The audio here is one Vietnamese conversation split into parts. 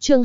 Chương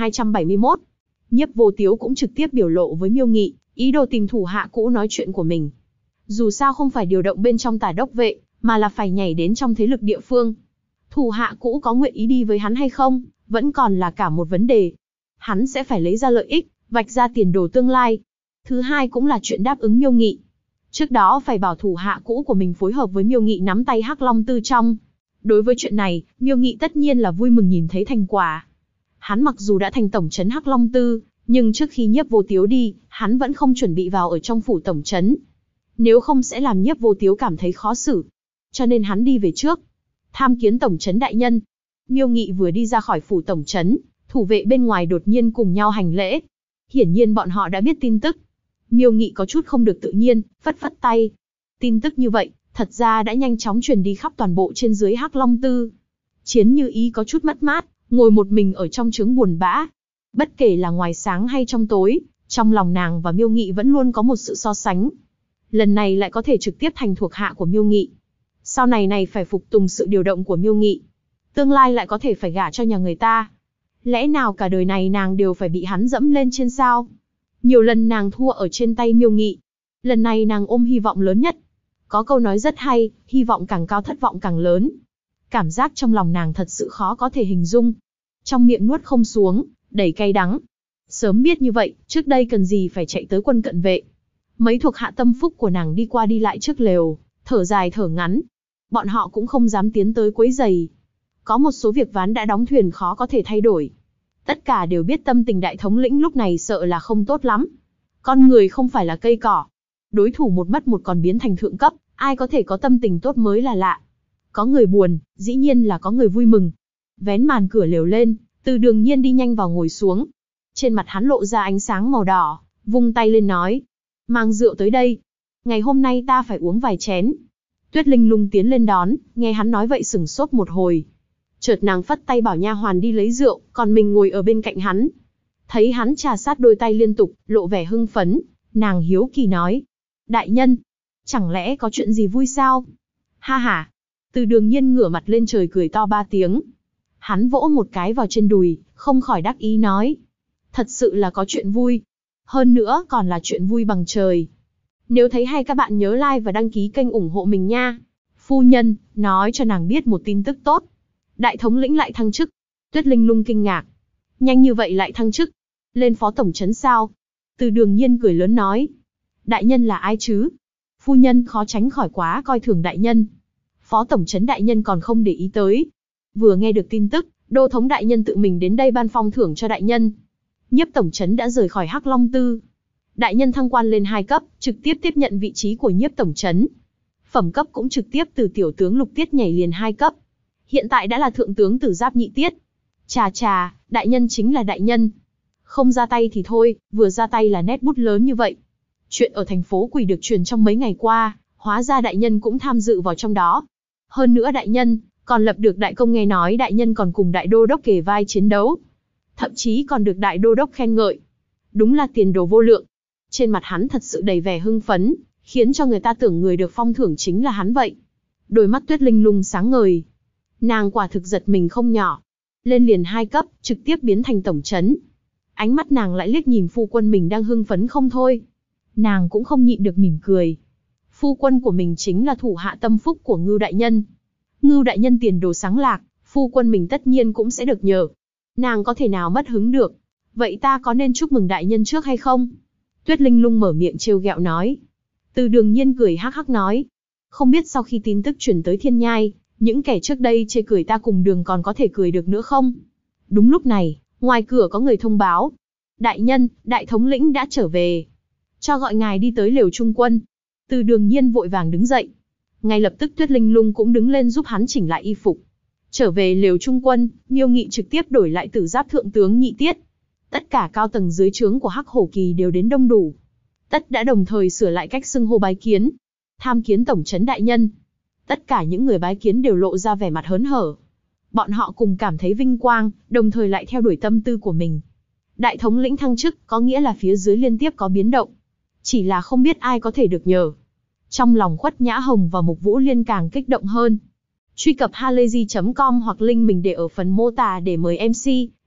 2271. Nhiếp Vô Tiếu cũng trực tiếp biểu lộ với Miêu Nghị, ý đồ tìm thủ hạ cũ nói chuyện của mình. Dù sao không phải điều động bên trong Tả Đốc vệ, mà là phải nhảy đến trong thế lực địa phương. Thủ hạ cũ có nguyện ý đi với hắn hay không, vẫn còn là cả một vấn đề. Hắn sẽ phải lấy ra lợi ích, vạch ra tiền đồ tương lai. Thứ hai cũng là chuyện đáp ứng Miêu Nghị. Trước đó phải bảo thủ hạ cũ của mình phối hợp với Miêu Nghị nắm tay Hắc Long Tư trong. Đối với chuyện này, Miêu Nghị tất nhiên là vui mừng nhìn thấy thành quả. Hắn mặc dù đã thành tổng trấn Hắc Long Tư, nhưng trước khi Nhiếp Vô Tiếu đi, hắn vẫn không chuẩn bị vào ở trong phủ tổng trấn. Nếu không sẽ làm Nhiếp Vô Tiếu cảm thấy khó xử. Cho nên hắn đi về trước. Tham kiến tổng trấn đại nhân. Miêu Nghị vừa đi ra khỏi phủ tổng trấn, thủ vệ bên ngoài đột nhiên cùng nhau hành lễ. Hiển nhiên bọn họ đã biết tin tức. Miêu Nghị có chút không được tự nhiên, phất phất tay. Tin tức như vậy, thật ra đã nhanh chóng truyền đi khắp toàn bộ trên dưới Hắc Long Tư. Chiến Như Ý có chút mất mát, ngồi một mình ở trong trướng buồn bã. Bất kể là ngoài sáng hay trong tối, trong lòng nàng và Miêu Nghị vẫn luôn có một sự so sánh. Lần này lại có thể trực tiếp thành thuộc hạ của Miêu Nghị. Sau này phải phục tùng sự điều động của Miêu Nghị. Tương lai lại có thể phải gả cho nhà người ta. Lẽ nào cả đời này nàng đều phải bị hắn dẫm lên trên sao? Nhiều lần nàng thua ở trên tay Miêu Nghị. Lần này nàng ôm hy vọng lớn nhất. Có câu nói rất hay, hy vọng càng cao thất vọng càng lớn. Cảm giác trong lòng nàng thật sự khó có thể hình dung. Trong miệng nuốt không xuống, đầy cay đắng. Sớm biết như vậy, trước đây cần gì phải chạy tới quân cận vệ. Mấy thuộc hạ tâm phúc của nàng đi qua đi lại trước lều, thở dài thở ngắn. Bọn họ cũng không dám tiến tới quấy rầy. Có một số việc ván đã đóng thuyền khó có thể thay đổi. Tất cả đều biết tâm tình đại thống lĩnh lúc này sợ là không tốt lắm. Con người không phải là cây cỏ. Đối thủ một mất một còn biến thành thượng cấp, ai có thể có tâm tình tốt mới là lạ. Có người buồn, dĩ nhiên là có người vui mừng. Vén màn cửa lều lên, Từ Đường Nhiên đi nhanh vào ngồi xuống. Trên mặt hắn lộ ra ánh sáng màu đỏ, vung tay lên nói. Mang rượu tới đây. Ngày hôm nay ta phải uống vài chén. Tuyết Linh Lung tiến lên đón, nghe hắn nói vậy sửng sốt một hồi. Chợt nàng phất tay bảo nha hoàn đi lấy rượu, còn mình ngồi ở bên cạnh hắn. Thấy hắn trà sát đôi tay liên tục, lộ vẻ hưng phấn, nàng hiếu kỳ nói. Đại nhân, chẳng lẽ có chuyện gì vui sao? Ha ha. Từ Đường Nhiên ngửa mặt lên trời cười to 3 tiếng. Hắn vỗ một cái vào trên đùi, không khỏi đắc ý nói. Thật sự là có chuyện vui. Hơn nữa còn là chuyện vui bằng trời. Nếu thấy hay các bạn nhớ like và đăng ký kênh ủng hộ mình nha. Phu nhân, nói cho nàng biết một tin tức tốt. Đại thống lĩnh lại thăng chức. Tuyết Linh Lung kinh ngạc. Nhanh như vậy lại thăng chức. Lên phó tổng trấn sao? Từ Đường Nhiên cười lớn nói. Đại nhân là ai chứ? Phu nhân khó tránh khỏi quá coi thường đại nhân. Phó tổng trấn đại nhân còn không để ý tới. Vừa nghe được tin tức, đô thống đại nhân tự mình đến đây ban phong thưởng cho đại nhân. Nhiếp tổng trấn đã rời khỏi Hắc Long Tư. Đại nhân thăng quan lên 2 cấp, trực tiếp tiếp nhận vị trí của nhiếp tổng trấn. Phẩm cấp cũng trực tiếp từ tiểu tướng lục tiết nhảy liền 2 cấp. Hiện tại đã là thượng tướng tử giáp nhị tiết. Chà chà, đại nhân chính là đại nhân. Không ra tay thì thôi, vừa ra tay là nét bút lớn như vậy. Chuyện ở thành phố Quỷ được truyền trong mấy ngày qua, hóa ra đại nhân cũng tham dự vào trong đó. Hơn nữa đại nhân, còn lập được đại công, nghe nói đại nhân còn cùng đại đô đốc kề vai chiến đấu. Thậm chí còn được đại đô đốc khen ngợi. Đúng là tiền đồ vô lượng. Trên mặt hắn thật sự đầy vẻ hưng phấn, khiến cho người ta tưởng người được phong thưởng chính là hắn vậy. Đôi mắt Tuyết Linh Lung sáng ngời. Nàng quả thực giật mình không nhỏ. Lên liền 2 cấp, trực tiếp biến thành tổng trấn. Ánh mắt nàng lại liếc nhìn phu quân mình đang hưng phấn không thôi. Nàng cũng không nhịn được mỉm cười. Phu quân của mình chính là thủ hạ tâm phúc của Ngưu đại nhân. Ngưu đại nhân tiền đồ sáng lạc, phu quân mình tất nhiên cũng sẽ được nhờ. Nàng có thể nào mất hứng được. Vậy ta có nên chúc mừng đại nhân trước hay không? Tuyết Linh Lung mở miệng trêu ghẹo nói. Từ Đường Nhiên cười hắc hắc nói. Không biết sau khi tin tức truyền tới Thiên Nhai, những kẻ trước đây chê cười ta cùng đường còn có thể cười được nữa không? Đúng lúc này, ngoài cửa có người thông báo. Đại nhân, đại thống lĩnh đã trở về. Cho gọi ngài đi tới lều trung quân. Từ Đường Nhiên vội vàng đứng dậy. Ngay lập tức Tuyết Linh Lung cũng đứng lên giúp hắn chỉnh lại y phục. Trở về lều trung quân, Miêu Nghị trực tiếp đổi lại tử giáp thượng tướng nhị tiết. Tất cả cao tầng dưới trướng của Hắc Hổ Kỳ đều đến đông đủ. Tất đã đồng thời sửa lại cách xưng hô bái kiến. Tham kiến tổng trấn đại nhân. Tất cả những người bái kiến đều lộ ra vẻ mặt hớn hở. Bọn họ cùng cảm thấy vinh quang, đồng thời lại theo đuổi tâm tư của mình. Đại thống lĩnh thăng chức có nghĩa là phía dưới liên tiếp có biến động. Chỉ là không biết ai có thể được nhờ. Trong lòng Khuất Nhã Hồng và Mục Vũ Liên càng kích động hơn. Truy cập halayzi.com hoặc link mình để ở phần mô tả để mời MC,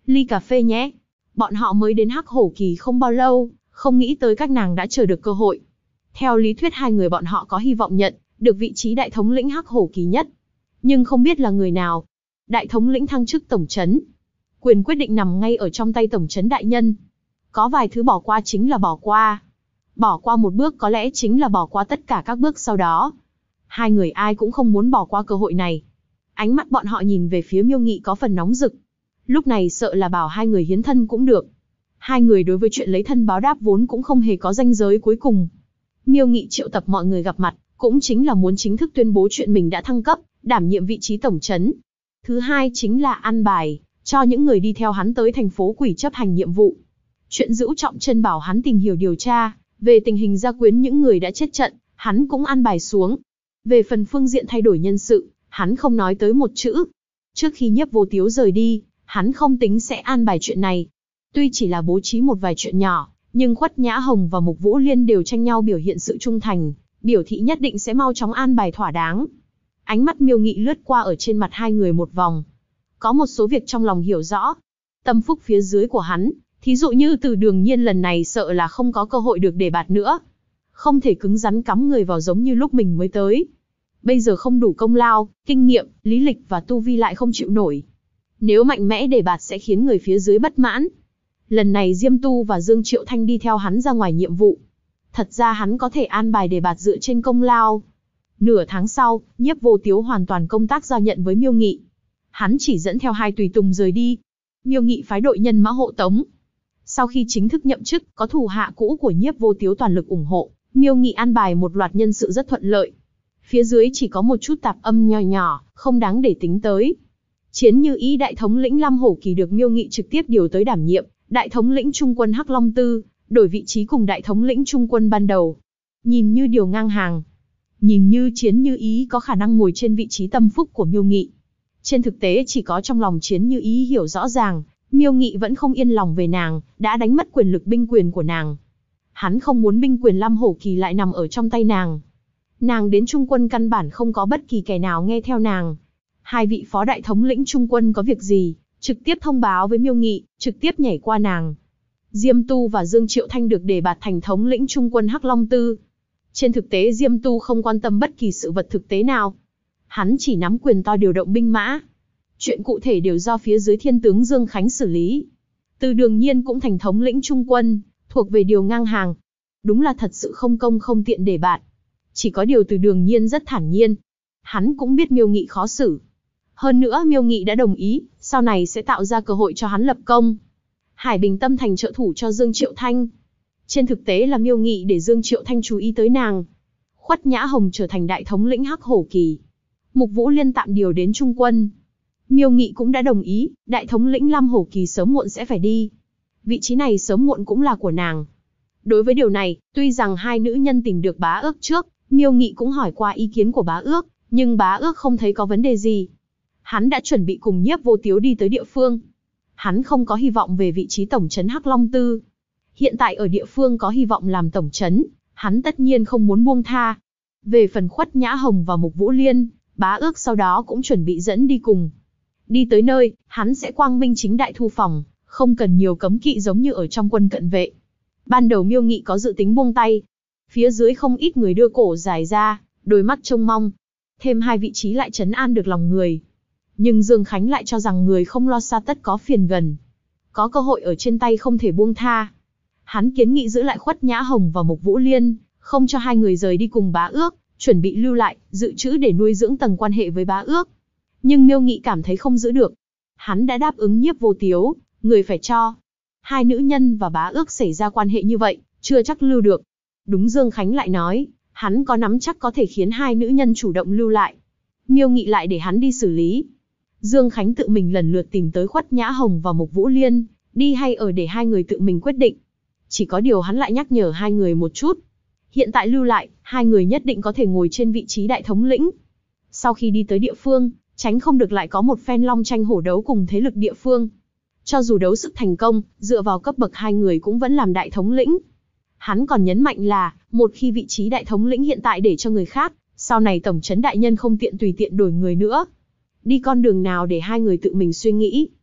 ly cà phê nhé. Bọn họ mới đến Hắc Hổ Kỳ không bao lâu, không nghĩ tới các nàng đã chờ được cơ hội. Theo lý thuyết hai người bọn họ có hy vọng nhận được vị trí đại thống lĩnh Hắc Hổ Kỳ nhất. Nhưng không biết là người nào. Đại thống lĩnh thăng chức tổng trấn. Quyền quyết định nằm ngay ở trong tay tổng trấn đại nhân. Có vài thứ bỏ qua chính là bỏ qua. Bỏ qua một bước có lẽ chính là bỏ qua tất cả các bước sau đó. Hai người ai cũng không muốn bỏ qua cơ hội này. Ánh mắt bọn họ nhìn về phía Miêu Nghị có phần nóng rực. Lúc này sợ là bảo hai người hiến thân cũng được. Hai người đối với chuyện lấy thân báo đáp vốn cũng không hề có ranh giới cuối cùng. Miêu Nghị triệu tập mọi người gặp mặt, cũng chính là muốn chính thức tuyên bố chuyện mình đã thăng cấp, đảm nhiệm vị trí tổng trấn. Thứ hai chính là an bài cho những người đi theo hắn tới thành phố Quỷ chấp hành nhiệm vụ. Chuyện Dữu Trọng Chân bảo hắn tìm hiểu điều tra về tình hình gia quyến những người đã chết trận, hắn cũng an bài xuống. Về phần phương diện thay đổi nhân sự, hắn không nói tới một chữ. Trước khi Nhiếp Vô Tiếu rời đi, hắn không tính sẽ an bài chuyện này. Tuy chỉ là bố trí một vài chuyện nhỏ, nhưng Khuất Nhã Hồng và Mục Vũ Liên đều tranh nhau biểu hiện sự trung thành, biểu thị nhất định sẽ mau chóng an bài thỏa đáng. Ánh mắt Miêu Nghị lướt qua ở trên mặt hai người một vòng. Có một số việc trong lòng hiểu rõ. Tâm phúc phía dưới của hắn, thí dụ như Từ Đường Nhiên lần này sợ là không có cơ hội được đề bạt nữa. Không thể cứng rắn cắm người vào giống như lúc mình mới tới. Bây giờ không đủ công lao, kinh nghiệm, lý lịch và tu vi lại không chịu nổi. Nếu mạnh mẽ đề bạt sẽ khiến người phía dưới bất mãn. Lần này Diêm Tu và Dương Triệu Thanh đi theo hắn ra ngoài nhiệm vụ. Thật ra hắn có thể an bài đề bạt dựa trên công lao. Nửa tháng sau, Nhiếp Vô Tiếu hoàn toàn công tác giao nhận với Miêu Nghị. Hắn chỉ dẫn theo hai tùy tùng rời đi. Miêu Nghị phái đội nhân mã hộ tống. Sau khi chính thức nhậm chức, có thủ hạ cũ của Nhiếp Vô Tiếu toàn lực ủng hộ, Miêu Nghị an bài một loạt nhân sự rất thuận lợi. Phía dưới chỉ có một chút tạp âm nho nhỏ, không đáng để tính tới. Chiến Như Ý đại thống lĩnh Lam Hổ Kỳ được Miêu Nghị trực tiếp điều tới đảm nhiệm đại thống lĩnh trung quân Hắc Long Tư, đổi vị trí cùng đại thống lĩnh trung quân ban đầu. Nhìn như điều ngang hàng. Nhìn như Chiến Như Ý có khả năng ngồi trên vị trí tâm phúc của Miêu Nghị. Trên thực tế chỉ có trong lòng Chiến Như Ý hiểu rõ ràng, Miêu Nghị vẫn không yên lòng về nàng, đã đánh mất quyền lực binh quyền của nàng. Hắn không muốn binh quyền Lam Hổ Kỳ lại nằm ở trong tay nàng. Nàng đến trung quân căn bản không có bất kỳ kẻ nào nghe theo nàng. Hai vị phó đại thống lĩnh trung quân có việc gì, trực tiếp thông báo với Miêu Nghị, trực tiếp nhảy qua nàng. Diêm Tu và Dương Triệu Thanh được đề bạt thành thống lĩnh trung quân Hắc Long Tư. Trên thực tế Diêm Tu không quan tâm bất kỳ sự vật thực tế nào. Hắn chỉ nắm quyền to điều động binh mã. Chuyện cụ thể đều do phía dưới thiên tướng Dương Khánh xử lý. Từ Đường Nhiên cũng thành thống lĩnh trung quân, thuộc về điều ngang hàng. Đúng là thật sự không công không tiện đề bạt. Chỉ có điều Từ Đường Nhiên rất thản nhiên. Hắn cũng biết Miêu Nghị khó xử. Hơn nữa Miêu Nghị đã đồng ý, sau này sẽ tạo ra cơ hội cho hắn lập công. Hải Bình Tâm thành trợ thủ cho Dương Triệu Thanh. Trên thực tế là Miêu Nghị để Dương Triệu Thanh chú ý tới nàng. Khuất Nhã Hồng trở thành đại thống lĩnh Hắc Hổ Kỳ. Mục Vũ Liên tạm điều đến trung quân. Miêu Nghị cũng đã đồng ý, đại thống lĩnh Lam Hổ Kỳ sớm muộn sẽ phải đi. Vị trí này sớm muộn cũng là của nàng. Đối với điều này, tuy rằng hai nữ nhân tìm được Bá Ước trước, Miêu Nghị cũng hỏi qua ý kiến của Bá Ước, nhưng Bá Ước không thấy có vấn đề gì. Hắn đã chuẩn bị cùng Nhiếp Vô Tiếu đi tới địa phương. Hắn không có hy vọng về vị trí tổng trấn Hắc Long Tư. Hiện tại ở địa phương có hy vọng làm tổng trấn, hắn tất nhiên không muốn buông tha. Về phần Khuất Nhã Hồng và Mục Vũ Liên, Bá Ước sau đó cũng chuẩn bị dẫn đi cùng. Đi tới nơi, hắn sẽ quang minh chính đại thu phòng, không cần nhiều cấm kỵ giống như ở trong quân cận vệ. Ban đầu Miêu Nghị có dự tính buông tay. Phía dưới không ít người đưa cổ dài ra, đôi mắt trông mong. Thêm hai vị trí lại trấn an được lòng người. Nhưng Dương Khánh lại cho rằng người không lo xa tất có phiền gần. Có cơ hội ở trên tay không thể buông tha. Hắn kiến nghị giữ lại Khuất Nhã Hồng và Mục Vũ Liên, không cho hai người rời đi cùng Bá Ước, chuẩn bị lưu lại, dự trữ để nuôi dưỡng tầng quan hệ với Bá Ước. Nhưng Miêu Nghị cảm thấy không giữ được. Hắn đã đáp ứng Nhiếp Vô Tiếu, người phải cho. Hai nữ nhân và Bá Ước xảy ra quan hệ như vậy, chưa chắc lưu được. Đúng, Dương Khánh lại nói, hắn có nắm chắc có thể khiến hai nữ nhân chủ động lưu lại. Miêu Nghị lại để hắn đi xử lý. Dương Khánh tự mình lần lượt tìm tới Khuất Nhã Hồng và Mục Vũ Liên, đi hay ở để hai người tự mình quyết định. Chỉ có điều hắn lại nhắc nhở hai người một chút. Hiện tại lưu lại, hai người nhất định có thể ngồi trên vị trí đại thống lĩnh. Sau khi đi tới địa phương, tránh không được lại có một phen long tranh hổ đấu cùng thế lực địa phương. Cho dù đấu sức thành công, dựa vào cấp bậc hai người cũng vẫn làm đại thống lĩnh. Hắn còn nhấn mạnh là, một khi vị trí đại thống lĩnh hiện tại để cho người khác, sau này tổng trấn đại nhân không tiện tùy tiện đổi người nữa. Đi con đường nào để hai người tự mình suy nghĩ.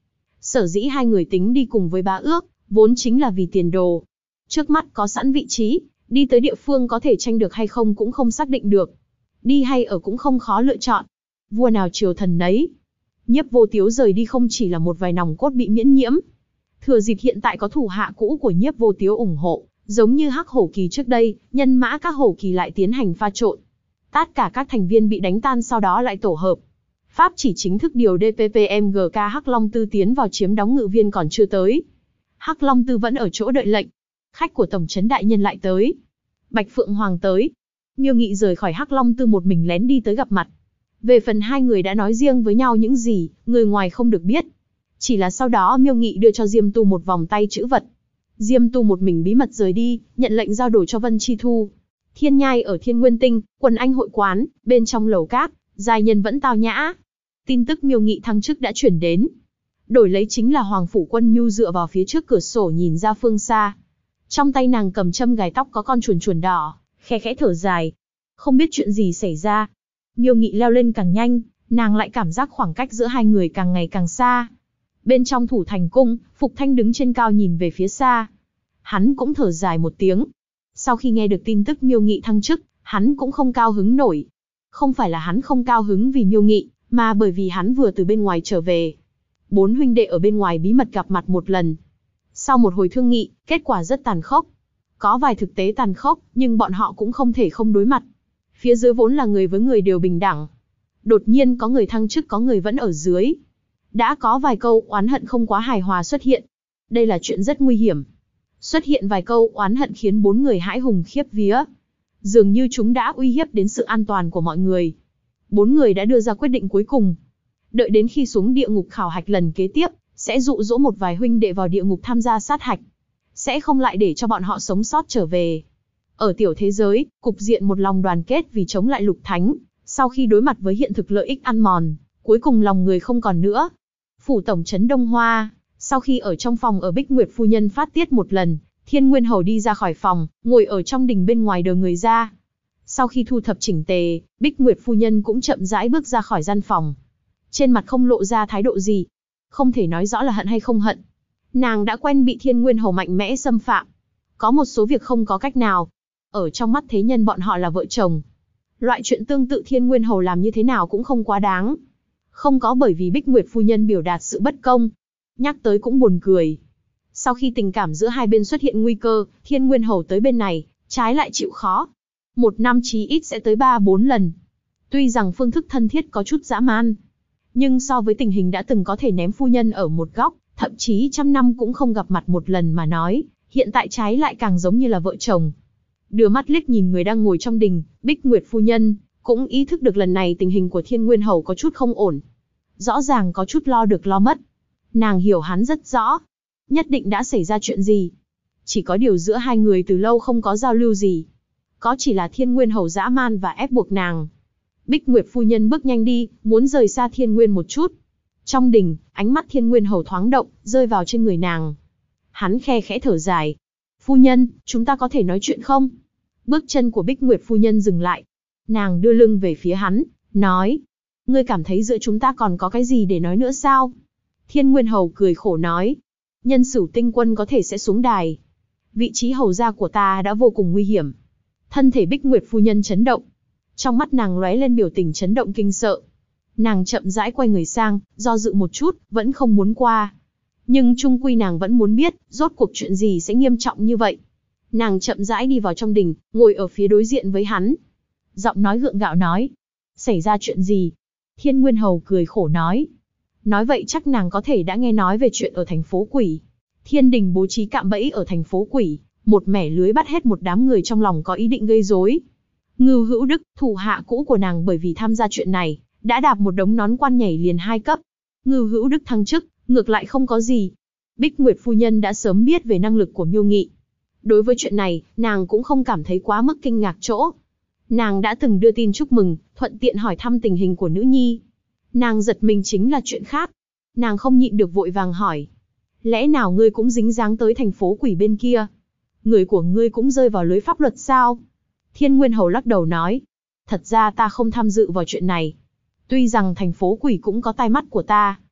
Sở dĩ hai người tính đi cùng với Bá Ước, vốn chính là vì tiền đồ. Trước mắt có sẵn vị trí, đi tới địa phương có thể tranh được hay không cũng không xác định được. Đi hay ở cũng không khó lựa chọn. Vua nào triều thần nấy. Nhiếp Vô Tiếu rời đi không chỉ là một vài nòng cốt bị miễn nhiễm. Thừa dịp hiện tại có thủ hạ cũ của Nhiếp Vô Tiếu ủng hộ, giống như Hắc Hổ Kỳ trước đây, nhân mã các hổ kỳ lại tiến hành pha trộn. Tất cả các thành viên bị đánh tan sau đó lại tổ hợp. Pháp chỉ chính thức điều DPPMGK Hắc Long Tư tiến vào chiếm đóng Ngự Viên còn chưa tới. Hắc Long Tư vẫn ở chỗ đợi lệnh. Khách của tổng trấn đại nhân lại tới. Bạch Phượng Hoàng tới. Miêu Nghị rời khỏi Hắc Long Tư một mình lén đi tới gặp mặt. Về phần hai người đã nói riêng với nhau những gì, người ngoài không được biết. Chỉ là sau đó Miêu Nghị đưa cho Diêm Tu một vòng tay chữ vật. Diêm Tu một mình bí mật rời đi, nhận lệnh giao đổi cho Vân Chi Thu. Thiên Nhai ở Thiên Nguyên Tinh, Quần Anh hội quán, bên trong lầu cát, giai nhân vẫn tao nhã. Tin tức Miêu Nghị thăng chức đã chuyển đến. Đổi lấy chính là Hoàng Phủ Quân Nhu dựa vào phía trước cửa sổ nhìn ra phương xa. Trong tay nàng cầm châm gài tóc có con chuồn chuồn đỏ, khẽ khẽ thở dài. Không biết chuyện gì xảy ra. Miêu Nghị leo lên càng nhanh, nàng lại cảm giác khoảng cách giữa hai người càng ngày càng xa. Bên trong Thủ Thành Cung, Phục Thanh đứng trên cao nhìn về phía xa. Hắn cũng thở dài một tiếng. Sau khi nghe được tin tức Miêu Nghị thăng chức, hắn cũng không cao hứng nổi. Không phải là hắn không cao hứng vì Miêu Nghị, mà bởi vì hắn vừa từ bên ngoài trở về. 4 huynh đệ ở bên ngoài bí mật gặp mặt một lần. Sau một hồi thương nghị, kết quả rất tàn khốc. Có vài thực tế tàn khốc, nhưng bọn họ cũng không thể không đối mặt. Phía dưới vốn là người với người đều bình đẳng. Đột nhiên có người thăng chức có người vẫn ở dưới. Đã có vài câu oán hận không quá hài hòa xuất hiện. Đây là chuyện rất nguy hiểm. Xuất hiện vài câu oán hận khiến 4 người hãi hùng khiếp vía. Dường như chúng đã uy hiếp đến sự an toàn của mọi người. 4 người đã đưa ra quyết định cuối cùng. Đợi đến khi xuống địa ngục khảo hạch lần kế tiếp, sẽ dụ dỗ một vài huynh đệ vào địa ngục tham gia sát hạch. Sẽ không lại để cho bọn họ sống sót trở về. Ở tiểu thế giới, cục diện một lòng đoàn kết vì chống lại Lục Thánh, sau khi đối mặt với hiện thực lợi ích ăn mòn, cuối cùng lòng người không còn nữa. Phủ tổng trấn Đông Hoa, sau khi ở trong phòng ở Bích Nguyệt phu nhân phát tiết một lần, Thiên Nguyên Hầu đi ra khỏi phòng, ngồi ở trong đình bên ngoài đờ người ra. Sau khi thu thập chỉnh tề, Bích Nguyệt phu nhân cũng chậm rãi bước ra khỏi gian phòng. Trên mặt không lộ ra thái độ gì. Không thể nói rõ là hận hay không hận. Nàng đã quen bị Thiên Nguyên Hầu mạnh mẽ xâm phạm. Có một số việc không có cách nào. Ở trong mắt thế nhân bọn họ là vợ chồng. Loại chuyện tương tự Thiên Nguyên Hầu làm như thế nào cũng không quá đáng. Không có bởi vì Bích Nguyệt phu nhân biểu đạt sự bất công. Nhắc tới cũng buồn cười. Sau khi tình cảm giữa hai bên xuất hiện nguy cơ, Thiên Nguyên Hầu tới bên này, trái lại chịu khó. Một năm chí ít sẽ tới 3-4 lần. Tuy rằng phương thức thân thiết có chút dã man, nhưng so với tình hình đã từng có thể ném phu nhân ở một góc, thậm chí trăm năm cũng không gặp mặt một lần mà nói, hiện tại trái lại càng giống như là vợ chồng. Đưa mắt liếc nhìn người đang ngồi trong đình, Bích Nguyệt phu nhân cũng ý thức được lần này tình hình của Thiên Nguyên Hầu có chút không ổn. Rõ ràng có chút lo được lo mất. Nàng hiểu hắn rất rõ. Nhất định đã xảy ra chuyện gì. Chỉ có điều giữa hai người từ lâu không có giao lưu gì. Có chỉ là Thiên Nguyên Hầu dã man và ép buộc nàng. Bích Nguyệt phu nhân bước nhanh đi, muốn rời xa Thiên Nguyên một chút. Trong đình, ánh mắt Thiên Nguyên Hầu thoáng động, rơi vào trên người nàng. Hắn khe khẽ thở dài. Phu nhân, chúng ta có thể nói chuyện không? Bước chân của Bích Nguyệt phu nhân dừng lại. Nàng đưa lưng về phía hắn, nói. Ngươi cảm thấy giữa chúng ta còn có cái gì để nói nữa sao? Thiên Nguyên Hầu cười khổ nói. Nhân Sửu Tinh Quân có thể sẽ xuống đài. Vị trí hầu gia của ta đã vô cùng nguy hiểm. Thân thể Bích Nguyệt phu nhân chấn động. Trong mắt nàng lóe lên biểu tình chấn động kinh sợ. Nàng chậm rãi quay người sang, do dự một chút, vẫn không muốn qua. Nhưng chung quy nàng vẫn muốn biết, rốt cuộc chuyện gì sẽ nghiêm trọng như vậy. Nàng chậm rãi đi vào trong đình, ngồi ở phía đối diện với hắn. Giọng nói gượng gạo nói. Xảy ra chuyện gì? Thiên Nguyên Hầu cười khổ nói. Nói vậy chắc nàng có thể đã nghe nói về chuyện ở thành phố Quỷ. Thiên đình bố trí cạm bẫy ở thành phố Quỷ, một mẻ lưới bắt hết một đám người trong lòng có ý định gây rối. Ngưu Hữu Đức, thủ hạ cũ của nàng bởi vì tham gia chuyện này, đã đạp một đống nón quan nhảy liền 2 cấp. Ngưu Hữu Đức thăng chức, ngược lại không có gì. Bích Nguyệt phu nhân đã sớm biết về năng lực của Miêu Nghị. Đối với chuyện này, nàng cũng không cảm thấy quá mức kinh ngạc chỗ. Nàng đã từng đưa tin chúc mừng, thuận tiện hỏi thăm tình hình của nữ nhi. Nàng giật mình chính là chuyện khác. Nàng không nhịn được vội vàng hỏi. Lẽ nào ngươi cũng dính dáng tới thành phố Quỷ bên kia? Người của ngươi cũng rơi vào lưới pháp luật sao? Thiên Nguyên Hầu lắc đầu nói. Thật ra ta không tham dự vào chuyện này. Tuy rằng thành phố Quỷ cũng có tai mắt của ta.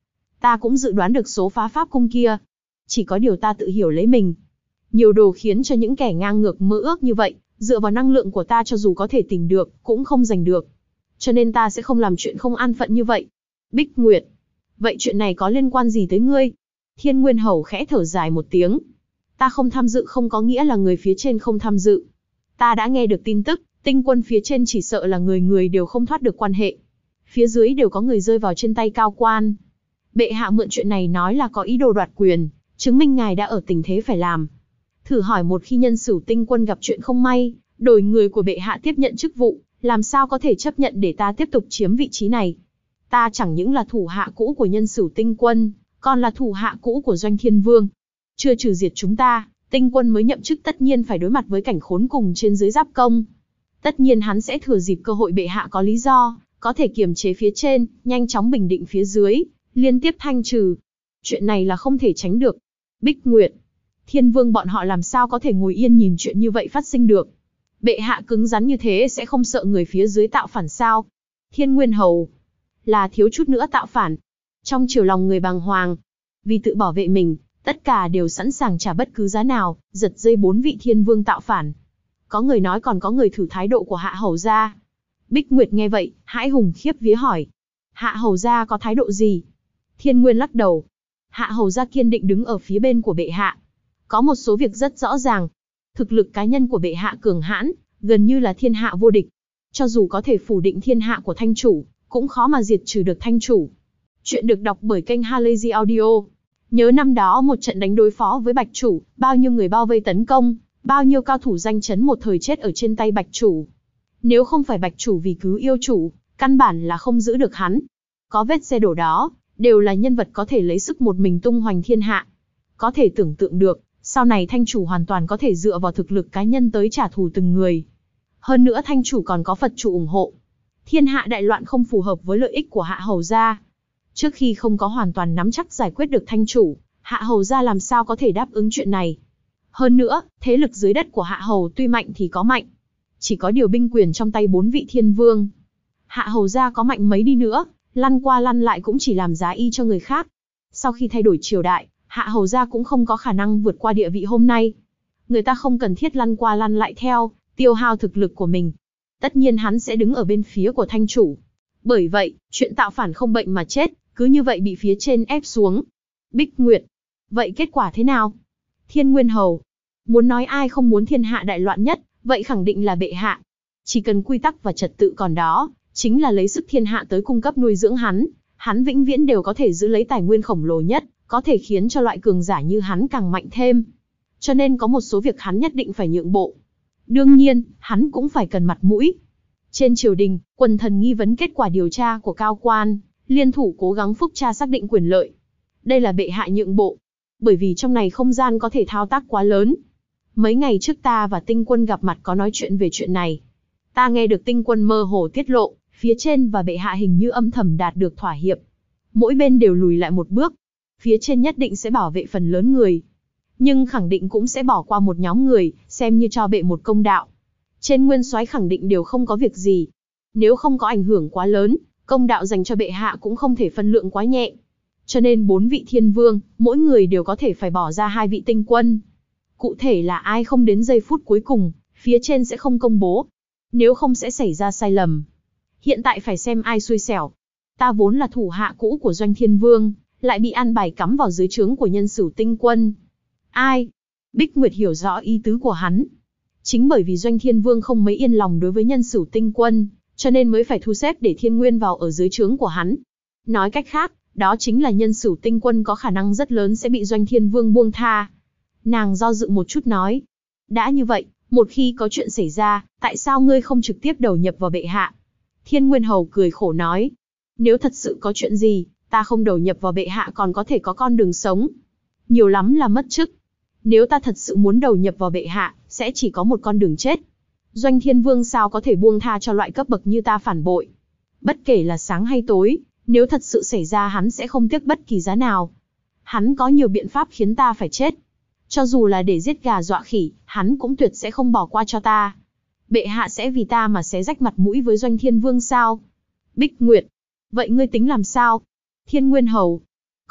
Ta cũng dự đoán được số phá pháp cung kia. Chỉ có điều ta tự hiểu lấy mình. Nhiều đồ khiến cho những kẻ ngang ngược mơ ước như vậy, dựa vào năng lượng của ta cho dù có thể tìm được, cũng không giành được. Cho nên ta sẽ không làm chuyện không an phận như vậy. Bích Nguyệt. Vậy chuyện này có liên quan gì tới ngươi? Thiên Nguyên Hầu khẽ thở dài một tiếng. Ta không tham dự không có nghĩa là người phía trên không tham dự. Ta đã nghe được tin tức, tinh quân phía trên chỉ sợ là người người đều không thoát được quan hệ. Phía dưới đều có người rơi vào trên tay cao quan. Bệ hạ mượn chuyện này nói là có ý đồ đoạt quyền, chứng minh ngài đã ở tình thế phải làm. Thử hỏi một khi Nhân Sửu tinh quân gặp chuyện không may, đổi người của bệ hạ tiếp nhận chức vụ, làm sao có thể chấp nhận để ta tiếp tục chiếm vị trí này? Ta chẳng những là thủ hạ cũ của Nhân Sửu tinh quân, còn là thủ hạ cũ của Doanh Thiên Vương. Chưa trừ diệt chúng ta, tinh quân mới nhậm chức tất nhiên phải đối mặt với cảnh khốn cùng trên dưới giáp công. Tất nhiên hắn sẽ thừa dịp cơ hội bệ hạ có lý do, có thể kiềm chế phía trên, nhanh chóng bình định phía dưới, liên tiếp thanh trừ. Chuyện này là không thể tránh được. Bích Nguyệt, Thiên Vương bọn họ làm sao có thể ngồi yên nhìn chuyện như vậy phát sinh được? Bệ hạ cứng rắn như thế sẽ không sợ người phía dưới tạo phản sao? Thiên Nguyên Hầu là thiếu chút nữa tạo phản. Trong chiều lòng người bàng hoàng, vì tự bảo vệ mình, tất cả đều sẵn sàng trả bất cứ giá nào, giật dây 4 vị Thiên Vương tạo phản. Có người nói còn có người thử thái độ của Hạ Hầu gia. Bích Nguyệt nghe vậy, hãi hùng khiếp vía hỏi. Hạ Hầu gia có thái độ gì? Thiên Nguyên lắc đầu. Hạ Hầu gia kiên định đứng ở phía bên của bệ hạ. Có một số việc rất rõ ràng. Thực lực cá nhân của bệ hạ cường hãn, gần như là thiên hạ vô địch. Cho dù có thể phủ định thiên hạ của thanh chủ, cũng khó mà diệt trừ được thanh chủ. Chuyện được đọc bởi kênh Halazy Audio. Nhớ năm đó một trận đánh đối phó với Bạch Chủ, bao nhiêu người bao vây tấn công, bao nhiêu cao thủ danh chấn một thời chết ở trên tay Bạch Chủ. Nếu không phải Bạch Chủ vì cứu yêu chủ, căn bản là không giữ được hắn. Có vết xe đổ đó, đều là nhân vật có thể lấy sức một mình tung hoành thiên hạ. Có thể tưởng tượng được, sau này thanh chủ hoàn toàn có thể dựa vào thực lực cá nhân tới trả thù từng người. Hơn nữa thanh chủ còn có Phật chủ ủng hộ. Thiên hạ đại loạn không phù hợp với lợi ích của Hạ Hầu gia. Trước khi không có hoàn toàn nắm chắc giải quyết được thanh chủ, Hạ Hầu gia làm sao có thể đáp ứng chuyện này. Hơn nữa, thế lực dưới đất của Hạ Hầu tuy mạnh thì có mạnh. Chỉ có điều binh quyền trong tay 4 vị Thiên Vương. Hạ Hầu gia có mạnh mấy đi nữa, lăn qua lăn lại cũng chỉ làm giá y cho người khác. Sau khi thay đổi triều đại, Hạ Hầu gia cũng không có khả năng vượt qua địa vị hôm nay. Người ta không cần thiết lăn qua lăn lại theo, tiêu hao thực lực của mình. Tất nhiên hắn sẽ đứng ở bên phía của thanh chủ. Bởi vậy, chuyện tạo phản không bệnh mà chết, cứ như vậy bị phía trên ép xuống. Bích Nguyệt, vậy kết quả thế nào? Thiên Nguyên Hầu, muốn nói ai không muốn thiên hạ đại loạn nhất, vậy khẳng định là bệ hạ. Chỉ cần quy tắc và trật tự còn đó, chính là lấy sức thiên hạ tới cung cấp nuôi dưỡng hắn vĩnh viễn đều có thể giữ lấy tài nguyên khổng lồ nhất, có thể khiến cho loại cường giả như hắn càng mạnh thêm. Cho nên có một số việc hắn nhất định phải nhượng bộ. Đương nhiên, hắn cũng phải cần mặt mũi. Trên triều đình, quần thần nghi vấn kết quả điều tra của cao quan, liên thủ cố gắng phúc tra xác định quyền lợi. Đây là bệ hạ nhượng bộ, bởi vì trong này không gian có thể thao tác quá lớn. Mấy ngày trước ta và tinh quân gặp mặt có nói chuyện về chuyện này. Ta nghe được tinh quân mơ hồ tiết lộ, phía trên và bệ hạ hình như âm thầm đạt được thỏa hiệp. Mỗi bên đều lùi lại một bước. Phía trên nhất định sẽ bảo vệ phần lớn người. Nhưng khẳng định cũng sẽ bỏ qua một nhóm người, xem như cho bệ một công đạo. Trên nguyên soái khẳng định đều không có việc gì. Nếu không có ảnh hưởng quá lớn, công đạo dành cho bệ hạ cũng không thể phân lượng quá nhẹ. Cho nên 4 vị Thiên Vương, mỗi người đều có thể phải bỏ ra 2 vị tinh quân. Cụ thể là ai không đến giây phút cuối cùng, phía trên sẽ không công bố. Nếu không sẽ xảy ra sai lầm. Hiện tại phải xem ai xui xẻo. Ta vốn là thủ hạ cũ của Doanh Thiên Vương, lại bị an bài cắm vào dưới trướng của Nhân Sửu tinh quân. Ai? Bích Nguyệt hiểu rõ ý tứ của hắn. Chính bởi vì Doanh Thiên Vương không mấy yên lòng đối với Nhân Sửu tinh quân, cho nên mới phải thu xếp để Thiên Nguyên vào ở dưới trướng của hắn. Nói cách khác, đó chính là Nhân Sửu tinh quân có khả năng rất lớn sẽ bị Doanh Thiên Vương buông tha. Nàng do dự một chút nói. Đã như vậy, một khi có chuyện xảy ra, tại sao ngươi không trực tiếp đầu nhập vào bệ hạ? Thiên Nguyên Hầu cười khổ nói. Nếu thật sự có chuyện gì, ta không đầu nhập vào bệ hạ còn có thể có con đường sống. Nhiều lắm là mất chức. Nếu ta thật sự muốn đầu nhập vào bệ hạ, sẽ chỉ có một con đường chết. Doanh Thiên Vương sao có thể buông tha cho loại cấp bậc như ta phản bội? Bất kể là sáng hay tối, nếu thật sự xảy ra hắn sẽ không tiếc bất kỳ giá nào. Hắn có nhiều biện pháp khiến ta phải chết. Cho dù là để giết gà dọa khỉ, hắn cũng tuyệt sẽ không bỏ qua cho ta. Bệ hạ sẽ vì ta mà xé rách mặt mũi với Doanh Thiên Vương sao? Bích Nguyệt, vậy ngươi tính làm sao? Thiên Nguyên Hầu,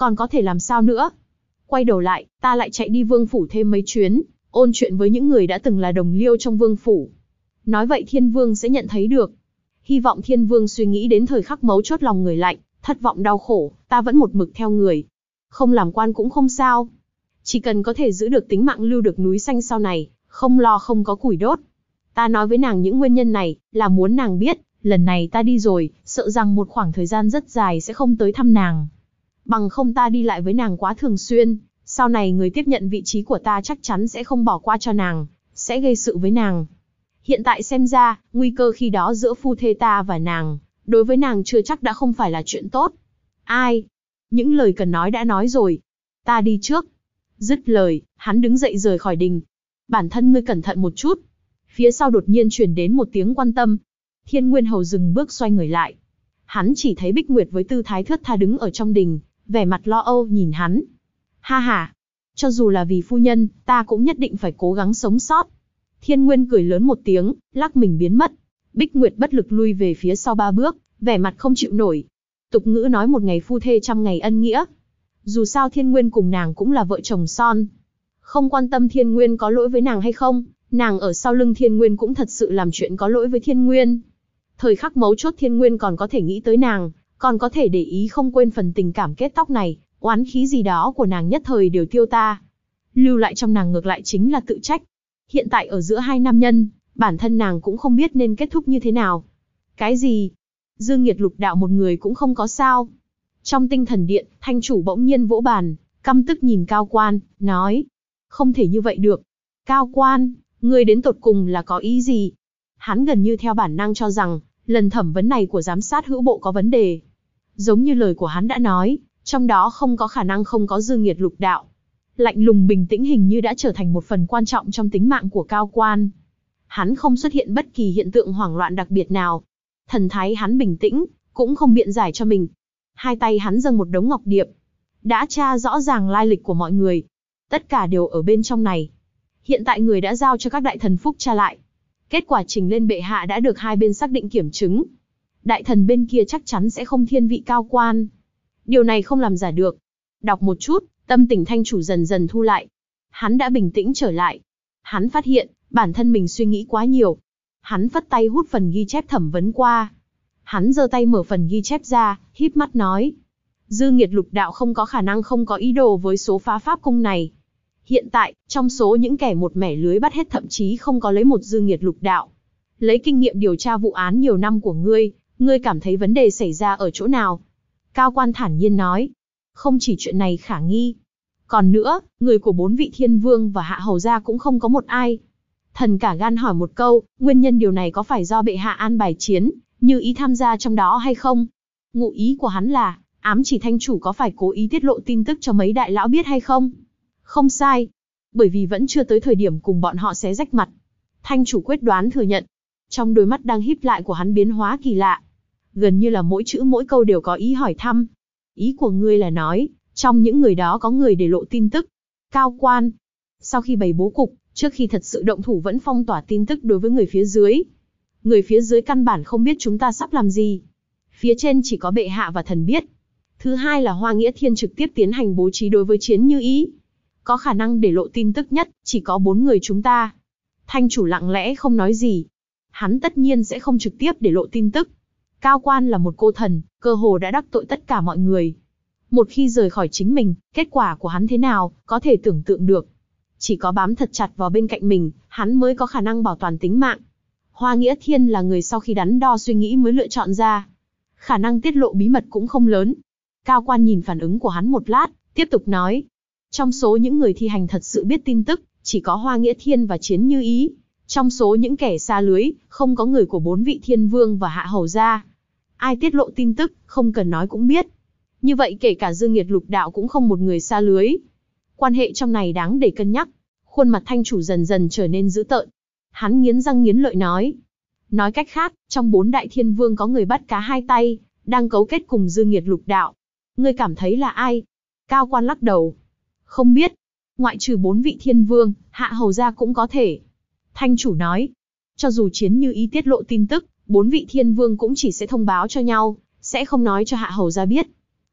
còn có thể làm sao nữa. Quay đầu lại, ta lại chạy đi vương phủ thêm mấy chuyến, ôn chuyện với những người đã từng là đồng liêu trong vương phủ. Nói vậy Thiên Vương sẽ nhận thấy được. Hy vọng Thiên Vương suy nghĩ đến thời khắc mấu chốt lòng người lạnh, thất vọng đau khổ, ta vẫn một mực theo người. Không làm quan cũng không sao. Chỉ cần có thể giữ được tính mạng lưu được núi xanh sau này, không lo không có củi đốt. Ta nói với nàng những nguyên nhân này, là muốn nàng biết, lần này ta đi rồi, sợ rằng một khoảng thời gian rất dài sẽ không tới thăm nàng. Bằng không ta đi lại với nàng quá thường xuyên, sau này người tiếp nhận vị trí của ta chắc chắn sẽ không bỏ qua cho nàng, sẽ gây sự với nàng. Hiện tại xem ra, nguy cơ khi đó giữa phu thê ta và nàng, đối với nàng chưa chắc đã không phải là chuyện tốt. Ai? Những lời cần nói đã nói rồi. Ta đi trước. Dứt lời, hắn đứng dậy rời khỏi đình. Bản thân ngươi cẩn thận một chút. Phía sau đột nhiên truyền đến một tiếng quan tâm. Thiên Nguyên Hầu dừng bước xoay người lại. Hắn chỉ thấy Bích Nguyệt với tư thái thướt tha đứng ở trong đình, vẻ mặt lo âu nhìn hắn. Ha ha, cho dù là vì phu nhân, ta cũng nhất định phải cố gắng sống sót. Thiên Nguyên cười lớn một tiếng, lắc mình biến mất. Bích Nguyệt bất lực lui về phía sau 3 bước, vẻ mặt không chịu nổi. Tục ngữ nói một ngày phu thê trăm ngày ân nghĩa. Dù sao Thiên Nguyên cùng nàng cũng là vợ chồng son. Không quan tâm Thiên Nguyên có lỗi với nàng hay không, nàng ở sau lưng Thiên Nguyên cũng thật sự làm chuyện có lỗi với Thiên Nguyên. Thời khắc mấu chốt Thiên Nguyên còn có thể nghĩ tới nàng, còn có thể để ý không quên phần tình cảm kết tóc này, oán khí gì đó của nàng nhất thời đều tiêu ta. Lưu lại trong nàng ngược lại chính là tự trách. Hiện tại ở giữa hai nam nhân, bản thân nàng cũng không biết nên kết thúc như thế nào. Cái gì? Dương Nghiệt Lục Đạo một người cũng không có sao. Trong Tinh Thần Điện, Thanh chủ bỗng nhiên vỗ bàn, căm tức nhìn Cao Quan, nói. Không thể như vậy được. Cao Quan, ngươi đến tột cùng là có ý gì? Hắn gần như theo bản năng cho rằng, lần thẩm vấn này của giám sát hữu bộ có vấn đề. Giống như lời của hắn đã nói, trong đó không có khả năng không có Dương Nghiệt Lục Đạo. Lạnh lùng bình tĩnh hình như đã trở thành một phần quan trọng trong tính mạng của Cao Quan. Hắn không xuất hiện bất kỳ hiện tượng hoảng loạn đặc biệt nào. Thần thái hắn bình tĩnh, cũng không biện giải cho mình. Hai tay hắn dâng một đống ngọc điệp. Đã tra rõ ràng lai lịch của mọi người. Tất cả đều ở bên trong này. Hiện tại người đã giao cho các đại thần phúc tra lại. Kết quả trình lên bệ hạ đã được hai bên xác định kiểm chứng. Đại thần bên kia chắc chắn sẽ không thiên vị Cao Quan. Điều này không làm giả được. Đọc một chút, tâm tình Thanh chủ dần dần thu lại. Hắn đã bình tĩnh trở lại. Hắn phát hiện, bản thân mình suy nghĩ quá nhiều. Hắn phất tay hút phần ghi chép thẩm vấn qua. Hắn giơ tay mở phần ghi chép ra, híp mắt nói. Dương Nghiệt Lục Đạo không có khả năng không có ý đồ với số phá pháp cung này. Hiện tại, trong số những kẻ một mẻ lưới bắt hết thậm chí không có lấy một Dương Nghiệt Lục Đạo. Lấy kinh nghiệm điều tra vụ án nhiều năm của ngươi cảm thấy vấn đề xảy ra ở chỗ nào? Cao Quan thản nhiên nói. Không chỉ chuyện này khả nghi. Còn nữa, người của 4 vị thiên vương và hạ hầu gia cũng không có một ai. Thần cả gan hỏi một câu, nguyên nhân điều này có phải do bệ hạ an bài chiến, như ý tham gia trong đó hay không? Ngụ ý của hắn là, ám chỉ Thanh chủ có phải cố ý tiết lộ tin tức cho mấy đại lão biết hay không? Không sai. Bởi vì vẫn chưa tới thời điểm cùng bọn họ xé rách mặt. Thanh chủ quyết đoán thừa nhận. Trong đôi mắt đang híp lại của hắn biến hóa kỳ lạ. Gần như là mỗi chữ mỗi câu đều có ý hỏi thăm. Ý của ngươi là nói, trong những người đó có người để lộ tin tức. Cao Quan. Sau khi bày bố cục, trước khi thật sự động thủ vẫn phong tỏa tin tức đối với người phía dưới. Người phía dưới căn bản không biết chúng ta sắp làm gì. Phía trên chỉ có bệ hạ và thần biết. Thứ hai là Hoa Nghĩa Thiên trực tiếp tiến hành bố trí đối với Chiến Như Ý. Có khả năng để lộ tin tức nhất, chỉ có 4 người chúng ta. Thanh chủ lặng lẽ không nói gì. Hắn tất nhiên sẽ không trực tiếp để lộ tin tức. Cao Quan là một cô thần, cơ hồ đã đắc tội tất cả mọi người. Một khi rời khỏi chính mình, kết quả của hắn thế nào, có thể tưởng tượng được. Chỉ có bám thật chặt vào bên cạnh mình, hắn mới có khả năng bảo toàn tính mạng. Hoa Nghĩa Thiên là người sau khi đắn đo suy nghĩ mới lựa chọn ra. Khả năng tiết lộ bí mật cũng không lớn. Cao Quan nhìn phản ứng của hắn một lát, tiếp tục nói. Trong số những người thi hành thật sự biết tin tức, chỉ có Hoa Nghĩa Thiên và Chiến Như Ý. Trong số những kẻ xa lưới, không có người của 4 vị thiên vương và hạ hầu gia. Ai tiết lộ tin tức, không cần nói cũng biết. Như vậy kể cả Dương Nghiệt Lục Đạo cũng không một người xa lưới. Quan hệ trong này đáng để cân nhắc. Khuôn mặt Thanh chủ dần dần trở nên dữ tợn. Hắn nghiến răng nghiến lợi nói. Nói cách khác, trong 4 đại thiên vương có người bắt cá hai tay, đang cấu kết cùng Dương Nghiệt Lục Đạo. Ngươi cảm thấy là ai? Cao Quan lắc đầu. Không biết. Ngoại trừ 4 vị thiên vương, hạ hầu gia cũng có thể. Thanh chủ nói. Cho dù Chiến Như Ý tiết lộ tin tức, 4 vị thiên vương cũng chỉ sẽ thông báo cho nhau, sẽ không nói cho hạ hầu gia biết.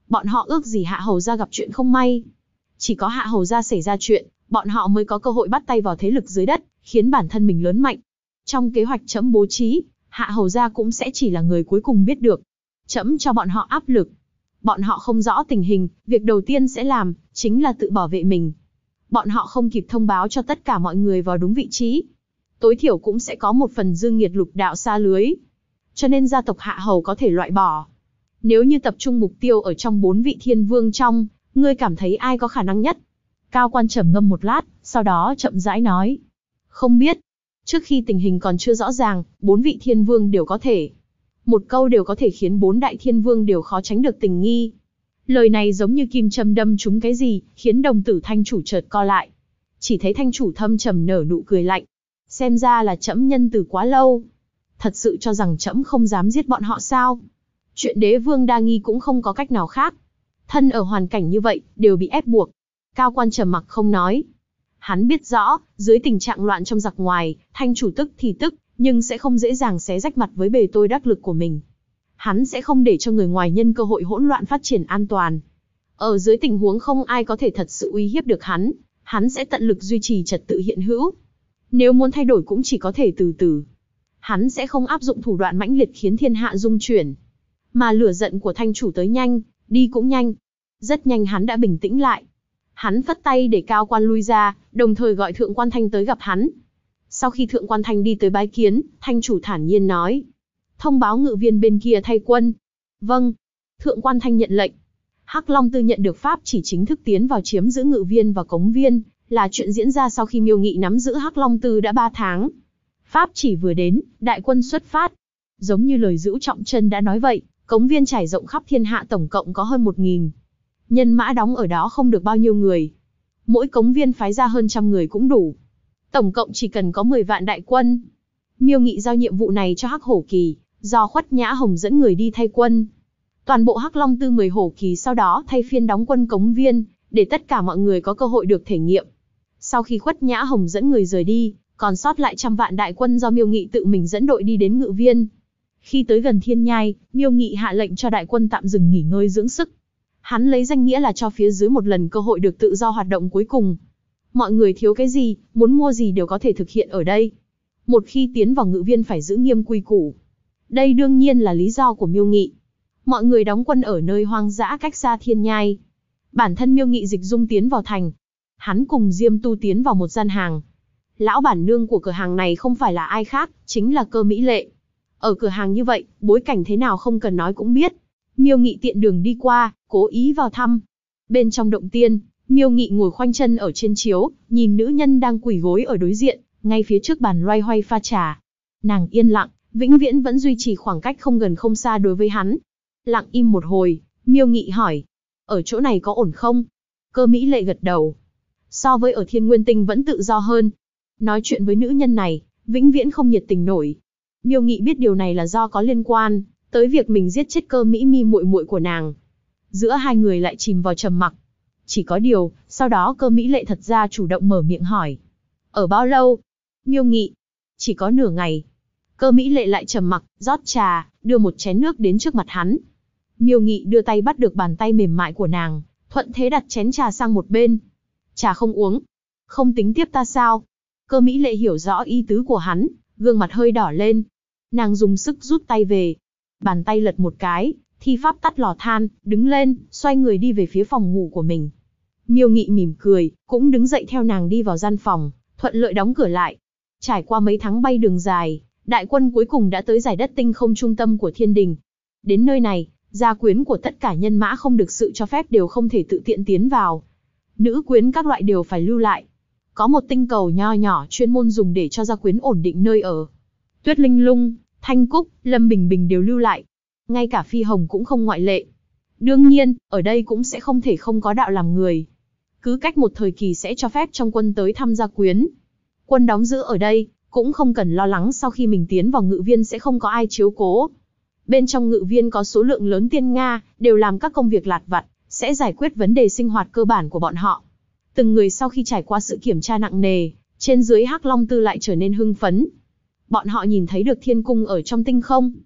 Bọn họ ước gì Hạ Hầu gia gặp chuyện không may. Chỉ có Hạ Hầu gia xảy ra chuyện, bọn họ mới có cơ hội bắt tay vào thế lực dưới đất, khiến bản thân mình lớn mạnh. Trong kế hoạch trẫm bố trí, Hạ Hầu gia cũng sẽ chỉ là người cuối cùng biết được. Trẫm cho bọn họ áp lực. Bọn họ không rõ tình hình, việc đầu tiên sẽ làm, chính là tự bảo vệ mình. Bọn họ không kịp thông báo cho tất cả mọi người vào đúng vị trí. Tối thiểu cũng sẽ có một phần dương nghiệt lục đạo xa lưới. Cho nên gia tộc Hạ Hầu có thể loại bỏ. Nếu như tập trung mục tiêu ở trong 4 vị thiên vương trong, ngươi cảm thấy ai có khả năng nhất? Cao Quan trầm ngâm một lát, sau đó chậm rãi nói. Không biết. Trước khi tình hình còn chưa rõ ràng, 4 vị thiên vương đều có thể. Một câu đều có thể khiến 4 đại thiên vương đều khó tránh được tình nghi. Lời này giống như kim châm đâm trúng cái gì, khiến đồng tử Thanh chủ chợt co lại. Chỉ thấy Thanh chủ thâm trầm nở nụ cười lạnh. Xem ra là trẫm nhân từ quá lâu. Thật sự cho rằng trẫm không dám giết bọn họ sao? Chuyện đế vương đa nghi cũng không có cách nào khác. Thân ở hoàn cảnh như vậy, đều bị ép buộc. Cao Quan trầm mặc không nói. Hắn biết rõ, dưới tình trạng loạn trong giặc ngoài, Thanh chủ tức thì tức, nhưng sẽ không dễ dàng xé rách mặt với bề tôi đắc lực của mình. Hắn sẽ không để cho người ngoài nhân cơ hội hỗn loạn phát triển an toàn. Ở dưới tình huống không ai có thể thật sự uy hiếp được hắn sẽ tận lực duy trì trật tự hiện hữu. Nếu muốn thay đổi cũng chỉ có thể từ từ. Hắn sẽ không áp dụng thủ đoạn mãnh liệt khiến thiên hạ rung chuyển. Mà lửa giận của Thanh chủ tới nhanh, đi cũng nhanh. Rất nhanh hắn đã bình tĩnh lại. Hắn phất tay để Cao Quan lui ra, đồng thời gọi Thượng Quan Thanh tới gặp hắn. Sau khi Thượng Quan Thanh đi tới bái kiến, Thanh chủ thản nhiên nói. Thông báo ngự viên bên kia thay quân. Vâng. Thượng Quan Thanh nhận lệnh. Hắc Long Tư nhận được pháp chỉ chính thức tiến vào chiếm giữ ngự viên và cống viên, là chuyện diễn ra sau khi Miêu Nghị nắm giữ Hắc Long Tư đã 3 tháng. Pháp chỉ vừa đến, đại quân xuất phát. Giống như lời Dữu Trọng Chân đã nói vậy, cống viên trải rộng khắp thiên hạ tổng cộng có hơn 1000. Nhân mã đóng ở đó không được bao nhiêu người. Mỗi cống viên phái ra hơn 100 người cũng đủ. Tổng cộng chỉ cần có 10 vạn đại quân. Miêu Nghị giao nhiệm vụ này cho Hắc Hổ Kỳ, do Khuất Nhã Hồng dẫn người đi thay quân. Toàn bộ Hắc Long Tư 10 hổ kỳ sau đó thay phiên đóng quân cống viên, để tất cả mọi người có cơ hội được thể nghiệm. Sau khi Khuất Nhã Hồng dẫn người rời đi, còn sót lại 100 vạn đại quân do Miêu Nghị tự mình dẫn đội đi đến ngự viên. Khi tới gần Thiên Nhai, Miêu Nghị hạ lệnh cho đại quân tạm dừng nghỉ ngơi dưỡng sức. Hắn lấy danh nghĩa là cho phía dưới một lần cơ hội được tự do hoạt động cuối cùng. Mọi người thiếu cái gì, muốn mua gì đều có thể thực hiện ở đây. Một khi tiến vào ngự viên phải giữ nghiêm quy củ. Đây đương nhiên là lý do của Miêu Nghị. Mọi người đóng quân ở nơi hoang dã cách xa Thiên Nhai. Bản thân Miêu Nghị dịch dung tiến vào thành. Hắn cùng Diêm Tu tiến vào một gian hàng. Lão bản nương của cửa hàng này không phải là ai khác, chính là Cơ Mỹ Lệ. Ở cửa hàng như vậy, bối cảnh thế nào không cần nói cũng biết. Miêu Nghị tiện đường đi qua, cố ý vào thăm. Bên trong động tiên, Miêu Nghị ngồi khoanh chân ở trên chiếu, nhìn nữ nhân đang quỳ gối ở đối diện, ngay phía trước bàn loay hoay pha trà. Nàng yên lặng, vĩnh viễn vẫn duy trì khoảng cách không gần không xa đối với hắn. Lặng im một hồi, Miêu Nghị hỏi, ở chỗ này có ổn không? Cơ Mỹ Lệ gật đầu. So với ở Thiên Nguyên Tinh vẫn tự do hơn. Nói chuyện với nữ nhân này, vĩnh viễn không nhiệt tình nổi. Miêu Nghị biết điều này là do có liên quan tới việc mình giết chết Cơ Mỹ Mi muội muội của nàng. Giữa hai người lại chìm vào trầm mặc. Chỉ có điều, sau đó Cơ Mỹ Lệ thật ra chủ động mở miệng hỏi. Ở bao lâu? Miêu Nghị. Chỉ có nửa ngày. Cơ Mỹ Lệ lại trầm mặc, rót trà, đưa một chén nước đến trước mặt hắn. Miêu Nghị đưa tay bắt được bàn tay mềm mại của nàng, thuận thế đặt chén trà sang một bên. Trà không uống. Không tính tiếp ta sao? Cơ Mỹ Lệ hiểu rõ ý tứ của hắn, gương mặt hơi đỏ lên. Nàng dùng sức rút tay về. Bàn tay lật một cái, thi pháp tắt lò than, đứng lên, xoay người đi về phía phòng ngủ của mình. Miêu Nghị mỉm cười, cũng đứng dậy theo nàng đi vào gian phòng, thuận lợi đóng cửa lại. Trải qua mấy tháng bay đường dài, đại quân cuối cùng đã tới giải đất tinh không trung tâm của thiên đình. Đến nơi này, gia quyến của tất cả nhân mã không được sự cho phép đều không thể tự tiện tiến vào. Nữ quyến các loại đều phải lưu lại. Có một tinh cầu nho nhỏ chuyên môn dùng để cho gia quyến ổn định nơi ở. Tuyết Linh Lung, Thanh Cúc, Lâm Bình Bình đều lưu lại. Ngay cả Phi Hồng cũng không ngoại lệ. Đương nhiên, ở đây cũng sẽ không thể không có đạo làm người. Cứ cách một thời kỳ sẽ cho phép trong quân tới thăm gia quyến. Quân đóng giữ ở đây, cũng không cần lo lắng sau khi mình tiến vào ngự viên sẽ không có ai chiếu cố. Bên trong ngự viên có số lượng lớn tiên Nga, đều làm các công việc lặt vặt, sẽ giải quyết vấn đề sinh hoạt cơ bản của bọn họ. Từng người sau khi trải qua sự kiểm tra nặng nề, trên dưới Hắc Long Tư lại trở nên hưng phấn. Bọn họ nhìn thấy được thiên cung ở trong tinh không.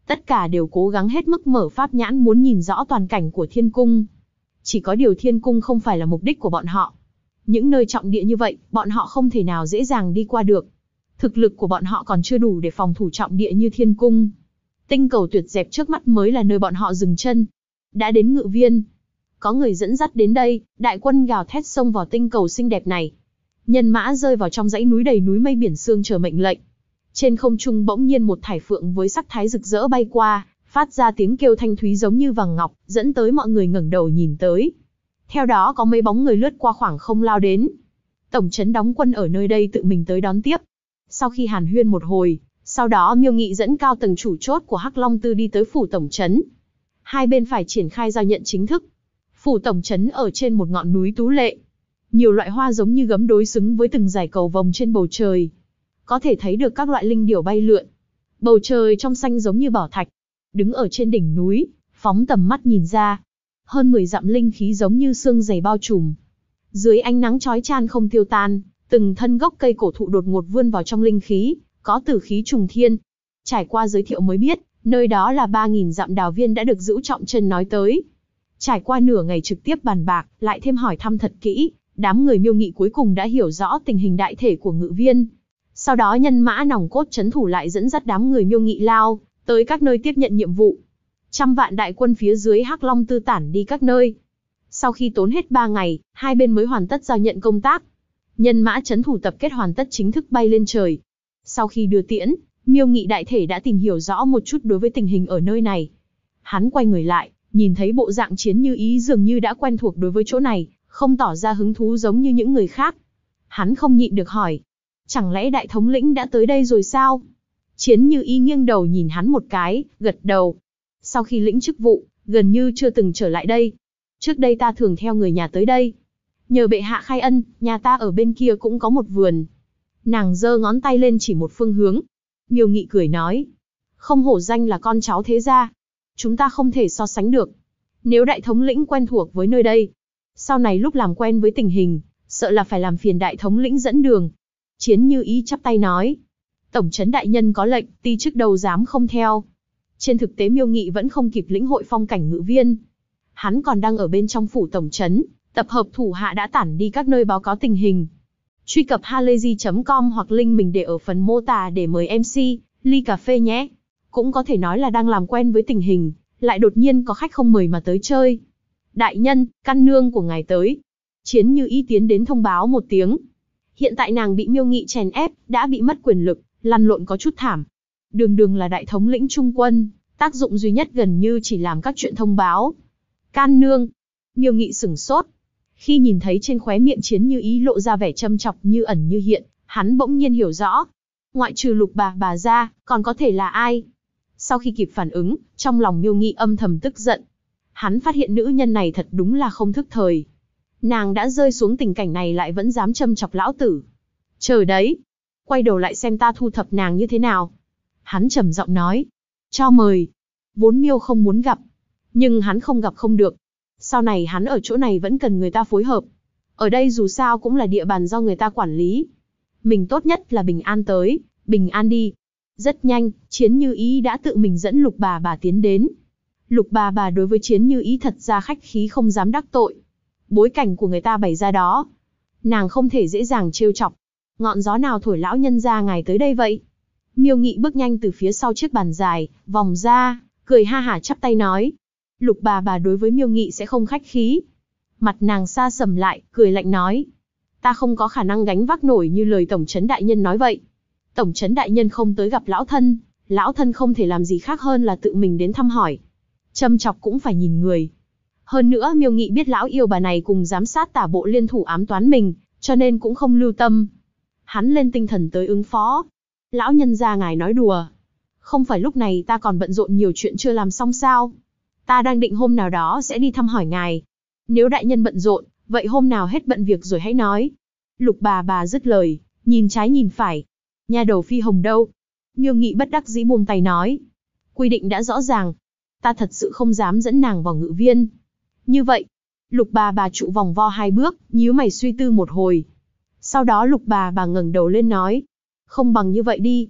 Tất cả đều cố gắng hết mức mở pháp nhãn muốn nhìn rõ toàn cảnh của thiên cung. Chỉ có điều thiên cung không phải là mục đích của bọn họ. Những nơi trọng địa như vậy, bọn họ không thể nào dễ dàng đi qua được. Thực lực của bọn họ còn chưa đủ để phòng thủ trọng địa như thiên cung. Tinh cầu tuyệt đẹp trước mắt mới là nơi bọn họ dừng chân. Đã đến Ngự Viên. Có người dẫn dắt đến đây, đại quân gào thét xông vào tinh cầu xinh đẹp này. Nhân mã rơi vào trong dãy núi đầy núi mây biển sương chờ mệnh lệnh. Trên không trung bỗng nhiên một thải phượng với sắc thái rực rỡ bay qua, phát ra tiếng kêu thanh thúy giống như vàng ngọc, dẫn tới mọi người ngẩng đầu nhìn tới. Theo đó có mấy bóng người lướt qua khoảng không lao đến. Tổng trấn đóng quân ở nơi đây tự mình tới đón tiếp. Sau khi hàn huyên một hồi, sau đó Miêu Nghị dẫn cao tầng chủ chốt của Hắc Long Tư đi tới phủ tổng trấn. Hai bên phải triển khai giao nhận chính thức. Phủ tổng trấn ở trên một ngọn núi tú lệ. Nhiều loại hoa giống như gấm đối xứng với từng dải cầu vồng trên bầu trời. Có thể thấy được các loại linh điểu bay lượn. Bầu trời trong xanh giống như bảo thạch. Đứng ở trên đỉnh núi, phóng tầm mắt nhìn ra. Hơn 10 dặm linh khí giống như sương dày bao trùm. Dưới ánh nắng chói chang không tiêu tan, từng thân gốc cây cổ thụ đột ngột vươn vào trong linh khí, có tử khí trùng thiên. Trải qua giới thiệu mới biết, nơi đó là 3.000 dặm đào viên đã được Dữu Trọng Chân nói tới. Trải qua nửa ngày trực tiếp bàn bạc, lại thêm hỏi thăm thật kỹ, đám người Miêu Nghị cuối cùng đã hiểu rõ tình hình đại thể của Ngự Viên. Sau đó nhân mã nòng cốt trấn thủ lại dẫn dắt đám người Miêu Nghị lao tới các nơi tiếp nhận nhiệm vụ. Trăm vạn đại quân phía dưới Hắc Long Tư tản đi các nơi. Sau khi tốn hết 3 ngày, hai bên mới hoàn tất giao nhận công tác. Nhân mã trấn thủ tập kết hoàn tất chính thức bay lên trời. Sau khi đưa tiễn, Miêu Nghị đại thể đã tìm hiểu rõ một chút đối với tình hình ở nơi này. Hắn quay người lại, nhìn thấy bộ dạng Chiến Như Ý dường như đã quen thuộc đối với chỗ này, không tỏ ra hứng thú giống như những người khác. Hắn không nhịn được hỏi, chẳng lẽ đại thống lĩnh đã tới đây rồi sao? Chiến Như Ý nghiêng đầu nhìn hắn một cái, gật đầu. Sau khi lĩnh chức vụ, gần như chưa từng trở lại đây. Trước đây ta thường theo người nhà tới đây. Nhờ bệ hạ khai ân, nhà ta ở bên kia cũng có một vườn. Nàng giơ ngón tay lên chỉ một phương hướng. Miêu Nghị cười nói, không hổ danh là con cháu thế gia. Chúng ta không thể so sánh được. Nếu đại thống lĩnh quen thuộc với nơi đây, sau này lúc làm quen với tình hình, sợ là phải làm phiền đại thống lĩnh dẫn đường. Chiến Như Ý chắp tay nói, tổng trấn đại nhân có lệnh, ti chức đâu dám không theo. Trên thực tế Miêu Nghị vẫn không kịp lĩnh hội phong cảnh Ngự Viên. Hắn còn đang ở bên trong phủ tổng trấn, tập hợp thủ hạ đã tản đi các nơi báo cáo tình hình. Truy cập halayzi.com hoặc link mình để ở phần mô tả để mời MC, ly cà phê nhé. Cũng có thể nói là đang làm quen với tình hình, lại đột nhiên có khách không mời mà tới chơi. Đại nhân, căn nương của ngài tới. Chiến Như Ý tiến đến thông báo một tiếng. Hiện tại nàng bị Miêu Nghị chèn ép, đã bị mất quyền lực, lăn lộn có chút thảm. Đường đường là đại thống lĩnh trung quân, tác dụng duy nhất gần như chỉ làm các chuyện thông báo. Can nương. Miêu Nghị sửng sốt. Khi nhìn thấy trên khóe miệng Chiến Như Ý lộ ra vẻ châm chọc như ẩn như hiện, hắn bỗng nhiên hiểu rõ. Ngoại trừ Lục bà ra, còn có thể là ai? Sau khi kịp phản ứng, trong lòng Miêu Nghị âm thầm tức giận. Hắn phát hiện nữ nhân này thật đúng là không thức thời. Nàng đã rơi xuống tình cảnh này lại vẫn dám châm chọc lão tử. Chờ đấy. Quay đầu lại xem ta thu thập nàng như thế nào. Hắn trầm giọng nói. Cho mời. Vốn Miêu không muốn gặp. Nhưng hắn không gặp không được. Sau này hắn ở chỗ này vẫn cần người ta phối hợp. Ở đây dù sao cũng là địa bàn do người ta quản lý. Mình tốt nhất là bình an tới, bình an đi. Rất nhanh, Chiến Như Ý đã tự mình dẫn Lục bà tiến đến. Lục bà đối với Chiến Như Ý thật ra khách khí không dám đắc tội. Bối cảnh của người ta bày ra đó. Nàng không thể dễ dàng trêu chọc. Ngọn gió nào thổi lão nhân ra ngài tới đây vậy? Miêu Nghị bước nhanh từ phía sau chiếc bàn dài, vòng ra, cười ha hả chắp tay nói. Lục bà đối với Miêu Nghị sẽ không khách khí. Mặt nàng xa sầm lại, cười lạnh nói. Ta không có khả năng gánh vác nổi như lời tổng trấn đại nhân nói vậy. Tổng trấn đại nhân không tới gặp lão thân không thể làm gì khác hơn là tự mình đến thăm hỏi. Châm chọc cũng phải nhìn người. Hơn nữa Miêu Nghị biết lão yêu bà này cùng giám sát tả bộ liên thủ ám toán mình, cho nên cũng không lưu tâm. Hắn lên tinh thần tới ứng phó. Lão nhân gia ngài nói đùa. Không phải lúc này ta còn bận rộn nhiều chuyện chưa làm xong sao? Ta đang định hôm nào đó sẽ đi thăm hỏi ngài. Nếu đại nhân bận rộn, vậy hôm nào hết bận việc rồi hãy nói. Lục bà dứt lời, nhìn trái nhìn phải. Nhà đầu Phi Hồng đâu? Miêu Nghị bất đắc dĩ buông tay nói. Quy định đã rõ ràng. Ta thật sự không dám dẫn nàng vào Ngự Viên. Như vậy, Lục bà trụ vòng vo 2 bước, nhíu mày suy tư một hồi. Sau đó Lục bà ngẩng đầu lên nói. Không bằng như vậy đi.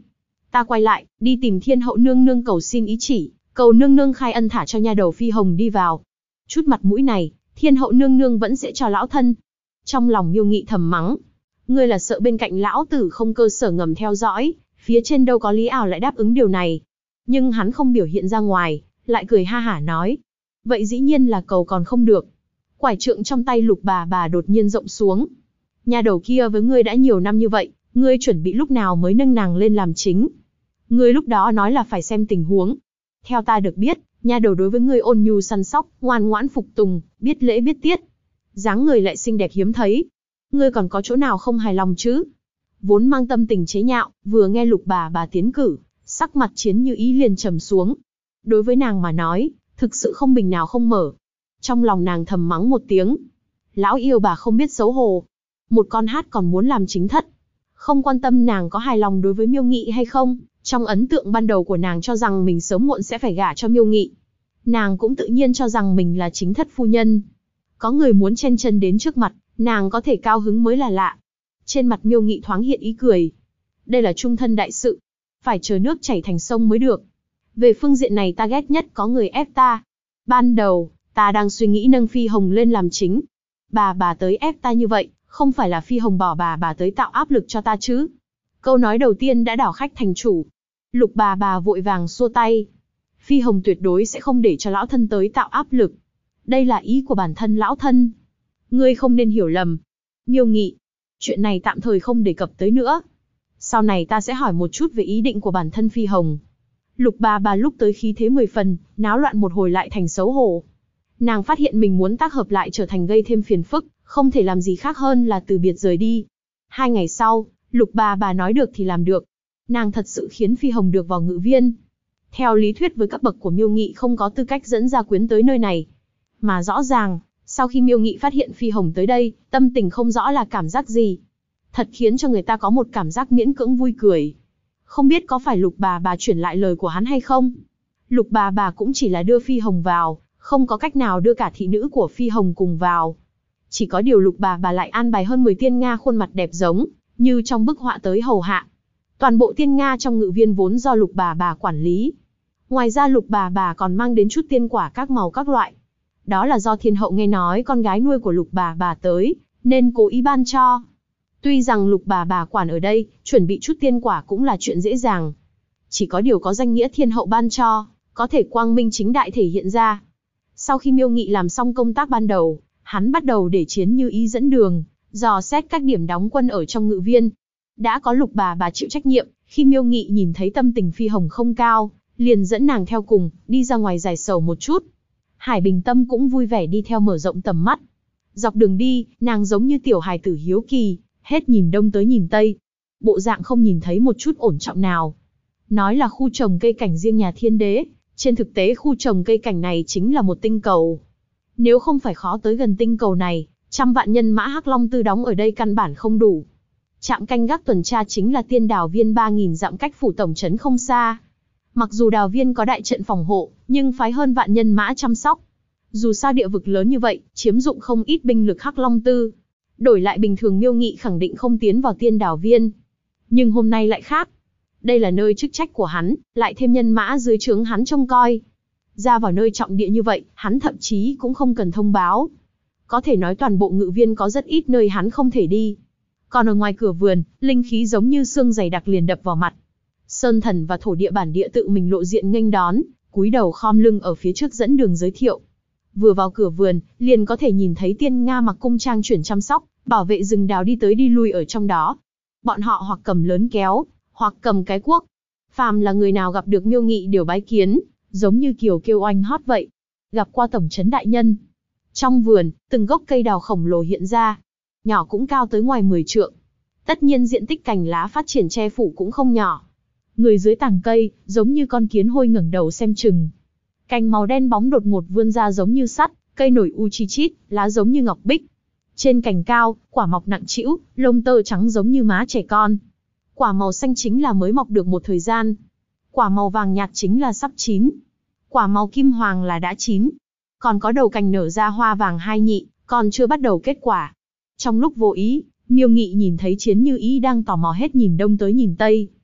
Ta quay lại, đi tìm Thiên hậu nương nương cầu xin ý chỉ, cầu nương nương khai ân thả cho nha đầu Phi Hồng đi vào. Chút mặt mũi này, Thiên hậu nương nương vẫn sẽ cho lão thân. Trong lòng Miêu Nghị thầm mắng, ngươi là sợ bên cạnh lão tử không cơ sở ngầm theo dõi, phía trên đâu có lý ảo lại đáp ứng điều này. Nhưng hắn không biểu hiện ra ngoài, lại cười ha hả nói, vậy dĩ nhiên là cầu còn không được. Quải trượng trong tay Lục bà đột nhiên rộng xuống. Nhà đầu kia với ngươi đã nhiều năm như vậy, ngươi chuẩn bị lúc nào mới nâng nàng lên làm chính? Ngươi lúc đó nói là phải xem tình huống. Theo ta được biết, nhà đầu đối với ngươi ôn nhu săn sóc, ngoan ngoãn phục tùng, biết lễ biết tiết. Dáng người lại xinh đẹp hiếm thấy. Ngươi còn có chỗ nào không hài lòng chứ? Vốn mang tâm tình chế nhạo, vừa nghe Lục bà tiến cử, sắc mặt Chiến Như Ý liền trầm xuống. Đối với nàng mà nói, thực sự không bình nào không mở. Trong lòng nàng thầm mắng một tiếng. Lão yêu bà không biết xấu hổ. Một con hát còn muốn làm chính thất. Không quan tâm nàng có hài lòng đối với Miêu Nghị hay không, trong ấn tượng ban đầu của nàng cho rằng mình sớm muộn sẽ phải gả cho Miêu Nghị. Nàng cũng tự nhiên cho rằng mình là chính thất phu nhân. Có người muốn chen chân đến trước mặt, nàng có thể cao hứng mới là lạ. Trên mặt Miêu Nghị thoáng hiện ý cười. Đây là trung thân đại sự, phải chờ nước chảy thành sông mới được. Về phương diện này ta ghét nhất có người ép ta. Ban đầu, ta đang suy nghĩ nâng Phi Hồng lên làm chính. Bà tới ép ta như vậy, không phải là Phi Hồng bỏ bà tới tạo áp lực cho ta chứ? Câu nói đầu tiên đã đảo khách thành chủ. Lục bà vội vàng xua tay. Phi Hồng tuyệt đối sẽ không để cho lão thân tới tạo áp lực. Đây là ý của bản thân lão thân. Ngươi không nên hiểu lầm. Miêu Nghị, chuyện này tạm thời không đề cập tới nữa. Sau này ta sẽ hỏi một chút về ý định của bản thân Phi Hồng. Lục bà lúc tới khí thế 10 phần, náo loạn một hồi lại thành xấu hổ. Nàng phát hiện mình muốn tác hợp lại trở thành gây thêm phiền phức, không thể làm gì khác hơn là từ biệt rời đi. 2 ngày sau, Lục bà nói được thì làm được. Nàng thật sự khiến Phi Hồng được vào ngự viên. Theo lý thuyết với cấp bậc của Miêu Nghị không có tư cách dẫn gia quyến tới nơi này. Mà rõ ràng, sau khi Miêu Nghị phát hiện Phi Hồng tới đây, tâm tình không rõ là cảm giác gì. Thật khiến cho người ta có một cảm giác miễn cưỡng vui cười. Không biết có phải Lục bà chuyển lại lời của hắn hay không? Lục bà cũng chỉ là đưa Phi Hồng vào, không có cách nào đưa cả thị nữ của Phi Hồng cùng vào. Chỉ có điều Lục bà lại an bài hơn 10 tiên Nga khuôn mặt đẹp giống, như trong bức họa tới hầu hạ. Toàn bộ tiên Nga trong ngự viên vốn do Lục bà quản lý. Ngoài ra Lục bà còn mang đến chút tiên quả các màu các loại. Đó là do Thiên hậu nghe nói con gái nuôi của Lục bà tới, nên cố ý ban cho. Tuy rằng Lục bà quản ở đây, chuẩn bị chút tiên quả cũng là chuyện dễ dàng. Chỉ có điều có danh nghĩa Thiên hậu ban cho, có thể quang minh chính đại thể hiện ra. Sau khi Miêu Nghị làm xong công tác ban đầu, hắn bắt đầu để Chiến Như Ý dẫn đường, dò xét các điểm đóng quân ở trong ngự viên. Đã có Lục bà chịu trách nhiệm, khi Miêu Nghị nhìn thấy tâm tình Phi Hồng không cao, liền dẫn nàng theo cùng, đi ra ngoài giải sầu một chút. Hải Bình Tâm cũng vui vẻ đi theo mở rộng tầm mắt. Dọc đường đi, nàng giống như tiểu hài tử hiếu kỳ, hết nhìn đông tới nhìn tây. Bộ dạng không nhìn thấy một chút ổn trọng nào. Nói là khu trồng cây cảnh riêng nhà Thiên Đế, trên thực tế khu trồng cây cảnh này chính là một tinh cầu. Nếu không phải khó tới gần tinh cầu này, 100 vạn nhân mã Hắc Long Tư đóng ở đây căn bản không đủ. Trạm canh gác tuần tra chính là Tiên Đào Viên 3000 dặm cách phủ tổng trấn không xa. Mặc dù Đào Viên có đại trận phòng hộ, nhưng phái hơn vạn nhân mã chăm sóc. Dù sao địa vực lớn như vậy, chiếm dụng không ít binh lực Hắc Long Tư. Đổi lại bình thường Miêu Nghị khẳng định không tiến vào Tiên Đào Viên. Nhưng hôm nay lại khác. Đây là nơi chức trách của hắn, lại thêm nhân mã dưới trướng hắn trông coi. Ra vào nơi trọng địa như vậy, hắn thậm chí cũng không cần thông báo. Có thể nói toàn bộ ngự viên có rất ít nơi hắn không thể đi. Còn ở ngoài cửa vườn, linh khí giống như sương dày đặc liền đập vào mặt. Sơn thần và thổ địa bản địa tự mình lộ diện nghênh đón, cúi đầu khom lưng ở phía trước dẫn đường giới thiệu. Vừa vào cửa vườn, liền có thể nhìn thấy tiên Nga mặc cung trang chuyển chăm sóc, bảo vệ rừng đào đi tới đi lui ở trong đó. Bọn họ hoặc cầm lớn kéo, hoặc cầm cái cuốc. Phàm là người nào gặp được Miêu Nghị đều bái kiến, giống như kiều kêu oanh hót vậy. Gặp qua tổng trấn đại nhân. Trong vườn, từng gốc cây đào khổng lồ hiện ra. Nhỏ cũng cao tới ngoài 10 trượng. Tất nhiên diện tích cành lá phát triển che phủ cũng không nhỏ. Người dưới tàng cây, giống như con kiến hôi ngẩng đầu xem chừng. Cành màu đen bóng đột ngột vươn ra giống như sắt, cây nổi u chi chít, lá giống như ngọc bích. Trên cành cao, quả mọc nặng trĩu, lông tơ trắng giống như má trẻ con. Quả màu xanh chính là mới mọc được một thời gian. Quả màu vàng nhạt chính là sắp chín. Quả màu kim hoàng là đã chín. Còn có đầu cành nở ra hoa vàng hai nhị, còn chưa bắt đầu kết quả. Trong lúc vô ý, Miêu Nghị nhìn thấy Chiến Như Ý đang tò mò hết nhìn đông tới nhìn tây.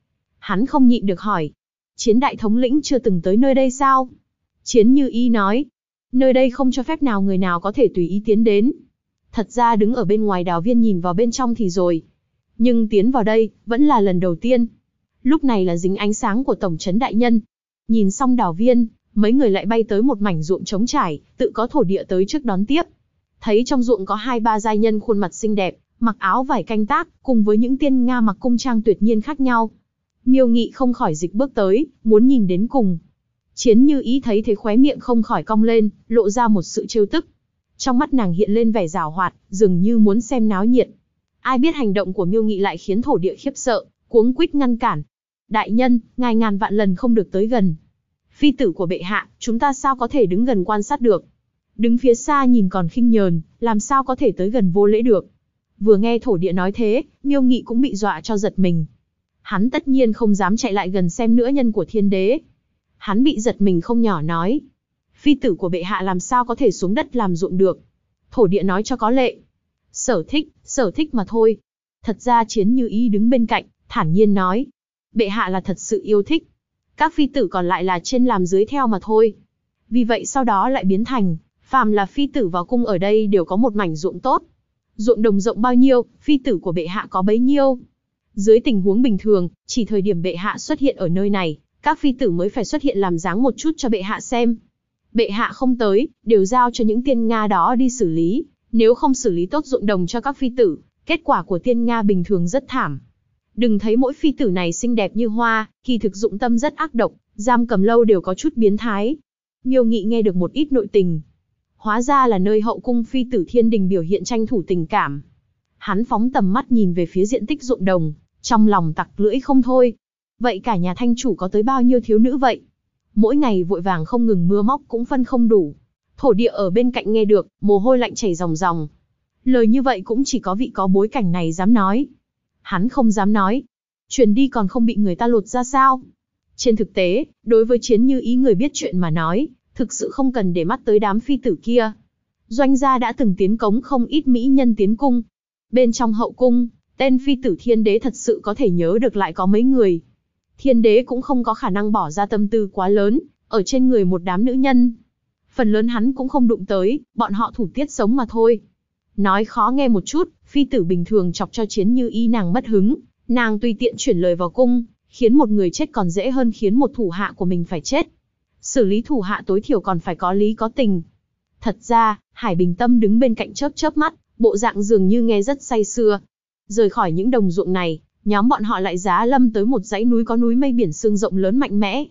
Hắn không nhịn được hỏi. Chiến đại thống lĩnh chưa từng tới nơi đây sao? Chiến Như Ý nói. Nơi đây không cho phép nào người nào có thể tùy ý tiến đến. Thật ra đứng ở bên ngoài đào viên nhìn vào bên trong thì rồi. Nhưng tiến vào đây, vẫn là lần đầu tiên. Lúc này là dính ánh sáng của tổng trấn đại nhân. Nhìn xong đào viên, mấy người lại bay tới một mảnh ruộng trống trải, tự có thổ địa tới trước đón tiếp. Thấy trong ruộng có 2-3 giai nhân khuôn mặt xinh đẹp, mặc áo vải canh tác, cùng với những tiên nga mặc cung trang tuyệt nhiên khác nhau. Miêu Nghị không khỏi dịch bước tới, muốn nhìn đến cùng. Chiến Như Ý thấy thế khóe miệng không khỏi cong lên, lộ ra một sự trêu tức. Trong mắt nàng hiện lên vẻ giảo hoạt, dường như muốn xem náo nhiệt. Ai biết hành động của Miêu Nghị lại khiến thổ địa khiếp sợ, cuống quýt ngăn cản. Đại nhân, ngài ngàn vạn lần không được tới gần. Phi tử của bệ hạ, chúng ta sao có thể đứng gần quan sát được? Đứng phía xa nhìn còn khinh nhờn, làm sao có thể tới gần vô lễ được? Vừa nghe thổ địa nói thế, Miêu Nghị cũng bị dọa cho giật mình. Hắn tất nhiên không dám chạy lại gần xem nữa nhân của thiên đế. Hắn bị giật mình không nhỏ nói. Phi tử của bệ hạ làm sao có thể xuống đất làm ruộng được? Thổ địa nói cho có lệ. Sở thích mà thôi. Thật ra Chiến Như Ý đứng bên cạnh, thản nhiên nói. Bệ hạ là thật sự yêu thích. Các phi tử còn lại là trên làm dưới theo mà thôi. Vì vậy sau đó lại biến thành, phàm là phi tử vào cung ở đây đều có một mảnh ruộng tốt. Ruộng đồng rộng bao nhiêu, phi tử của bệ hạ có bấy nhiêu. Dưới tình huống bình thường, chỉ thời điểm bệ hạ xuất hiện ở nơi này, các phi tử mới phải xuất hiện làm dáng một chút cho bệ hạ xem. Bệ hạ không tới, đều giao cho những tiên Nga đó đi xử lý. Nếu không xử lý tốt ruộng đồng cho các phi tử, kết quả của tiên Nga bình thường rất thảm. Đừng thấy mỗi phi tử này xinh đẹp như hoa, kỳ thực dụng tâm rất ác độc, giam cầm lâu đều có chút biến thái. Miêu Nghị nghe được một ít nội tình. Hóa ra là nơi hậu cung phi tử thiên đình biểu hiện tranh thủ tình cảm. Hắn phóng tầm mắt nhìn về phía diện tích ruộng đồng, trong lòng tặc lưỡi không thôi. Vậy cả nhà thanh chủ có tới bao nhiêu thiếu nữ vậy? Mỗi ngày vội vàng không ngừng mưa móc cũng phân không đủ. Thổ địa ở bên cạnh nghe được, mồ hôi lạnh chảy ròng ròng. Lời như vậy cũng chỉ có vị có bối cảnh này dám nói. Hắn không dám nói. Truyền đi còn không bị người ta lột ra sao? Trên thực tế, đối với Chiến Như Ý người biết chuyện mà nói, thực sự không cần để mắt tới đám phi tử kia. Doanh gia đã từng tiến cống không ít mỹ nhân tiến cung. Bên trong hậu cung, tên phi tử thiên đế thật sự có thể nhớ được lại có mấy người. Thiên đế cũng không có khả năng bỏ ra tâm tư quá lớn, ở trên người một đám nữ nhân. Phần lớn hắn cũng không đụng tới, bọn họ thủ tiết sống mà thôi. Nói khó nghe một chút, phi tử bình thường chọc cho Chiến Như Ý nàng mất hứng, nàng tùy tiện chuyển lời vào cung, khiến một người chết còn dễ hơn khiến một thủ hạ của mình phải chết. Xử lý thủ hạ tối thiểu còn phải có lý có tình. Thật ra, Hải Bình Tâm đứng bên cạnh chớp chớp mắt, bộ dạng dường như nghe rất say sưa. Rời khỏi những đồng ruộng này, nhóm bọn họ lại giá lâm tới một dãy núi có núi mây biển sương rộng lớn mạnh mẽ,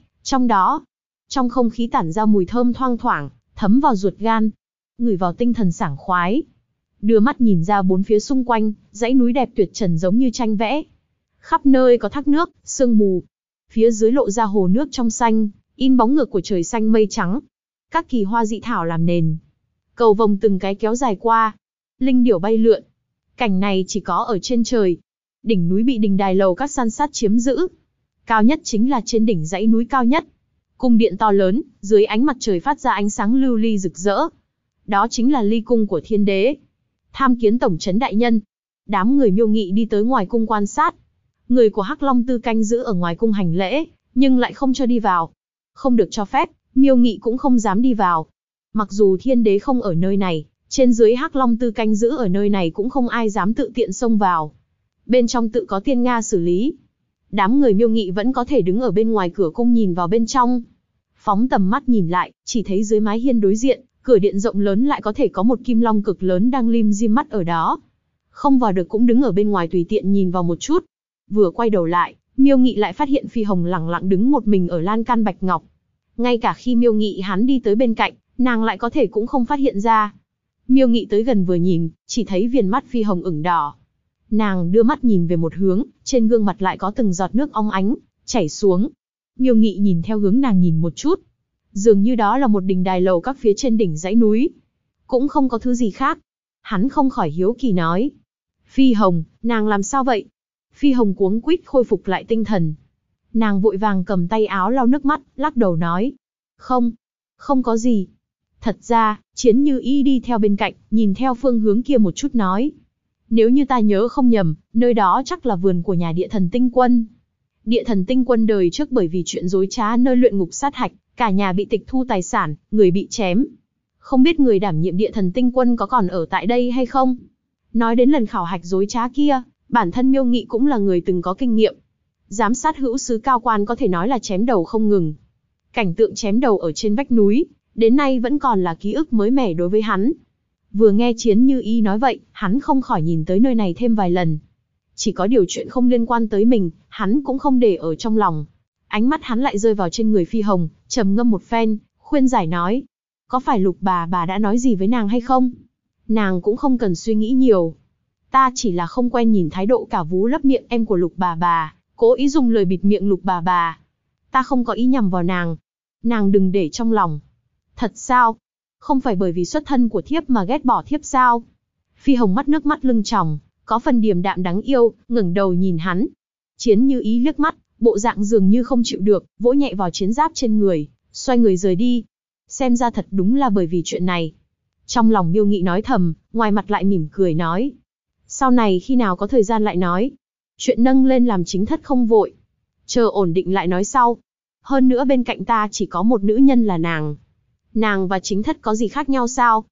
trong không khí tản ra mùi thơm thoang thoảng, thấm vào ruột gan, ngửi vào tinh thần sảng khoái. Đưa mắt nhìn ra bốn phía xung quanh, dãy núi đẹp tuyệt trần giống như tranh vẽ. Khắp nơi có thác nước, sương mù. Phía dưới lộ ra hồ nước trong xanh, in bóng ngược của trời xanh mây trắng. Các kỳ hoa dị thảo làm nền. Cầu vồng từng cái kéo dài qua. Linh điểu bay lượn. Cảnh này chỉ có ở trên trời. Đỉnh núi bị đình đài lầu các san sát chiếm giữ. Cao nhất chính là trên đỉnh dãy núi cao nhất. Cung điện to lớn, dưới ánh mặt trời phát ra ánh sáng lưu ly rực rỡ. Đó chính là ly cung của thiên đế. Tham kiến tổng trấn đại nhân. Đám người Miêu Nghị đi tới ngoài cung quan sát. Người của Hắc Long Tư canh giữ ở ngoài cung hành lễ, nhưng lại không cho đi vào. Không được cho phép, Miêu Nghị cũng không dám đi vào. Mặc dù thiên đế không ở nơi này, trên dưới Hắc Long Tư canh giữ ở nơi này cũng không ai dám tự tiện xông vào. Bên trong tự có tiên Nga xử lý. Đám người Miêu Nghị vẫn có thể đứng ở bên ngoài cửa cung nhìn vào bên trong. Phóng tầm mắt nhìn lại, chỉ thấy dưới mái hiên đối diện, cửa điện rộng lớn lại có thể có một kim long cực lớn đang lim dim mắt ở đó. Không vào được cũng đứng ở bên ngoài tùy tiện nhìn vào một chút. Vừa quay đầu lại, Miêu Nghị lại phát hiện Phi Hồng lẳng lặng đứng một mình ở lan can bạch ngọc. Ngay cả khi Miêu Nghị hắn đi tới bên cạnh, nàng lại có thể cũng không phát hiện ra. Miêu Nghị tới gần vừa nhìn, chỉ thấy viền mắt Phi Hồng ửng đỏ. Nàng đưa mắt nhìn về một hướng, trên gương mặt lại có từng giọt nước óng ánh chảy xuống. Miêu Nghị nhìn theo hướng nàng nhìn một chút, dường như đó là một đình đài lầu các phía trên đỉnh dãy núi, cũng không có thứ gì khác. Hắn không khỏi hiếu kỳ nói: Phi Hồng, nàng làm sao vậy? Phi Hồng cuống quýt khôi phục lại tinh thần. Nàng vội vàng cầm tay áo lau nước mắt, lắc đầu nói: Không có gì. Thật ra, Chiến Như Ý đi theo bên cạnh, nhìn theo phương hướng kia một chút nói: Nếu như ta nhớ không nhầm, nơi đó chắc là vườn của nhà địa thần tinh quân. Địa thần tinh quân đời trước bởi vì chuyện dối trá nơi luyện ngục sát hạch, cả nhà bị tịch thu tài sản, người bị chém. Không biết người đảm nhiệm địa thần tinh quân có còn ở tại đây hay không? Nói đến lần khảo hạch dối trá kia, bản thân Miêu Nghị cũng là người từng có kinh nghiệm. Giám sát hữu sứ cao quan có thể nói là chém đầu không ngừng. Cảnh tượng chém đầu ở trên vách núi, đến nay vẫn còn là ký ức mới mẻ đối với hắn. Vừa nghe Chiến Như Ý nói vậy, hắn không khỏi nhìn tới nơi này thêm vài lần. Chỉ có điều chuyện không liên quan tới mình, hắn cũng không để ở trong lòng. Ánh mắt hắn lại rơi vào trên người Phi Hồng, trầm ngâm một phen, khuyên giải nói. Có phải Lục bà đã nói gì với nàng hay không? Nàng cũng không cần suy nghĩ nhiều. Ta chỉ là không quen nhìn thái độ cả vú lấp miệng em của Lục bà, cố ý dùng lời bịt miệng Lục bà. Ta không có ý nhằm vào nàng. Nàng đừng để trong lòng. Thật sao? Không phải bởi vì xuất thân của thiếp mà ghét bỏ thiếp sao? Phi Hồng mắt nước mắt lưng tròng, có phần điềm đạm đáng yêu, ngẩng đầu nhìn hắn. Chiến Như Ý liếc mắt, bộ dạng dường như không chịu được, vỗ nhẹ vào chiến giáp trên người, xoay người rời đi. Xem ra thật đúng là bởi vì chuyện này. Trong lòng Miêu Nghị nói thầm, ngoài mặt lại mỉm cười nói. Sau này khi nào có thời gian lại nói. Chuyện nâng lên làm chính thất không vội. Chờ ổn định lại nói sau. Hơn nữa bên cạnh ta chỉ có một nữ nhân là nàng. Nàng và chính thất có gì khác nhau sao?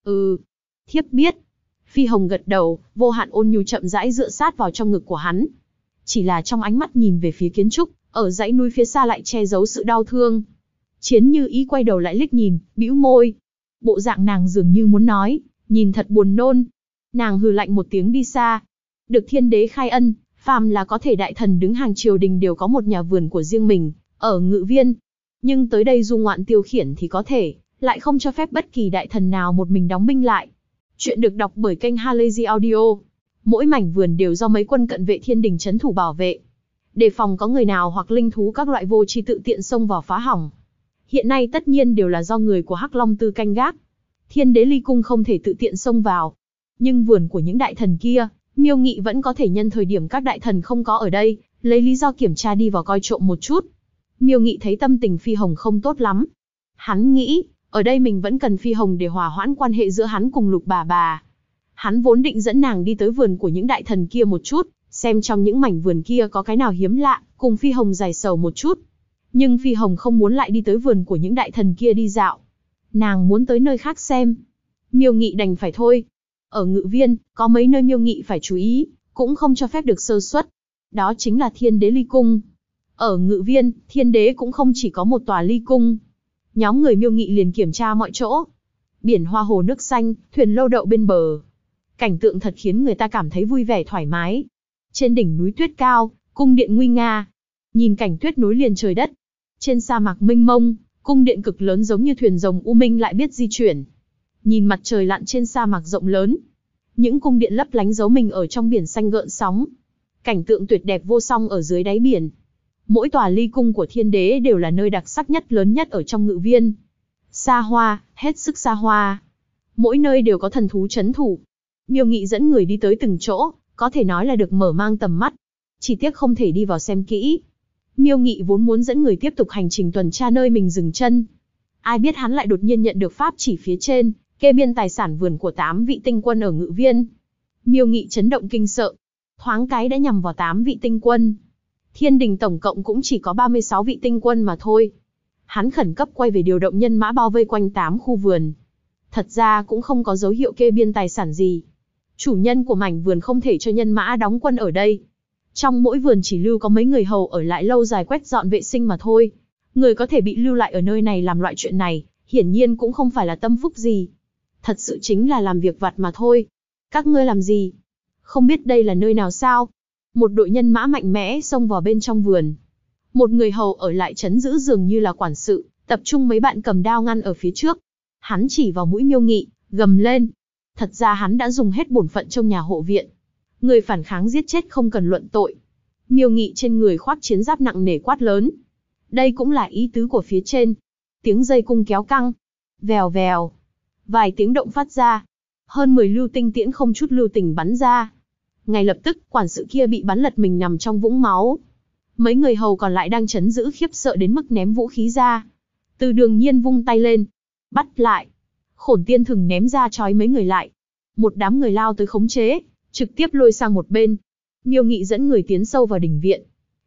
Thiếp biết. Phi Hồng gật đầu, vô hạn ôn nhu chậm rãi dựa sát vào trong ngực của hắn. Chỉ là trong ánh mắt nhìn về phía kiến trúc, ở dãy núi phía xa lại che giấu sự đau thương. Chiến Như Ý quay đầu lại liếc nhìn, bĩu môi. Bộ dạng nàng dường như muốn nói, nhìn thật buồn nôn. Nàng hừ lạnh một tiếng đi xa. Được thiên đế khai ân, phàm là có thể đại thần đứng hàng triều đình đều có một nhà vườn của riêng mình, ở Ngự Viên. Nhưng tới đây du ngoạn tiêu khiển thì có thể, lại không cho phép bất kỳ đại thần nào một mình đóng binh lại. Chuyện được đọc bởi kênh Halazy Audio. Mỗi mảnh vườn đều do mấy quân cận vệ thiên đình trấn thủ bảo vệ, đề phòng có người nào hoặc linh thú các loại vô tri tự tiện xông vào phá hỏng. Hiện nay tất nhiên đều là do người của Hắc Long Tư canh gác. Thiên đế ly cung không thể tự tiện xông vào. Nhưng vườn của những đại thần kia, Miêu Nghị vẫn có thể nhân thời điểm các đại thần không có ở đây, lấy lý do kiểm tra đi vào coi trộm một chút. Miêu Nghị thấy tâm tình Phi Hồng không tốt lắm. Hắn nghĩ, ở đây mình vẫn cần Phi Hồng để hòa hoãn quan hệ giữa hắn cùng Lục bà. Hắn vốn định dẫn nàng đi tới vườn của những đại thần kia một chút, xem trong những mảnh vườn kia có cái nào hiếm lạ, cùng Phi Hồng giải sầu một chút. Nhưng Phi Hồng không muốn lại đi tới vườn của những đại thần kia đi dạo. Nàng muốn tới nơi khác xem. Miêu Nghị đành phải thôi. Ở Ngự Viên, có mấy nơi Miêu Nghị phải chú ý, cũng không cho phép được sơ suất. Đó chính là Thiên Đế Ly Cung. Ở Ngự Viên, Thiên Đế cũng không chỉ có một tòa ly cung. Nhóm người Miêu Nghị liền kiểm tra mọi chỗ. Biển hoa hồ nước xanh, thuyền lâu đậu bên bờ. Cảnh tượng thật khiến người ta cảm thấy vui vẻ thoải mái. Trên đỉnh núi tuyết cao, cung điện nguy nga. Nhìn cảnh tuyết nối liền trời đất. Trên sa mạc mênh mông, cung điện cực lớn giống như thuyền rồng u minh lại biết di chuyển. Nhìn mặt trời lặn trên sa mạc rộng lớn. Những cung điện lấp lánh giấu mình ở trong biển xanh gợn sóng. Cảnh tượng tuyệt đẹp vô song ở dưới đáy biển. Mỗi tòa ly cung của Thiên Đế đều là nơi đặc sắc nhất lớn nhất ở trong Ngự Viên. Xa hoa, hết sức xa hoa. Mỗi nơi đều có thần thú trấn thủ. Miêu Nghị dẫn người đi tới từng chỗ, có thể nói là được mở mang tầm mắt. Chỉ tiếc không thể đi vào xem kỹ. Miêu Nghị vốn muốn dẫn người tiếp tục hành trình tuần tra nơi mình dừng chân. Ai biết hắn lại đột nhiên nhận được pháp chỉ phía trên, kê biên tài sản vườn của 8 vị tinh quân ở Ngự Viên. Miêu Nghị chấn động kinh sợ. Thoáng cái đã nhằm vào 8 vị tinh quân. Thiên đình tổng cộng cũng chỉ có 36 vị tinh quân mà thôi. Hắn khẩn cấp quay về điều động nhân mã bao vây quanh 8 khu vườn. Thật ra cũng không có dấu hiệu kê biên tài sản gì. Chủ nhân của mảnh vườn không thể cho nhân mã đóng quân ở đây. Trong mỗi vườn chỉ lưu có mấy người hầu ở lại lâu dài quét dọn vệ sinh mà thôi. Người có thể bị lưu lại ở nơi này làm loại chuyện này, hiển nhiên cũng không phải là tâm phúc gì. Thật sự chính là làm việc vặt mà thôi. Các ngươi làm gì? Không biết đây là nơi nào sao? Một đội nhân mã mạnh mẽ xông vào bên trong vườn. Một người hầu ở lại trấn giữ dường như là quản sự, tập trung mấy bạn cầm đao ngăn ở phía trước. Hắn chỉ vào mũi Miêu Nghị, gầm lên. Thật ra hắn đã dùng hết bổn phận trong nhà hộ viện. Người phản kháng giết chết không cần luận tội. Miêu Nghị trên người khoác chiến giáp nặng nề quát lớn. Đây cũng là ý tứ của phía trên. Tiếng dây cung kéo căng. Vèo vèo. Vài tiếng động phát ra. Hơn 10 lưu tinh tiễn không chút lưu tình bắn ra. Ngay lập tức, quản sự kia bị bắn lật mình nằm trong vũng máu. Mấy người hầu còn lại đang trấn giữ khiếp sợ đến mức ném vũ khí ra. Từ Đường Nhiên vung tay lên. Bắt lại. Khổn Tiên Thừng ném ra trói mấy người lại. Một đám người lao tới khống chế, trực tiếp lôi sang một bên. Miêu Nghị dẫn người tiến sâu vào đình viện.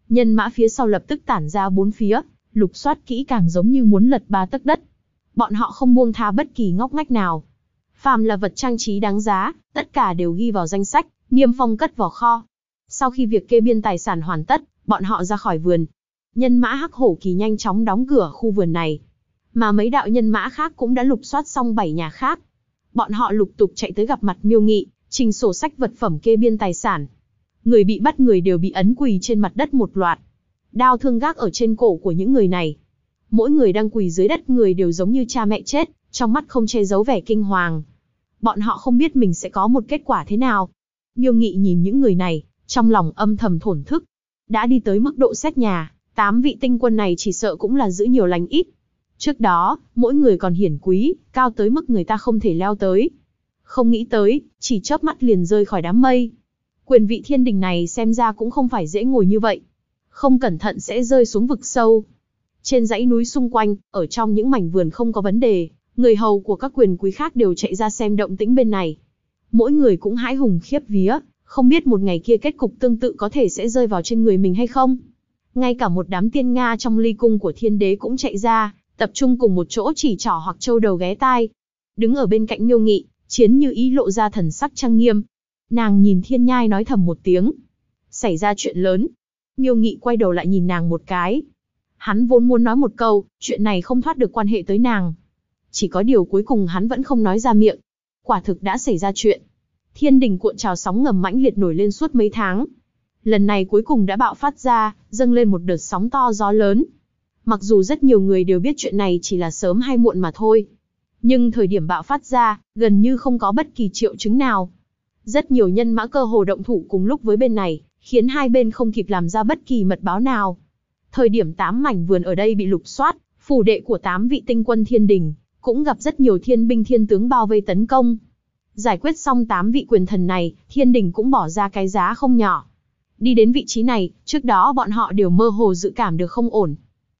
Nhân mã phía sau lập tức tản ra bốn phía, lục soát kỹ càng giống như muốn lật ba tấc đất. Bọn họ không buông tha bất kỳ ngóc ngách nào. Phàm là vật trang trí đáng giá, tất cả đều ghi vào danh sách, niêm phong cất vào kho. Sau khi việc kê biên tài sản hoàn tất, bọn họ ra khỏi vườn. Nhân mã Hắc Hổ Kỳ nhanh chóng đóng cửa khu vườn này. Mà mấy đạo nhân mã khác cũng đã lục soát xong 7 nhà khác. Bọn họ lục tục chạy tới gặp mặt Miêu Nghị, trình sổ sách vật phẩm kê biên tài sản. Người bị bắt người đều bị ấn quỳ trên mặt đất một loạt. Đao thương gác ở trên cổ của những người này. Mỗi người đang quỳ dưới đất người đều giống như cha mẹ chết, trong mắt không che giấu vẻ kinh hoàng. Bọn họ không biết mình sẽ có một kết quả thế nào. Miêu Nghị nhìn những người này, trong lòng âm thầm thổn thức. Đã đi tới mức độ xét nhà, 8 vị tinh quân này chỉ sợ cũng là giữ nhiều lành ít. Trước đó, mỗi người còn hiển quý, cao tới mức người ta không thể leo tới. Không nghĩ tới, chỉ chớp mắt liền rơi khỏi đám mây. Quyền vị thiên đình này xem ra cũng không phải dễ ngồi như vậy. Không cẩn thận sẽ rơi xuống vực sâu. Trên dãy núi xung quanh, ở trong những mảnh vườn không có vấn đề, người hầu của các quyền quý khác đều chạy ra xem động tĩnh bên này. Mỗi người cũng hãi hùng khiếp vía, không biết một ngày kia kết cục tương tự có thể sẽ rơi vào trên người mình hay không. Ngay cả một đám tiên Nga trong ly cung của thiên đế cũng chạy ra, tập trung cùng một chỗ chỉ trỏ hoặc trâu đầu ghé tai. Đứng ở bên cạnh Miêu Nghị, Chiến Như Ý lộ ra thần sắc trang nghiêm. Nàng nhìn Thiên Nhai nói thầm một tiếng. Xảy ra chuyện lớn. Miêu Nghị quay đầu lại nhìn nàng một cái. Hắn vốn muốn nói một câu, chuyện này không thoát được quan hệ tới nàng. Chỉ có điều cuối cùng hắn vẫn không nói ra miệng. Quả thực đã xảy ra chuyện. Thiên đình cuộn trào sóng ngầm mãnh liệt nổi lên suốt mấy tháng. Lần này cuối cùng đã bạo phát ra, dâng lên một đợt sóng to gió lớn. Mặc dù rất nhiều người đều biết chuyện này chỉ là sớm hay muộn mà thôi. Nhưng thời điểm bạo phát ra, gần như không có bất kỳ triệu chứng nào. Rất nhiều nhân mã cơ hồ động thủ cùng lúc với bên này, khiến hai bên không kịp làm ra bất kỳ mật báo nào. Thời điểm 8 mảnh vườn ở đây bị lục soát, phủ đệ của 8 vị tinh quân thiên đình, cũng gặp rất nhiều thiên binh thiên tướng bao vây tấn công. Giải quyết xong 8 vị quyền thần này, thiên đình cũng bỏ ra cái giá không nhỏ. Đi đến vị trí này, trước đó bọn họ đều mơ hồ dự cảm được không ổn.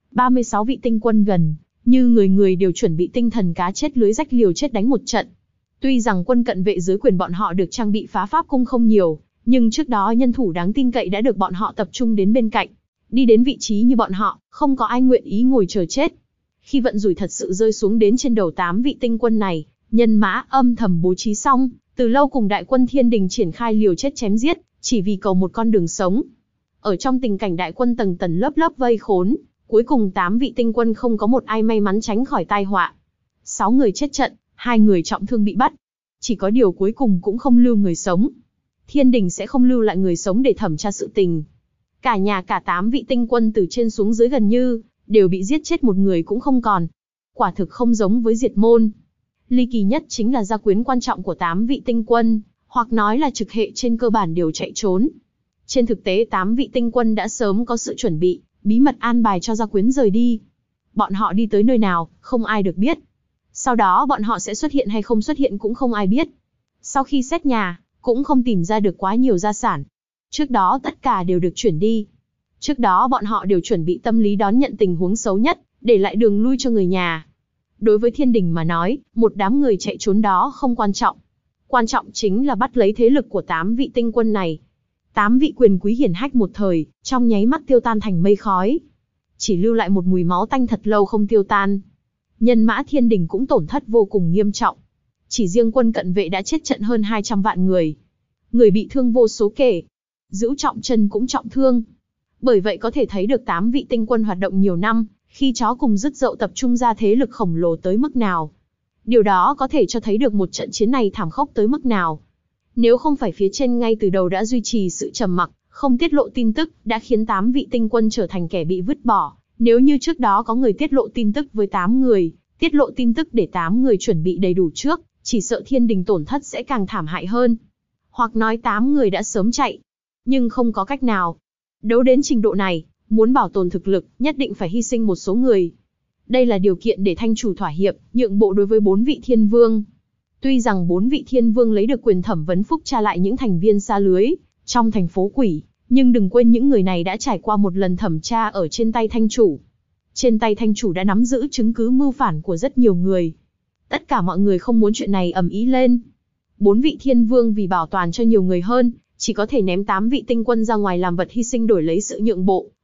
36 vị tinh quân gần, như người người đều chuẩn bị tinh thần cá chết lưới rách liều chết đánh một trận. Tuy rằng quân cận vệ dưới quyền bọn họ được trang bị phá pháp cung không nhiều, nhưng trước đó nhân thủ đáng tin cậy đã được bọn họ tập trung đến bên cạnh. Đi đến vị trí như bọn họ, không có ai nguyện ý ngồi chờ chết. Khi vận rủi thật sự rơi xuống đến trên đầu 8 vị tinh quân này, nhân mã âm thầm bố trí xong, từ lâu cùng đại quân thiên đình triển khai liều chết chém giết, chỉ vì cầu một con đường sống. Ở trong tình cảnh đại quân tầng tầng lớp lớp vây khốn, cuối cùng 8 vị tinh quân không có một ai may mắn tránh khỏi tai họa. 6 người chết trận, 2 người trọng thương bị bắt. Chỉ có điều cuối cùng cũng không lưu người sống. Thiên đình sẽ không lưu lại người sống để thẩm tra sự tình. Cả nhà cả 8 vị tinh quân từ trên xuống dưới gần như đều bị giết chết, một người cũng không còn. Quả thực không giống với diệt môn. Ly kỳ nhất chính là gia quyến quan trọng của 8 vị tinh quân, hoặc nói là trực hệ trên cơ bản đều chạy trốn. Trên thực tế 8 vị tinh quân đã sớm có sự chuẩn bị, bí mật an bài cho gia quyến rời đi. Bọn họ đi tới nơi nào, không ai được biết. Sau đó bọn họ sẽ xuất hiện hay không xuất hiện cũng không ai biết. Sau khi xét nhà, cũng không tìm ra được quá nhiều gia sản. Trước đó tất cả đều được chuyển đi. Trước đó bọn họ đều chuẩn bị tâm lý đón nhận tình huống xấu nhất, để lại đường lui cho người nhà. Đối với thiên đình mà nói, một đám người chạy trốn đó không quan trọng. Quan trọng chính là bắt lấy thế lực của 8 vị tinh quân này. 8 vị quyền quý hiển hách một thời, trong nháy mắt tiêu tan thành mây khói. Chỉ lưu lại một mùi máu tanh thật lâu không tiêu tan. Nhân mã thiên đình cũng tổn thất vô cùng nghiêm trọng. Chỉ riêng quân cận vệ đã chết trận hơn 200 vạn người. Người bị thương vô số kể. Dữu Trọng Chân cũng trọng thương. Bởi vậy có thể thấy được 8 vị tinh quân hoạt động nhiều năm, khi chó cùng dứt dậu tập trung ra thế lực khổng lồ tới mức nào. Điều đó có thể cho thấy được một trận chiến này thảm khốc tới mức nào. Nếu không phải phía trên ngay từ đầu đã duy trì sự trầm mặc, không tiết lộ tin tức, đã khiến 8 vị tinh quân trở thành kẻ bị vứt bỏ. Nếu như trước đó có người tiết lộ tin tức với 8 người, tiết lộ tin tức để 8 người chuẩn bị đầy đủ trước, chỉ sợ thiên đình tổn thất sẽ càng thảm hại hơn. Hoặc nói 8 người đã sớm chạy. Nhưng không có cách nào. Đấu đến trình độ này, muốn bảo tồn thực lực, nhất định phải hy sinh một số người. Đây là điều kiện để thanh chủ thỏa hiệp, nhượng bộ đối với 4 vị thiên vương. Tuy rằng 4 vị thiên vương lấy được quyền thẩm vấn phúc tra lại những thành viên xa lưới trong thành phố quỷ, nhưng đừng quên những người này đã trải qua một lần thẩm tra ở trên tay thanh chủ. Trên tay thanh chủ đã nắm giữ chứng cứ mưu phản của rất nhiều người. Tất cả mọi người không muốn chuyện này ầm ĩ lên. 4 vị thiên vương vì bảo toàn cho nhiều người hơn, chỉ có thể ném 8 vị tinh quân ra ngoài làm vật hy sinh đổi lấy sự nhượng bộ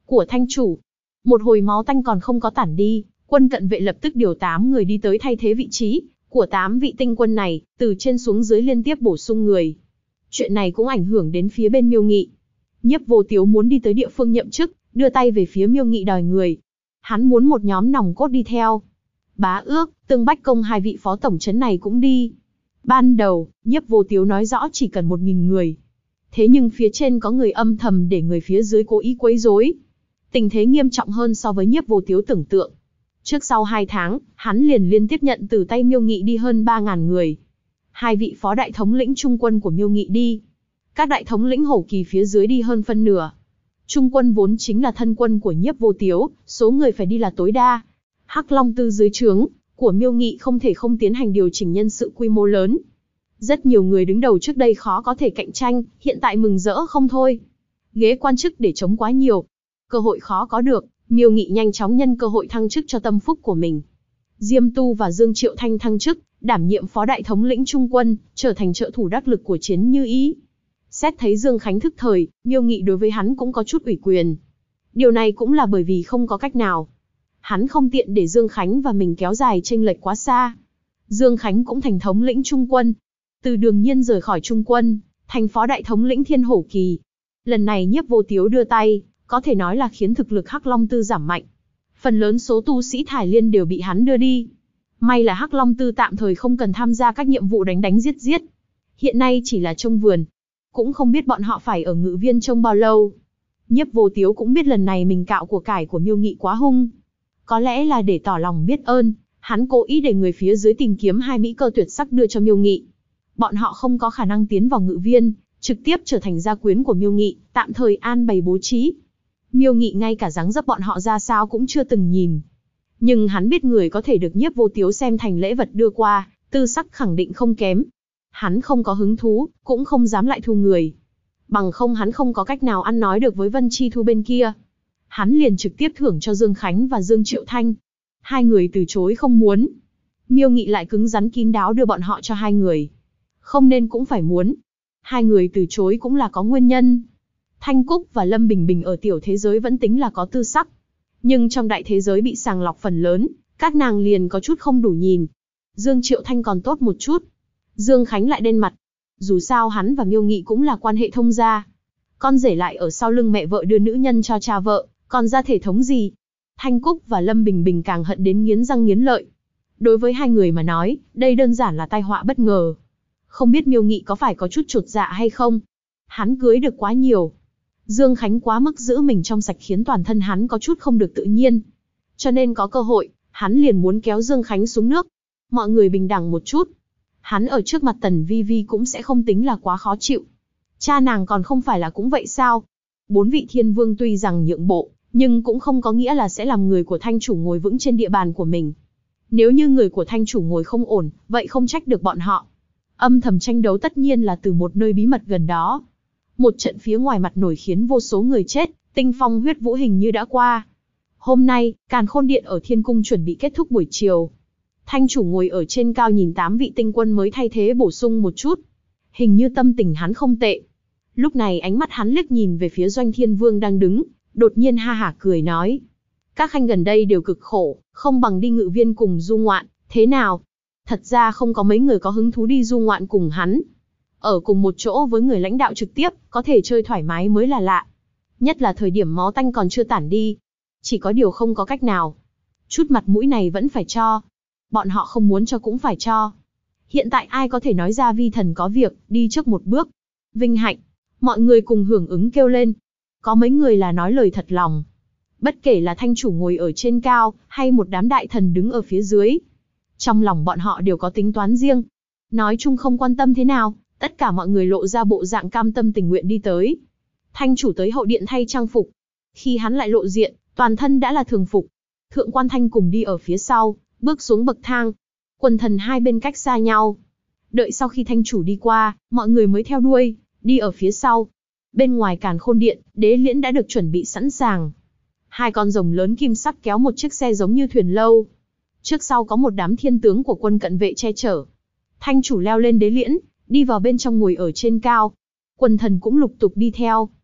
của thanh chủ. Một hồi máu tanh còn không có tản đi, quân cận vệ lập tức điều 8 người đi tới thay thế vị trí của 8 vị tinh quân này, từ trên xuống dưới liên tiếp bổ sung người. Chuyện này cũng ảnh hưởng đến phía bên Miêu Nghị. Nhiếp Vô Tiếu muốn đi tới địa phương nhậm chức, đưa tay về phía Miêu Nghị đòi người. Hắn muốn một nhóm nòng cốt đi theo. Bá Ước, Tương Bách Công hai vị phó tổng trấn này cũng đi. Ban đầu, Nhiếp Vô Tiếu nói rõ chỉ cần 1000 người. Thế nhưng phía trên có người âm thầm để người phía dưới cố ý quấy rối. Tình thế nghiêm trọng hơn so với Nhiếp Vô Tiếu tưởng tượng. Trước sau 2 tháng, hắn liền liên tiếp nhận từ tay Miêu Nghị đi hơn 3000 người. Hai vị phó đại thống lĩnh trung quân của Miêu Nghị đi. Các đại thống lĩnh hổ kỳ phía dưới đi hơn phân nửa. Trung quân vốn chính là thân quân của Nhiếp Vô Tiếu, số người phải đi là tối đa. Hắc Long Tư dưới trướng của Miêu Nghị không thể không tiến hành điều chỉnh nhân sự quy mô lớn. Rất nhiều người đứng đầu trước đây khó có thể cạnh tranh, hiện tại mừng rỡ không thôi. Ghế quan chức để chống quá nhiều, cơ hội khó có được, Miêu Nghị nhanh chóng nhân cơ hội thăng chức cho tâm phúc của mình. Diêm Tu và Dương Triệu Thanh thăng chức, đảm nhiệm phó đại thống lĩnh trung quân, trở thành trợ thủ đắc lực của Chiến Như Ý. Xét thấy Dương Khánh thức thời, Miêu Nghị đối với hắn cũng có chút ủy quyền. Điều này cũng là bởi vì không có cách nào. Hắn không tiện để Dương Khánh và mình kéo dài chênh lệch quá xa. Dương Khánh cũng thành thống lĩnh trung quân. Từ Đường Nhiên rời khỏi trung quân, thành phó đại thống lĩnh Thiên Hổ Kỳ. Lần này Nhiếp Vô Tiếu đưa tay, có thể nói là khiến thực lực Hắc Long Tư giảm mạnh. Phần lớn số tu sĩ Thải Liên đều bị hắn đưa đi. May là Hắc Long Tư tạm thời không cần tham gia các nhiệm vụ đánh đánh giết giết. Hiện nay chỉ là trông vườn. Cũng không biết bọn họ phải ở Ngự Viên trông bao lâu. Nhiếp Vô Tiếu cũng biết lần này mình cạo của cải của Miêu Nghị quá hung. Có lẽ là để tỏ lòng biết ơn, hắn cố ý để người phía dưới tìm kiếm 2 mỹ cơ tuyệt sắc đưa cho Miêu Nghị. Bọn họ không có khả năng tiến vào Ngự Viên, trực tiếp trở thành gia quyến của Miêu Nghị, tạm thời an bày bố trí. Miêu Nghị ngay cả dáng dấp bọn họ ra sao cũng chưa từng nhìn. Nhưng hắn biết người có thể được Nhiếp Vô Tiếu xem thành lễ vật đưa qua, tư sắc khẳng định không kém. Hắn không có hứng thú, cũng không dám lại thu người. Bằng không hắn không có cách nào ăn nói được với Vân Chi Thu bên kia. Hắn liền trực tiếp thưởng cho Dương Khánh và Dương Triệu Thanh. 2 người từ chối không muốn. Miêu Nghị lại cứng rắn kín đáo đưa bọn họ cho 2 người. Không nên cũng phải muốn. 2 người từ chối cũng là có nguyên nhân. Thanh Cúc và Lâm Bình Bình ở tiểu thế giới vẫn tính là có tư sắc. Nhưng trong đại thế giới bị sàng lọc phần lớn, các nàng liền có chút không đủ nhìn. Dương Triệu Thanh còn tốt một chút. Dương Khánh lại đen mặt. Dù sao hắn và Miêu Nghị cũng là quan hệ thông gia. Con rể lại ở sau lưng mẹ vợ đưa nữ nhân cho cha vợ, còn ra thể thống gì. Thanh Cúc và Lâm Bình Bình càng hận đến nghiến răng nghiến lợi. Đối với 2 người mà nói, đây đơn giản là tai họa bất ngờ. Không biết Miêu Nghị có phải có chút chột dạ hay không? Hắn cưới được quá nhiều. Dương Khánh quá mức giữ mình trong sạch khiến toàn thân hắn có chút không được tự nhiên. Cho nên có cơ hội, hắn liền muốn kéo Dương Khánh xuống nước. Mọi người bình đẳng một chút. Hắn ở trước mặt Tần Vi Vi cũng sẽ không tính là quá khó chịu. Cha nàng còn không phải là cũng vậy sao? 4 vị thiên vương tuy rằng nhượng bộ, nhưng cũng không có nghĩa là sẽ làm người của thanh chủ ngồi vững trên địa bàn của mình. Nếu như người của thanh chủ ngồi không ổn, vậy không trách được bọn họ. Âm thầm tranh đấu tất nhiên là từ một nơi bí mật gần đó. Một trận phía ngoài mặt nổi khiến vô số người chết, tinh phong huyết vũ hình như đã qua. Hôm nay, Càn Khôn Điện ở Thiên Cung chuẩn bị kết thúc buổi chiều. Thanh chủ ngồi ở trên cao nhìn 8 vị tinh quân mới thay thế bổ sung một chút. Hình như tâm tình hắn không tệ. Lúc này ánh mắt hắn liếc nhìn về phía Doanh Thiên Vương đang đứng, đột nhiên ha hả cười nói. Các khanh gần đây đều cực khổ, không bằng đi Ngự Viên cùng du ngoạn, thế nào? Thật ra không có mấy người có hứng thú đi du ngoạn cùng hắn. Ở cùng một chỗ với người lãnh đạo trực tiếp, có thể chơi thoải mái mới là lạ. Nhất là thời điểm máu tanh còn chưa tản đi. Chỉ có điều không có cách nào. Chút mặt mũi này vẫn phải cho. Bọn họ không muốn cho cũng phải cho. Hiện tại ai có thể nói ra vi thần có việc, đi trước một bước. Vinh hạnh. Mọi người cùng hưởng ứng kêu lên. Có mấy người là nói lời thật lòng. Bất kể là thanh chủ ngồi ở trên cao, hay một đám đại thần đứng ở phía dưới. Trong lòng bọn họ đều có tính toán riêng. Nói chung không quan tâm thế nào, tất cả mọi người lộ ra bộ dạng cam tâm tình nguyện đi tới. Thanh chủ tới hậu điện thay trang phục. Khi hắn lại lộ diện, toàn thân đã là thường phục. Thượng quan Thanh cùng đi ở phía sau, bước xuống bậc thang. Quần thần hai bên cách xa nhau. Đợi sau khi thanh chủ đi qua, mọi người mới theo đuôi, đi ở phía sau. Bên ngoài Càn Khôn Điện, đế liễn đã được chuẩn bị sẵn sàng. 2 con rồng lớn kim sắc kéo một chiếc xe giống như thuyền lâu. Trước sau có một đám thiên tướng của quân cận vệ che chở. Thanh chủ leo lên đế liễn, đi vào bên trong ngồi ở trên cao. Quần thần cũng lục tục đi theo.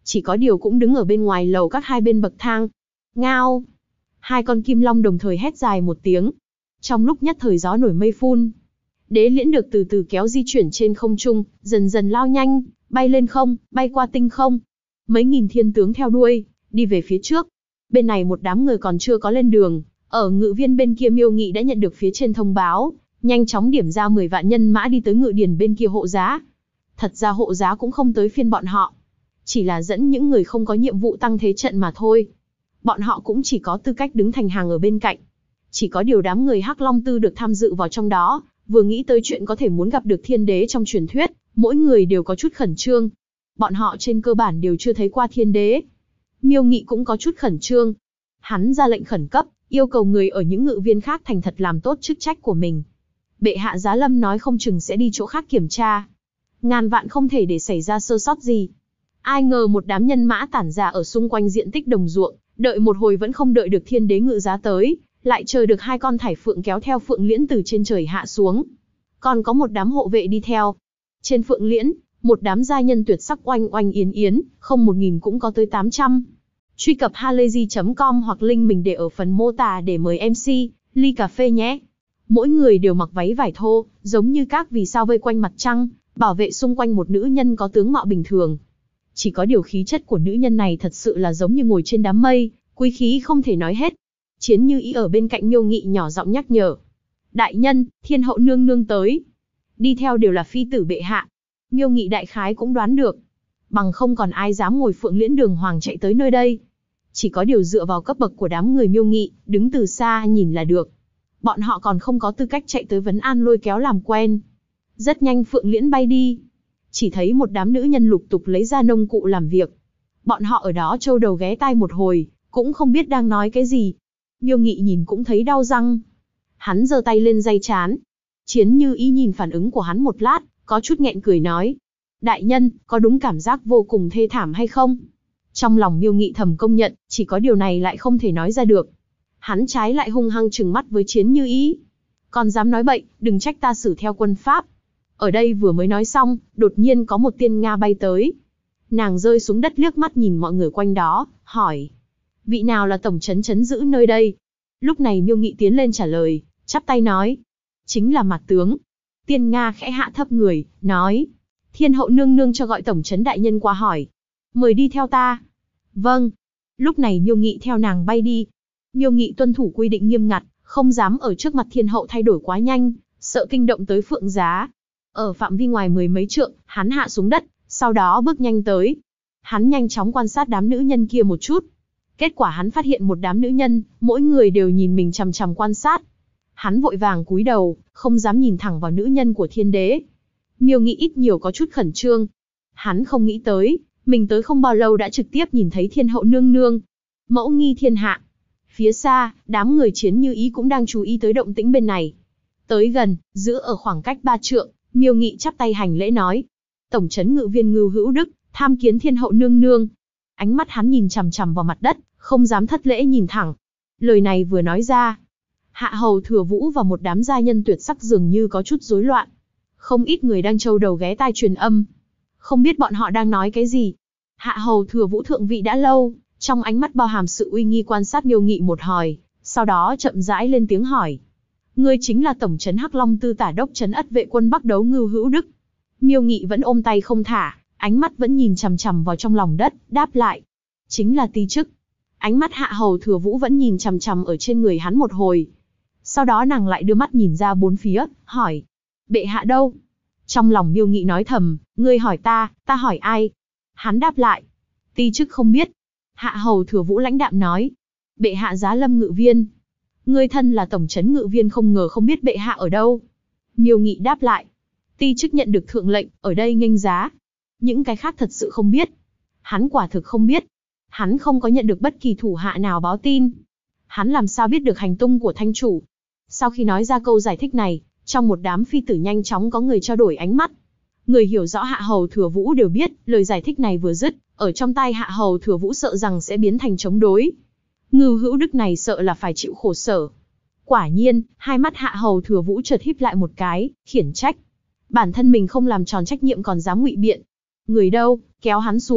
Chỉ có điều cũng đứng ở bên ngoài lầu các hai bên bậc thang. Ngao! Hai con kim long đồng thời hét dài một tiếng. Trong lúc nhất thời gió nổi mây phun, đế liễn được từ từ kéo di chuyển trên không trung, dần dần lao nhanh, bay lên không, bay qua tinh không. Mấy nghìn thiên tướng theo đuôi, đi về phía trước. Bên này một đám người còn chưa có lên đường, ở ngự viên bên kia Miêu Nghị đã nhận được phía trên thông báo, nhanh chóng điểm ra 10 vạn nhân mã đi tới ngự điển bên kia hộ giá. Thật ra hộ giá cũng không tới phiên bọn họ, chỉ là dẫn những người không có nhiệm vụ tăng thế trận mà thôi. Bọn họ cũng chỉ có tư cách đứng thành hàng ở bên cạnh. Chỉ có điều đám người Hắc Long Tư được tham dự vào trong đó, vừa nghĩ tới chuyện có thể muốn gặp được thiên đế trong truyền thuyết, mỗi người đều có chút khẩn trương. Bọn họ trên cơ bản đều chưa thấy qua thiên đế. Miêu Nghị cũng có chút khẩn trương. Hắn ra lệnh khẩn cấp, yêu cầu người ở những ngự viên khác thành thật làm tốt chức trách của mình. Bệ hạ Giá Lâm nói không chừng sẽ đi chỗ khác kiểm tra. Ngàn vạn không thể để xảy ra sơ sót gì. Ai ngờ một đám nhân mã tản ra ở xung quanh diện tích đồng ruộng, đợi một hồi vẫn không đợi được thiên đế ngự giá tới, lại chờ được hai con thải phượng kéo theo phượng liễn từ trên trời hạ xuống. Còn có một đám hộ vệ đi theo. Trên phượng liễn, một đám gia nhân tuyệt sắc oanh oanh yến yến, không 1000 cũng có tới 800. Truy cập halayzi.com hoặc link mình để ở phần mô tả để mời MC, ly cà phê nhé. Mỗi người đều mặc váy vải thô, giống như các vì sao vây quanh mặt trăng, bảo vệ xung quanh một nữ nhân có tướng mạo bình thường. Chỉ có điều khí chất của nữ nhân này thật sự là giống như ngồi trên đám mây, quý khí không thể nói hết. Chiến Như Ý ở bên cạnh Miêu Nghị nhỏ giọng nhắc nhở. Đại nhân, thiên hậu nương nương tới. Đi theo đều là phi tử bệ hạ. Miêu Nghị đại khái cũng đoán được. Bằng không còn ai dám ngồi phượng liễn đường hoàng chạy tới nơi đây. Chỉ có điều dựa vào cấp bậc của đám người Miêu Nghị, đứng từ xa nhìn là được. Bọn họ còn không có tư cách chạy tới vấn an lôi kéo làm quen. Rất nhanh phượng liễn bay đi. Chỉ thấy một đám nữ nhân lục tục lấy ra nông cụ làm việc. Bọn họ ở đó trâu đầu ghé tai một hồi, cũng không biết đang nói cái gì. Miêu Nghị nhìn cũng thấy đau răng. Hắn giơ tay lên day trán. Chiến Như Ý nhìn phản ứng của hắn một lát, có chút nghẹn cười nói. Đại nhân, có đúng cảm giác vô cùng thê thảm hay không? Trong lòng Miêu Nghị thầm công nhận, chỉ có điều này lại không thể nói ra được. Hắn trái lại hung hăng trừng mắt với Chiến Như Ý. Còn dám nói bậy, đừng trách ta xử theo quân pháp. Ở đây vừa mới nói xong, đột nhiên có một tiên Nga bay tới. Nàng rơi xuống đất liếc mắt nhìn mọi người quanh đó, hỏi. Vị nào là tổng trấn trấn giữ nơi đây? Lúc này Miêu Nghị tiến lên trả lời, chắp tay nói. Chính là Mạt tướng. Tiên Nga khẽ hạ thấp người, nói. Thiên hậu nương nương cho gọi tổng trấn đại nhân qua hỏi. Mời đi theo ta. Vâng. Lúc này Miêu Nghị theo nàng bay đi. Miêu Nghị tuân thủ quy định nghiêm ngặt, không dám ở trước mặt thiên hậu thay đổi quá nhanh, sợ kinh động tới Phượng Giá. Ở phạm vi ngoài 10 mấy trượng, hắn hạ xuống đất, sau đó bước nhanh tới. Hắn nhanh chóng quan sát đám nữ nhân kia một chút. Kết quả hắn phát hiện một đám nữ nhân, mỗi người đều nhìn mình chằm chằm quan sát. Hắn vội vàng cúi đầu, không dám nhìn thẳng vào nữ nhân của thiên đế. Miêu Nghị ít nhiều có chút khẩn trương. Hắn không nghĩ tới, mình tới không bao lâu đã trực tiếp nhìn thấy thiên hậu nương nương. Mẫu nghi thiên hạ. Phía xa, đám người Chiến Như Ý cũng đang chú ý tới động tĩnh bên này. Tới gần, giữ ở khoảng cách 3 trượng, Miêu Nghị chắp tay hành lễ nói. Tổng trấn ngự viên Ngưu Hữu Đức, tham kiến thiên hậu nương nương. Ánh mắt hắn nhìn chằm chằm vào mặt đất, không dám thất lễ nhìn thẳng. Lời này vừa nói ra, Hạ hầu Thừa Vũ và một đám gia nhân tuyệt sắc dường như có chút rối loạn. Không ít người đang trâu đầu ghé tai truyền âm. Không biết bọn họ đang nói cái gì. Hạ hầu Thừa Vũ thượng vị đã lâu, trong ánh mắt bao hàm sự uy nghi quan sát Miêu Nghị một hồi, sau đó chậm rãi lên tiếng hỏi. Ngươi chính là tổng trấn Hắc Long Tư tả đốc trấn ất vệ quân Bắc Đấu Ngưu Hữu Đức. Miêu Nghị vẫn ôm tay không thả, ánh mắt vẫn nhìn chằm chằm vào trong lòng đất, đáp lại. Chính là ti chức. Ánh mắt Hạ hầu Thừa Vũ vẫn nhìn chằm chằm ở trên người hắn một hồi. Sau đó nàng lại đưa mắt nhìn ra bốn phía, hỏi. Bệ hạ đâu? Trong lòng Miêu Nghị nói thầm, ngươi hỏi ta hỏi ai? Hắn đáp lại. Ti chức không biết. Hạ hầu Thừa Vũ lãnh đạm nói. Bệ hạ Giá Lâm ngự viên. Ngươi thân là tổng trấn ngự viên không ngờ không biết bệ hạ ở đâu. Miêu Nghị đáp lại. Ti chức nhận được thượng lệnh, ở đây nghênh giá. Những cái khác thật sự không biết. Hắn quả thực không biết. Hắn không có nhận được bất kỳ thủ hạ nào báo tin. Hắn làm sao biết được hành tung của thanh chủ? Sau khi nói ra câu giải thích này, trong một đám phi tử nhanh chóng có người trao đổi ánh mắt. Người hiểu rõ Hạ hầu Thừa Vũ đều biết, lời giải thích này vừa dứt, ở trong tai Hạ hầu Thừa Vũ sợ rằng sẽ biến thành chống đối. Ngưu Hữu Đức này sợ là phải chịu khổ sở. Quả nhiên, hai mắt Hạ hầu Thừa Vũ chợt híp lại một cái, khiển trách. Bản thân mình không làm tròn trách nhiệm còn dám ngụy biện. Người đâu, kéo hắn xuống,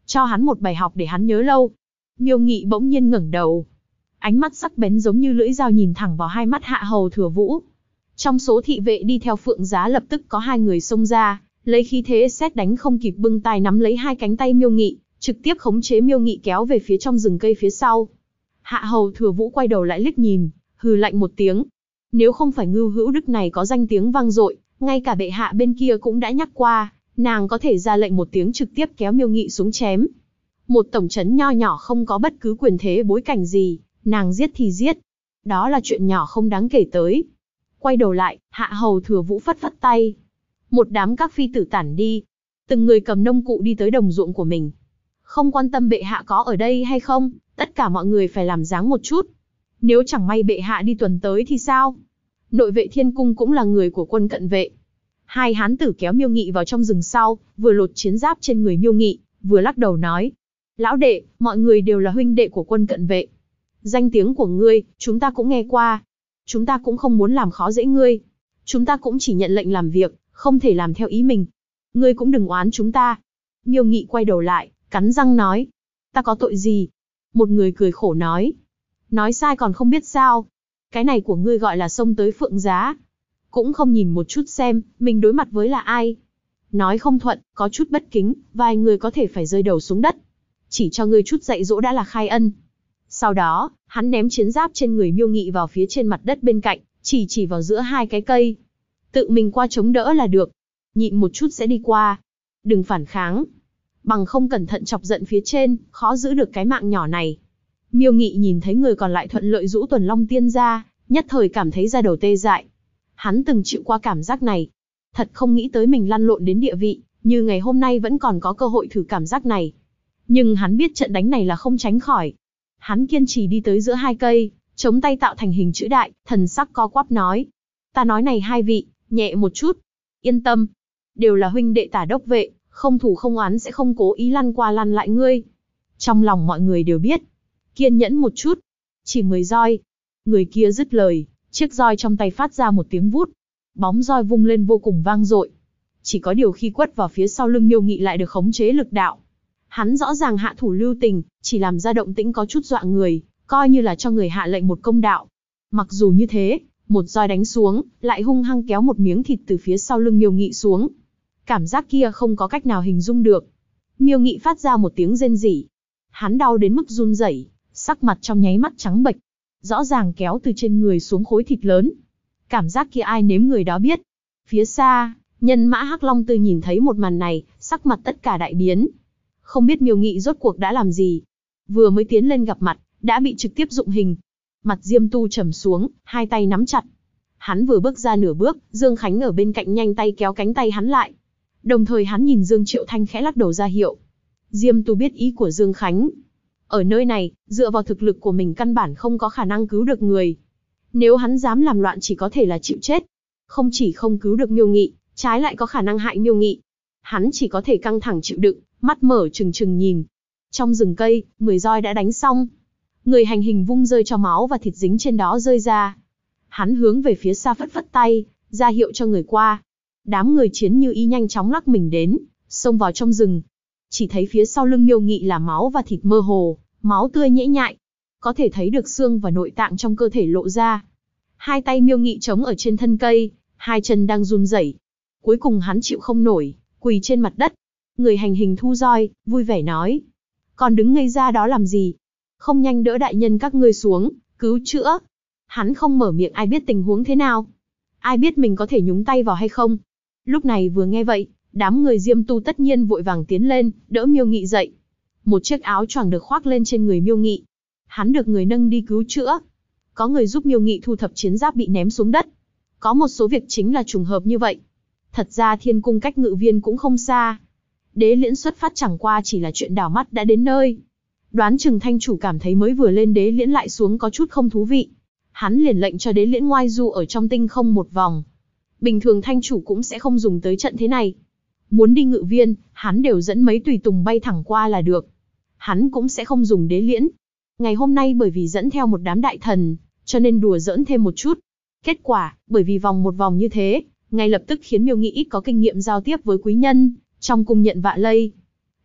cho hắn một bài học để hắn nhớ lâu. Miêu Nghị bỗng nhiên ngẩng đầu. Ánh mắt sắc bén giống như lưỡi dao nhìn thẳng vào hai mắt Hạ Hầu Thừa Vũ. Trong số thị vệ đi theo Phượng Giá lập tức có hai người xông ra, lấy khí thế sét đánh không kịp bưng tay nắm lấy hai cánh tay Miêu Nghị, trực tiếp khống chế Miêu Nghị kéo về phía trong rừng cây phía sau. Hạ Hầu Thừa Vũ quay đầu lại liếc nhìn, hừ lạnh một tiếng. Nếu không phải Ngưu Hữu Đức này có danh tiếng vang dội, ngay cả bệ hạ bên kia cũng đã nhắc qua, nàng có thể ra lệnh một tiếng trực tiếp kéo Miêu Nghị xuống chém. Một tổng trấn nho nhỏ không có bất cứ quyền thế bối cảnh gì, nàng giết thì giết. Đó là chuyện nhỏ không đáng kể tới. Quay đầu lại, Hạ Hầu Thừa Vũ phất phất tay. Một đám các phi tử tản đi. Từng người cầm nông cụ đi tới đồng ruộng của mình. Không quan tâm bệ hạ có ở đây hay không, tất cả mọi người phải làm dáng một chút. Nếu chẳng may bệ hạ đi tuần tới thì sao? Nội vệ thiên cung cũng là người của quân cận vệ. Hai hán tử kéo Miêu Nghị vào trong rừng sau, vừa lột chiến giáp trên người Miêu Nghị, vừa lắc đầu nói. Lão đệ, mọi người đều là huynh đệ của quân cận vệ. Danh tiếng của ngươi, chúng ta cũng nghe qua. Chúng ta cũng không muốn làm khó dễ ngươi. Chúng ta cũng chỉ nhận lệnh làm việc, không thể làm theo ý mình. Ngươi cũng đừng oán chúng ta. Miêu Nghị quay đầu lại, cắn răng nói. Ta có tội gì? Một người cười khổ nói. Nói sai còn không biết sao. Cái này của ngươi gọi là xông tới Phượng Giá. Cũng không nhìn một chút xem, mình đối mặt với là ai. Nói không thuận, có chút bất kính, vài người có thể phải rơi đầu xuống đất. Chỉ cho ngươi chút dạy dỗ đã là khai ân. Sau đó, hắn ném chiến giáp trên người Miêu Nghị vào phía trên mặt đất bên cạnh, chỉ vào giữa hai cái cây. Tự mình qua chống đỡ là được. Nhịn một chút sẽ đi qua. Đừng phản kháng. Bằng không cẩn thận chọc giận phía trên, khó giữ được cái mạng nhỏ này. Miêu Nghị nhìn thấy người còn lại thuận lợi rũ Tuần Long Tiên ra, nhất thời cảm thấy da đầu tê dại. Hắn từng chịu qua cảm giác này. Thật không nghĩ tới mình lăn lộn đến địa vị, như ngày hôm nay vẫn còn có cơ hội thử cảm giác này. Nhưng hắn biết trận đánh này là không tránh khỏi. Hắn kiên trì đi tới giữa hai cây, chống tay tạo thành hình chữ đại, thần sắc co quắp nói. Ta nói này hai vị, nhẹ một chút. Yên tâm. Đều là huynh đệ Tả đốc vệ, không thù không oán sẽ không cố ý lăn qua lăn lại ngươi. Trong lòng mọi người đều biết. Kiên nhẫn một chút. Chỉ 10 roi. Người kia dứt lời, chiếc roi trong tay phát ra một tiếng vút. Bóng roi vung lên vô cùng vang dội. Chỉ có điều khi quất vào phía sau lưng Miêu Nghị lại được khống chế lực đạo. Hắn rõ ràng hạ thủ lưu tình, chỉ làm ra động tĩnh có chút dọa người, coi như là cho người hạ lệnh một công đạo. Mặc dù như thế, một roi đánh xuống, lại hung hăng kéo một miếng thịt từ phía sau lưng Miêu Nghị xuống. Cảm giác kia không có cách nào hình dung được. Miêu Nghị phát ra một tiếng rên rỉ. Hắn đau đến mức run rẩy, sắc mặt trong nháy mắt trắng bệch. Rõ ràng kéo từ trên người xuống khối thịt lớn. Cảm giác kia ai nếm người đó biết. Phía xa, nhân mã Hắc Long Tư nhìn thấy một màn này, sắc mặt tất cả đại biến. Không biết Miêu Nghị rốt cuộc đã làm gì. Vừa mới tiến lên gặp mặt, đã bị trực tiếp dụng hình. Mặt Diêm Tu trầm xuống, hai tay nắm chặt. Hắn vừa bước ra nửa bước, Dương Khánh ở bên cạnh nhanh tay kéo cánh tay hắn lại. Đồng thời hắn nhìn Dương Triệu Thanh khẽ lắc đầu ra hiệu. Diêm Tu biết ý của Dương Khánh. Ở nơi này, dựa vào thực lực của mình căn bản không có khả năng cứu được người. Nếu hắn dám làm loạn chỉ có thể là chịu chết. Không chỉ không cứu được Miêu Nghị, trái lại có khả năng hại Miêu Nghị. Hắn chỉ có thể căng thẳng chịu đựng, mắt mở trừng trừng nhìn. Trong rừng cây, 10 roi đã đánh xong. Người hành hình vung rơi cho máu và thịt dính trên đó rơi ra. Hắn hướng về phía xa phất phất tay, ra hiệu cho người qua. Đám người chiến như y nhanh chóng lắc mình đến, xông vào trong rừng. Chỉ thấy phía sau lưng Miêu Nghị là máu và thịt mơ hồ, máu tươi nhễ nhại. Có thể thấy được xương và nội tạng trong cơ thể lộ ra. Hai tay Miêu Nghị chống ở trên thân cây, hai chân đang run rẩy. Cuối cùng hắn chịu không nổi, quỳ trên mặt đất. Người hành hình thu roi, vui vẻ nói. Còn đứng ngây ra đó làm gì? Không nhanh đỡ đại nhân các ngươi xuống, cứu chữa. Hắn không mở miệng ai biết tình huống thế nào. Ai biết mình có thể nhúng tay vào hay không. Lúc này vừa nghe vậy, đám người Diêm Tu tất nhiên vội vàng tiến lên, đỡ Miêu Nghị dậy. Một chiếc áo choàng được khoác lên trên người Miêu Nghị. Hắn được người nâng đi cứu chữa. Có người giúp Miêu Nghị thu thập chiến giáp bị ném xuống đất. Có một số việc chính là trùng hợp như vậy. Thật ra Thiên Cung cách Ngự Viên cũng không xa. Đế Liễn xuất phát chẳng qua chỉ là chuyện đảo mắt đã đến nơi. Đoán chừng thanh chủ cảm thấy mới vừa lên Đế Liễn lại xuống có chút không thú vị. Hắn liền lệnh cho Đế Liễn ngoai du ở trong tinh không một vòng. Bình thường thanh chủ cũng sẽ không dùng tới trận thế này. Muốn đi Ngự Viên, hắn đều dẫn mấy tùy tùng bay thẳng qua là được. Hắn cũng sẽ không dùng Đế Liễn. Ngày hôm nay bởi vì dẫn theo một đám đại thần, cho nên đùa giỡn thêm một chút. Kết quả, bởi vì vòng một vòng như thế, ngay lập tức khiến Miêu Nghị ít có kinh nghiệm giao tiếp với quý nhân, trong cung nhận vạ lây.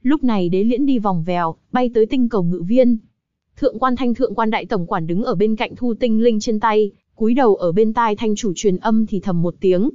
Lúc này Đế Liễn đi vòng vèo, bay tới tinh cầu Ngự Viên. Thượng quan Thanh thượng quan đại tổng quản đứng ở bên cạnh thu tinh linh trên tay, cúi đầu ở bên tai Thanh chủ truyền âm thì thầm một tiếng.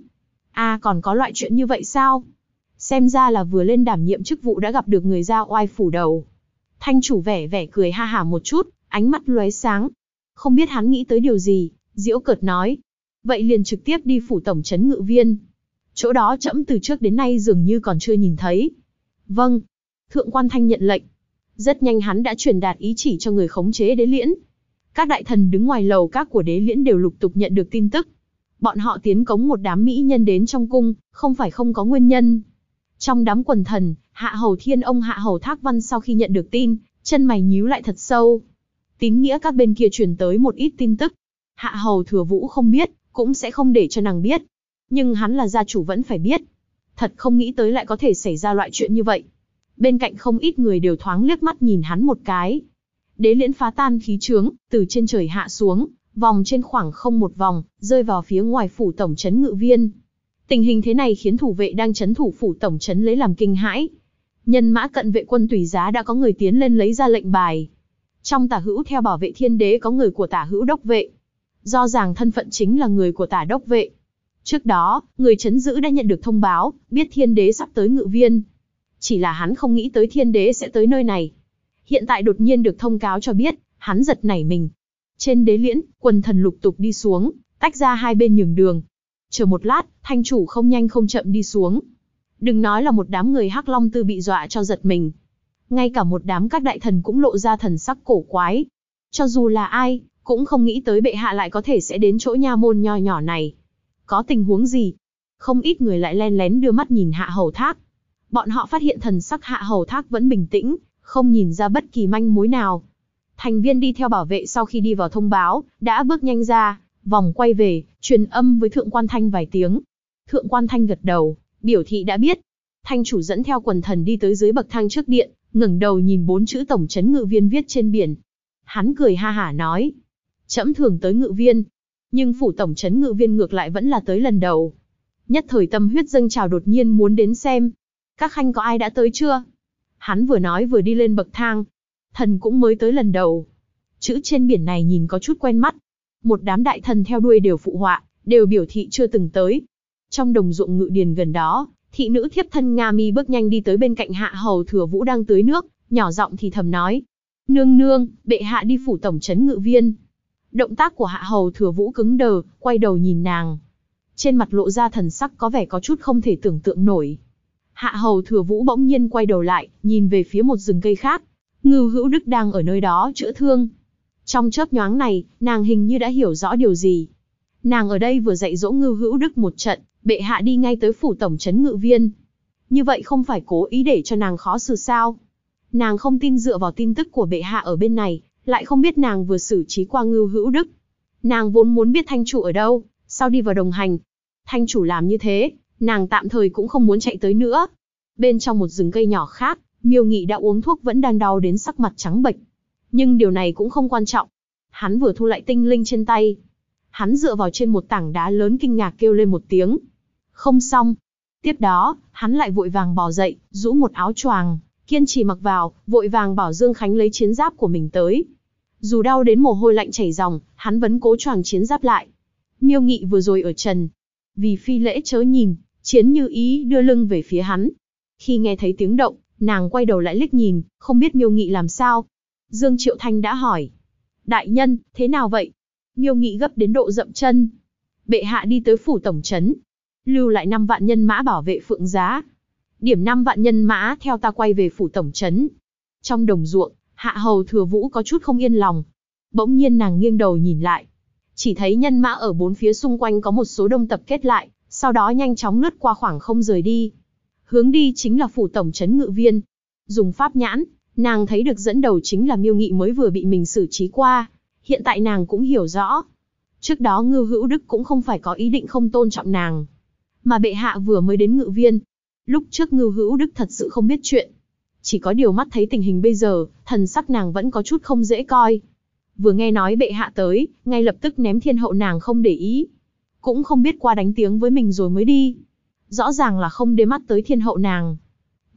Còn có loại chuyện như vậy sao? Xem ra là vừa lên đảm nhiệm chức vụ đã gặp được người ra oai phủ đầu. Thanh chủ vẻ cười ha hả một chút, ánh mắt lóe sáng. Không biết hắn nghĩ tới điều gì, giễu cợt nói. Vậy liền trực tiếp đi phủ tổng trấn Ngự Viên. Chỗ đó trẫm từ trước đến nay dường như còn chưa nhìn thấy. Vâng. Thượng quan Thanh nhận lệnh. Rất nhanh hắn đã truyền đạt ý chỉ cho người khống chế Đế Liễn. Các đại thần đứng ngoài lầu các của Đế Liễn đều lục tục nhận được tin tức. Bọn họ tiến cống một đám mỹ nhân đến trong cung, không phải không có nguyên nhân. Trong đám quần thần, Hạ Hầu Thiên ông Hạ Hầu Thác Văn sau khi nhận được tin, chân mày nhíu lại thật sâu. Tín nghĩa các bên kia truyền tới một ít tin tức. Hạ Hầu Thừa Vũ không biết, cũng sẽ không để cho nàng biết. Nhưng hắn là gia chủ vẫn phải biết. Thật không nghĩ tới lại có thể xảy ra loại chuyện như vậy. Bên cạnh không ít người đều thoáng liếc mắt nhìn hắn một cái. Đế Liễn phá tan khí trướng, từ trên trời hạ xuống, vòng trên khoảng không một vòng, rơi vào phía ngoài phủ tổng trấn Ngự Viên. Tình hình thế này khiến thủ vệ đang trấn thủ phủ tổng trấn lấy làm kinh hãi. Nhân mã cận vệ quân tùy giá đã có người tiến lên lấy ra lệnh bài. Trong Tả Hữu theo bảo vệ thiên đế có người của Tả Hữu đốc vệ. Do ràng thân phận chính là người của Tả đốc vệ. Trước đó, người trấn giữ đã nhận được thông báo, biết thiên đế sắp tới Ngự Viên. Chỉ là hắn không nghĩ tới thiên đế sẽ tới nơi này. Hiện tại đột nhiên được thông cáo cho biết, hắn giật nảy mình. Trên Đế Liễn, quần thần lục tục đi xuống, tách ra hai bên nhường đường. Chờ một lát, Thanh chủ không nhanh không chậm đi xuống. Đừng nói là một đám người Hắc Long Tư bị dọa cho giật mình. Ngay cả một đám các đại thần cũng lộ ra thần sắc cổ quái. Cho dù là ai, cũng không nghĩ tới bệ hạ lại có thể sẽ đến chỗ nha môn nho nhỏ này. Có tình huống gì? Không ít người lại len lén đưa mắt nhìn Hạ Hầu Thác. Bọn họ phát hiện thần sắc Hạ Hầu Thác vẫn bình tĩnh, không nhìn ra bất kỳ manh mối nào. Thành viên đi theo bảo vệ sau khi đi vào thông báo, đã bước nhanh ra, vòng quay về, truyền âm với Thượng quan Thanh vài tiếng. Thượng quan Thanh gật đầu, biểu thị đã biết. Thanh chủ dẫn theo quần thần đi tới dưới bậc thang trước điện, ngẩng đầu nhìn 4 chữ tổng trấn Ngự Viên viết trên biển. Hắn cười ha hả nói, trẫm thường tới Ngự Viên, nhưng phủ tổng trấn Ngự Viên ngược lại vẫn là tới lần đầu. Nhất thời tâm huyết dâng trào đột nhiên muốn đến xem. Các khanh có ai đã tới chưa? Hắn vừa nói vừa đi lên bậc thang. Thần cũng mới tới lần đầu. Chữ trên biển này nhìn có chút quen mắt. Một đám đại thần theo đuôi đều phụ họa, đều biểu thị chưa từng tới. Trong đồng ruộng ngự điền gần đó, thị nữ thiếp thân Nga Mi bước nhanh đi tới bên cạnh Hạ Hầu Thừa Vũ đang tưới nước, nhỏ giọng thì thầm nói. Nương nương, bệ hạ đi phủ tổng trấn Ngự Viên. Động tác của Hạ Hầu Thừa Vũ cứng đờ, quay đầu nhìn nàng. Trên mặt lộ ra thần sắc có vẻ có chút không thể tưởng tượng nổi. Hạ Hầu Thừa Vũ bỗng nhiên quay đầu lại, nhìn về phía một rừng cây khác. Ngưu Hữu Đức đang ở nơi đó chữa thương. Trong chớp nhoáng này, nàng hình như đã hiểu rõ điều gì. Nàng ở đây vừa dạy dỗ Ngưu Hữu Đức một trận, bệ hạ đi ngay tới phủ tổng trấn Ngự Viên. Như vậy không phải cố ý để cho nàng khó xử sao? Nàng không tin dựa vào tin tức của bệ hạ ở bên này, lại không biết nàng vừa xử trí qua Ngưu Hữu Đức. Nàng vốn muốn biết Thanh chủ ở đâu, sao đi vào đồng hành. Thanh chủ làm như thế, nàng tạm thời cũng không muốn chạy tới nữa. Bên trong một rừng cây nhỏ khác, Miêu Nghị đã uống thuốc vẫn đang đau đến sắc mặt trắng bệch. Nhưng điều này cũng không quan trọng. Hắn vừa thu lại tinh linh trên tay. Hắn dựa vào trên một tảng đá lớn kinh ngạc kêu lên một tiếng. Không xong. Tiếp đó, hắn lại vội vàng bò dậy, rũ một áo choàng, kiên trì mặc vào, vội vàng bảo Dương Khánh lấy chiến giáp của mình tới. Dù đau đến mồ hôi lạnh chảy ròng, hắn vẫn cố choàng chiến giáp lại. Miêu Nghị vừa rồi ở trần. Vì phi lễ chớ nhìn, Chiến Như Ý đưa lưng về phía hắn. Khi nghe thấy tiếng động, nàng quay đầu lại liếc nhìn, không biết Miêu Nghị làm sao. Dương Triệu Thanh đã hỏi. Đại nhân, thế nào vậy? Miêu Nghị gấp đến độ dậm chân. Bệ hạ đi tới phủ tổng trấn. Lưu lại 5 vạn nhân mã bảo vệ Phượng Giá. Điểm 5 vạn nhân mã theo ta quay về phủ tổng trấn. Trong đồng ruộng, Hạ Hầu Thừa Vũ có chút không yên lòng. Bỗng nhiên nàng nghiêng đầu nhìn lại. Chỉ thấy nhân mã ở 4 phía xung quanh có một số đông tập kết lại, sau đó nhanh chóng lướt qua khoảng không rời đi. Hướng đi chính là phủ tổng trấn Ngự Viên. Dùng pháp nhãn, nàng thấy được dẫn đầu chính là Miêu Nghị mới vừa bị mình xử trí qua. Hiện tại nàng cũng hiểu rõ. Trước đó Ngưu Hữu Đức cũng không phải có ý định không tôn trọng nàng. Mà bệ hạ vừa mới đến Ngự Viên. Lúc trước Ngưu Hữu Đức thật sự không biết chuyện. Chỉ có điều mắt thấy tình hình bây giờ, thần sắc nàng vẫn có chút không dễ coi. Vừa nghe nói bệ hạ tới, ngay lập tức ném thiên hậu nàng không để ý. Cũng không biết qua đánh tiếng với mình rồi mới đi. Rõ ràng là không để mắt tới thiên hậu nàng.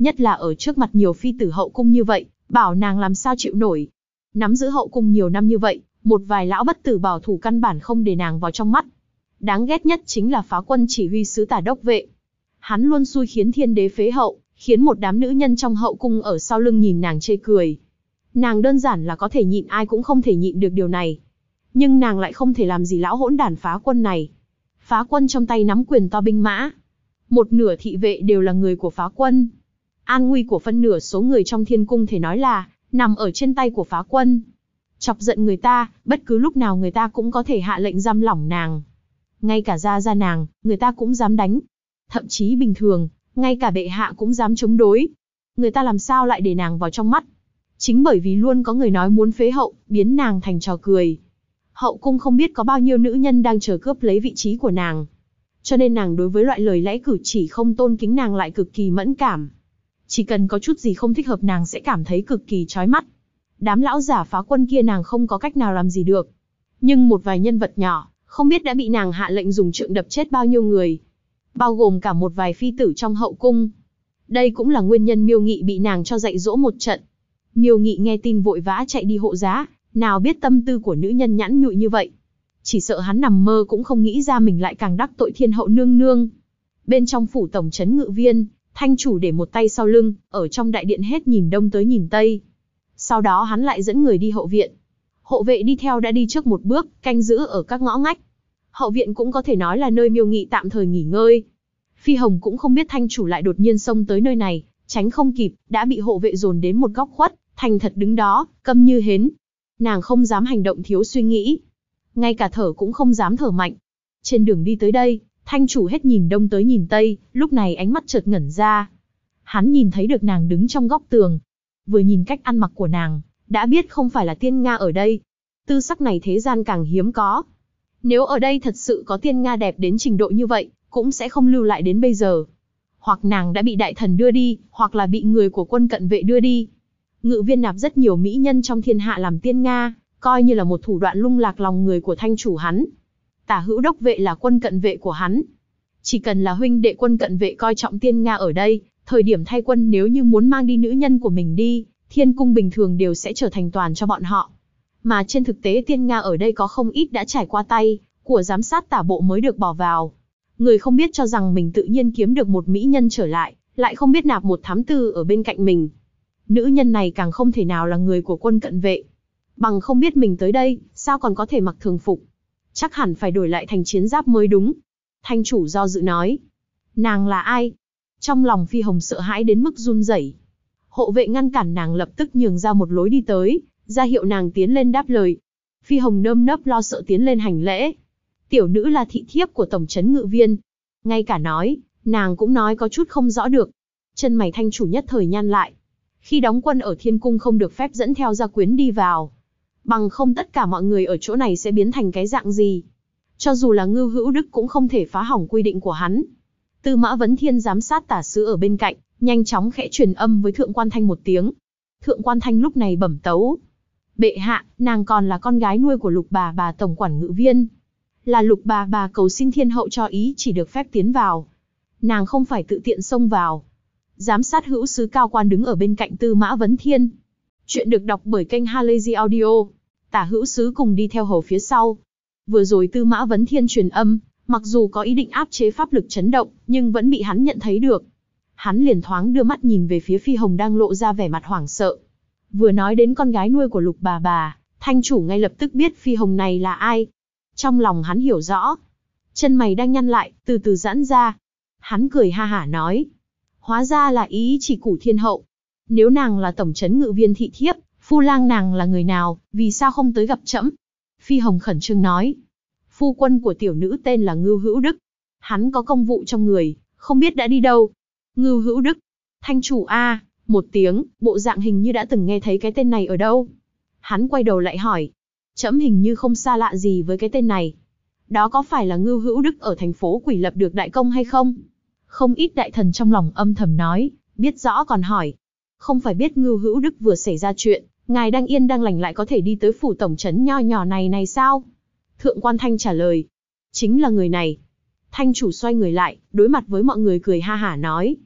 nhất là ở trước mặt nhiều phi tử hậu cung như vậy, bảo nàng làm sao chịu nổi. Nắm giữ hậu cung nhiều năm như vậy, một vài lão bất tử bảo thủ căn bản không để nàng vào trong mắt. Đáng ghét nhất chính là Phá Quân chỉ huy sứ Tả Đốc Vệ. Hắn luôn xui khiến thiên đế phế hậu, khiến một đám nữ nhân trong hậu cung ở sau lưng nhìn nàng chê cười. Nàng đơn giản là có thể nhịn, ai cũng không thể nhịn được điều này. Nhưng nàng lại không thể làm gì lão hỗn đản Phá Quân này. Phá Quân trong tay nắm quyền to binh mã. Một nửa thị vệ đều là người của Phá Quân. An nguy của phân nửa số người trong thiên cung thể nói là nằm ở trên tay của Phá Quân. Chọc giận người ta, bất cứ lúc nào người ta cũng có thể hạ lệnh giam lỏng nàng. Ngay cả gia nàng, người ta cũng dám đánh. Thậm chí bình thường, ngay cả bệ hạ cũng dám chống đối. Người ta làm sao lại để nàng vào trong mắt? Chính bởi vì luôn có người nói muốn phế hậu, biến nàng thành trò cười. Hậu cung không biết có bao nhiêu nữ nhân đang chờ cướp lấy vị trí của nàng. Cho nên nàng đối với loại lời lẽ cử chỉ không tôn kính nàng lại cực kỳ mẫn cảm. Chỉ cần có chút gì không thích hợp nàng sẽ cảm thấy cực kỳ chói mắt. Đám lão giả Phá Quân kia nàng không có cách nào làm gì được. Nhưng một vài nhân vật nhỏ, không biết đã bị nàng hạ lệnh dùng trượng đập chết bao nhiêu người. Bao gồm cả một vài phi tử trong hậu cung. Đây cũng là nguyên nhân Miêu Nghị bị nàng cho dạy dỗ một trận. Miêu Nghị nghe tin vội vã chạy đi hộ giá, nào biết tâm tư của nữ nhân nhẵn nhụi như vậy. Chỉ sợ hắn nằm mơ cũng không nghĩ ra mình lại càng đắc tội thiên hậu nương nương. Bên trong phủ tổng trấn Ngự Viên, Thanh chủ để một tay sau lưng, ở trong đại điện hết nhìn đông tới nhìn tây. Sau đó hắn lại dẫn người đi hậu viện. Hộ vệ đi theo đã đi trước một bước, canh giữ ở các ngõ ngách. Hậu viện cũng có thể nói là nơi Miêu Nghị tạm thời nghỉ ngơi. Phi Hồng cũng không biết Thanh chủ lại đột nhiên xông tới nơi này, tránh không kịp, đã bị hộ vệ dồn đến một góc khuất, thành thật đứng đó, câm như hến. Nàng không dám hành động thiếu suy nghĩ, ngay cả thở cũng không dám thở mạnh. Trên đường đi tới đây, Thanh chủ hết nhìn đông tới nhìn tây, lúc này ánh mắt chợt ngẩn ra. Hắn nhìn thấy được nàng đứng trong góc tường. Vừa nhìn cách ăn mặc của nàng, đã biết không phải là tiên Nga ở đây. Tư sắc này thế gian càng hiếm có. Nếu ở đây thật sự có tiên Nga đẹp đến trình độ như vậy, cũng sẽ không lưu lại đến bây giờ. Hoặc nàng đã bị đại thần đưa đi, hoặc là bị người của quân cận vệ đưa đi. Ngự Viên nạp rất nhiều mỹ nhân trong thiên hạ làm tiên Nga, coi như là một thủ đoạn lung lạc lòng người của Thanh chủ hắn. Tả Hữu Đốc Vệ là quân cận vệ của hắn. Chỉ cần là huynh đệ quân cận vệ coi trọng tiên Nga ở đây, thời điểm thay quân nếu như muốn mang đi nữ nhân của mình đi, thiên cung bình thường đều sẽ trở thành toàn cho bọn họ. Mà trên thực tế tiên Nga ở đây có không ít đã trải qua tay của giám sát tả bộ mới được bỏ vào. Người không biết cho rằng mình tự nhiên kiếm được một mỹ nhân trở lại không biết nạp một thám tử ở bên cạnh mình. Nữ nhân này càng không thể nào là người của quân cận vệ. Bằng không biết mình tới đây, sao còn có thể mặc thường phục. Chắc hẳn phải đổi lại thành chiến giáp mới đúng. Thanh chủ do dự nói. Nàng là ai? Trong lòng Phi Hồng sợ hãi đến mức run rẩy. Hộ vệ ngăn cản nàng lập tức nhường ra một lối đi tới, ra hiệu nàng tiến lên đáp lời. Phi Hồng nơm nớp lo sợ tiến lên hành lễ. Tiểu nữ là thị thiếp của tổng trấn Ngự Viên. Ngay cả nói, nàng cũng nói có chút không rõ được. Chân mày Thanh chủ nhất thời nhăn lại. Khi đóng quân ở thiên cung không được phép dẫn theo gia quyến đi vào. Bằng không tất cả mọi người ở chỗ này sẽ biến thành cái dạng gì. Cho dù là Ngưu Hữu Đức cũng không thể phá hỏng quy định của hắn. Tư Mã Vấn Thiên giám sát tả sứ ở bên cạnh, nhanh chóng khẽ truyền âm với Thượng Quan Thanh một tiếng. Thượng Quan Thanh lúc này bẩm tấu. Bệ hạ, nàng còn là con gái nuôi của Lục bà tổng quản Ngự Viên. Là Lục bà cầu xin thiên hậu cho ý chỉ được phép tiến vào. Nàng không phải tự tiện xông vào. Giám sát hữu sứ cao quan đứng ở bên cạnh Tư Mã Vấn Thiên. Chuyện được đọc bởi kênh Halazy Audio. Tả hữu sứ cùng đi theo hầu phía sau. Vừa rồi Tư Mã Vấn Thiên truyền âm, mặc dù có ý định áp chế pháp lực chấn động, nhưng vẫn bị hắn nhận thấy được. Hắn liền thoáng đưa mắt nhìn về phía Phi Hồng đang lộ ra vẻ mặt hoảng sợ. Vừa nói đến con gái nuôi của Lục bà, Thanh chủ ngay lập tức biết Phi Hồng này là ai. Trong lòng hắn hiểu rõ. Chân mày đang nhăn lại, từ từ giãn ra. Hắn cười ha hả nói. Hóa ra là ý chỉ củ thiên hậu. Nếu nàng là tổng trấn Ngự Viên thị thiếp, phu lang nàng là người nào, vì sao không tới gặp trẫm? Phi Hồng khẩn trương nói. Phu quân của tiểu nữ tên là Ngưu Hữu Đức. Hắn có công vụ trong người, không biết đã đi đâu. Ngưu Hữu Đức. Thanh chủ a, một tiếng, bộ dạng hình như đã từng nghe thấy cái tên này ở đâu. Hắn quay đầu lại hỏi. Trẫm hình như không xa lạ gì với cái tên này. Đó có phải là Ngưu Hữu Đức ở thành phố Quỷ lập được đại công hay không? Không ít đại thần trong lòng âm thầm nói, biết rõ còn hỏi. Không phải biết Ngưu Hữu Đức vừa xảy ra chuyện, ngài đang yên đang lành lại có thể đi tới phủ tổng trấn nho nhỏ này sao? Thượng Quan Thanh trả lời. Chính là người này. Thanh chủ xoay người lại, đối mặt với mọi người cười ha hả nói.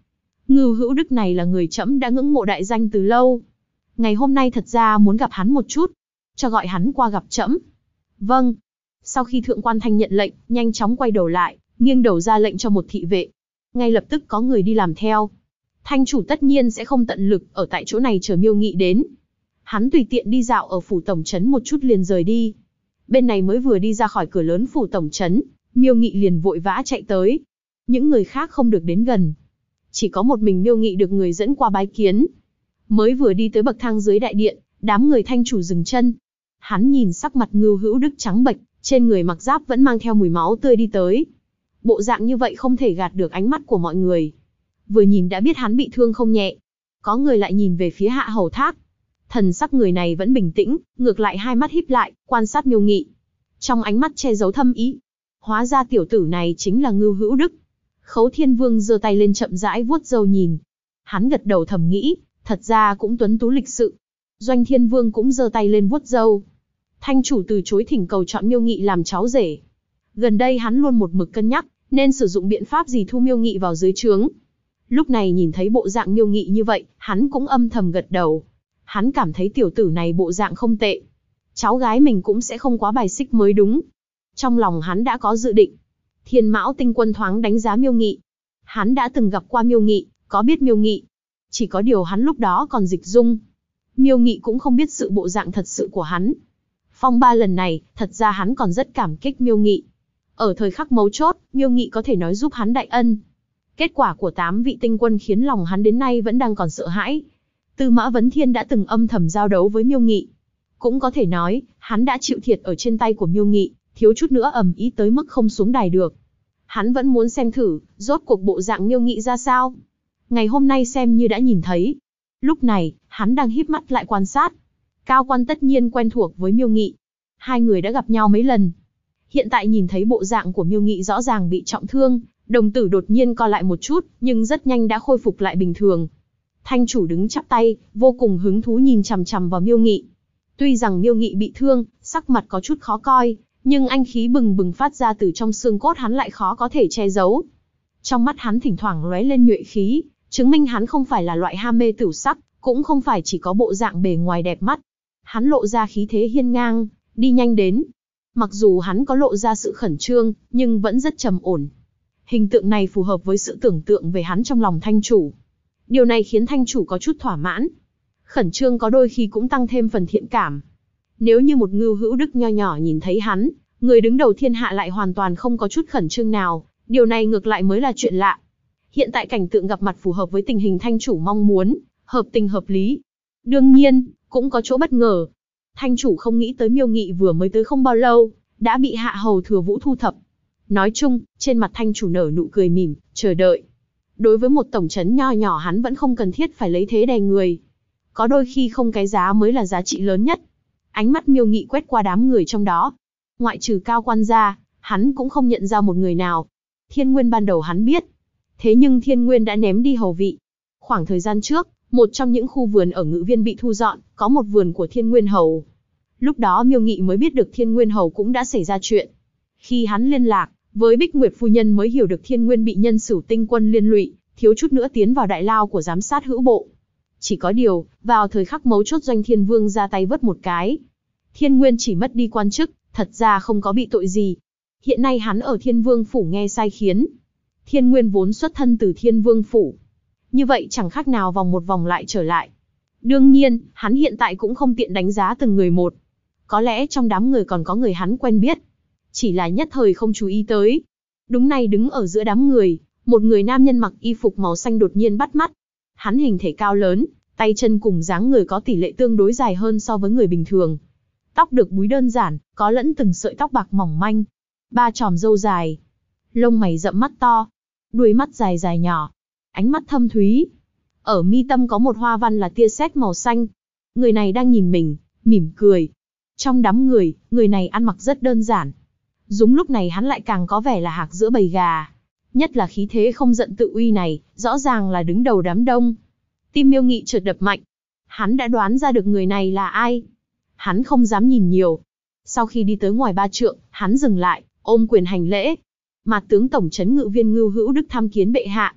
Ngưu Hữu Đức này là người trẫm đã ngưỡng mộ đại danh từ lâu. Ngày hôm nay thật ra muốn gặp hắn một chút, cho gọi hắn qua gặp trẫm. Vâng. Sau khi thượng quan Thanh nhận lệnh, nhanh chóng quay đầu lại, nghiêng đầu ra lệnh cho một thị vệ. Ngay lập tức có người đi làm theo. Thanh chủ tất nhiên sẽ không tận lực ở tại chỗ này chờ Miêu Nghị đến. Hắn tùy tiện đi dạo ở phủ tổng trấn một chút liền rời đi. Bên này mới vừa đi ra khỏi cửa lớn phủ tổng trấn, Miêu Nghị liền vội vã chạy tới. Những người khác không được đến gần. Chỉ có một mình Miêu Nghị được người dẫn qua bái kiến. Mới vừa đi tới bậc thang dưới đại điện, đám người Thanh chủ dừng chân. Hắn nhìn sắc mặt Ngưu Hữu Đức trắng bệch, trên người mặc giáp vẫn mang theo mùi máu tươi đi tới. Bộ dạng như vậy không thể gạt được ánh mắt của mọi người. Vừa nhìn đã biết hắn bị thương không nhẹ. Có người lại nhìn về phía Hạ Hầu Thác. Thần sắc người này vẫn bình tĩnh, ngược lại hai mắt híp lại, quan sát Miêu Nghị. Trong ánh mắt che giấu thâm ý. Hóa ra tiểu tử này chính là Ngưu Hữu Đức. Khấu Thiên Vương giơ tay lên chậm rãi vuốt râu nhìn. Hắn gật đầu thầm nghĩ, thật ra cũng tuấn tú lịch sự. Doanh Thiên Vương cũng giơ tay lên vuốt râu. Thanh chủ từ chối thỉnh cầu chọn Miêu Nghị làm cháu rể. Gần đây hắn luôn một mực cân nhắc, nên sử dụng biện pháp gì thu Miêu Nghị vào dưới trướng. Lúc này nhìn thấy bộ dạng Miêu Nghị như vậy, hắn cũng âm thầm gật đầu. Hắn cảm thấy tiểu tử này bộ dạng không tệ. Cháu gái mình cũng sẽ không quá bài xích mới đúng. Trong lòng hắn đã có dự định. Thiên Mão Tinh Quân thoáng đánh giá Miêu Nghị. Hắn đã từng gặp qua Miêu Nghị, có biết Miêu Nghị. Chỉ có điều hắn lúc đó còn dịch dung. Miêu Nghị cũng không biết sự bộ dạng thật sự của hắn. Phong ba lần này, thật ra hắn còn rất cảm kích Miêu Nghị. Ở thời khắc mấu chốt, Miêu Nghị có thể nói giúp hắn đại ân. Kết quả của 8 vị tinh quân khiến lòng hắn đến nay vẫn đang còn sợ hãi. Tư Mã Vấn Thiên đã từng âm thầm giao đấu với Miêu Nghị. Cũng có thể nói, hắn đã chịu thiệt ở trên tay của Miêu Nghị, thiếu chút nữa ầm ĩ tới mức không xuống đài được. Hắn vẫn muốn xem thử, rốt cuộc bộ dạng Miêu Nghị ra sao. Ngày hôm nay xem như đã nhìn thấy. Lúc này, hắn đang híp mắt lại quan sát. Cao Quan tất nhiên quen thuộc với Miêu Nghị. Hai người đã gặp nhau mấy lần. Hiện tại nhìn thấy bộ dạng của Miêu Nghị rõ ràng bị trọng thương, đồng tử đột nhiên co lại một chút, nhưng rất nhanh đã khôi phục lại bình thường. Thanh chủ đứng chắp tay, vô cùng hứng thú nhìn chằm chằm vào Miêu Nghị. Tuy rằng Miêu Nghị bị thương, sắc mặt có chút khó coi, nhưng anh khí bừng bừng phát ra từ trong xương cốt hắn lại khó có thể che giấu. Trong mắt hắn thỉnh thoảng lóe lên nhuệ khí, chứng minh hắn không phải là loại ham mê tửu sắc, cũng không phải chỉ có bộ dạng bề ngoài đẹp mắt. Hắn lộ ra khí thế hiên ngang, đi nhanh đến. Mặc dù hắn có lộ ra sự khẩn trương, nhưng vẫn rất trầm ổn. Hình tượng này phù hợp với sự tưởng tượng về hắn trong lòng thanh chủ. Điều này khiến thanh chủ có chút thỏa mãn. Khẩn trương có đôi khi cũng tăng thêm phần thiện cảm. Nếu như một Ngưu Hữu Đức nho nhỏ nhìn thấy hắn, người đứng đầu thiên hạ lại hoàn toàn không có chút khẩn trương nào, điều này ngược lại mới là chuyện lạ. Hiện tại cảnh tượng gặp mặt phù hợp với tình hình thanh chủ mong muốn, hợp tình hợp lý. Đương nhiên, cũng có chỗ bất ngờ. Thanh chủ không nghĩ tới Miêu Nghị vừa mới tới không bao lâu, đã bị Hạ Hầu Thừa Vũ thu thập. Nói chung, trên mặt thanh chủ nở nụ cười mỉm, chờ đợi. Đối với một tổng trấn nho nhỏ hắn vẫn không cần thiết phải lấy thế đè người. Có đôi khi không cái giá mới là giá trị lớn nhất. Ánh mắt Miêu Nghị quét qua đám người trong đó. Ngoại trừ Cao Quan ra, hắn cũng không nhận ra một người nào. Thiên Nguyên ban đầu hắn biết. Thế nhưng Thiên Nguyên đã ném đi hầu vị. Khoảng thời gian trước, một trong những khu vườn ở Ngự Viên bị thu dọn, có một vườn của Thiên Nguyên Hầu. Lúc đó Miêu Nghị mới biết được Thiên Nguyên Hầu cũng đã xảy ra chuyện. Khi hắn liên lạc với Bích Nguyệt phu nhân mới hiểu được Thiên Nguyên bị Nhân Sửu Tinh Quân liên lụy, thiếu chút nữa tiến vào đại lao của giám sát hữu bộ. Chỉ có điều, vào thời khắc mấu chốt Doanh Thiên Vương ra tay vớt một cái. Thiên Nguyên chỉ mất đi quan chức, thật ra không có bị tội gì. Hiện nay hắn ở Thiên Vương phủ nghe sai khiến. Thiên Nguyên vốn xuất thân từ Thiên Vương phủ. Như vậy chẳng khác nào vòng một vòng lại trở lại. Đương nhiên, hắn hiện tại cũng không tiện đánh giá từng người một. Có lẽ trong đám người còn có người hắn quen biết. Chỉ là nhất thời không chú ý tới. Đúng này đứng ở giữa đám người, một người nam nhân mặc y phục màu xanh đột nhiên bắt mắt. Hắn hình thể cao lớn, tay chân cùng dáng người có tỷ lệ tương đối dài hơn so với người bình thường. Tóc được búi đơn giản, có lẫn từng sợi tóc bạc mỏng manh. 3 chòm râu dài. Lông mày rậm mắt to. Đuôi mắt dài dài nhỏ. Ánh mắt thâm thúy. Ở mi tâm có một hoa văn là tia sét màu xanh. Người này đang nhìn mình, mỉm cười. Trong đám người, người này ăn mặc rất đơn giản. Đúng lúc này hắn lại càng có vẻ là hạc giữa bầy gà. Nhất là khí thế không giận tự uy này, rõ ràng là đứng đầu đám đông. Tim Miêu Nghị chợt đập mạnh. Hắn đã đoán ra được người này là ai. Hắn không dám nhìn nhiều. Sau khi đi tới ngoài 3 trượng, hắn dừng lại, ôm quyền hành lễ. Mạt tướng tổng trấn Ngự Viên Ngưu Hữu Đức tham kiến bệ hạ.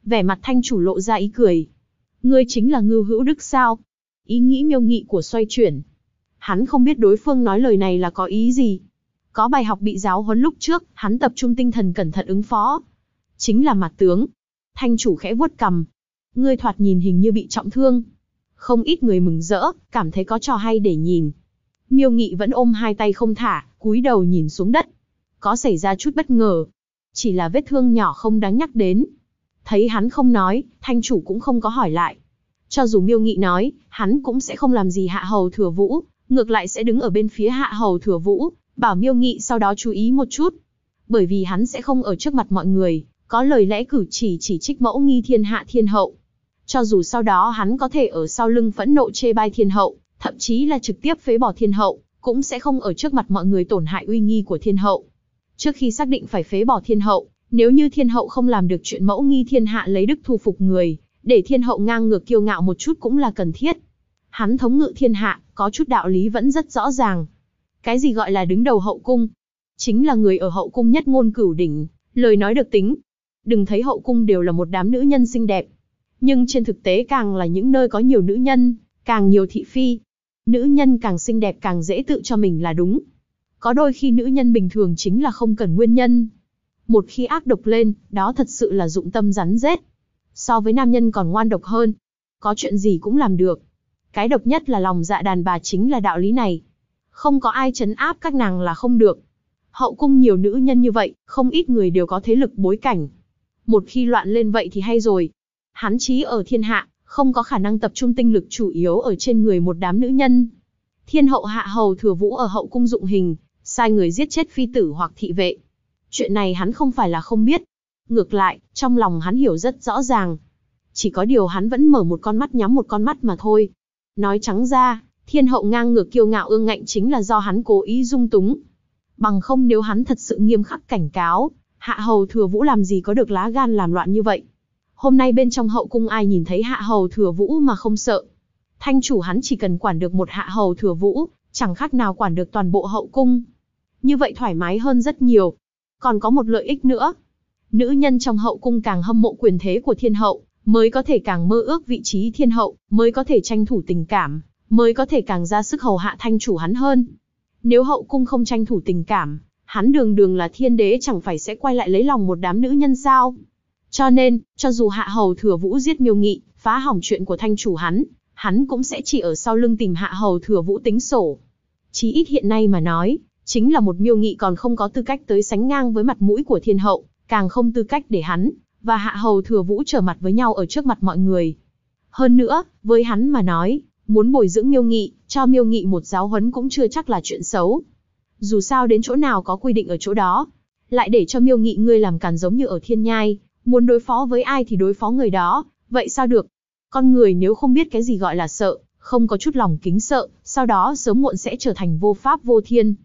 Vẻ mặt Thanh chủ lộ ra ý cười. Ngươi chính là Ngưu Hữu Đức sao? Ý nghĩ Miêu Nghị của xoay chuyển. Hắn không biết đối phương nói lời này là có ý gì. Có bài học bị giáo huấn lúc trước, hắn tập trung tinh thần cẩn thận ứng phó. Chính là Mạt tướng. Thanh chủ khẽ vuốt cằm. Ngươi thoạt nhìn hình như bị trọng thương. Không ít người mừng rỡ, cảm thấy có trò hay để nhìn. Miêu Nghị vẫn ôm hai tay không thả, cúi đầu nhìn xuống đất. Có xảy ra chút bất ngờ. Chỉ là vết thương nhỏ không đáng nhắc đến. Thấy hắn không nói, Thanh chủ cũng không có hỏi lại. Cho dù Miêu Nghị nói, hắn cũng sẽ không làm gì Hạ Hầu Thừa Vũ, ngược lại sẽ đứng ở bên phía Hạ Hầu Thừa Vũ, bảo Miêu Nghị sau đó chú ý một chút. Bởi vì hắn sẽ không ở trước mặt mọi người, có lời lẽ cử chỉ trích mẫu nghi thiên hạ thiên hậu. Cho dù sau đó hắn có thể ở sau lưng phẫn nộ chê bai thiên hậu, thậm chí là trực tiếp phế bỏ thiên hậu, cũng sẽ không ở trước mặt mọi người tổn hại uy nghi của thiên hậu. Trước khi xác định phải phế bỏ thiên hậu, nếu như thiên hậu không làm được chuyện mẫu nghi thiên hạ lấy đức thu phục người, để thiên hậu ngang ngược kiêu ngạo một chút cũng là cần thiết. Hắn thống ngự thiên hạ, có chút đạo lý vẫn rất rõ ràng. Cái gì gọi là đứng đầu hậu cung? Chính là người ở hậu cung nhất ngôn cửu đỉnh, lời nói được tính. Đừng thấy hậu cung đều là một đám nữ nhân xinh đẹp. Nhưng trên thực tế càng là những nơi có nhiều nữ nhân, càng nhiều thị phi. Nữ nhân càng xinh đẹp càng dễ tự cho mình là đúng. Có đôi khi nữ nhân bình thường chính là không cần nguyên nhân. Một khi ác độc lên, đó thật sự là dụng tâm rắn rết. So với nam nhân còn ngoan độc hơn. Có chuyện gì cũng làm được. Cái độc nhất là lòng dạ đàn bà chính là đạo lý này. Không có ai trấn áp các nàng là không được. Hậu cung nhiều nữ nhân như vậy, không ít người đều có thế lực bối cảnh. Một khi loạn lên vậy thì hay rồi. Hắn chí ở thiên hạ, không có khả năng tập trung tinh lực chủ yếu ở trên người một đám nữ nhân. Thiên hậu Hạ Hầu Thừa Vũ ở hậu cung dụng hình, sai người giết chết phi tử hoặc thị vệ. Chuyện này hắn không phải là không biết. Ngược lại, trong lòng hắn hiểu rất rõ ràng. Chỉ có điều hắn vẫn mở một con mắt nhắm một con mắt mà thôi. Nói trắng ra, thiên hậu ngang ngược kiêu ngạo ương ngạnh chính là do hắn cố ý dung túng. Bằng không nếu hắn thật sự nghiêm khắc cảnh cáo, Hạ Hầu Thừa Vũ làm gì có được lá gan làm loạn như vậy. Hôm nay bên trong hậu cung ai nhìn thấy Hạ Hầu Thừa Vũ mà không sợ. Thanh chủ hắn chỉ cần quản được một Hạ Hầu Thừa Vũ, chẳng khác nào quản được toàn bộ hậu cung. Như vậy thoải mái hơn rất nhiều. Còn có một lợi ích nữa. Nữ nhân trong hậu cung càng hâm mộ quyền thế của thiên hậu, mới có thể càng mơ ước vị trí thiên hậu, mới có thể tranh thủ tình cảm, mới có thể càng ra sức hầu hạ thanh chủ hắn hơn. Nếu hậu cung không tranh thủ tình cảm, hắn đường đường là thiên đế chẳng phải sẽ quay lại lấy lòng một đám nữ nhân sao? Cho nên, cho dù Hạ Hầu Thừa Vũ giết Miêu Nghị, phá hỏng chuyện của thanh chủ hắn cũng sẽ chỉ ở sau lưng tìm Hạ Hầu Thừa Vũ tính sổ. Chí ít hiện nay mà nói, chính là một Miêu Nghị còn không có tư cách tới sánh ngang với mặt mũi của thiên hậu, càng không tư cách để hắn và Hạ Hầu Thừa Vũ trở mặt với nhau ở trước mặt mọi người. Hơn nữa, với hắn mà nói, muốn bồi dưỡng Miêu Nghị, cho Miêu Nghị một giáo huấn cũng chưa chắc là chuyện xấu. Dù sao đến chỗ nào có quy định ở chỗ đó, lại để cho Miêu Nghị ngươi làm càn giống như ở Thiên Nhai, muốn đối phó với ai thì đối phó người đó, vậy sao được? Con người nếu không biết cái gì gọi là sợ, không có chút lòng kính sợ, sau đó sớm muộn sẽ trở thành vô pháp vô thiên.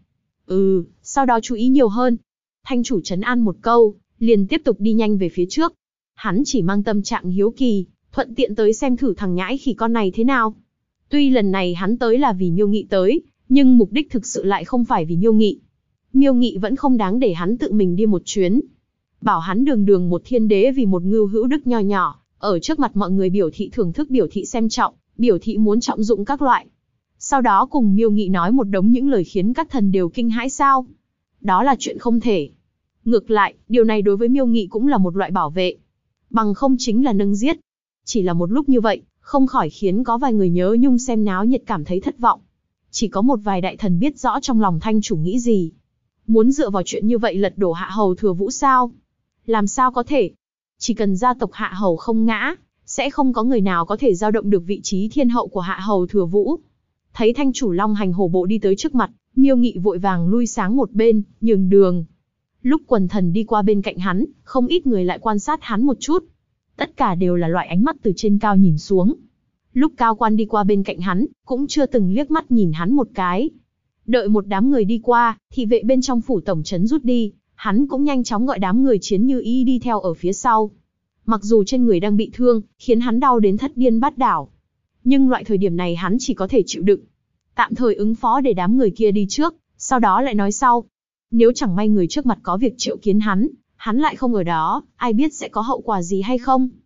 Sau đó chú ý nhiều hơn. Thanh chủ trấn an một câu, liền tiếp tục đi nhanh về phía trước. Hắn chỉ mang tâm trạng hiếu kỳ, thuận tiện tới xem thử thằng nhãi khỉ con này thế nào. Tuy lần này hắn tới là vì Miêu Nghị tới, nhưng mục đích thực sự lại không phải vì Miêu Nghị. Miêu Nghị vẫn không đáng để hắn tự mình đi một chuyến. Bảo hắn đường đường một thiên đế vì một Ngưu Hữu Đức nho nhỏ, ở trước mặt mọi người biểu thị thưởng thức, biểu thị xem trọng, biểu thị muốn trọng dụng các loại. Sau đó cùng Miêu Nghị nói một đống những lời khiến các thần đều kinh hãi sao? Đó là chuyện không thể. Ngược lại, điều này đối với Miêu Nghị cũng là một loại bảo vệ. Bằng không chính là nâng giết. Chỉ là một lúc như vậy, không khỏi khiến có vài người nhớ nhung xem náo nhiệt cảm thấy thất vọng. Chỉ có một vài đại thần biết rõ trong lòng thanh chủ nghĩ gì. Muốn dựa vào chuyện như vậy lật đổ Hạ Hầu Thừa Vũ sao? Làm sao có thể? Chỉ cần gia tộc Hạ Hầu không ngã, sẽ không có người nào có thể dao động được vị trí thiên hậu của Hạ Hầu Thừa Vũ. Thấy thanh chủ long hành hổ bộ đi tới trước mặt, Miêu Nghị vội vàng lui sang một bên, nhường đường. Lúc quần thần đi qua bên cạnh hắn, không ít người lại quan sát hắn một chút. Tất cả đều là loại ánh mắt từ trên cao nhìn xuống. Lúc cao quan đi qua bên cạnh hắn, cũng chưa từng liếc mắt nhìn hắn một cái. Đợi một đám người đi qua, thị vệ bên trong phủ tổng trấn rút đi, hắn cũng nhanh chóng gọi đám người chiến như ý đi theo ở phía sau. Mặc dù trên người đang bị thương, khiến hắn đau đến thất điên bát đảo. Nhưng loại thời điểm này hắn chỉ có thể chịu đựng. Tạm thời ứng phó để đám người kia đi trước, sau đó lại nói sau. Nếu chẳng may người trước mặt có việc triệu kiến hắn lại không ở đó, ai biết sẽ có hậu quả gì hay không?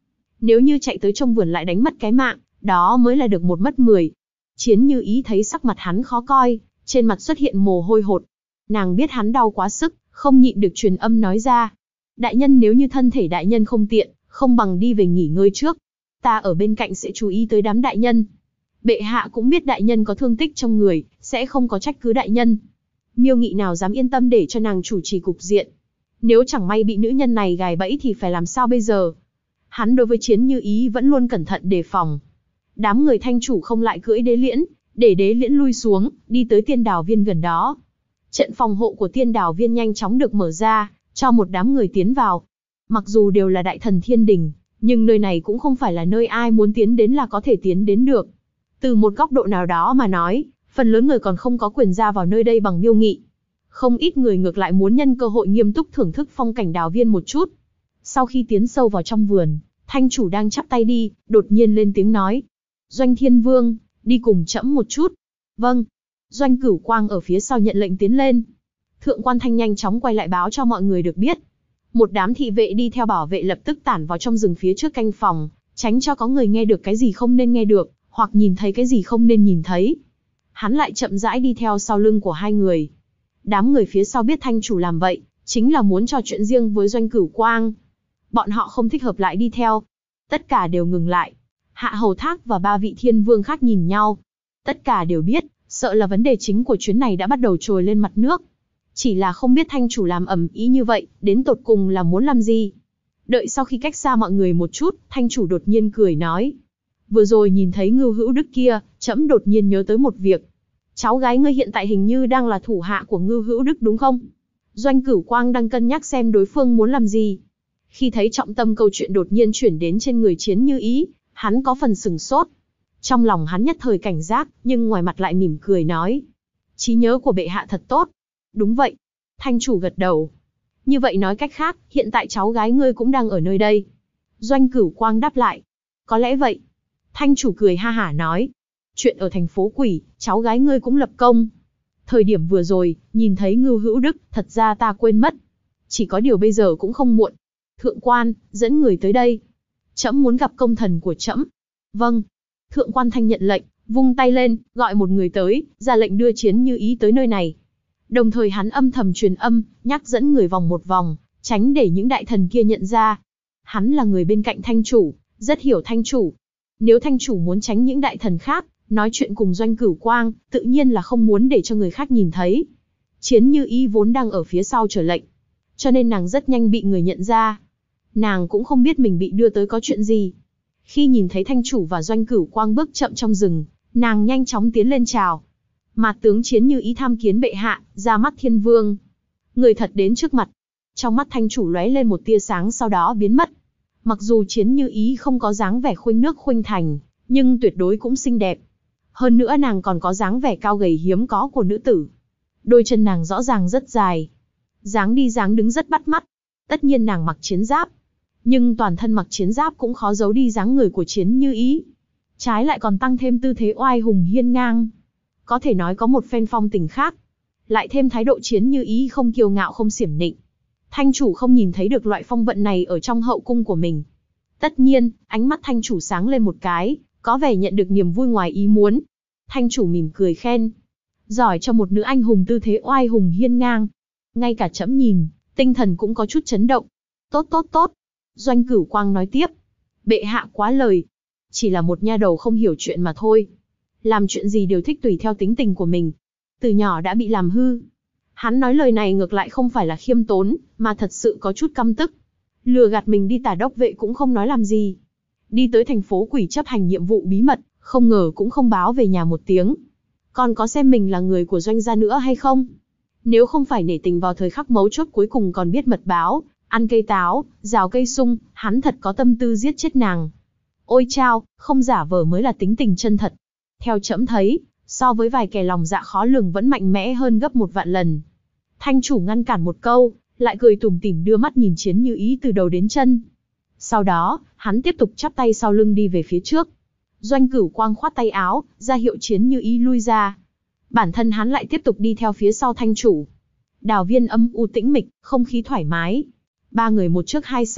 Nếu như chạy tới trong vườn lại đánh mất cái mạng, đó mới là được một mất 10. Chiến Như Ý thấy sắc mặt hắn khó coi, trên mặt xuất hiện mồ hôi hột. Nàng biết hắn đau quá sức, không nhịn được truyền âm nói ra. Đại nhân, nếu như thân thể đại nhân không tiện, không bằng đi về nghỉ ngơi trước. Ta ở bên cạnh sẽ chú ý tới đám đại nhân. Bệ hạ cũng biết đại nhân có thương tích trong người, sẽ không có trách cứ đại nhân. Miêu Nghị nào dám yên tâm để cho nàng chủ trì cục diện. Nếu chẳng may bị nữ nhân này gài bẫy thì phải làm sao bây giờ? Hắn đối với Chiến Như Ý vẫn luôn cẩn thận đề phòng. Đám người Thanh chủ không lại cưỡi đế liễn, để đế liễn lui xuống, đi tới tiên đào viên gần đó. Trận phòng hộ của tiên đào viên nhanh chóng được mở ra, cho một đám người tiến vào. Mặc dù đều là đại thần thiên đình, nhưng nơi này cũng không phải là nơi ai muốn tiến đến là có thể tiến đến được. Từ một góc độ nào đó mà nói, phần lớn người còn không có quyền ra vào nơi đây bằng Miêu Nghị. Không ít người ngược lại muốn nhân cơ hội nghiêm túc thưởng thức phong cảnh đào viên một chút. Sau khi tiến sâu vào trong vườn, Thanh chủ đang chắp tay đi, đột nhiên lên tiếng nói. Doanh Thiên Vương, đi cùng trẫm một chút. Vâng. Doanh Cửu Quang ở phía sau nhận lệnh tiến lên. Thượng quan Thanh nhanh chóng quay lại báo cho mọi người được biết. Một đám thị vệ đi theo bảo vệ lập tức tản vào trong rừng phía trước canh phòng, tránh cho có người nghe được cái gì không nên nghe được, hoặc nhìn thấy cái gì không nên nhìn thấy. Hắn lại chậm rãi đi theo sau lưng của hai người. Đám người phía sau biết Thanh chủ làm vậy, chính là muốn trò chuyện riêng với Doanh Cửu Quang. Bọn họ không thích hợp lại đi theo. Tất cả đều ngừng lại. Hạ Hầu Thác và ba vị thiên vương khác nhìn nhau. Tất cả đều biết, sợ là vấn đề chính của chuyến này đã bắt đầu trồi lên mặt nước. Chỉ là không biết Thanh chủ làm ầm ĩ như vậy, đến tột cùng là muốn làm gì. Đợi sau khi cách xa mọi người một chút, Thanh chủ đột nhiên cười nói. Vừa rồi nhìn thấy Ngưu Hữu Đức kia, trẫm đột nhiên nhớ tới một việc. Cháu gái ngươi hiện tại hình như đang là thủ hạ của Ngưu Hữu Đức đúng không? Doanh Cửu Quang đang cân nhắc xem đối phương muốn làm gì. Khi thấy trọng tâm câu chuyện đột nhiên chuyển đến trên người Chiến Như Ý, hắn có phần sừng sốt. Trong lòng hắn nhất thời cảnh giác, nhưng ngoài mặt lại mỉm cười nói. Trí nhớ của bệ hạ thật tốt. Đúng vậy. Thanh chủ gật đầu. Như vậy nói cách khác, hiện tại cháu gái ngươi cũng đang ở nơi đây. Doanh Cửu Quang đáp lại. Có lẽ vậy. Thanh chủ cười ha hả nói. Chuyện ở thành phố Quỷ, cháu gái ngươi cũng lập công. Thời điểm vừa rồi, nhìn thấy Ngưu Hữu Đức, thật ra ta quên mất. Chỉ có điều bây giờ cũng không muộn. Thượng quan, dẫn người tới đây. Trẫm muốn gặp công thần của trẫm. Vâng. Thượng quan Thanh nhận lệnh, vung tay lên, gọi một người tới, ra lệnh đưa Chiến Như Ý tới nơi này. Đồng thời hắn âm thầm truyền âm, nhắc dẫn người vòng một vòng, tránh để những đại thần kia nhận ra. Hắn là người bên cạnh Thanh chủ, rất hiểu Thanh chủ. Nếu Thanh chủ muốn tránh những đại thần khác, nói chuyện cùng Doanh Cửu Quang, tự nhiên là không muốn để cho người khác nhìn thấy. Chiến Như Ý vốn đang ở phía sau chờ lệnh, cho nên nàng rất nhanh bị người nhận ra. Nàng cũng không biết mình bị đưa tới có chuyện gì. Khi nhìn thấy Thanh chủ và Doanh Cửu Quang bước chậm trong rừng, nàng nhanh chóng tiến lên chào. Mạt tướng Chiến Như Ý tham kiến bệ hạ, ra mắt thiên vương. Người thật đến trước mặt. Trong mắt Thanh chủ lóe lên một tia sáng sau đó biến mất. Mặc dù Chiến Như Ý không có dáng vẻ khuynh nước khuynh thành, nhưng tuyệt đối cũng xinh đẹp. Hơn nữa nàng còn có dáng vẻ cao gầy hiếm có của nữ tử. Đôi chân nàng rõ ràng rất dài. Dáng đi dáng đứng rất bắt mắt. Tất nhiên nàng mặc chiến giáp. Nhưng toàn thân mặc chiến giáp cũng khó giấu đi dáng người của Chiến Như Ý. Trái lại còn tăng thêm tư thế oai hùng hiên ngang. Có thể nói có một phen phong tình khác. Lại thêm thái độ Chiến Như Ý không kiêu ngạo không xiểm nịnh. Thanh chủ không nhìn thấy được loại phong vận này ở trong hậu cung của mình. Tất nhiên, ánh mắt thanh chủ sáng lên một cái, có vẻ nhận được niềm vui ngoài ý muốn. Thanh chủ mỉm cười khen. Giỏi cho một nữ anh hùng tư thế oai hùng hiên ngang. Ngay cả trẫm nhìn, tinh thần cũng có chút chấn động. Tốt tốt tốt. Doanh Cửu Quang nói tiếp. Bệ hạ quá lời. Chỉ là một nha đầu không hiểu chuyện mà thôi. Làm chuyện gì đều thích tùy theo tính tình của mình. Từ nhỏ đã bị làm hư. Hắn nói lời này ngược lại không phải là khiêm tốn, mà thật sự có chút căm tức. Lừa gạt mình đi tả đốc vệ cũng không nói làm gì. Đi tới thành phố Quỷ chấp hành nhiệm vụ bí mật, không ngờ cũng không báo về nhà một tiếng. Còn có xem mình là người của Doanh gia nữa hay không? Nếu không phải nể tình vào thời khắc mấu chốt cuối cùng còn biết mật báo, ăn cây táo, rào cây sung, hắn thật có tâm tư giết chết nàng. Ôi chao, không giả vờ mới là tính tình chân thật. Theo trẫm thấy, so với vài kẻ lòng dạ khó lường vẫn mạnh mẽ hơn gấp 1.000 lần. Thanh chủ ngăn cản một câu, lại cười tủm tỉm đưa mắt nhìn Chiến Như Ý từ đầu đến chân. Sau đó, hắn tiếp tục chắp tay sau lưng đi về phía trước. Doanh Cửu Quang khoát tay áo, ra hiệu Chiến Như Ý lui ra. Bản thân hắn lại tiếp tục đi theo phía sau thanh chủ. Đào viên âm u tĩnh mịch, không khí thoải mái. Ba người một trước hai sau,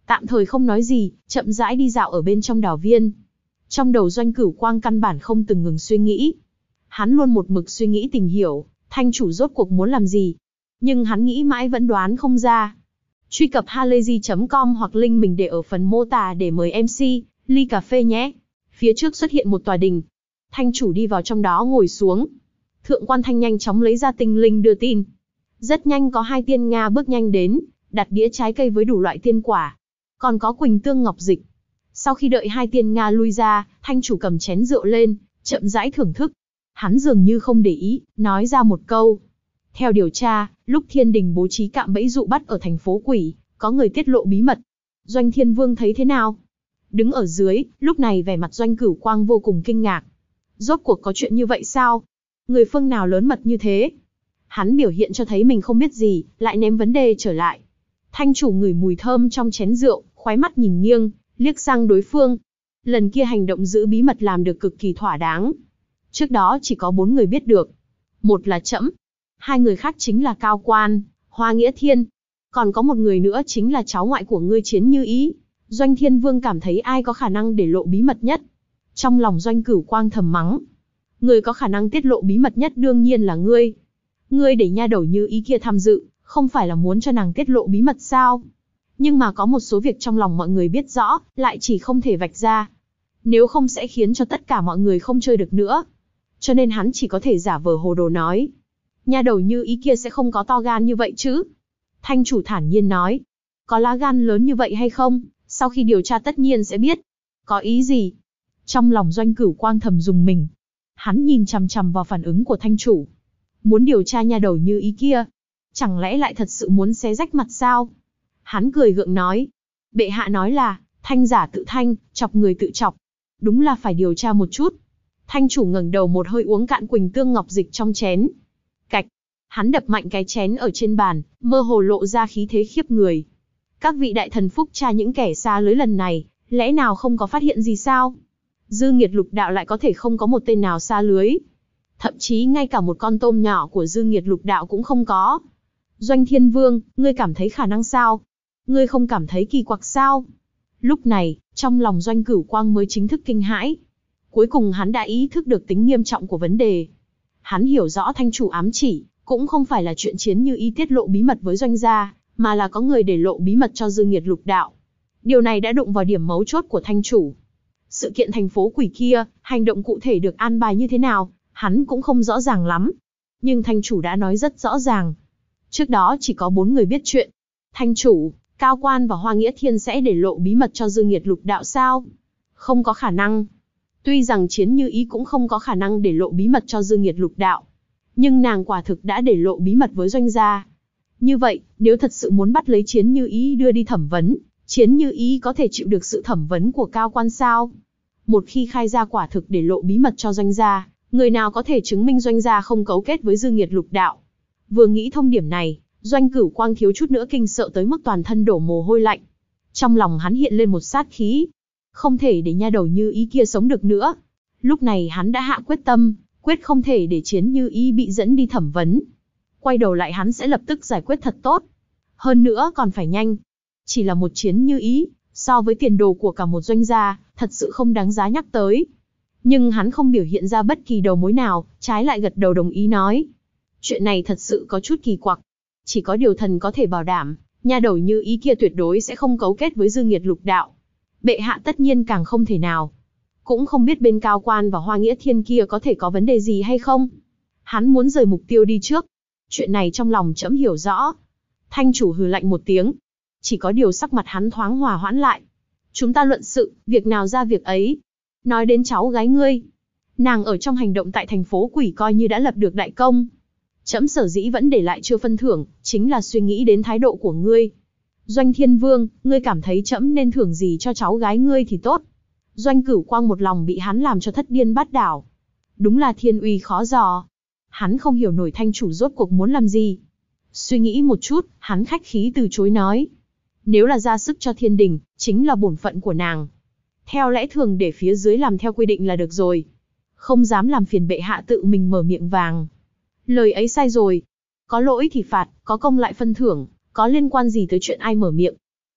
Tạm thời không nói gì, chậm rãi đi dạo ở bên trong đào viên. Trong đầu Doanh Cửu Quang căn bản không từng ngừng suy nghĩ. Hắn luôn một mực suy nghĩ tìm hiểu, thanh chủ rốt cuộc muốn làm gì. Nhưng hắn nghĩ mãi vẫn đoán không ra. Truy cập halayzi.com hoặc link mình để ở phần mô tả để mời MC, ly cà phê nhé. Phía trước xuất hiện một tòa đình. Thanh chủ đi vào trong đó ngồi xuống. Thượng quan Thanh nhanh chóng lấy ra tinh linh đưa tin. Rất nhanh có 2 tiên Nga bước nhanh đến, đặt đĩa trái cây với đủ loại tiên quả. Còn có Quỳnh Tương Ngọc Dịch. Sau khi đợi 2 tiên Nga lui ra, thanh chủ cầm chén rượu lên, chậm rãi thưởng thức. Hắn dường như không để ý, nói ra một câu. Theo điều tra, lúc thiên đình bố trí cạm bẫy dụ bắt ở thành phố Quỷ, có người tiết lộ bí mật. Doanh Thiên Vương thấy thế nào? Đứng ở dưới, lúc này vẻ mặt Doanh Cửu Quang vô cùng kinh ngạc. Rốt cuộc có chuyện như vậy sao? Người phương nào lớn mật như thế? Hắn biểu hiện cho thấy mình không biết gì, lại ném vấn đề trở lại. Thanh chủ ngửi mùi thơm trong chén rượu, khóe mắt nhìn nghiêng, liếc sang đối phương. Lần kia hành động giữ bí mật làm được cực kỳ thỏa đáng. Trước đó chỉ có 4 người biết được. Một là trẫm, 2 người khác chính là Cao Quan, Hoa Nghĩa Thiên. Còn có một người nữa chính là cháu ngoại của ngươi Chiến Như Ý. Doanh Thiên Vương cảm thấy ai có khả năng để lộ bí mật nhất. Trong lòng Doanh Cửu Quang thầm mắng. Người có khả năng tiết lộ bí mật nhất đương nhiên là ngươi. Ngươi để nha đầu Như Ý kia tham dự, không phải là muốn cho nàng tiết lộ bí mật sao? Nhưng mà có một số việc trong lòng mọi người biết rõ, lại chỉ không thể vạch ra. Nếu không sẽ khiến cho tất cả mọi người không chơi được nữa. Cho nên hắn chỉ có thể giả vờ hồ đồ nói. Nha đầu Như Ý kia sẽ không có to gan như vậy chứ? Thanh chủ thản nhiên nói. Có lá gan lớn như vậy hay không? Sau khi điều tra tất nhiên sẽ biết. Có ý gì? Trong lòng Doanh Cửu Quang thầm dùng mình. Hắn nhìn chằm chằm vào phản ứng của thanh chủ. Muốn điều tra nha đầu Như Ý kia. Chẳng lẽ lại thật sự muốn xé rách mặt sao? Hắn cười gượng nói. Bệ hạ nói là, thanh giả tự thanh, chọc người tự chọc. Đúng là phải điều tra một chút. Thanh chủ ngẩng đầu một hơi uống cạn Quỳnh Tương Ngọc Dịch trong chén. Cạch. Hắn đập mạnh cái chén ở trên bàn, mơ hồ lộ ra khí thế khiếp người. Các vị đại thần phúc tra những kẻ xa lưới lần này, lẽ nào không có phát hiện gì sao? Dư Nghiệt Lục Đạo lại có thể không có một tên nào xa lưới. Thậm chí ngay cả một con tôm nhỏ của Dư Nghiệt Lục Đạo cũng không có. Doanh Thiên Vương, ngươi cảm thấy khả năng sao? Ngươi không cảm thấy kỳ quặc sao? Lúc này, trong lòng Doanh Cửu Quang mới chính thức kinh hãi. Cuối cùng hắn đã ý thức được tính nghiêm trọng của vấn đề. Hắn hiểu rõ thanh chủ ám chỉ, cũng không phải là chuyện Chiến Như Ý tiết lộ bí mật với Doanh gia, mà là có người để lộ bí mật cho Dư Nghiệt Lục Đạo. Điều này đã đụng vào điểm mấu chốt của thanh chủ. Sự kiện thành phố Quỷ kia, hành động cụ thể được an bài như thế nào, hắn cũng không rõ ràng lắm. Nhưng thanh chủ đã nói rất rõ ràng. Trước đó chỉ có 4 người biết chuyện. Thanh chủ, Cao Quan và Hoa Nghĩa Thiên sẽ để lộ bí mật cho Dư Nghiệt Lục Đạo sao? Không có khả năng. Tuy rằng Chiến Như Ý cũng không có khả năng để lộ bí mật cho Dư Nghiệt Lục Đạo. Nhưng nàng quả thực đã để lộ bí mật với Doanh gia. Như vậy, nếu thật sự muốn bắt lấy Chiến Như Ý đưa đi thẩm vấn, Chiến Như Ý có thể chịu được sự thẩm vấn của Cao Quan sao? Một khi khai ra quả thực để lộ bí mật cho Doanh gia, người nào có thể chứng minh Doanh gia không cấu kết với Dư Nghiệt Lục Đạo? Vừa nghĩ thông điểm này, Doanh Cửu Quang thiếu chút nữa kinh sợ tới mức toàn thân đổ mồ hôi lạnh. Trong lòng hắn hiện lên một sát khí. Không thể để nha đầu Như Ý kia sống được nữa. Lúc này hắn đã hạ quyết tâm, quyết không thể để Chiến Như Ý bị dẫn đi thẩm vấn. Quay đầu lại hắn sẽ lập tức giải quyết thật tốt. Hơn nữa còn phải nhanh. Chỉ là một Chiến Như Ý, so với tiền đồ của cả một Doanh gia, thật sự không đáng giá nhắc tới. Nhưng hắn không biểu hiện ra bất kỳ đầu mối nào, trái lại gật đầu đồng ý nói. Chuyện này thật sự có chút kỳ quặc. Chỉ có điều thần có thể bảo đảm, nha đầu Như Ý kia tuyệt đối sẽ không cấu kết với Dư Nghiệt Lục Đạo. Bệ hạ tất nhiên càng không thể nào. Cũng không biết bên Cao Quan và Hoa Nghĩa Thiên kia có thể có vấn đề gì hay không. Hắn muốn rời mục tiêu đi trước. Chuyện này trong lòng trẫm hiểu rõ. Thanh chủ hừ lạnh một tiếng. Chỉ có điều sắc mặt hắn thoáng hòa hoãn lại. Chúng ta luận sự, việc nào ra việc ấy. Nói đến cháu gái ngươi. Nàng ở trong hành động tại thành phố Quỷ coi như đã lập được đại công. Trẫm sở dĩ vẫn để lại chưa phân thưởng, chính là suy nghĩ đến thái độ của ngươi. Doanh Thiên Vương, ngươi cảm thấy trẫm nên thưởng gì cho cháu gái ngươi thì tốt. Doanh Cửu Quang một lòng bị hắn làm cho thất điên bát đảo. Đúng là thiên uy khó dò. Hắn không hiểu nổi thanh chủ rốt cuộc muốn làm gì. Suy nghĩ một chút, hắn khách khí từ chối nói. Nếu là ra sức cho thiên đình, chính là bổn phận của nàng. Theo lẽ thường để phía dưới làm theo quy định là được rồi. Không dám làm phiền bệ hạ tự mình mở miệng vàng. Lời ấy sai rồi. Có lỗi thì phạt, có công lại phân thưởng, có liên quan gì tới chuyện ai mở miệng.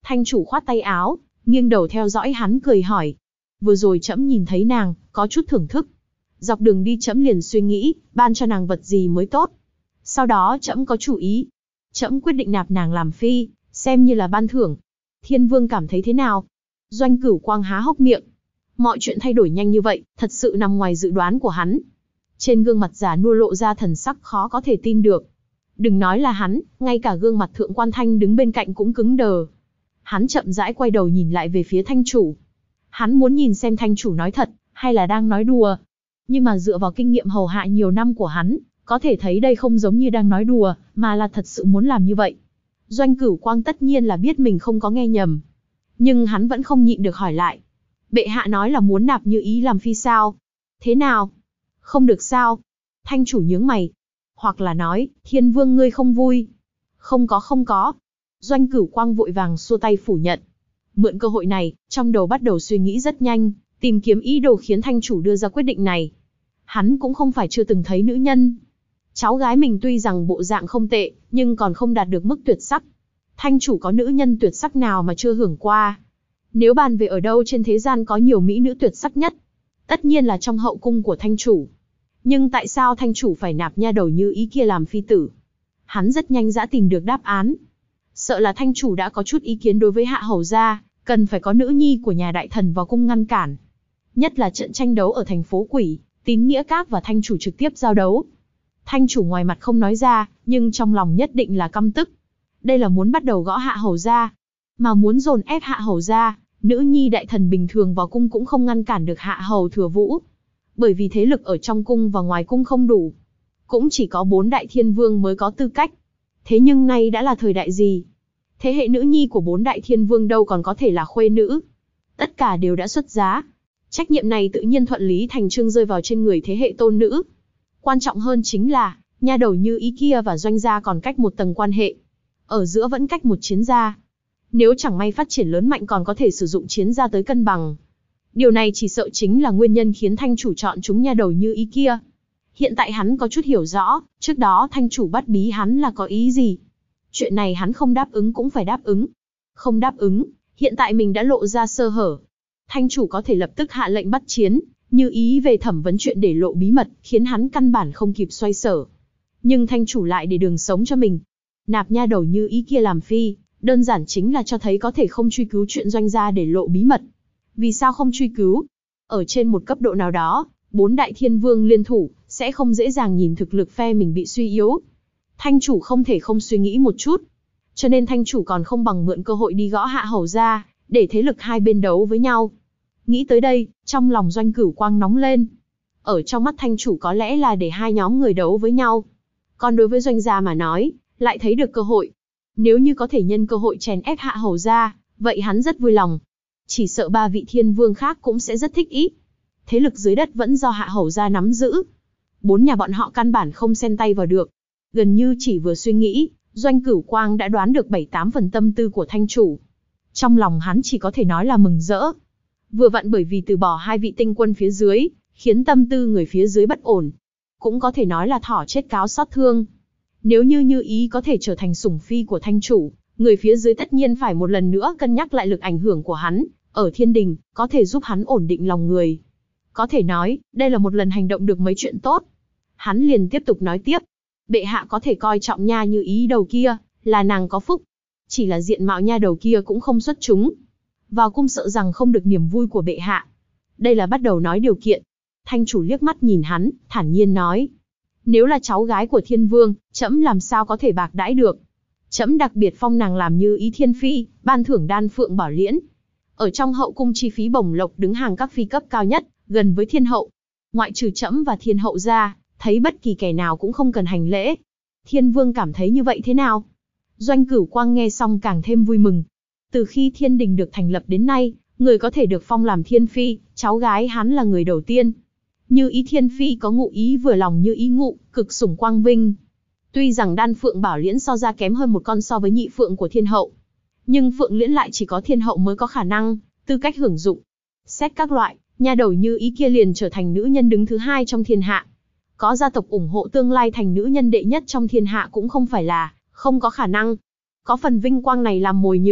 Thanh chủ khoát tay áo, nghiêng đầu theo dõi hắn cười hỏi. Vừa rồi trẫm nhìn thấy nàng, có chút thưởng thức. Dọc đường đi trẫm liền suy nghĩ, ban cho nàng vật gì mới tốt. Sau đó trẫm có chủ ý. Trẫm quyết định nạp nàng làm phi, xem như là ban thưởng. Thiên Vương cảm thấy thế nào? Doanh Cửu Quang há hốc miệng. Mọi chuyện thay đổi nhanh như vậy, thật sự nằm ngoài dự đoán của hắn. Trên gương mặt già nua lộ ra thần sắc khó có thể tin được. Đừng nói là hắn, ngay cả gương mặt Thượng Quan Thanh đứng bên cạnh cũng cứng đờ. Hắn chậm rãi quay đầu nhìn lại về phía Thanh chủ. Hắn muốn nhìn xem Thanh chủ nói thật, hay là đang nói đùa. Nhưng mà dựa vào kinh nghiệm hầu hạ nhiều năm của hắn, có thể thấy đây không giống như đang nói đùa, mà là thật sự muốn làm như vậy. Doanh Cửu Quang tất nhiên là biết mình không có nghe nhầm. Nhưng hắn vẫn không nhịn được hỏi lại. Bệ hạ nói là muốn nạp Như Ý làm phi sao? Thế nào? Không được sao? Thanh chủ nhướng mày. Hoặc là nói, Thiên Vương ngươi không vui? Không có. Doanh Cửu Quang vội vàng xua tay phủ nhận. Mượn cơ hội này, trong đầu bắt đầu suy nghĩ rất nhanh, tìm kiếm ý đồ khiến Thanh chủ đưa ra quyết định này. Hắn cũng không phải chưa từng thấy nữ nhân. Cháu gái mình tuy rằng bộ dạng không tệ, nhưng còn không đạt được mức tuyệt sắc. Thanh chủ có nữ nhân tuyệt sắc nào mà chưa hưởng qua? Nếu bàn về ở đâu trên thế gian có nhiều mỹ nữ tuyệt sắc nhất, tất nhiên là trong hậu cung của Thanh chủ. Nhưng tại sao Thanh chủ phải nạp nha đầu Như Ý kia làm phi tử? Hắn rất nhanh đã tìm được đáp án. Sợ là Thanh chủ đã có chút ý kiến đối với Hạ Hầu gia, cần phải có nữ nhi của nhà đại thần vào cung ngăn cản. Nhất là trận tranh đấu ở thành phố Quỷ, Tín Nghĩa Các và Thanh chủ trực tiếp giao đấu. Thanh chủ ngoài mặt không nói ra, nhưng trong lòng nhất định là căm tức. Đây là muốn bắt đầu gõ Hạ Hầu gia, mà muốn dồn ép Hạ Hầu gia, nữ nhi đại thần bình thường vào cung cũng không ngăn cản được Hạ Hầu Thừa Vũ. Bởi vì thế lực ở trong cung và ngoài cung không đủ. Cũng chỉ có 4 đại thiên vương mới có tư cách. Thế nhưng nay đã là thời đại gì? Thế hệ nữ nhi của 4 đại thiên vương đâu còn có thể là khuê nữ. Tất cả đều đã xuất giá. Trách nhiệm này tự nhiên thuận lý thành chương rơi vào trên người thế hệ tôn nữ. Quan trọng hơn chính là, nha đầu Như Ý kia và Doanh gia còn cách một tầng quan hệ. Ở giữa vẫn cách một chiến gia. Nếu chẳng may phát triển lớn mạnh còn có thể sử dụng chiến gia tới cân bằng. Điều này chỉ sợ chính là nguyên nhân khiến Thanh chủ chọn chúng nha đầu Như Ý kia. Hiện tại hắn có chút hiểu rõ, trước đó Thanh chủ bắt bí hắn là có ý gì. Chuyện này hắn không đáp ứng cũng phải đáp ứng. Không đáp ứng, hiện tại mình đã lộ ra sơ hở. Thanh chủ có thể lập tức hạ lệnh bắt chiến, Như Ý về thẩm vấn chuyện để lộ bí mật, khiến hắn căn bản không kịp xoay sở. Nhưng Thanh chủ lại để đường sống cho mình. Nạp nha đầu Như Ý kia làm phi, đơn giản chính là cho thấy có thể không truy cứu chuyện Doanh gia để lộ bí mật. Vì sao không truy cứu? Ở trên một cấp độ nào đó, 4 đại thiên vương liên thủ, sẽ không dễ dàng nhìn thực lực phe mình bị suy yếu. Thanh chủ không thể không suy nghĩ một chút. Cho nên thanh chủ còn không bằng mượn cơ hội đi gõ Hạ Hầu gia, để thế lực hai bên đấu với nhau. Nghĩ tới đây, trong lòng Doanh Cửu Quang nóng lên. Ở trong mắt thanh chủ có lẽ là để hai nhóm người đấu với nhau. Còn đối với Doanh gia mà nói, lại thấy được cơ hội. Nếu như có thể nhân cơ hội chèn ép Hạ Hầu gia, vậy hắn rất vui lòng. Chỉ sợ 3 vị thiên vương khác cũng sẽ rất thích ý. Thế lực dưới đất vẫn do Hạ Hầu gia nắm giữ. 4 nhà bọn họ căn bản không xen tay vào được. Gần như chỉ vừa suy nghĩ, Doanh Cửu Quang đã đoán được 7-8 phần tâm tư của thanh chủ. Trong lòng hắn chỉ có thể nói là mừng rỡ. Vừa vặn bởi vì từ bỏ 2 vị tinh quân phía dưới, khiến tâm tư người phía dưới bất ổn. Cũng có thể nói là thỏ chết cáo xót thương. Nếu như Như Ý có thể trở thành sủng phi của thanh chủ, người phía dưới tất nhiên phải một lần nữa cân nhắc lại lực ảnh hưởng của hắn, ở thiên đình, có thể giúp hắn ổn định lòng người. Có thể nói, đây là một lần hành động được mấy chuyện tốt. Hắn liền tiếp tục nói tiếp. Bệ hạ có thể coi trọng nha Như Ý đầu kia, là nàng có phúc. Chỉ là diện mạo nha đầu kia cũng không xuất chúng. Vào cung sợ rằng không được niềm vui của bệ hạ. Đây là bắt đầu nói điều kiện. Thanh chủ liếc mắt nhìn hắn, thản nhiên nói. Nếu là cháu gái của thiên vương, trẫm làm sao có thể bạc đãi được. Trẫm đặc biệt phong nàng làm Như Ý thiên phi, ban thưởng đan phượng bảo liễn. Ở trong hậu cung chi phí bổng lộc đứng hàng các phi cấp cao nhất, gần với thiên hậu. Ngoại trừ trẫm và thiên hậu ra, thấy bất kỳ kẻ nào cũng không cần hành lễ. Thiên vương cảm thấy như vậy thế nào? Doanh Cửu Quang nghe xong càng thêm vui mừng. Từ khi thiên đình được thành lập đến nay, người có thể được phong làm thiên phi, cháu gái hắn là người đầu tiên. Như Ý thiên phi có ngụ ý vừa lòng Như Ý ngụ, cực sủng quang vinh. Tuy rằng đan phượng bảo liễn so ra kém hơn một con so với nhị phượng của thiên hậu, nhưng phượng liễn lại chỉ có thiên hậu mới có khả năng, tư cách hưởng dụng. Xét các loại, nha đầu Như Ý kia liền trở thành nữ nhân đứng thứ 2 trong thiên hạ. Có gia tộc ủng hộ tương lai thành nữ nhân đệ nhất trong thiên hạ cũng không phải là không có khả năng. Có phần vinh quang này làm mồi nhử,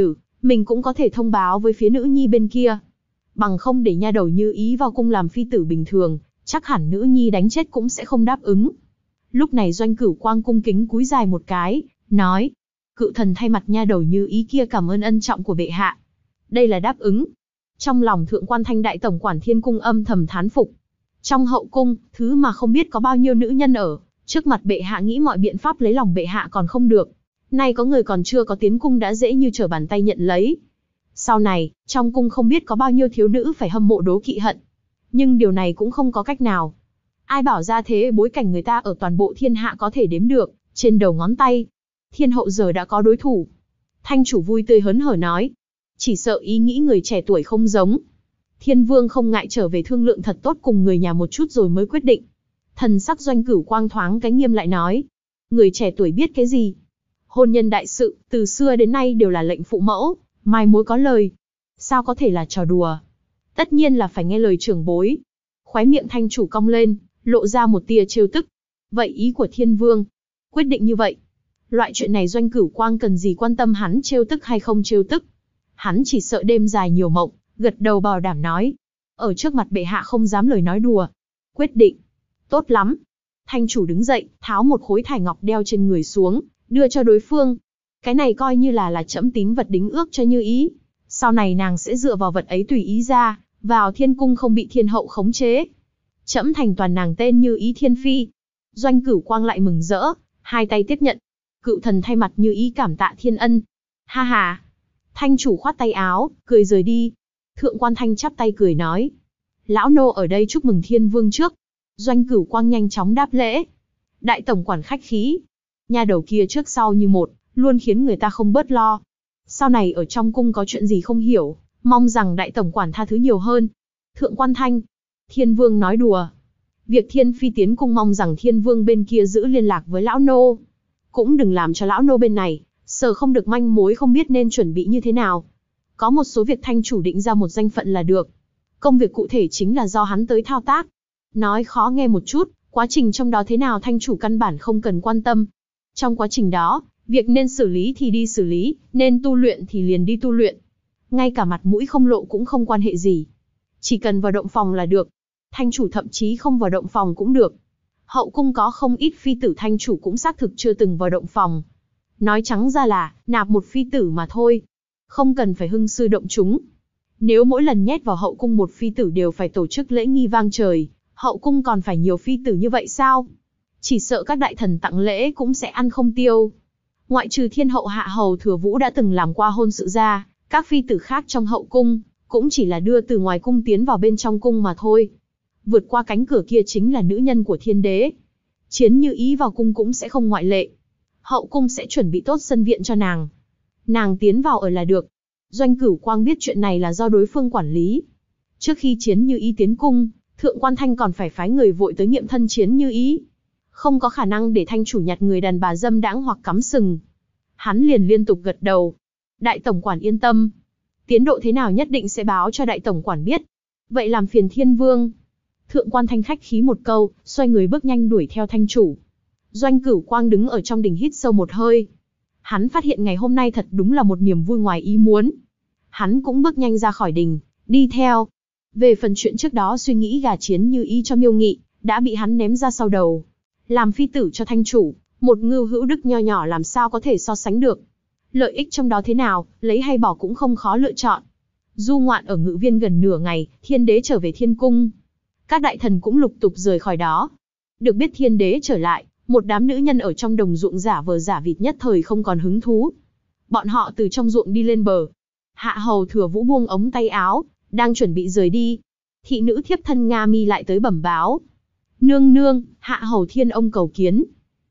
Mình cũng có thể thông báo với phía nữ nhi bên kia. Bằng không để nha đầu Như Ý vào cung làm phi tử bình thường, chắc hẳn nữ nhi đánh chết cũng sẽ không đáp ứng. Lúc này Doanh Cửu Quang cung kính cúi dài một cái, nói: Cự thần thay mặt nha đầu Như Ý kia cảm ơn ân trọng của bệ hạ. Đây là đáp ứng. Trong lòng Thượng Quan Thanh đại tổng quản Thiên cung âm thầm thán phục. Trong hậu cung, thứ mà không biết có bao nhiêu nữ nhân ở, trước mặt bệ hạ nghĩ mọi biện pháp lấy lòng bệ hạ còn không được. Nay có người còn chưa có tiến cung đã dễ như trở bàn tay nhận lấy. Sau này, trong cung không biết có bao nhiêu thiếu nữ phải hâm mộ đố kỵ hận. Nhưng điều này cũng không có cách nào. Ai bảo ra thế, bối cảnh người ta ở toàn bộ thiên hạ có thể đếm được, trên đầu ngón tay. Thiên hậu giờ đã có đối thủ. Thanh chủ vui tươi hớn hở nói. Chỉ sợ ý nghĩ người trẻ tuổi không giống. Thiên vương không ngại trở về thương lượng thật tốt cùng người nhà một chút rồi mới quyết định. Thần sắc Doanh Cửu Quang thoáng cái nghiêm lại nói. Người trẻ tuổi biết cái gì? Hôn nhân đại sự, từ xưa đến nay đều là lệnh phụ mẫu, mai mối có lời. Sao có thể là trò đùa? Tất nhiên là phải nghe lời trưởng bối. Khóe miệng thanh chủ cong lên, lộ ra một tia trêu tức. Vậy ý của thiên vương? Quyết định như vậy. Loại chuyện này Doanh Cửu Quang cần gì quan tâm hắn trêu tức hay không trêu tức. Hắn chỉ sợ đêm dài nhiều mộng, gật đầu bảo đảm nói. Ở trước mặt bệ hạ không dám lời nói đùa. Quyết định. Tốt lắm. Thanh chủ đứng dậy, tháo một khối thải ngọc đeo trên người xuống, đưa cho đối phương. Cái này coi như là trẫm tín vật đính ước cho Như Ý. Sau này nàng sẽ dựa vào vật ấy tùy ý ra, vào thiên cung không bị thiên hậu khống chế. Trẫm thành toàn nàng tên Như Ý thiên phi. Doanh Cửu Quang lại mừng rỡ, hai tay tiếp nhận. Cự thần thay mặt Như Ý cảm tạ thiên ân. Ha ha. Thanh chủ khoát tay áo, cười rời đi. Thượng Quan Thanh chắp tay cười nói. Lão nô ở đây chúc mừng thiên vương trước. Doanh Cửu Quang nhanh chóng đáp lễ. Đại tổng quản khách khí. Nha đầu kia trước sau như một, luôn khiến người ta không bớt lo. Sau này ở trong cung có chuyện gì không hiểu, mong rằng đại tổng quản tha thứ nhiều hơn. Thượng Quan Thanh. Thiên vương nói đùa. Việc thiên phi tiến cung mong rằng thiên vương bên kia giữ liên lạc với lão nô. Cũng đừng làm cho lão nô bên này sợ không được manh mối không biết nên chuẩn bị như thế nào. Có một số việc thanh chủ định ra một danh phận là được. Công việc cụ thể chính là do hắn tới thao tác. Nói khó nghe một chút, quá trình trong đó thế nào thanh chủ căn bản không cần quan tâm. Trong quá trình đó, việc nên xử lý thì đi xử lý, nên tu luyện thì liền đi tu luyện. Ngay cả mặt mũi không lộ cũng không quan hệ gì. Chỉ cần vào động phòng là được. Thanh chủ thậm chí không vào động phòng cũng được. Hậu cung có không ít phi tử thanh chủ cũng xác thực chưa từng vào động phòng. Nói trắng ra là, nạp một phi tử mà thôi. Không cần phải hưng sư động chúng. Nếu mỗi lần nhét vào hậu cung một phi tử đều phải tổ chức lễ nghi vang trời, hậu cung còn phải nhiều phi tử như vậy sao? Chỉ sợ các đại thần tặng lễ cũng sẽ ăn không tiêu. Ngoại trừ thiên hậu Hạ Hầu Thừa Vũ đã từng làm qua hôn sự ra, các phi tử khác trong hậu cung, cũng chỉ là đưa từ ngoài cung tiến vào bên trong cung mà thôi. Vượt qua cánh cửa kia chính là nữ nhân của thiên đế. Chiến Như Ý vào cung cũng sẽ không ngoại lệ. Hậu cung sẽ chuẩn bị tốt sân viện cho nàng. Nàng tiến vào ở là được. Doanh Cửu Quang biết chuyện này là do đối phương quản lý. Trước khi Chiến Như Ý tiến cung, Thượng Quan Thanh còn phải phái người vội tới nghiệm thân Chiến Như Ý. Không có khả năng để thanh chủ nhặt người đàn bà dâm đãng hoặc cắm sừng. Hắn liền liên tục gật đầu. Đại tổng quản yên tâm. Tiến độ thế nào nhất định sẽ báo cho đại tổng quản biết. Vậy làm phiền thiên vương. Thượng Quan Thanh khách khí một câu, xoay người bước nhanh đuổi theo thanh chủ. Doanh Cửu Quang đứng ở trong đình hít sâu một hơi. Hắn phát hiện ngày hôm nay thật đúng là một niềm vui ngoài ý muốn. Hắn cũng bước nhanh ra khỏi đình, đi theo. Về phần chuyện trước đó suy nghĩ gả Chiến Như Ý cho Miêu Nghị, đã bị hắn ném ra sau đầu. Làm phi tử cho thanh chủ, một ngưu hữu đức nho nhỏ làm sao có thể so sánh được. Lợi ích trong đó thế nào, lấy hay bỏ cũng không khó lựa chọn. Du ngoạn ở Ngự Viên gần nửa ngày, thiên đế trở về thiên cung. Các đại thần cũng lục tục rời khỏi đó. Được biết thiên đế trở lại, một đám nữ nhân ở trong đồng ruộng giả vờ giả vịt nhất thời không còn hứng thú. Bọn họ từ trong ruộng đi lên bờ. Hạ Hầu Thừa Vũ buông ống tay áo, đang chuẩn bị rời đi. Thị nữ thiếp thân Nga Mi lại tới bẩm báo. Nương nương, Hạ Hầu Thiên ông cầu kiến.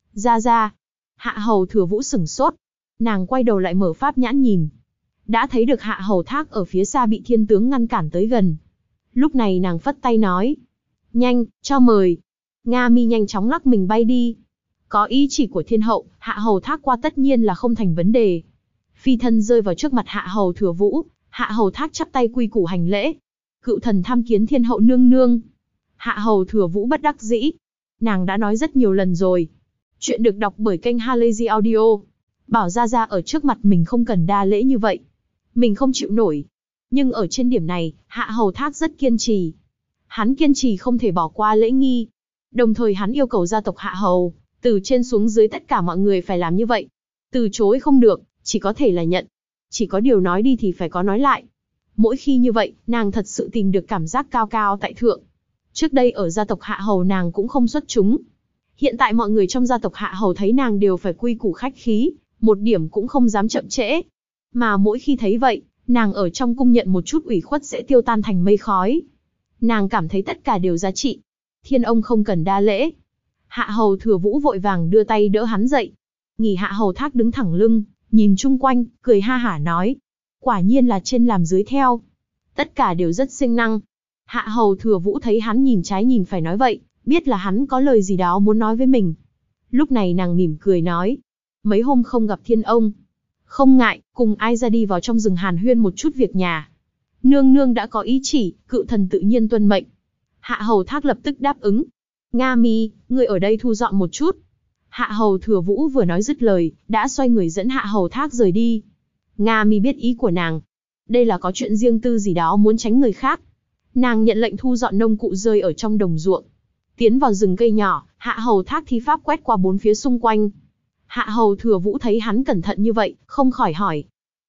Ra. Hạ Hầu Thừa Vũ sửng sốt. Nàng quay đầu lại mở pháp nhãn nhìn. Đã thấy được Hạ Hầu Thác ở phía xa bị thiên tướng ngăn cản tới gần. Lúc này nàng phất tay nói. Nhanh, cho mời. Nga Mi nhanh chóng lắc mình bay đi. Có ý chỉ của thiên hậu, Hạ Hầu Thác qua tất nhiên là không thành vấn đề. Phi thân rơi vào trước mặt Hạ Hầu Thừa Vũ. Hạ Hầu Thác chắp tay quy củ hành lễ. Cựu thần tham kiến thiên hậu nương nương. Hạ Hầu Thừa Vũ bất đắc dĩ. Nàng đã nói rất nhiều lần rồi. Chuyện được đọc bởi kênh Halazy Audio. Bảo Gia Gia ở trước mặt mình không cần đa lễ như vậy. mình không chịu nổi. Nhưng ở trên điểm này, Hạ Hầu Thác rất kiên trì. Hắn kiên trì không thể bỏ qua lễ nghi. Đồng thời hắn yêu cầu gia tộc Hạ Hầu, từ trên xuống dưới tất cả mọi người phải làm như vậy. Từ chối không được, chỉ có thể là nhận. Chỉ có điều nói đi thì phải có nói lại. Mỗi khi như vậy, nàng thật sự tìm được cảm giác cao cao tại thượng. Trước đây ở gia tộc Hạ Hầu nàng cũng không xuất chúng. Hiện tại mọi người trong gia tộc Hạ Hầu thấy nàng đều phải quy củ khách khí, một điểm cũng không dám chậm trễ. Mà mỗi khi thấy vậy, nàng ở trong cung nhận một chút ủy khuất sẽ tiêu tan thành mây khói. Nàng cảm thấy tất cả đều giá trị. Thiên ông không cần đa lễ. Hạ Hầu Thừa Vũ vội vàng đưa tay đỡ hắn dậy. Nghỉ Hạ Hầu Thác đứng thẳng lưng, nhìn chung quanh, cười ha hả nói. Quả nhiên là trên làm dưới theo. Tất cả đều rất siêng năng. Hạ Hầu Thừa Vũ thấy hắn nhìn trái nhìn phải nói vậy, biết là hắn có lời gì đó muốn nói với mình. Lúc này nàng mỉm cười nói. Mấy hôm không gặp thiên ông. Không ngại, cùng ai ra đi vào trong rừng hàn huyên một chút việc nhà. Nương nương đã có ý chỉ, cự thần tự nhiên tuân mệnh. Hạ Hầu Thác lập tức đáp ứng. Nga Mi, ngươi ở đây thu dọn một chút. Hạ Hầu Thừa Vũ vừa nói dứt lời, đã xoay người dẫn Hạ Hầu Thác rời đi. Nga Mi biết ý của nàng. Đây là có chuyện riêng tư gì đó muốn tránh người khác. Nàng nhận lệnh thu dọn nông cụ rơi ở trong đồng ruộng. Tiến vào rừng cây nhỏ, Hạ Hầu Thác thi pháp quét qua bốn phía xung quanh. Hạ Hầu Thừa Vũ thấy hắn cẩn thận như vậy, không khỏi hỏi.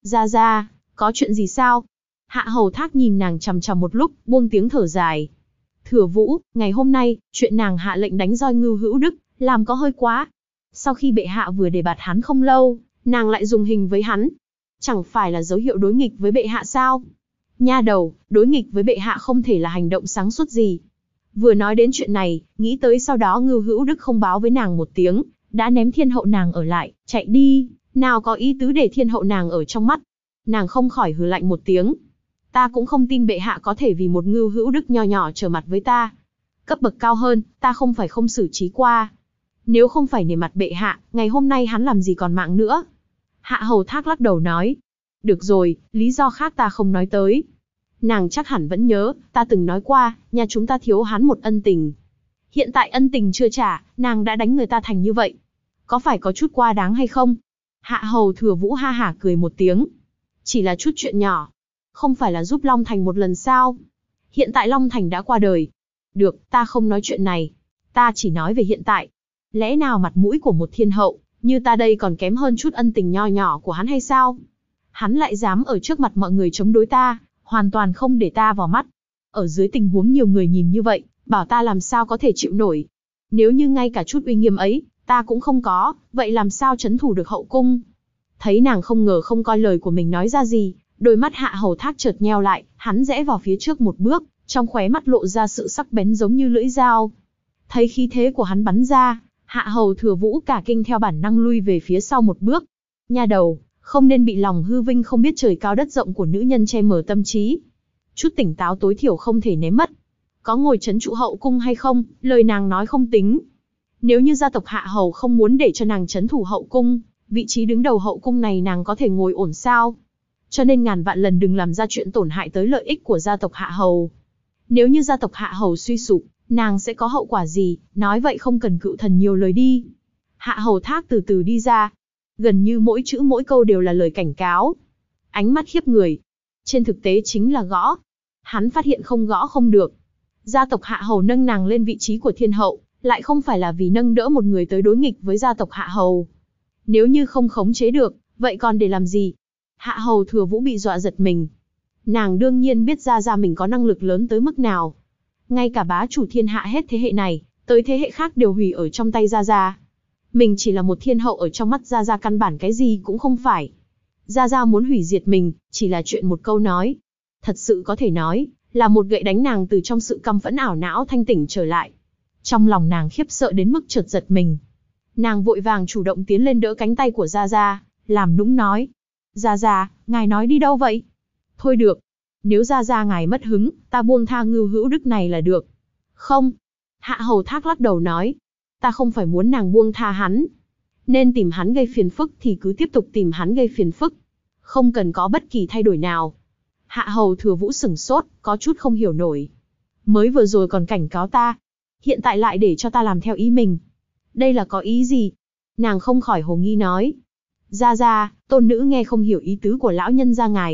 Ra, có chuyện gì sao? Hạ Hầu Thác nhìn nàng chằm chằm một lúc, buông tiếng thở dài. Thừa Vũ, ngày hôm nay, chuyện nàng hạ lệnh đánh roi Ngưu Hữu Đức, làm có hơi quá. Sau khi bệ hạ vừa đề bạt hắn không lâu, nàng lại dùng hình với hắn. Chẳng phải là dấu hiệu đối nghịch với bệ hạ sao? Nha đầu, đối nghịch với bệ hạ không thể là hành động sáng suốt gì. Vừa nói đến chuyện này, nghĩ tới sau đó Ngưu Hữu Đức không báo với nàng một tiếng, đã ném thiên hậu nàng ở lại, chạy đi, nào có ý tứ để thiên hậu nàng ở trong mắt. Nàng không khỏi hừ lạnh một tiếng. Ta cũng không tin bệ hạ có thể vì một Ngưu Hữu Đức nho nhỏ trở mặt với ta. Cấp bậc cao hơn, ta không phải không xử trí qua. Nếu không phải nể mặt bệ hạ, ngày hôm nay hắn làm gì còn mạng nữa. Hạ Hầu Thác lắc đầu nói. Được rồi, lý do khác ta không nói tới. Nàng chắc hẳn vẫn nhớ, ta từng nói qua, nhà chúng ta thiếu hắn một ân tình. Hiện tại ân tình chưa trả, nàng đã đánh người ta thành như vậy. Có phải có chút quá đáng hay không? Hạ Hầu Thừa Vũ ha hả cười một tiếng. Chỉ là chút chuyện nhỏ. Không phải là giúp Long Thành một lần sao? Hiện tại Long Thành đã qua đời. Được, ta không nói chuyện này. Ta chỉ nói về hiện tại. Lẽ nào mặt mũi của một thiên hậu, như ta đây còn kém hơn chút ân tình nho nhỏ của hắn hay sao? Hắn lại dám ở trước mặt mọi người chống đối ta, hoàn toàn không để ta vào mắt. Ở dưới tình huống nhiều người nhìn như vậy, bảo ta làm sao có thể chịu nổi. Nếu như ngay cả chút uy nghiêm ấy, ta cũng không có, vậy làm sao trấn thủ được hậu cung? Thấy nàng không ngờ không coi lời của mình nói ra gì, đôi mắt Hạ Hầu Thác chợt nheo lại, hắn rẽ vào phía trước một bước, trong khóe mắt lộ ra sự sắc bén giống như lưỡi dao. Thấy khí thế của hắn bắn ra, Hạ Hầu Thừa Vũ cả kinh theo bản năng lui về phía sau một bước. Nha đầu, không nên bị lòng hư vinh không biết trời cao đất rộng của nữ nhân che mờ tâm trí. Chút tỉnh táo tối thiểu không thể ném mất. Có ngồi trấn trụ hậu cung hay không, lời nàng nói không tính. Nếu như gia tộc Hạ Hầu không muốn để cho nàng trấn thủ hậu cung, vị trí đứng đầu hậu cung này nàng có thể ngồi ổn sao? Cho nên ngàn vạn lần đừng làm ra chuyện tổn hại tới lợi ích của gia tộc Hạ Hầu. Nếu như gia tộc Hạ Hầu suy sụp, nàng sẽ có hậu quả gì, nói vậy không cần cự thần nhiều lời đi. Hạ Hầu Thác từ từ đi ra. Gần như mỗi chữ mỗi câu đều là lời cảnh cáo. Ánh mắt khiếp người. Trên thực tế chính là gõ. Hắn phát hiện không gõ không được. Gia tộc Hạ Hầu nâng nàng lên vị trí của thiên hậu, lại không phải là vì nâng đỡ một người tới đối nghịch với gia tộc Hạ Hầu. Nếu như không khống chế được, vậy còn để làm gì? Hạ Hầu Thừa Vũ bị dọa giật mình. Nàng đương nhiên biết Gia mình có năng lực lớn tới mức nào. Ngay cả bá chủ thiên hạ hết thế hệ này, tới thế hệ khác đều hủy ở trong tay Gia. Mình chỉ là một thiên hậu ở trong mắt Gia căn bản cái gì cũng không phải. Gia muốn hủy diệt mình, chỉ là chuyện một câu nói. Thật sự có thể nói, là một gậy đánh nàng từ trong sự căm phẫn ảo não thanh tỉnh trở lại. Trong lòng nàng khiếp sợ đến mức chợt giật mình. Nàng vội vàng chủ động tiến lên đỡ cánh tay của Gia, làm nũng nói. Gia, ngài nói đi đâu vậy? Thôi được. Nếu Gia ngài mất hứng, ta buông tha Ngưu Hữu Đức này là được. Không. Hạ Hầu Thác lắc đầu nói. Ta không phải muốn nàng buông tha hắn. Nên tìm hắn gây phiền phức thì cứ tiếp tục tìm hắn gây phiền phức. Không cần có bất kỳ thay đổi nào. Hạ Hầu Thừa Vũ sửng sốt, có chút không hiểu nổi. Mới vừa rồi còn cảnh cáo ta. Hiện tại lại để cho ta làm theo ý mình. Đây là có ý gì? Nàng không khỏi hồ nghi nói. Gia, tôn nữ nghe không hiểu ý tứ của lão nhân gia ngài.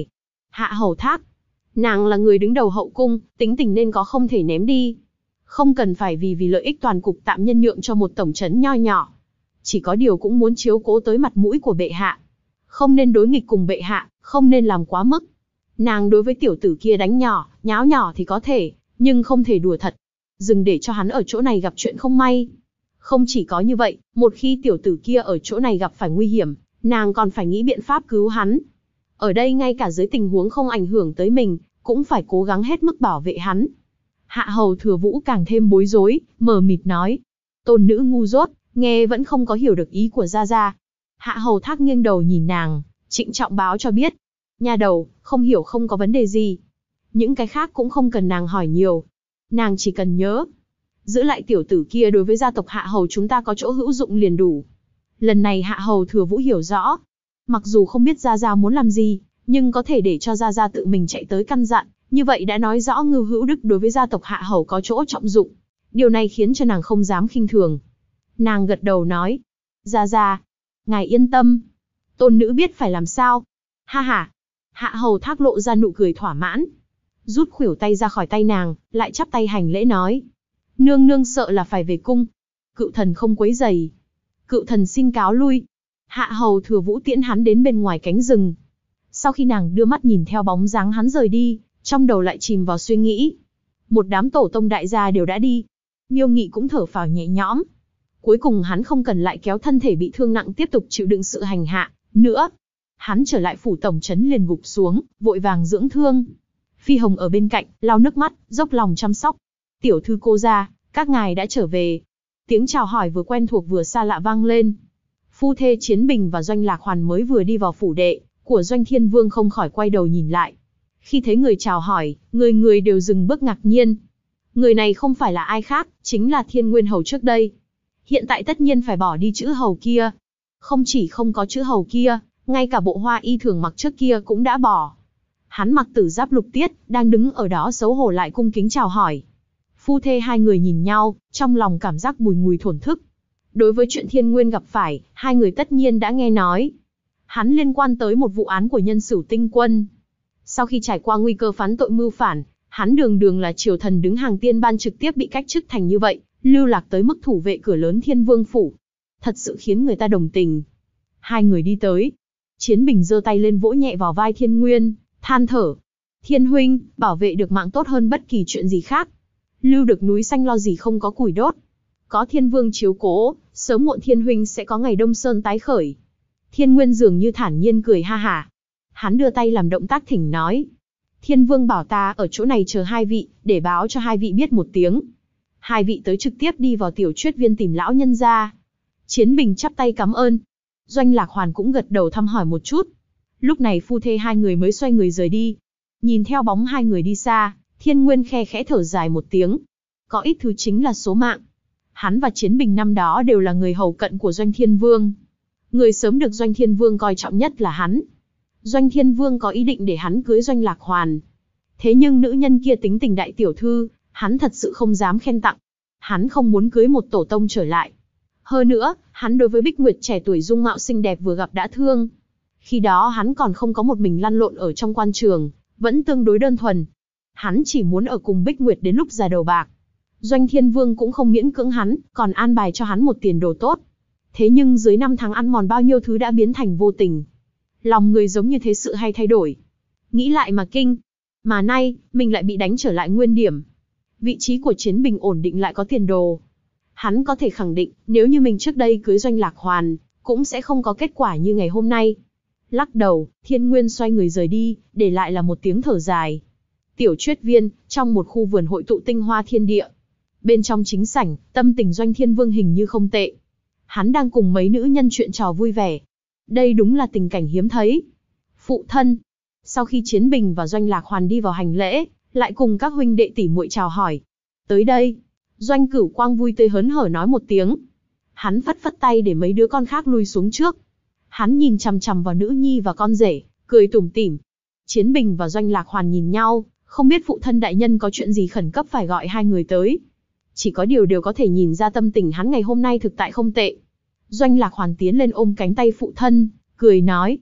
Hạ Hầu Thác. Nàng là người đứng đầu hậu cung, tính tình nên có không thể ném đi. Không cần phải vì lợi ích toàn cục tạm nhân nhượng cho một tổng trấn nho nhỏ. Chỉ có điều cũng muốn chiếu cố tới mặt mũi của bệ hạ. Không nên đối nghịch cùng bệ hạ, không nên làm quá mức. Nàng đối với tiểu tử kia đánh nhỏ, nháo nhỏ thì có thể, nhưng không thể đùa thật. Đừng để cho hắn ở chỗ này gặp chuyện không may. Không chỉ có như vậy, một khi tiểu tử kia ở chỗ này gặp phải nguy hiểm, nàng còn phải nghĩ biện pháp cứu hắn. Ở đây ngay cả dưới tình huống không ảnh hưởng tới mình, cũng phải cố gắng hết mức bảo vệ hắn. Hạ Hầu Thừa Vũ càng thêm bối rối, mờ mịt nói. Tôn nữ ngu dốt, nghe vẫn không có hiểu được ý của Gia Gia. Hạ Hầu Thác nghiêng đầu nhìn nàng, trịnh trọng báo cho biết. Nha đầu, không hiểu không có vấn đề gì. Những cái khác cũng không cần nàng hỏi nhiều. Nàng chỉ cần nhớ. Giữ lại tiểu tử kia đối với gia tộc Hạ Hầu chúng ta có chỗ hữu dụng liền đủ. Lần này Hạ Hầu Thừa Vũ hiểu rõ. Mặc dù không biết Gia Gia muốn làm gì, nhưng có thể để cho Gia Gia tự mình chạy tới căn dặn. Như vậy đã nói rõ Ngưu Hữu Đức đối với gia tộc Hạ Hầu có chỗ trọng dụng. Điều này khiến cho nàng không dám khinh thường. Nàng gật đầu nói. Gia Gia, ngài yên tâm. Tôn nữ biết phải làm sao. Ha ha. Hạ Hầu Thác lộ ra nụ cười thỏa mãn. Rút khuỷu tay ra khỏi tay nàng, lại chắp tay hành lễ nói. Nương nương sợ là phải về cung. Cựu thần không quấy rầy. Cựu thần xin cáo lui. Hạ Hầu Thừa Vũ tiễn hắn đến bên ngoài cánh rừng. Sau khi nàng đưa mắt nhìn theo bóng dáng hắn rời đi, trong đầu lại chìm vào suy nghĩ. Một đám tổ tông đại gia đều đã đi. Miêu Nghị cũng thở phào nhẹ nhõm. Cuối cùng hắn không cần lại kéo thân thể bị thương nặng tiếp tục chịu đựng sự hành hạ nữa. Hắn trở lại phủ tổng trấn liền gục xuống, vội vàng dưỡng thương. Phi Hồng ở bên cạnh, lau nước mắt, dốc lòng chăm sóc. Tiểu thư cô gia, các ngài đã trở về. Tiếng chào hỏi vừa quen thuộc vừa xa lạ vang lên. Phu thê Chiến Bình và Doanh Lạc Hoàn mới vừa đi vào phủ đệ của Doanh Thiên Vương không khỏi quay đầu nhìn lại. Khi thấy người chào hỏi, người người đều dừng bước ngạc nhiên. Người này không phải là ai khác, chính là Thiên Nguyên Hầu trước đây. Hiện tại tất nhiên phải bỏ đi chữ hầu kia. Không chỉ không có chữ hầu kia, ngay cả bộ hoa y thường mặc trước kia cũng đã bỏ. Hắn mặc tử giáp lục tiết, đang đứng ở đó xấu hổ lại cung kính chào hỏi. Phu thê hai người nhìn nhau, trong lòng cảm giác bùi ngùi thổn thức. Đối với chuyện Thiên Nguyên gặp phải, hai người tất nhiên đã nghe nói. Hắn liên quan tới một vụ án của Nhân Sửu Tinh Quân. Sau khi trải qua nguy cơ phán tội mưu phản, hắn đường đường là triều thần đứng hàng tiên ban trực tiếp bị cách chức thành như vậy, lưu lạc tới mức thủ vệ cửa lớn Thiên Vương phủ. Thật sự khiến người ta đồng tình. Hai người đi tới. Chiến Bình giơ tay lên vỗ nhẹ vào vai Thiên Nguyên, than thở. Thiên huynh, bảo vệ được mạng tốt hơn bất kỳ chuyện gì khác. Lưu được núi xanh lo gì không có củi đốt. Có Thiên Vương chiếu cố, sớm muộn Thiên huynh sẽ có ngày Đông Sơn tái khởi. Thiên Nguyên dường như thản nhiên cười ha hả. Hắn đưa tay làm động tác thỉnh nói. Thiên Vương bảo ta ở chỗ này chờ hai vị, để báo cho hai vị biết một tiếng. Hai vị tới trực tiếp đi vào tiểu truyết viên tìm lão nhân gia. Chiến Bình chắp tay cảm ơn. Doanh Lạc Hoàn cũng gật đầu thăm hỏi một chút. Lúc này phu thê hai người mới xoay người rời đi. Nhìn theo bóng hai người đi xa, Thiên Nguyên khe khẽ thở dài một tiếng. Có ít thứ chính là số mạng. Hắn và Chiến Bình năm đó đều là người hầu cận của Doanh Thiên Vương. Người sớm được Doanh Thiên Vương coi trọng nhất là hắn. Doanh Thiên Vương có ý định để hắn cưới Doanh Lạc Hoàn. Thế nhưng nữ nhân kia tính tình đại tiểu thư, hắn thật sự không dám khen tặng. Hắn không muốn cưới một tổ tông trở lại. Hơn nữa, hắn đối với Bích Nguyệt trẻ tuổi dung mạo xinh đẹp vừa gặp đã thương. Khi đó hắn còn không có một mình lăn lộn ở trong quan trường, vẫn tương đối đơn thuần. Hắn chỉ muốn ở cùng Bích Nguyệt đến lúc già đầu bạc. Doanh Thiên Vương cũng không miễn cưỡng hắn, còn an bài cho hắn một tiền đồ tốt. Thế nhưng dưới 5 tháng ăn mòn bao nhiêu thứ đã biến thành vô tình. Lòng người giống như thế sự hay thay đổi. Nghĩ lại mà kinh. Mà nay, mình lại bị đánh trở lại nguyên điểm. Vị trí của Chiến Bình ổn định lại có tiền đồ. Hắn có thể khẳng định, nếu như mình trước đây cưới Doanh Lạc Hoàn, cũng sẽ không có kết quả như ngày hôm nay. Lắc đầu, Thiên Nguyên xoay người rời đi, để lại là một tiếng thở dài. Tiểu truyết viên, trong một khu vườn hội tụ tinh hoa thiên địa. Bên trong chính sảnh, tâm tình Doanh Thiên Vương hình như không tệ. Hắn đang cùng mấy nữ nhân chuyện trò vui vẻ. Đây đúng là tình cảnh hiếm thấy. Phụ thân. Sau khi Chiến Bình và Doanh Lạc Hoàn đi vào hành lễ, lại cùng các huynh đệ tỷ muội chào hỏi. Tới đây. Doanh Cửu Quang vui tươi hớn hở nói một tiếng. Hắn phất phất tay để mấy đứa con khác lui xuống trước. Hắn nhìn chằm chằm vào nữ nhi và con rể, cười tủm tỉm. Chiến Bình và Doanh Lạc Hoàn nhìn nhau, không biết phụ thân đại nhân có chuyện gì khẩn cấp phải gọi hai người tới. Chỉ có điều đều có thể nhìn ra tâm tình hắn ngày hôm nay thực tại không tệ. Doanh Lạc Hoàn tiến lên ôm cánh tay phụ thân, cười nói.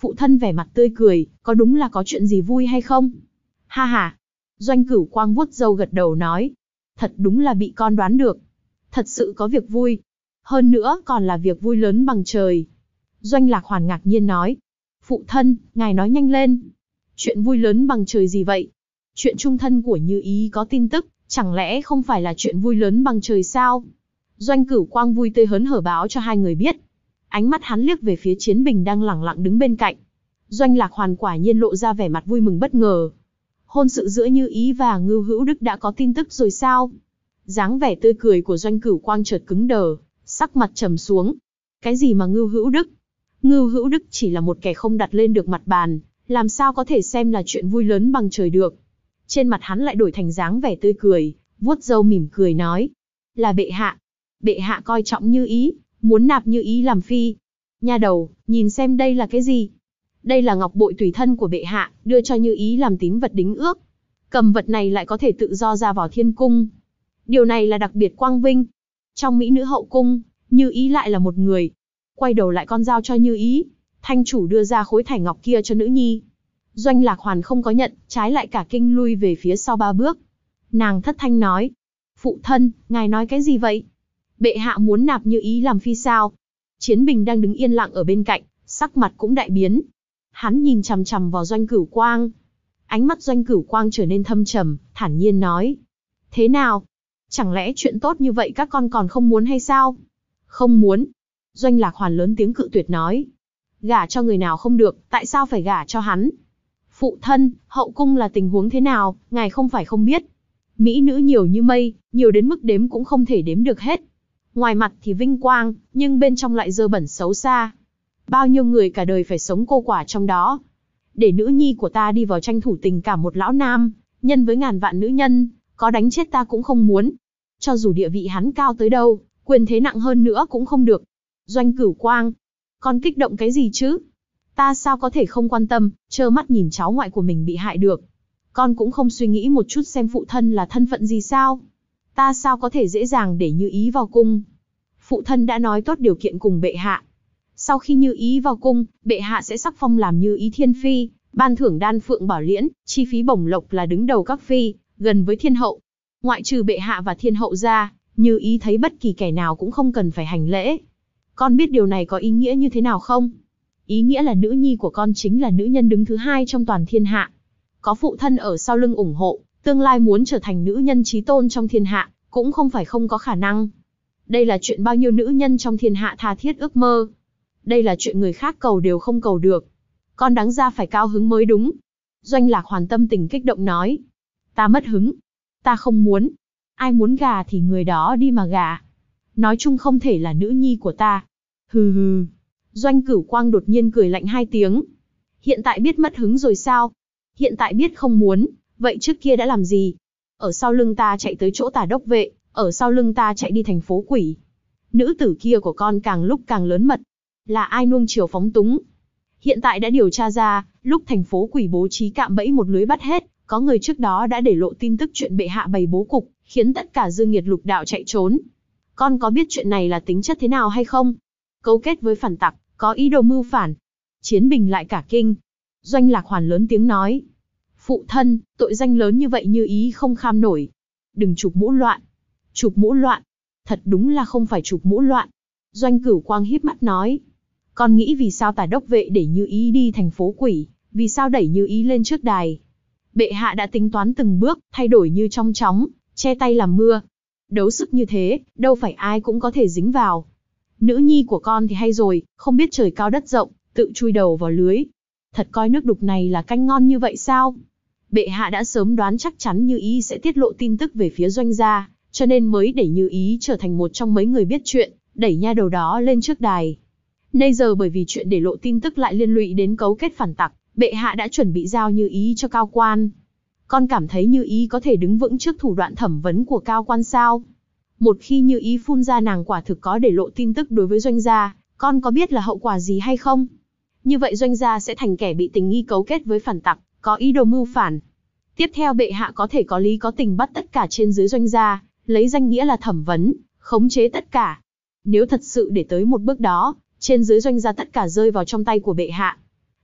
Phụ thân vẻ mặt tươi cười, có đúng là có chuyện gì vui hay không? Ha ha. Doanh Cửu Quang vuốt râu gật đầu nói. Thật đúng là bị con đoán được. Thật sự có việc vui. Hơn nữa còn là việc vui lớn bằng trời. Doanh Lạc Hoàn ngạc nhiên nói. Phụ thân, ngài nói nhanh lên. Chuyện vui lớn bằng trời gì vậy? Chuyện chung thân của Như Ý có tin tức, chẳng lẽ không phải là chuyện vui lớn bằng trời sao? Doanh Cửu Quang vui tươi hớn hở báo cho hai người biết. Ánh mắt hắn liếc về phía Chiến Bình đang lẳng lặng đứng bên cạnh. Doanh Lạc Hoàn quả nhiên lộ ra vẻ mặt vui mừng bất ngờ. Hôn sự giữa Như Ý và Ngưu Hữu Đức đã có tin tức rồi sao? Dáng vẻ tươi cười của Doanh Cửu Quang chợt cứng đờ, sắc mặt trầm xuống. Cái gì mà Ngưu Hữu Đức? Ngưu Hữu Đức chỉ là một kẻ không đặt lên được mặt bàn, làm sao có thể xem là chuyện vui lớn bằng trời được. Trên mặt hắn lại đổi thành dáng vẻ tươi cười, vuốt râu mỉm cười nói. Là bệ hạ. Bệ hạ coi trọng Như Ý, muốn nạp Như Ý làm phi. Nha đầu, nhìn xem đây là cái gì? Đây là ngọc bội tùy thân của bệ hạ, đưa cho Như Ý làm tín vật đính ước. Cầm vật này lại có thể tự do ra vào thiên cung. Điều này là đặc biệt quang vinh. Trong mỹ nữ hậu cung, Như Ý lại là một người. Quay đầu lại con giao cho Như Ý. Thanh chủ đưa ra khối thải ngọc kia cho nữ nhi. Doanh Lạc Hoàn không có nhận, trái lại cả kinh lui về phía sau 3 bước. Nàng thất thanh nói. Phụ thân, ngài nói cái gì vậy? Bệ hạ muốn nạp Như Ý làm phi sao? Chiến Bình đang đứng yên lặng ở bên cạnh, sắc mặt cũng đại biến. Hắn nhìn chằm chằm vào Doanh Cửu Quang. Ánh mắt Doanh Cửu Quang trở nên thâm trầm, thản nhiên nói. Thế nào? Chẳng lẽ chuyện tốt như vậy các con còn không muốn hay sao? Không muốn. Doanh Lạc Hoàn lớn tiếng cự tuyệt nói. Gả cho người nào không được, tại sao phải gả cho hắn? Phụ thân, hậu cung là tình huống thế nào, ngài không phải không biết. Mỹ nữ nhiều như mây, nhiều đến mức đếm cũng không thể đếm được hết. Ngoài mặt thì vinh quang, nhưng bên trong lại dơ bẩn xấu xa. Bao nhiêu người cả đời phải sống cô quả trong đó. Để nữ nhi của ta đi vào tranh thủ tình cảm một lão nam, nhân với ngàn vạn nữ nhân, có đánh chết ta cũng không muốn. Cho dù địa vị hắn cao tới đâu, quyền thế nặng hơn nữa cũng không được. Doanh Cửu Quang, con kích động cái gì chứ? Ta sao có thể không quan tâm, trơ mắt nhìn cháu ngoại của mình bị hại được. Con cũng không suy nghĩ một chút xem phụ thân là thân phận gì sao? Ta sao có thể dễ dàng để Như Ý vào cung? Phụ thân đã nói tốt điều kiện cùng bệ hạ. Sau khi Như Ý vào cung, bệ hạ sẽ sắc phong làm Như Ý thiên phi, ban thưởng đan phượng bảo liễn, chi phí bổng lộc là đứng đầu các phi, gần với thiên hậu. Ngoại trừ bệ hạ và thiên hậu ra, Như Ý thấy bất kỳ kẻ nào cũng không cần phải hành lễ. Con biết điều này có ý nghĩa như thế nào không? Ý nghĩa là nữ nhi của con chính là nữ nhân đứng thứ hai trong toàn thiên hạ. Có phụ thân ở sau lưng ủng hộ, tương lai muốn trở thành nữ nhân chí tôn trong thiên hạ, cũng không phải không có khả năng. Đây là chuyện bao nhiêu nữ nhân trong thiên hạ tha thiết ước mơ. Đây là chuyện người khác cầu đều không cầu được. Con đáng ra phải cao hứng mới đúng. Doanh Lạc Hoàn tâm tình kích động nói. Ta mất hứng. Ta không muốn. Ai muốn gà thì người đó đi mà gà. Nói chung không thể là nữ nhi của ta. Hừ hừ. Doanh Cửu Quang đột nhiên cười lạnh 2 tiếng. Hiện tại biết mất hứng rồi sao? Hiện tại biết không muốn, vậy trước kia đã làm gì? Ở sau lưng ta chạy tới chỗ Tả đốc vệ, ở sau lưng ta chạy đi thành phố quỷ. Nữ tử kia của con càng lúc càng lớn mật. Là ai nuông chiều phóng túng? Hiện tại đã điều tra ra, lúc thành phố quỷ bố trí cạm bẫy một lưới bắt hết, có người trước đó đã để lộ tin tức chuyện bệ hạ bày bố cục, khiến tất cả dương nghiệt lục đạo chạy trốn. Con có biết chuyện này là tính chất thế nào hay không? Cấu kết với phản tặc, có ý đồ mưu phản. Chiến Bình lại cả kinh. Doanh Lạc Hoàn lớn tiếng nói. Phụ thân, tội danh lớn như vậy Như Ý không kham nổi. Đừng chụp mũ loạn. Chụp mũ loạn. Thật đúng là không phải chụp mũ loạn. Doanh Cửu Quang híp mắt nói. Con nghĩ vì sao Tả đốc vệ để Như Ý đi thành phố quỷ, vì sao đẩy Như Ý lên trước đài. Bệ hạ đã tính toán từng bước, thay đổi như trong chóng, che tay làm mưa. Đấu sức như thế, đâu phải ai cũng có thể dính vào. Nữ nhi của con thì hay rồi, không biết trời cao đất rộng, tự chui đầu vào lưới. Thật coi nước đục này là canh ngon như vậy sao? Bệ hạ đã sớm đoán chắc chắn Như Ý sẽ tiết lộ tin tức về phía Doanh gia, cho nên mới để Như Ý trở thành một trong mấy người biết chuyện, đẩy nha đầu đó lên trước đài. Bây giờ bởi vì chuyện để lộ tin tức lại liên lụy đến cấu kết phản tặc, bệ hạ đã chuẩn bị giao Như Ý cho cao quan. Con cảm thấy Như Ý có thể đứng vững trước thủ đoạn thẩm vấn của cao quan sao? Một khi Như Ý phun ra nàng quả thực có để lộ tin tức đối với Doanh gia, con có biết là hậu quả gì hay không? Như vậy Doanh gia sẽ thành kẻ bị tình nghi cấu kết với phản tặc, có ý đồ mưu phản. Tiếp theo bệ hạ có thể có lý có tình bắt tất cả trên dưới Doanh gia, lấy danh nghĩa là thẩm vấn, khống chế tất cả. Nếu thật sự để tới một bước đó, trên dưới Doanh gia tất cả rơi vào trong tay của bệ hạ.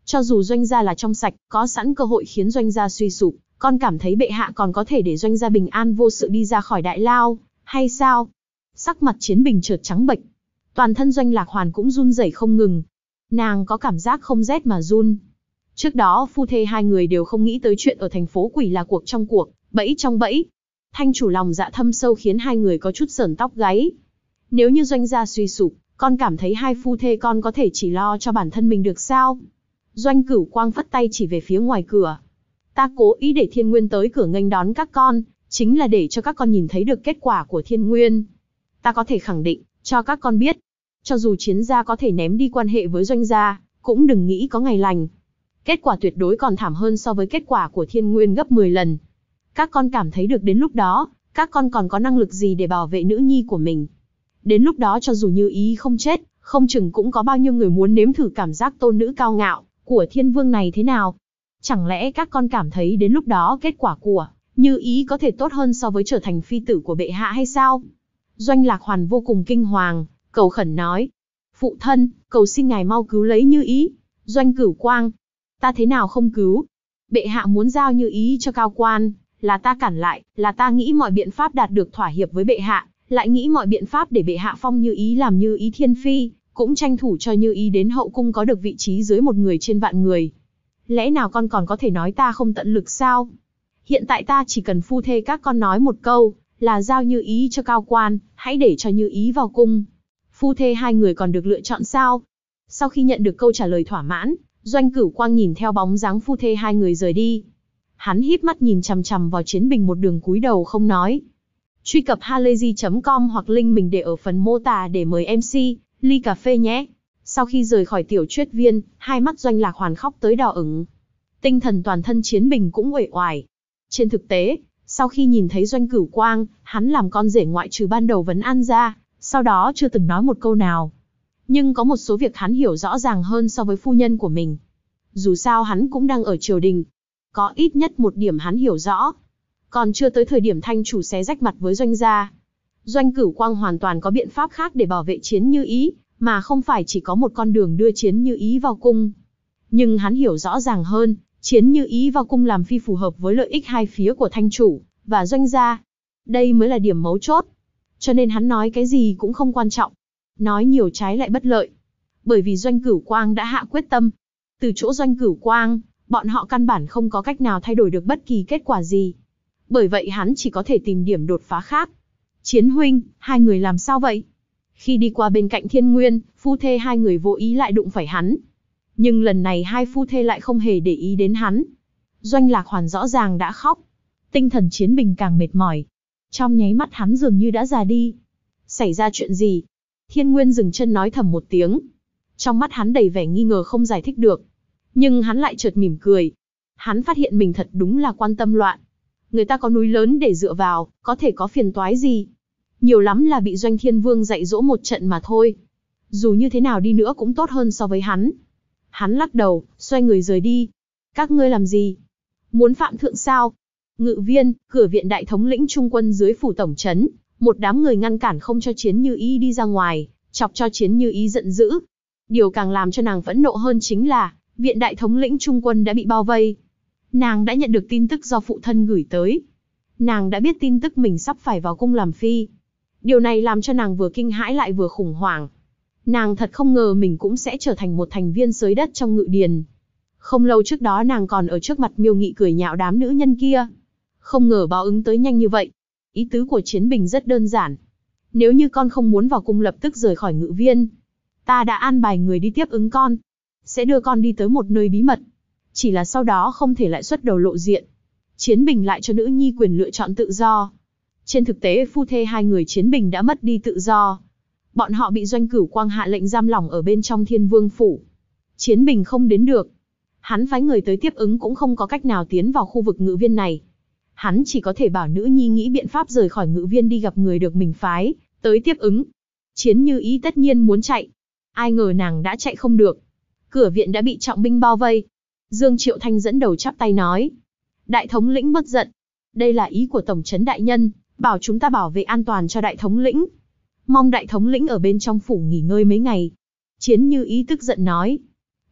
Cho dù doanh gia là trong sạch, có sẵn cơ hội khiến doanh gia suy sụp, con cảm thấy bệ hạ còn có thể để doanh gia bình an vô sự đi ra khỏi đại lao, hay sao? Sắc mặt Chiến Bình chợt trắng bệch. Toàn thân Doanh Lạc Hoàn cũng run rẩy không ngừng. Nàng có cảm giác không rét mà run. Trước đó phu thê hai người đều không nghĩ tới chuyện ở thành phố quỷ là cuộc trong cuộc, bẫy trong bẫy. Thanh chủ lòng dạ thâm sâu khiến hai người có chút sởn tóc gáy. Nếu như doanh gia suy sụp, con cảm thấy hai phu thê con có thể chỉ lo cho bản thân mình được sao? Doanh Cửu Quang phất tay chỉ về phía ngoài cửa. Ta cố ý để Thiên Nguyên tới cửa nghênh đón các con, chính là để cho các con nhìn thấy được kết quả của Thiên Nguyên. Ta có thể khẳng định, cho các con biết, cho dù Chiến gia có thể ném đi quan hệ với doanh gia, cũng đừng nghĩ có ngày lành. Kết quả tuyệt đối còn thảm hơn so với kết quả của Thiên Nguyên gấp 10 lần. Các con cảm thấy được đến lúc đó, các con còn có năng lực gì để bảo vệ nữ nhi của mình. Đến lúc đó cho dù Như Ý không chết, không chừng cũng có bao nhiêu người muốn nếm thử cảm giác tôn nữ cao ngạo của Thiên Vương này thế nào. Chẳng lẽ các con cảm thấy đến lúc đó kết quả của Như Ý có thể tốt hơn so với trở thành phi tử của bệ hạ hay sao? Doanh Lạc Hoàn vô cùng kinh hoàng, cầu khẩn nói. Phụ thân, cầu xin ngài mau cứu lấy Như Ý. Doanh Cửu Quang, ta thế nào không cứu? Bệ hạ muốn giao Như Ý cho cao quan, là ta cản lại, là ta nghĩ mọi biện pháp đạt được thỏa hiệp với bệ hạ, lại nghĩ mọi biện pháp để bệ hạ phong Như Ý làm Như Ý thiên phi, cũng tranh thủ cho Như Ý đến hậu cung có được vị trí dưới một người trên vạn người. Lẽ nào con còn có thể nói ta không tận lực sao? Hiện tại ta chỉ cần phu thê các con nói một câu, là giao Như Ý cho cao quan, hãy để cho Như Ý vào cung. Phu thê hai người còn được lựa chọn sao? Sau khi nhận được câu trả lời thỏa mãn, Doanh Cửu Quang nhìn theo bóng dáng phu thê hai người rời đi. Hắn híp mắt nhìn chằm chằm vào Chiến Bình một đường cúi đầu không nói. Truy cập halayzi.com hoặc link mình để ở phần mô tả để mời MC, ly cà phê nhé. Sau khi rời khỏi tiểu truyết viên, hai mắt Doanh Lạc Hoàn khóc tới đỏ ửng. Tinh thần toàn thân Chiến Bình cũng uể oải. Trên thực tế, sau khi nhìn thấy Doanh Cửu Quang, hắn làm con rể ngoại trừ ban đầu vấn an ra, sau đó chưa từng nói một câu nào. Nhưng có một số việc hắn hiểu rõ ràng hơn so với phu nhân của mình. Dù sao hắn cũng đang ở triều đình. Có ít nhất một điểm hắn hiểu rõ. Còn chưa tới thời điểm thanh chủ xé rách mặt với Doanh gia. Doanh Cửu Quang hoàn toàn có biện pháp khác để bảo vệ Chiến Như Ý, mà không phải chỉ có một con đường đưa Chiến Như Ý vào cung. Nhưng hắn hiểu rõ ràng hơn, Chiến Như Ý vào cung làm phi phù hợp với lợi ích hai phía của thanh chủ và Doanh gia. Đây mới là điểm mấu chốt. Cho nên hắn nói cái gì cũng không quan trọng. Nói nhiều trái lại bất lợi. Bởi vì Doanh Cửu Quang đã hạ quyết tâm. Từ chỗ Doanh Cửu Quang, bọn họ căn bản không có cách nào thay đổi được bất kỳ kết quả gì. Bởi vậy hắn chỉ có thể tìm điểm đột phá khác. Chiến huynh, hai người làm sao vậy? Khi đi qua bên cạnh Thiên Nguyên, phu thê hai người vô ý lại đụng phải hắn. Nhưng lần này hai phu thê lại không hề để ý đến hắn. Doanh Lạc Hoàn rõ ràng đã khóc. Tinh thần Chiến Bình càng mệt mỏi. Trong nháy mắt hắn dường như đã già đi. Xảy ra chuyện gì? Thiên Nguyên dừng chân nói thầm một tiếng. Trong mắt hắn đầy vẻ nghi ngờ không giải thích được. Nhưng hắn lại chợt mỉm cười. Hắn phát hiện mình thật đúng là quan tâm loạn. Người ta có núi lớn để dựa vào, có thể có phiền toái gì. Nhiều lắm là bị Doanh Thiên Vương dạy dỗ một trận mà thôi. Dù như thế nào đi nữa cũng tốt hơn so với hắn. Hắn lắc đầu, xoay người rời đi. Các ngươi làm gì? Muốn phạm thượng sao? Ngự viên, cửa viện đại thống lĩnh trung quân dưới phủ tổng trấn. Một đám người ngăn cản không cho Chiến Như Ý đi ra ngoài, chọc cho Chiến Như Ý giận dữ. Điều càng làm cho nàng phẫn nộ hơn chính là, viện đại thống lĩnh trung quân đã bị bao vây. Nàng đã nhận được tin tức do phụ thân gửi tới. Nàng đã biết tin tức mình sắp phải vào cung làm phi. Điều này làm cho nàng vừa kinh hãi lại vừa khủng hoảng. Nàng thật không ngờ mình cũng sẽ trở thành một thành viên xới đất trong ngự điền. Không lâu trước đó nàng còn ở trước mặt Miêu Nghị cười nhạo đám nữ nhân kia. Không ngờ báo ứng tới nhanh như vậy. Ý tứ của Chiến Bình rất đơn giản. Nếu như con không muốn vào cung lập tức rời khỏi ngự viên, ta đã an bài người đi tiếp ứng con. Sẽ đưa con đi tới một nơi bí mật. Chỉ là sau đó không thể lại xuất đầu lộ diện. Chiến Bình lại cho nữ nhi quyền lựa chọn tự do. Trên thực tế phu thê hai người Chiến Bình đã mất đi tự do. Bọn họ bị Doanh Cửu Quang hạ lệnh giam lỏng ở bên trong Thiên Vương phủ. Chiến Bình không đến được. Hắn phái người tới tiếp ứng cũng không có cách nào tiến vào khu vực ngự viên này. Hắn chỉ có thể bảo nữ nhi nghĩ biện pháp rời khỏi ngự viên đi gặp người được mình phái tới tiếp ứng. Chiến Như Ý tất nhiên muốn chạy. Ai ngờ nàng đã chạy không được. Cửa viện đã bị trọng binh bao vây. Dương Triệu Thanh dẫn đầu chắp tay nói. Đại thống lĩnh bất giận. Đây là ý của tổng trấn đại nhân, bảo chúng ta bảo vệ an toàn cho đại thống lĩnh. Mong đại thống lĩnh ở bên trong phủ nghỉ ngơi mấy ngày. Chiến Như Ý tức giận nói.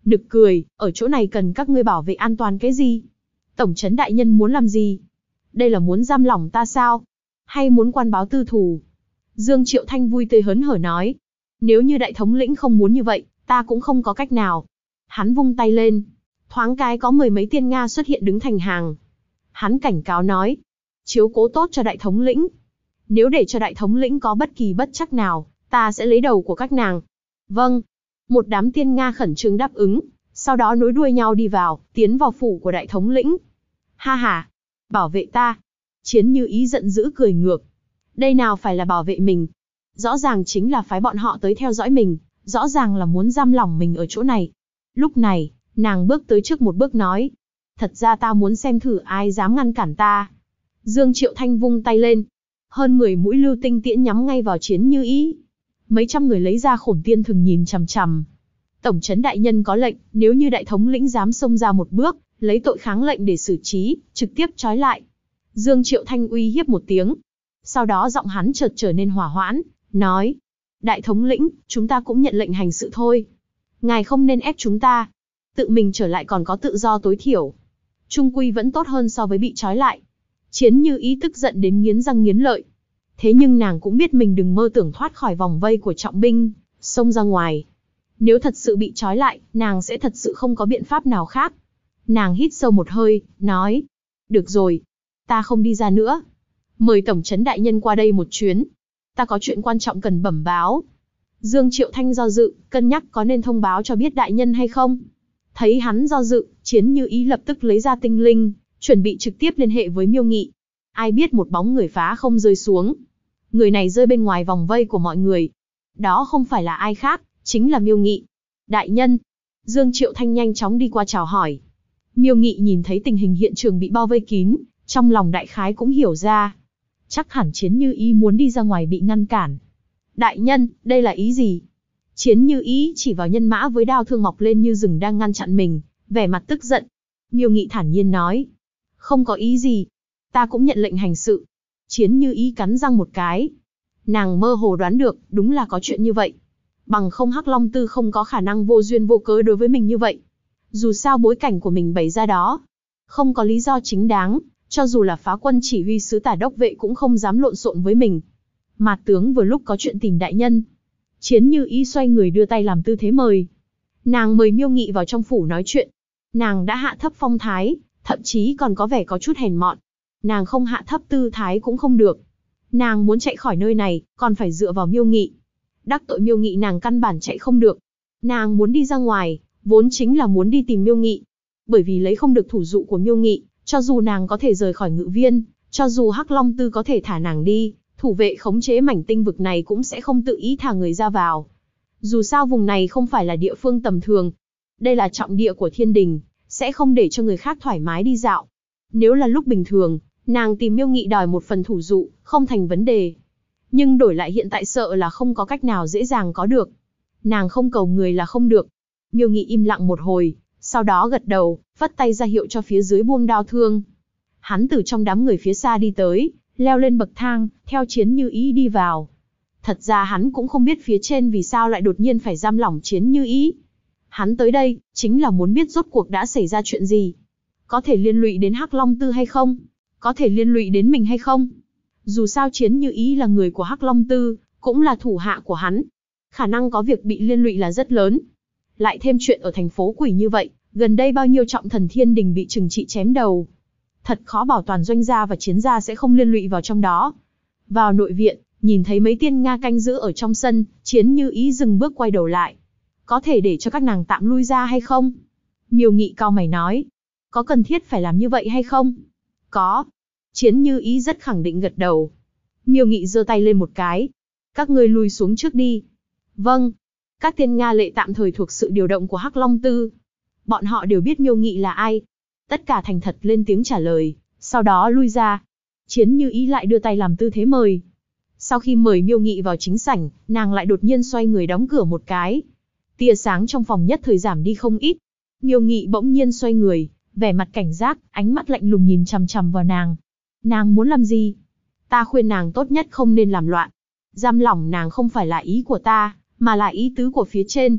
Nực cười, ở chỗ này cần các ngươi bảo vệ an toàn cái gì? Tổng trấn đại nhân muốn làm gì? Đây là muốn giam lỏng ta sao? Hay muốn quan báo tư thù? Dương Triệu Thanh vui tươi hớn hở nói. Nếu như đại thống lĩnh không muốn như vậy, ta cũng không có cách nào. Hắn vung tay lên. Thoáng cái có mười mấy tiên Nga xuất hiện đứng thành hàng. Hắn cảnh cáo nói. Chiếu cố tốt cho đại thống lĩnh. Nếu để cho đại thống lĩnh có bất kỳ bất trắc nào, ta sẽ lấy đầu của các nàng. Vâng. Một đám tiên Nga khẩn trương đáp ứng, sau đó nối đuôi nhau đi vào, tiến vào phủ của đại thống lĩnh. Ha ha, bảo vệ ta. Chiến Như Ý giận dữ cười ngược. Đây nào phải là bảo vệ mình. Rõ ràng chính là phái bọn họ tới theo dõi mình, rõ ràng là muốn giam lỏng mình ở chỗ này. Lúc này, nàng bước tới trước một bước nói. Thật ra ta muốn xem thử ai dám ngăn cản ta. Dương Triệu Thanh vung tay lên. Hơn 10 mũi lưu tinh tiễn nhắm ngay vào Chiến Như Ý. Mấy trăm người lấy ra Khổn Tiên Thường nhìn chằm chằm. Tổng trấn đại nhân có lệnh, nếu như đại thống lĩnh dám xông ra một bước, lấy tội kháng lệnh để xử trí, trực tiếp trói lại. Dương Triệu Thanh uy hiếp một tiếng. Sau đó giọng hắn chợt trở nên hỏa hoãn, nói. Đại thống lĩnh, chúng ta cũng nhận lệnh hành sự thôi. Ngài không nên ép chúng ta. Tự mình trở lại còn có tự do tối thiểu. Trung quy vẫn tốt hơn so với bị trói lại. Chiến Như Ý tức giận đến nghiến răng nghiến lợi. Thế nhưng nàng cũng biết mình đừng mơ tưởng thoát khỏi vòng vây của trọng binh, xông ra ngoài. Nếu thật sự bị trói lại, nàng sẽ thật sự không có biện pháp nào khác. Nàng hít sâu một hơi, nói. Được rồi, ta không đi ra nữa. Mời tổng trấn đại nhân qua đây một chuyến. Ta có chuyện quan trọng cần bẩm báo. Dương Triệu Thanh do dự, cân nhắc có nên thông báo cho biết đại nhân hay không. Thấy hắn do dự, Chiến Như Ý lập tức lấy ra tinh linh, chuẩn bị trực tiếp liên hệ với Miêu Nghị. Ai biết một bóng người phá không rơi xuống. Người này rơi bên ngoài vòng vây của mọi người. Đó không phải là ai khác, chính là Miêu Nghị. Đại nhân. Dương Triệu Thanh nhanh chóng đi qua chào hỏi. Miêu Nghị nhìn thấy tình hình hiện trường bị bao vây kín, trong lòng đại khái cũng hiểu ra. Chắc hẳn Chiến Như Ý muốn đi ra ngoài bị ngăn cản. Đại nhân, đây là ý gì? Chiến Như Ý chỉ vào nhân mã với đao thương mọc lên như rừng đang ngăn chặn mình, vẻ mặt tức giận. Miêu Nghị thản nhiên nói. Không có ý gì. Ta cũng nhận lệnh hành sự. Chiến Như Ý cắn răng một cái. Nàng mơ hồ đoán được, đúng là có chuyện như vậy. Bằng không Hắc Long Tư không có khả năng vô duyên vô cớ đối với mình như vậy. Dù sao bối cảnh của mình bày ra đó, không có lý do chính đáng, cho dù là phá quân chỉ huy sứ Tả Đốc vệ cũng không dám lộn xộn với mình. Mạt tướng vừa lúc có chuyện tìm đại nhân. Chiến Như Ý xoay người đưa tay làm tư thế mời. Nàng mời Miêu Nghị vào trong phủ nói chuyện. Nàng đã hạ thấp phong thái, thậm chí còn có vẻ có chút hèn mọn. Nàng không hạ thấp tư thái cũng không được. Nàng muốn chạy khỏi nơi này, còn phải dựa vào Miêu Nghị. Đắc tội Miêu Nghị nàng căn bản chạy không được. Nàng muốn đi ra ngoài, vốn chính là muốn đi tìm Miêu Nghị. Bởi vì lấy không được thủ dụ của Miêu Nghị, cho dù nàng có thể rời khỏi Ngự Viên, cho dù Hắc Long Tư có thể thả nàng đi, thủ vệ khống chế mảnh tinh vực này cũng sẽ không tự ý thả người ra vào. Dù sao vùng này không phải là địa phương tầm thường. Đây là trọng địa của thiên đình, sẽ không để cho người khác thoải mái đi dạo. Nếu là lúc bình thường, nàng tìm Miêu Nghị đòi một phần thủ dụ, không thành vấn đề. Nhưng đổi lại hiện tại sợ là không có cách nào dễ dàng có được. Nàng không cầu người là không được. Miêu Nghị im lặng một hồi, sau đó gật đầu, vất tay ra hiệu cho phía dưới buông đao thương. Hắn từ trong đám người phía xa đi tới, leo lên bậc thang, theo Chiến Như Ý đi vào. Thật ra hắn cũng không biết phía trên vì sao lại đột nhiên phải giam lỏng Chiến Như Ý. Hắn tới đây, chính là muốn biết rốt cuộc đã xảy ra chuyện gì. Có thể liên lụy đến Hắc Long Tư hay không? Có thể liên lụy đến mình hay không? Dù sao Chiến Như Ý là người của Hắc Long Tư, cũng là thủ hạ của hắn. Khả năng có việc bị liên lụy là rất lớn. Lại thêm chuyện ở thành phố quỷ như vậy, gần đây bao nhiêu trọng thần thiên đình bị trừng trị chém đầu. Thật khó bảo toàn doanh gia và chiến gia sẽ không liên lụy vào trong đó. Vào nội viện, nhìn thấy mấy tiên Nga canh giữ ở trong sân, Chiến Như Ý dừng bước quay đầu lại. Có thể để cho các nàng tạm lui ra hay không? Miêu Nghị cau mày nói. Có cần thiết phải làm như vậy hay không? Có. Chiến Như Ý rất khẳng định gật đầu. Miêu Nghị giơ tay lên một cái. Các ngươi lui xuống trước đi. Vâng. Các tiên Nga lệ tạm thời thuộc sự điều động của Hắc Long Tư. Bọn họ đều biết Miêu Nghị là ai. Tất cả thành thật lên tiếng trả lời, sau đó lui ra. Chiến Như Ý lại đưa tay làm tư thế mời. Sau khi mời Miêu Nghị vào chính sảnh, nàng lại đột nhiên xoay người đóng cửa một cái. Tia sáng trong phòng nhất thời giảm đi không ít. Miêu Nghị bỗng nhiên xoay người, vẻ mặt cảnh giác, ánh mắt lạnh lùng nhìn chằm chằm vào nàng. Nàng muốn làm gì? Ta khuyên nàng tốt nhất không nên làm loạn. Giam lỏng nàng không phải là ý của ta, mà là ý tứ của phía trên.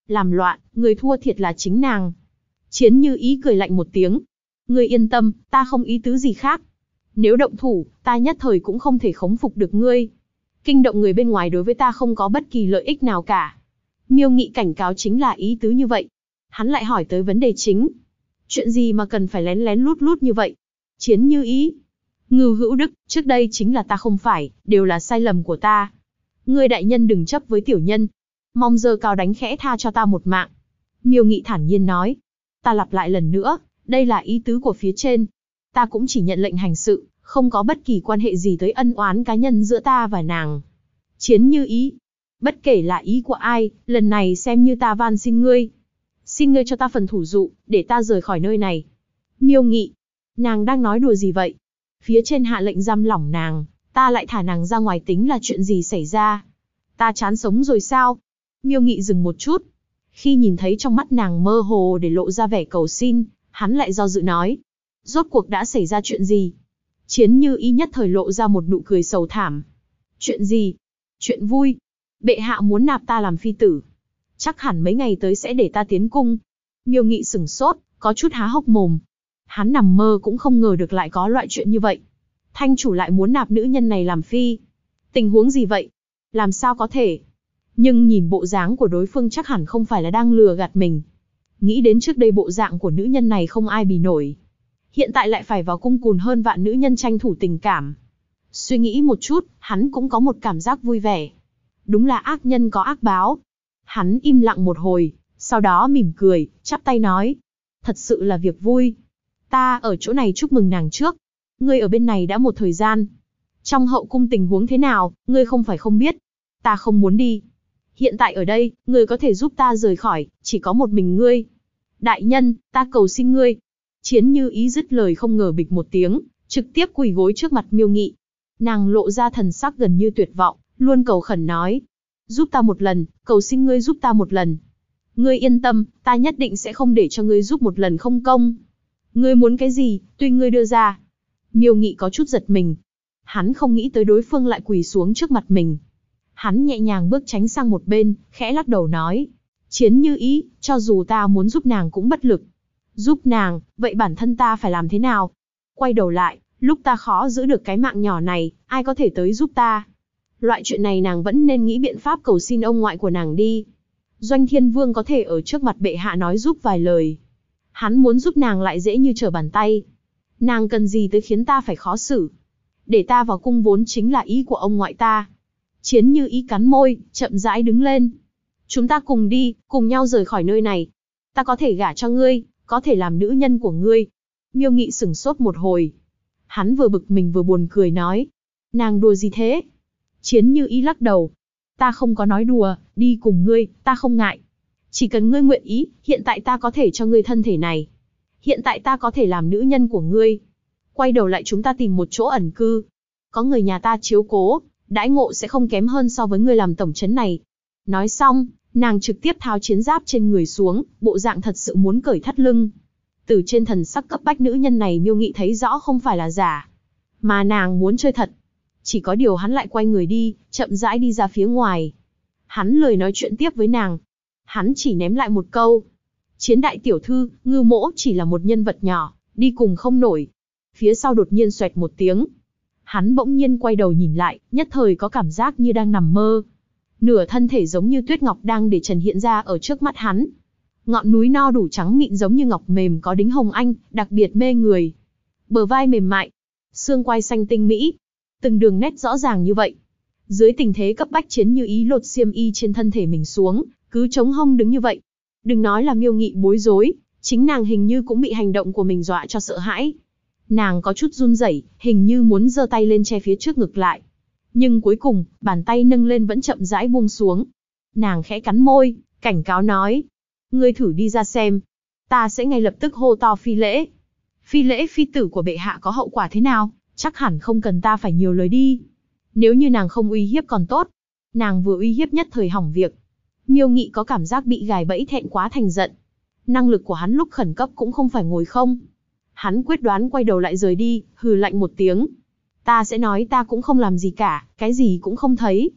Làm loạn, người thua thiệt là chính nàng. Chiến Như Ý cười lạnh một tiếng. Ngươi yên tâm, ta không ý tứ gì khác. Nếu động thủ, ta nhất thời cũng không thể khống phục được ngươi. Kinh động người bên ngoài đối với ta không có bất kỳ lợi ích nào cả. Miêu Nghị cảnh cáo chính là ý tứ như vậy. Hắn lại hỏi tới vấn đề chính. Chuyện gì mà cần phải lén lén lút lút như vậy? Chiến Như Ý. Ngưu Hữu Đức, trước đây chính là ta không phải, đều là sai lầm của ta. Ngươi đại nhân đừng chấp với tiểu nhân. Mong giơ cao đánh khẽ tha cho ta một mạng. Miêu Nghị thản nhiên nói. Ta lặp lại lần nữa, đây là ý tứ của phía trên. Ta cũng chỉ nhận lệnh hành sự, không có bất kỳ quan hệ gì tới ân oán cá nhân giữa ta và nàng. Chiến Như Ý. Bất kể là ý của ai, lần này xem như ta van xin ngươi. Xin ngươi cho ta phần thủ dụ, để ta rời khỏi nơi này. Miêu Nghị. Nàng đang nói đùa gì vậy? Phía trên hạ lệnh giam lỏng nàng, ta lại thả nàng ra ngoài tính là chuyện gì xảy ra? Ta chán sống rồi sao? Miêu Nghị dừng một chút. Khi nhìn thấy trong mắt nàng mơ hồ để lộ ra vẻ cầu xin, hắn lại do dự nói. Rốt cuộc đã xảy ra chuyện gì? Chiến Như Ý nhất thời lộ ra một nụ cười sầu thảm. Chuyện gì? Chuyện vui. Bệ hạ muốn nạp ta làm phi tử. Chắc hẳn mấy ngày tới sẽ để ta tiến cung. Miêu Nghị sửng sốt, có chút há hốc mồm. Hắn nằm mơ cũng không ngờ được lại có loại chuyện như vậy. Thanh chủ lại muốn nạp nữ nhân này làm phi. Tình huống gì vậy? Làm sao có thể? Nhưng nhìn bộ dáng của đối phương chắc hẳn không phải là đang lừa gạt mình. Nghĩ đến trước đây bộ dạng của nữ nhân này không ai bì nổi. Hiện tại lại phải vào cung cùn hơn vạn nữ nhân tranh thủ tình cảm. Suy nghĩ một chút, hắn cũng có một cảm giác vui vẻ. Đúng là ác nhân có ác báo. Hắn im lặng một hồi, sau đó mỉm cười, chắp tay nói. Thật sự là việc vui. Ta ở chỗ này chúc mừng nàng trước. Ngươi ở bên này đã một thời gian. Trong hậu cung tình huống thế nào, ngươi không phải không biết. Ta không muốn đi. Hiện tại ở đây, ngươi có thể giúp ta rời khỏi, chỉ có một mình ngươi. Đại nhân, ta cầu xin ngươi. Chiến Như Ý dứt lời không ngờ bịch một tiếng, trực tiếp quỳ gối trước mặt Miêu Nghị. Nàng lộ ra thần sắc gần như tuyệt vọng, luôn cầu khẩn nói. Giúp ta một lần, cầu xin ngươi giúp ta một lần. Ngươi yên tâm, ta nhất định sẽ không để cho ngươi giúp một lần không công. Ngươi muốn cái gì, tùy ngươi đưa ra. Miêu Nghị có chút giật mình. Hắn không nghĩ tới đối phương lại quỳ xuống trước mặt mình. Hắn nhẹ nhàng bước tránh sang một bên, khẽ lắc đầu nói. Chiến Như Ý, cho dù ta muốn giúp nàng cũng bất lực. Giúp nàng, vậy bản thân ta phải làm thế nào? Quay đầu lại, lúc ta khó giữ được cái mạng nhỏ này, ai có thể tới giúp ta? Loại chuyện này nàng vẫn nên nghĩ biện pháp cầu xin ông ngoại của nàng đi. Doanh Thiên Vương có thể ở trước mặt bệ hạ nói giúp vài lời. Hắn muốn giúp nàng lại dễ như trở bàn tay. Nàng cần gì tới khiến ta phải khó xử? Để ta vào cung vốn chính là ý của ông ngoại ta. Chiến Như Ý cắn môi, chậm rãi đứng lên. Chúng ta cùng đi, cùng nhau rời khỏi nơi này. Ta có thể gả cho ngươi, có thể làm nữ nhân của ngươi. Miêu Nghị sửng sốt một hồi. Hắn vừa bực mình vừa buồn cười nói. Nàng đùa gì thế? Chiến Như Ý lắc đầu. Ta không có nói đùa, đi cùng ngươi, ta không ngại. Chỉ cần ngươi nguyện ý, hiện tại ta có thể cho ngươi thân thể này. Hiện tại ta có thể làm nữ nhân của ngươi. Quay đầu lại chúng ta tìm một chỗ ẩn cư. Có người nhà ta chiếu cố, đãi ngộ sẽ không kém hơn so với ngươi làm tổng trấn này. Nói xong, nàng trực tiếp tháo chiến giáp trên người xuống, bộ dạng thật sự muốn cởi thắt lưng. Từ trên thần sắc cấp bách nữ nhân này Miêu Nghị thấy rõ không phải là giả. Mà nàng muốn chơi thật. Chỉ có điều hắn lại quay người đi, chậm rãi đi ra phía ngoài. Hắn lười nói chuyện tiếp với nàng. Hắn chỉ ném lại một câu. Chiến đại tiểu thư, Ngưu Mỗ chỉ là một nhân vật nhỏ, đi cùng không nổi. Phía sau đột nhiên xoẹt một tiếng. Hắn bỗng nhiên quay đầu nhìn lại, nhất thời có cảm giác như đang nằm mơ. Nửa thân thể giống như tuyết ngọc đang để trần hiện ra ở trước mắt hắn. Ngọn núi no đủ trắng mịn giống như ngọc mềm có đính hồng anh, đặc biệt mê người. Bờ vai mềm mại, xương quai xanh tinh mỹ, từng đường nét rõ ràng như vậy. Dưới tình thế cấp bách Chiến Như Ý lột xiêm y trên thân thể mình xuống, cứ chống hông đứng như vậy. Đừng nói là Miêu Nghị bối rối, chính nàng hình như cũng bị hành động của mình dọa cho sợ hãi. Nàng có chút run rẩy, hình như muốn giơ tay lên che phía trước ngực lại. Nhưng cuối cùng, bàn tay nâng lên vẫn chậm rãi buông xuống. Nàng khẽ cắn môi, cảnh cáo nói. Ngươi thử đi ra xem. Ta sẽ ngay lập tức hô to phi lễ. Phi lễ phi tử của bệ hạ có hậu quả thế nào, chắc hẳn không cần ta phải nhiều lời đi. Nếu như nàng không uy hiếp còn tốt. Nàng vừa uy hiếp nhất thời hỏng việc. Miêu Nghị có cảm giác bị gài bẫy thẹn quá thành giận. Năng lực của hắn lúc khẩn cấp cũng không phải ngồi không. Hắn quyết đoán quay đầu lại rời đi, hừ lạnh một tiếng. Ta sẽ nói ta cũng không làm gì cả, cái gì cũng không thấy.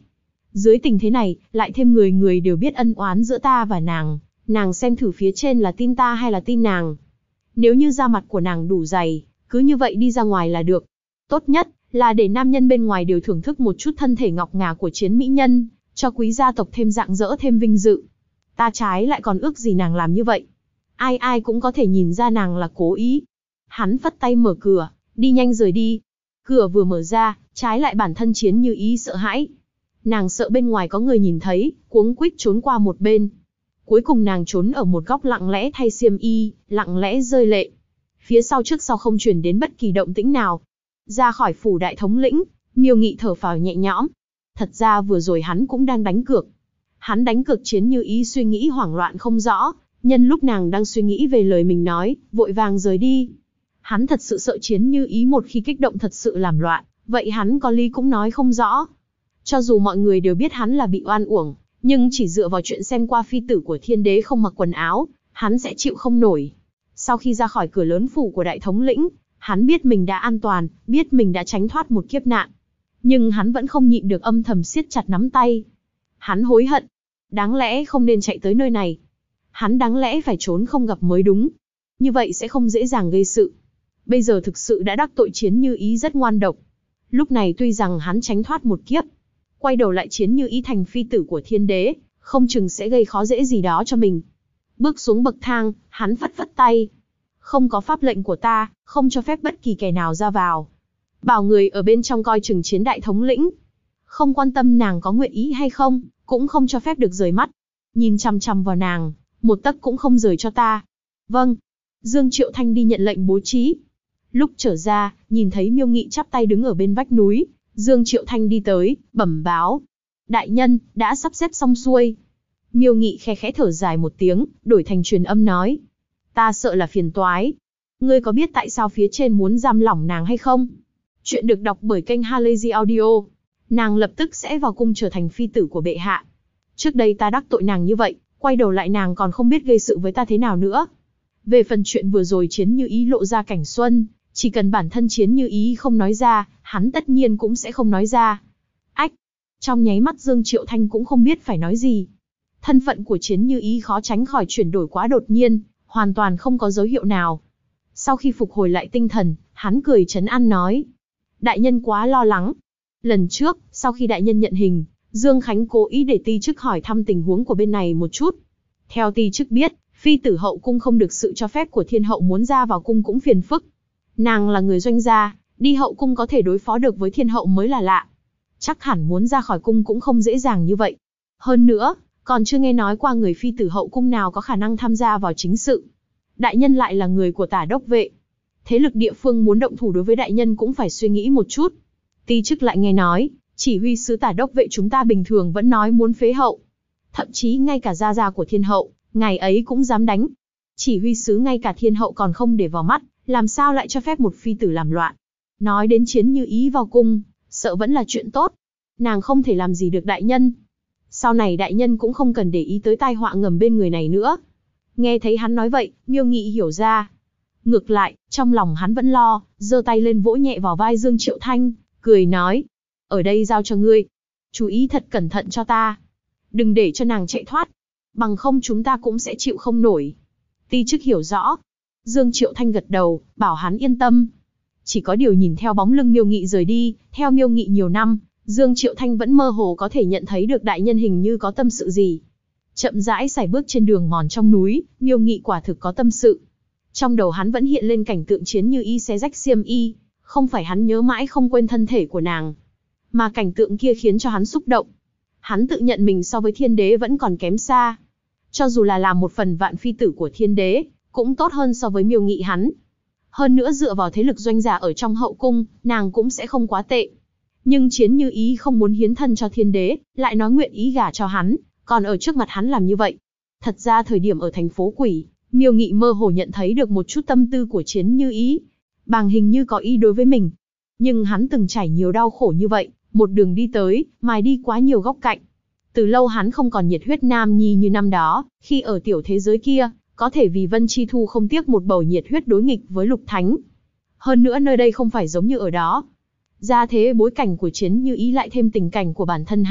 Dưới tình thế này, lại thêm người người đều biết ân oán giữa ta và nàng xem thử phía trên là tin ta hay là tin nàng. Nếu như da mặt của nàng đủ dày, cứ như vậy đi ra ngoài là được. Tốt nhất là để nam nhân bên ngoài đều thưởng thức một chút thân thể ngọc ngà của chiến mỹ nhân, cho quý gia tộc thêm rạng rỡ thêm vinh dự. Ta trái lại còn ước gì nàng làm như vậy. Ai ai cũng có thể nhìn ra nàng là cố ý. Hắn phất tay mở cửa, đi nhanh rời đi. Cửa vừa mở ra, trái lại bản thân Chiến Như Ý sợ hãi. Nàng sợ bên ngoài có người nhìn thấy, cuống quýt trốn qua một bên. Cuối cùng nàng trốn ở một góc lặng lẽ thay xiêm y, lặng lẽ rơi lệ. Phía sau trước sau không truyền đến bất kỳ động tĩnh nào. Ra khỏi phủ đại thống lĩnh, Miêu Nghị thở phào nhẹ nhõm. Thật ra vừa rồi hắn cũng đang đánh cược. Hắn đánh cược Chiến Như Ý suy nghĩ hoảng loạn không rõ, nhân lúc nàng đang suy nghĩ về lời mình nói, vội vàng rời đi. Hắn thật sự sợ Chiến Như Ý một khi kích động thật sự làm loạn, vậy hắn có lý cũng nói không rõ. Cho dù mọi người đều biết hắn là bị oan uổng, nhưng chỉ dựa vào chuyện xem qua phi tử của thiên đế không mặc quần áo, hắn sẽ chịu không nổi. Sau khi ra khỏi cửa lớn phủ của đại thống lĩnh, hắn biết mình đã an toàn, biết mình đã tránh thoát một kiếp nạn. Nhưng hắn vẫn không nhịn được âm thầm siết chặt nắm tay. Hắn hối hận. Đáng lẽ không nên chạy tới nơi này. Hắn đáng lẽ phải trốn không gặp mới đúng. Như vậy sẽ không dễ dàng gây sự. Bây giờ thực sự đã đắc tội Chiến Như Ý rất ngoan độc. Lúc này tuy rằng hắn tránh thoát một kiếp, quay đầu lại Chiến Như Ý thành phi tử của thiên đế, không chừng sẽ gây khó dễ gì đó cho mình. Bước xuống bậc thang, hắn phất phất tay. Không có pháp lệnh của ta, không cho phép bất kỳ kẻ nào ra vào. Bảo người ở bên trong coi chừng Chiến đại thống lĩnh. Không quan tâm nàng có nguyện ý hay không, cũng không cho phép được rời mắt. Nhìn chằm chằm vào nàng, một tấc cũng không rời cho ta. Vâng. Dương Triệu Thanh đi nhận lệnh bố trí. Lúc trở ra, nhìn thấy Miêu Nghị chắp tay đứng ở bên vách núi, Dương Triệu Thanh đi tới, bẩm báo. Đại nhân, đã sắp xếp xong xuôi. Miêu Nghị khe khẽ thở dài một tiếng, đổi thành truyền âm nói. Ta sợ là phiền toái. Ngươi có biết tại sao phía trên muốn giam lỏng nàng hay không? Chuyện được đọc bởi kênh Halazy Audio. Nàng lập tức sẽ vào cung trở thành phi tử của bệ hạ. Trước đây ta đắc tội nàng như vậy, quay đầu lại nàng còn không biết gây sự với ta thế nào nữa. Về phần chuyện vừa rồi Chiến Như Ý lộ ra cảnh xuân, chỉ cần bản thân Chiến Như Ý không nói ra, hắn tất nhiên cũng sẽ không nói ra. Ách! Trong nháy mắt Dương Triệu Thanh cũng không biết phải nói gì. Thân phận của Chiến Như Ý khó tránh khỏi chuyển đổi quá đột nhiên, hoàn toàn không có dấu hiệu nào. Sau khi phục hồi lại tinh thần, hắn cười trấn an nói. Đại nhân quá lo lắng. Lần trước, sau khi đại nhân nhận hình, Dương Khánh cố ý để ti chức hỏi thăm tình huống của bên này một chút. Theo ti chức biết, phi tử hậu cung không được sự cho phép của thiên hậu muốn ra vào cung cũng phiền phức. Nàng là người doanh gia, đi hậu cung có thể đối phó được với thiên hậu mới là lạ. Chắc hẳn muốn ra khỏi cung cũng không dễ dàng như vậy. Hơn nữa, còn chưa nghe nói qua người phi tử hậu cung nào có khả năng tham gia vào chính sự. Đại nhân lại là người của Tả Đốc Vệ. Thế lực địa phương muốn động thủ đối với đại nhân cũng phải suy nghĩ một chút. Ti chức lại nghe nói, chỉ huy sứ Tả Đốc Vệ chúng ta bình thường vẫn nói muốn phế hậu. Thậm chí ngay cả gia gia của thiên hậu, ngài ấy cũng dám đánh. Chỉ huy sứ ngay cả thiên hậu còn không để vào mắt, làm sao lại cho phép một phi tử làm loạn. Nói đến Chiến Như Ý vào cung, sợ vẫn là chuyện tốt. Nàng không thể làm gì được đại nhân. Sau này đại nhân cũng không cần để ý tới tai họa ngầm bên người này nữa. Nghe thấy hắn nói vậy, Miêu Nghị hiểu ra. Ngược lại, trong lòng hắn vẫn lo, giơ tay lên vỗ nhẹ vào vai Dương Triệu Thanh, cười nói. Ở đây giao cho ngươi. Chú ý thật cẩn thận cho ta. Đừng để cho nàng chạy thoát. Bằng không chúng ta cũng sẽ chịu không nổi. Ti chức hiểu rõ. Dương Triệu Thanh gật đầu, bảo hắn yên tâm. Chỉ có điều nhìn theo bóng lưng Miêu Nghị rời đi, theo Miêu Nghị nhiều năm, Dương Triệu Thanh vẫn mơ hồ có thể nhận thấy được đại nhân hình như có tâm sự gì. Chậm rãi sải bước trên đường mòn trong núi, Miêu Nghị quả thực có tâm sự. Trong đầu hắn vẫn hiện lên cảnh tượng Chiến Như Ý xé rách xiêm y, không phải hắn nhớ mãi không quên thân thể của nàng, mà cảnh tượng kia khiến cho hắn xúc động. Hắn tự nhận mình so với thiên đế vẫn còn kém xa. Cho dù là làm một phần vạn phi tử của thiên đế, cũng tốt hơn so với Miêu Nghị hắn. Hơn nữa dựa vào thế lực doanh gia ở trong hậu cung, nàng cũng sẽ không quá tệ. Nhưng Chiến Như Ý không muốn hiến thân cho thiên đế, lại nói nguyện ý gả cho hắn, còn ở trước mặt hắn làm như vậy. Thật ra thời điểm ở thành phố Quỷ, Miêu Nghị mơ hồ nhận thấy được một chút tâm tư của Chiến Như Ý. Bàng hình như có ý đối với mình. Nhưng hắn từng trải nhiều đau khổ như vậy, một đường đi tới, mài đi quá nhiều góc cạnh. Từ lâu hắn không còn nhiệt huyết nam nhi như năm đó, khi ở tiểu thế giới kia, có thể vì Vân Chi Thu không tiếc một bầu nhiệt huyết đối nghịch với Lục Thánh. Hơn nữa nơi đây không phải giống như ở đó. Gia thế bối cảnh của Chiến Như Ý lại thêm tình cảnh của bản thân hắn,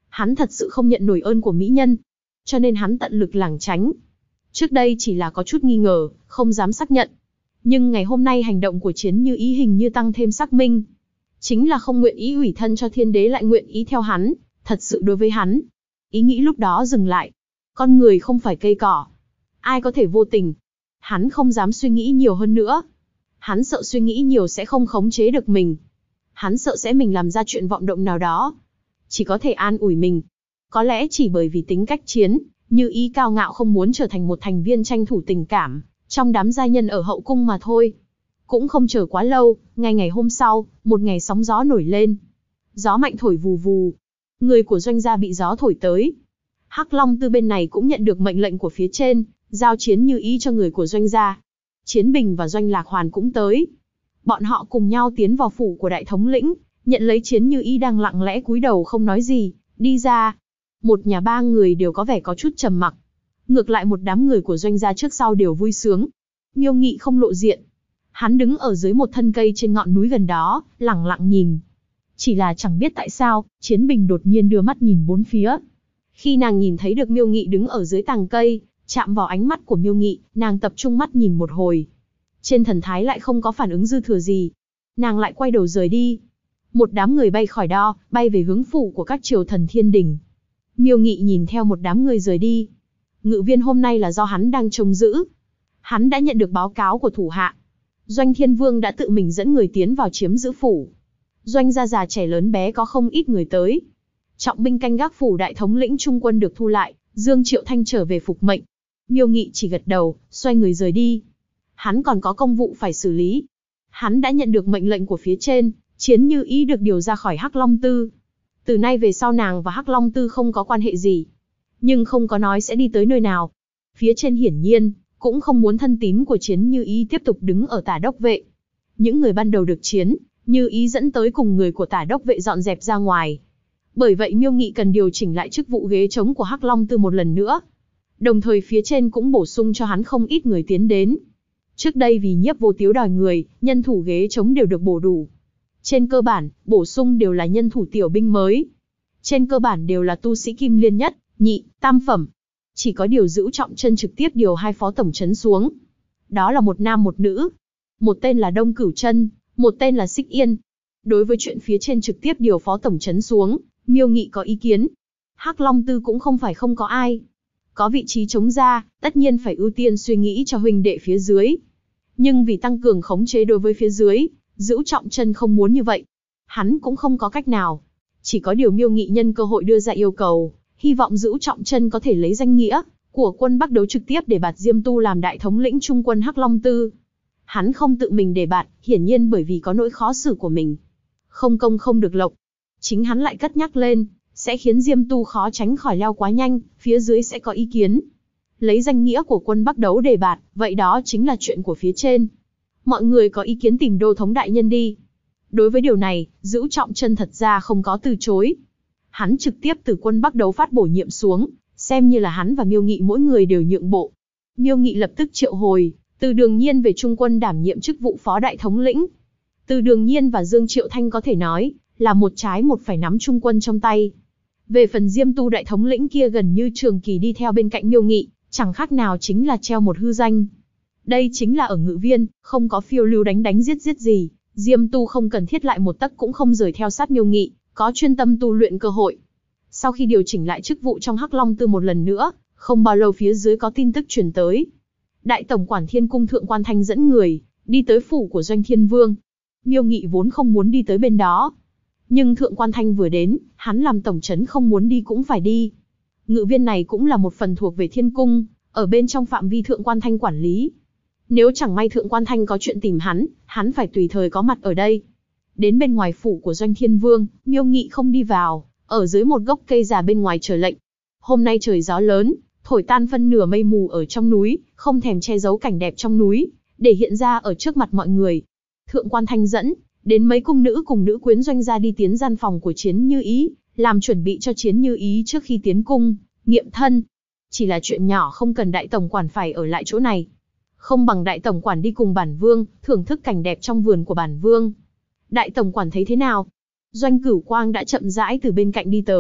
Hắn thật sự không nhận nổi ơn của mỹ nhân, cho nên hắn tận lực lảng tránh. Trước đây chỉ là có chút nghi ngờ, không dám xác nhận. Nhưng ngày hôm nay hành động của Chiến Như Ý hình như tăng thêm xác minh. Chính là không nguyện ý ủy thân cho thiên đế lại nguyện ý theo hắn, thật sự đối với hắn. Ý nghĩ lúc đó dừng lại. Con người không phải cây cỏ. Ai có thể vô tình? Hắn không dám suy nghĩ nhiều hơn nữa. Hắn sợ suy nghĩ nhiều sẽ không khống chế được mình. Hắn sợ sẽ mình làm ra chuyện vọng động nào đó. Chỉ có thể an ủi mình. Có lẽ chỉ bởi vì tính cách Chiến Như Ý cao ngạo không muốn trở thành một thành viên tranh thủ tình cảm trong đám giai nhân ở hậu cung mà thôi. Cũng không chờ quá lâu, ngày hôm sau, một ngày sóng gió nổi lên. Gió mạnh thổi vù vù. Người của Doanh gia bị gió thổi tới. Hắc Long Tư bên này cũng nhận được mệnh lệnh của phía trên, giao Chiến Như Ý cho người của Doanh gia. Chiến Bình và Doanh Lạc Hoàn cũng tới. Bọn họ cùng nhau tiến vào phủ của đại thống lĩnh, nhận lấy Chiến Như Ý đang lặng lẽ cúi đầu không nói gì, đi ra. Một nhà ba người đều có vẻ có chút trầm mặc. Ngược lại một đám người của Doanh gia trước sau đều vui sướng. Miêu Nghị không lộ diện. Hắn đứng ở dưới một thân cây trên ngọn núi gần đó, lẳng lặng nhìn. Chỉ là chẳng biết tại sao, Chiến Bình đột nhiên đưa mắt nhìn bốn phía. Khi nàng nhìn thấy được Miêu Nghị đứng ở dưới tàng cây, chạm vào ánh mắt của Miêu Nghị, nàng tập trung mắt nhìn một hồi. Trên thần thái lại không có phản ứng dư thừa gì. Nàng lại quay đầu rời đi. Một đám người bay khỏi đo, bay về hướng phủ của các triều thần thiên đình. Miêu Nghị nhìn theo một đám người rời đi. Ngự viên hôm nay là do hắn đang trông giữ. Hắn đã nhận được báo cáo của thủ hạ. Doanh Thiên Vương đã tự mình dẫn người tiến vào chiếm giữ phủ. Doanh gia già trẻ lớn bé có không ít người tới. Trọng binh canh gác phủ đại thống lĩnh trung quân được thu lại, Dương Triệu Thanh trở về phục mệnh. Miêu Nghị chỉ gật đầu, xoay người rời đi. Hắn còn có công vụ phải xử lý. Hắn đã nhận được mệnh lệnh của phía trên, Chiến Như Ý được điều ra khỏi Hắc Long Tư. Từ nay về sau nàng và Hắc Long Tư không có quan hệ gì. Nhưng không có nói sẽ đi tới nơi nào. Phía trên hiển nhiên, cũng không muốn thân tín của Chiến Như Ý tiếp tục đứng ở Tả Đốc Vệ. Những người ban đầu được Chiến Như Ý dẫn tới cùng người của Tả Đốc Vệ dọn dẹp ra ngoài. Bởi vậy Miêu Nghị cần điều chỉnh lại chức vụ ghế trống của Hắc Long Tư một lần nữa. Đồng thời phía trên cũng bổ sung cho hắn không ít người tiến đến. Trước đây vì Nhiếp Vô Tiếu đòi người, nhân thủ ghế trống đều được bổ đủ. Trên cơ bản, bổ sung đều là nhân thủ tiểu binh mới. Trên cơ bản đều là tu sĩ kim liên nhất, nhị, tam phẩm. Chỉ có điều Dữu Trọng Chân trực tiếp điều hai phó tổng trấn xuống. Đó là một nam một nữ. Một tên là Đông Cửu Chân, một tên là Xích Yên. Đối với chuyện phía trên trực tiếp điều phó tổng trấn xuống, Miêu Nghị có ý kiến. Hắc Long Tư cũng không phải không có ai. Có vị trí trống ra, tất nhiên phải ưu tiên suy nghĩ cho huynh đệ phía dưới. Nhưng vì tăng cường khống chế đối với phía dưới, Dữu Trọng Chân không muốn như vậy. Hắn cũng không có cách nào. Chỉ có điều Miêu Nghị nhân cơ hội đưa ra yêu cầu, hy vọng Dữu Trọng Chân có thể lấy danh nghĩa của quân Bắc Đấu trực tiếp để bạt Diêm Tu làm đại thống lĩnh trung quân Hắc Long Tư. Hắn không tự mình để bạt, hiển nhiên bởi vì có nỗi khó xử của mình. Không công không được lộc. Chính hắn lại cất nhắc lên, sẽ khiến Diêm Tu khó tránh khỏi leo quá nhanh, phía dưới sẽ có ý kiến. Lấy danh nghĩa của quân Bắc Đấu đề bạt, vậy đó chính là chuyện của phía trên. Mọi người có ý kiến tìm Đô thống đại nhân đi. Đối với điều này, Dữu Trọng Chân thật ra không có từ chối. Hắn trực tiếp từ quân Bắc Đấu phát bổ nhiệm xuống, xem như là hắn và Miêu Nghị mỗi người đều nhượng bộ. Miêu Nghị lập tức triệu hồi Từ Đường Nhiên về trung quân đảm nhiệm chức vụ phó đại thống lĩnh. Từ Đường Nhiên và Dương Triệu Thanh có thể nói là một trái một phải nắm trung quân trong tay. Về phần Diêm Tu đại thống lĩnh kia gần như trường kỳ đi theo bên cạnh Miêu Nghị, chẳng khác nào chính là treo một hư danh. Đây chính là ở ngự viên, không có phiêu lưu đánh giết gì, Diêm Tu không cần thiết lại một tấc cũng không rời theo sát Miêu Nghị, có chuyên tâm tu luyện cơ hội. Sau khi điều chỉnh lại chức vụ trong Hắc Long Tư một lần nữa, không bao lâu phía dưới có tin tức truyền tới. Đại tổng quản Thiên Cung Thượng Quan Thanh dẫn người đi tới phủ của Doanh Thiên Vương. Miêu Nghị vốn không muốn đi tới bên đó, nhưng Thượng Quan Thanh vừa đến, hắn làm tổng trấn không muốn đi cũng phải đi. Ngự viên này cũng là một phần thuộc về Thiên Cung, ở bên trong phạm vi Thượng Quan Thanh quản lý. Nếu chẳng may Thượng Quan Thanh có chuyện tìm hắn phải tùy thời có mặt ở đây. Đến bên ngoài phủ của Doanh Thiên Vương, Miêu Nghị không đi vào, ở dưới một gốc cây già bên ngoài chờ lệnh. Hôm nay trời gió lớn, thổi tan phân nửa mây mù ở trong núi, không thèm che giấu cảnh đẹp trong núi, để hiện ra ở trước mặt mọi người. Thượng Quan Thanh dẫn đến mấy cung nữ cùng nữ quyến Doanh gia đi tiến gian phòng của Chiến Như Ý, làm chuẩn bị cho Chiến Như Ý trước khi tiến cung nghiệm thân. Chỉ là chuyện nhỏ không cần đại tổng quản phải ở lại chỗ này. Không bằng đại tổng quản đi cùng bản vương, thưởng thức cảnh đẹp trong vườn của bản vương. Đại tổng quản thấy thế nào? Doanh Cửu Quang đã chậm rãi từ bên cạnh đi tới,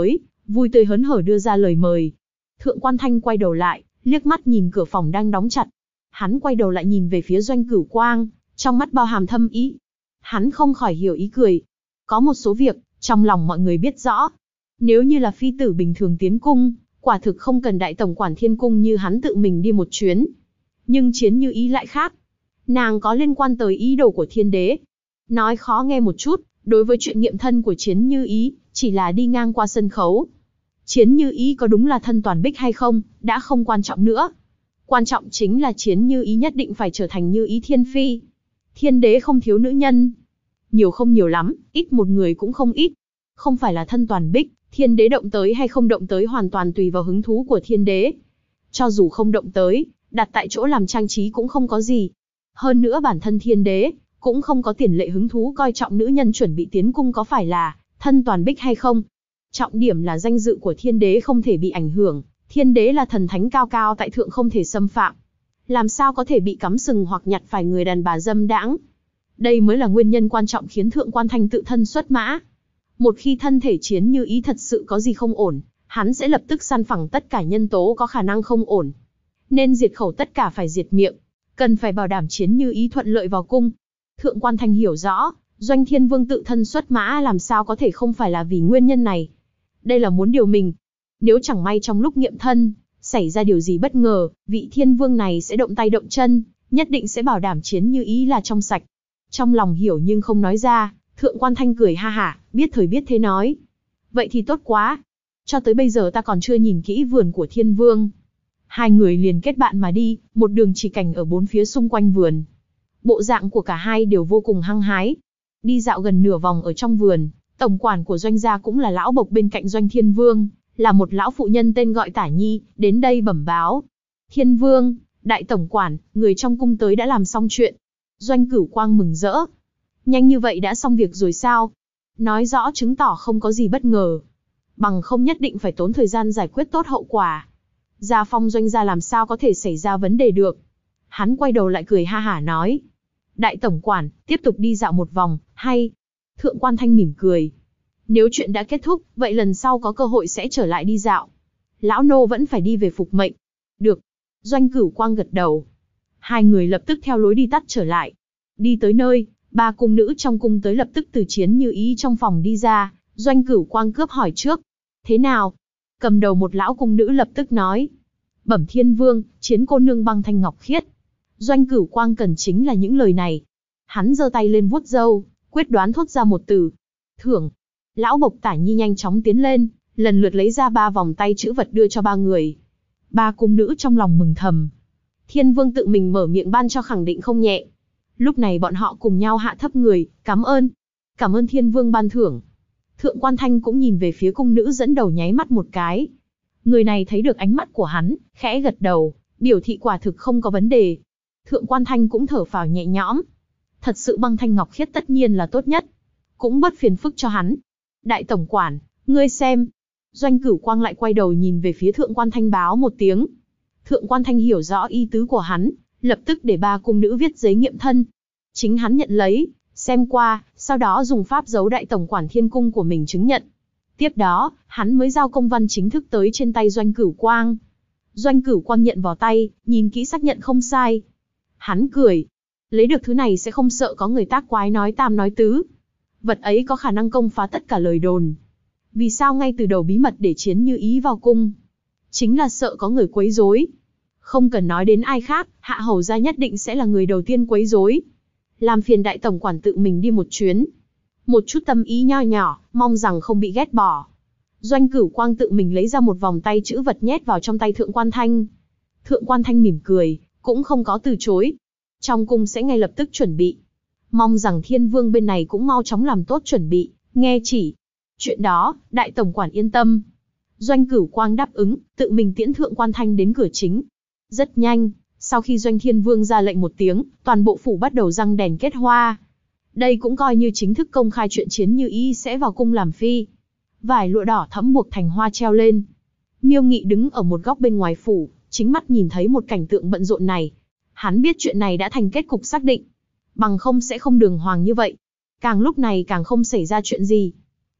vui tươi hớn hở đưa ra lời mời. Thượng Quan Thanh quay đầu lại, liếc mắt nhìn cửa phòng đang đóng chặt. Hắn quay đầu lại nhìn về phía Doanh Cửu Quang, trong mắt bao hàm thâm ý. Hắn không khỏi hiểu ý cười. Có một số việc, trong lòng mọi người biết rõ. Nếu như là phi tử bình thường tiến cung, quả thực không cần đại tổng quản thiên cung như hắn tự mình đi một chuyến. Nhưng Chiến Như Ý lại khác. Nàng có liên quan tới ý đồ của thiên đế. Nói khó nghe một chút, đối với chuyện nghiệm thân của Chiến Như Ý, chỉ là đi ngang qua sân khấu. Chiến Như Ý có đúng là thân Toàn Bích hay không, đã không quan trọng nữa. Quan trọng chính là Chiến Như Ý nhất định phải trở thành Như Ý thiên phi. Thiên đế không thiếu nữ nhân. Nhiều không nhiều lắm, ít một người cũng không ít. Không phải là thân Toàn Bích, thiên đế động tới hay không động tới hoàn toàn tùy vào hứng thú của thiên đế. Cho dù không động tới, đặt tại chỗ làm trang trí cũng không có gì. Hơn nữa bản thân thiên đế, cũng không có tiền lệ hứng thú coi trọng nữ nhân chuẩn bị tiến cung có phải là thân Toàn Bích hay không. Trọng điểm là danh dự của thiên đế không thể bị ảnh hưởng, thiên đế là thần thánh cao cao tại thượng không thể xâm phạm. Làm sao có thể bị cắm sừng hoặc nhặt phải người đàn bà dâm đãng. Đây mới là nguyên nhân quan trọng khiến Thượng Quan Thanh tự thân xuất mã. Một khi thân thể Chiến Như Ý thật sự có gì không ổn, hắn sẽ lập tức săn phẳng tất cả nhân tố có khả năng không ổn. Nên diệt khẩu tất cả phải diệt miệng, cần phải bảo đảm Chiến Như Ý thuận lợi vào cung. Thượng Quan Thanh hiểu rõ, Doanh Thiên Vương tự thân xuất mã làm sao có thể không phải là vì nguyên nhân này. Đây là muốn điều mình. Nếu chẳng may trong lúc nghiệm thân, xảy ra điều gì bất ngờ, vị Thiên Vương này sẽ động tay động chân, nhất định sẽ bảo đảm Chiến Như Ý là trong sạch. Trong lòng hiểu nhưng không nói ra, Thượng Quan Thanh cười ha hả, biết thời biết thế nói. Vậy thì tốt quá. Cho tới bây giờ ta còn chưa nhìn kỹ vườn của Thiên Vương. Hai người liền kết bạn mà đi, một đường chỉ cảnh ở bốn phía xung quanh vườn. Bộ dạng của cả hai đều vô cùng hăng hái. Đi dạo gần nửa vòng ở trong vườn, tổng quản của Doanh gia cũng là lão bộc bên cạnh Doanh Thiên Vương, là một lão phụ nhân tên gọi Tả Nhi, đến đây bẩm báo. Thiên Vương, đại tổng quản, người trong cung tới đã làm xong chuyện. Doanh Cửu Quang mừng rỡ. Nhanh như vậy đã xong việc rồi sao? Nói rõ chứng tỏ không có gì bất ngờ. Bằng không nhất định phải tốn thời gian giải quyết tốt hậu quả. Gia phong Doanh gia làm sao có thể xảy ra vấn đề được. Hắn quay đầu lại cười ha hả nói. Đại tổng quản, tiếp tục đi dạo một vòng, hay? Thượng Quan Thanh mỉm cười. Nếu chuyện đã kết thúc, vậy lần sau có cơ hội sẽ trở lại đi dạo. Lão nô vẫn phải đi về phục mệnh. Được. Doanh Cửu Quang gật đầu. Hai người lập tức theo lối đi tắt trở lại. Đi tới nơi, ba cung nữ trong cung tới lập tức từ Chiến Như Ý trong phòng đi ra. Doanh Cửu Quang cướp hỏi trước. Thế nào? Cầm đầu một lão cung nữ lập tức nói. Bẩm Thiên Vương, Chiến cô nương băng thanh ngọc khiết. Doanh Cửu Quang cần chính là những lời này. Hắn giơ tay lên vuốt râu, quyết đoán thốt ra một từ. Thưởng. Lão bộc Tả Nhi nhanh chóng tiến lên, lần lượt lấy ra 3 vòng tay chữ vật đưa cho ba người. Ba cung nữ trong lòng mừng thầm. Thiên Vương tự mình mở miệng ban cho khẳng định không nhẹ. Lúc này bọn họ cùng nhau hạ thấp người, cảm ơn. Cảm ơn Thiên Vương ban thưởng. Thượng Quan Thanh cũng nhìn về phía cung nữ dẫn đầu nháy mắt một cái. Người này thấy được ánh mắt của hắn, khẽ gật đầu, biểu thị quả thực không có vấn đề. Thượng Quan Thanh cũng thở phào nhẹ nhõm. Thật sự băng thanh ngọc khiết tất nhiên là tốt nhất. Cũng bớt phiền phức cho hắn. Đại tổng quản, ngươi xem. Doanh Cửu Quang lại quay đầu nhìn về phía Thượng Quan Thanh báo một tiếng. Thượng Quan Thanh hiểu rõ ý tứ của hắn, lập tức để ba cung nữ viết giấy nghiệm thân. Chính hắn nhận lấy, xem qua, sau đó dùng pháp giấu đại tổng quản thiên cung của mình chứng nhận. Tiếp đó, hắn mới giao công văn chính thức tới trên tay Doanh Cửu Quang. Doanh Cửu Quang nhận vào tay, nhìn kỹ xác nhận không sai. Hắn cười. Lấy được thứ này sẽ không sợ có người tác quái nói tam nói tứ. Vật ấy có khả năng công phá tất cả lời đồn. Vì sao ngay từ đầu bí mật để Chiến Như Ý vào cung? Chính là sợ có người quấy rối. Không cần nói đến ai khác, Hạ Hầu gia nhất định sẽ là người đầu tiên quấy rối. Làm phiền đại tổng quản tự mình đi một chuyến. Một chút tâm ý nho nhỏ, mong rằng không bị ghét bỏ. Doanh Cửu Quang tự mình lấy ra một vòng tay chữ vật nhét vào trong tay Thượng Quan Thanh. Thượng Quan Thanh mỉm cười, cũng không có từ chối. Trong cung sẽ ngay lập tức chuẩn bị. Mong rằng Thiên Vương bên này cũng mau chóng làm tốt chuẩn bị, nghe chỉ. Chuyện đó, đại tổng quản yên tâm. Doanh Cửu Quang đáp ứng, tự mình tiễn Thượng Quan Thanh đến cửa chính. Rất nhanh, sau khi Doanh Thiên Vương ra lệnh một tiếng, toàn bộ phủ bắt đầu răng đèn kết hoa. Đây cũng coi như chính thức công khai chuyện Chiến Như Ý sẽ vào cung làm phi. Vải lụa đỏ thẫm buộc thành hoa treo lên. Miêu Nghị đứng ở một góc bên ngoài phủ, chính mắt nhìn thấy một cảnh tượng bận rộn này. Hắn biết chuyện này đã thành kết cục xác định. Bằng không sẽ không đường hoàng như vậy. Càng lúc này càng không xảy ra chuyện gì.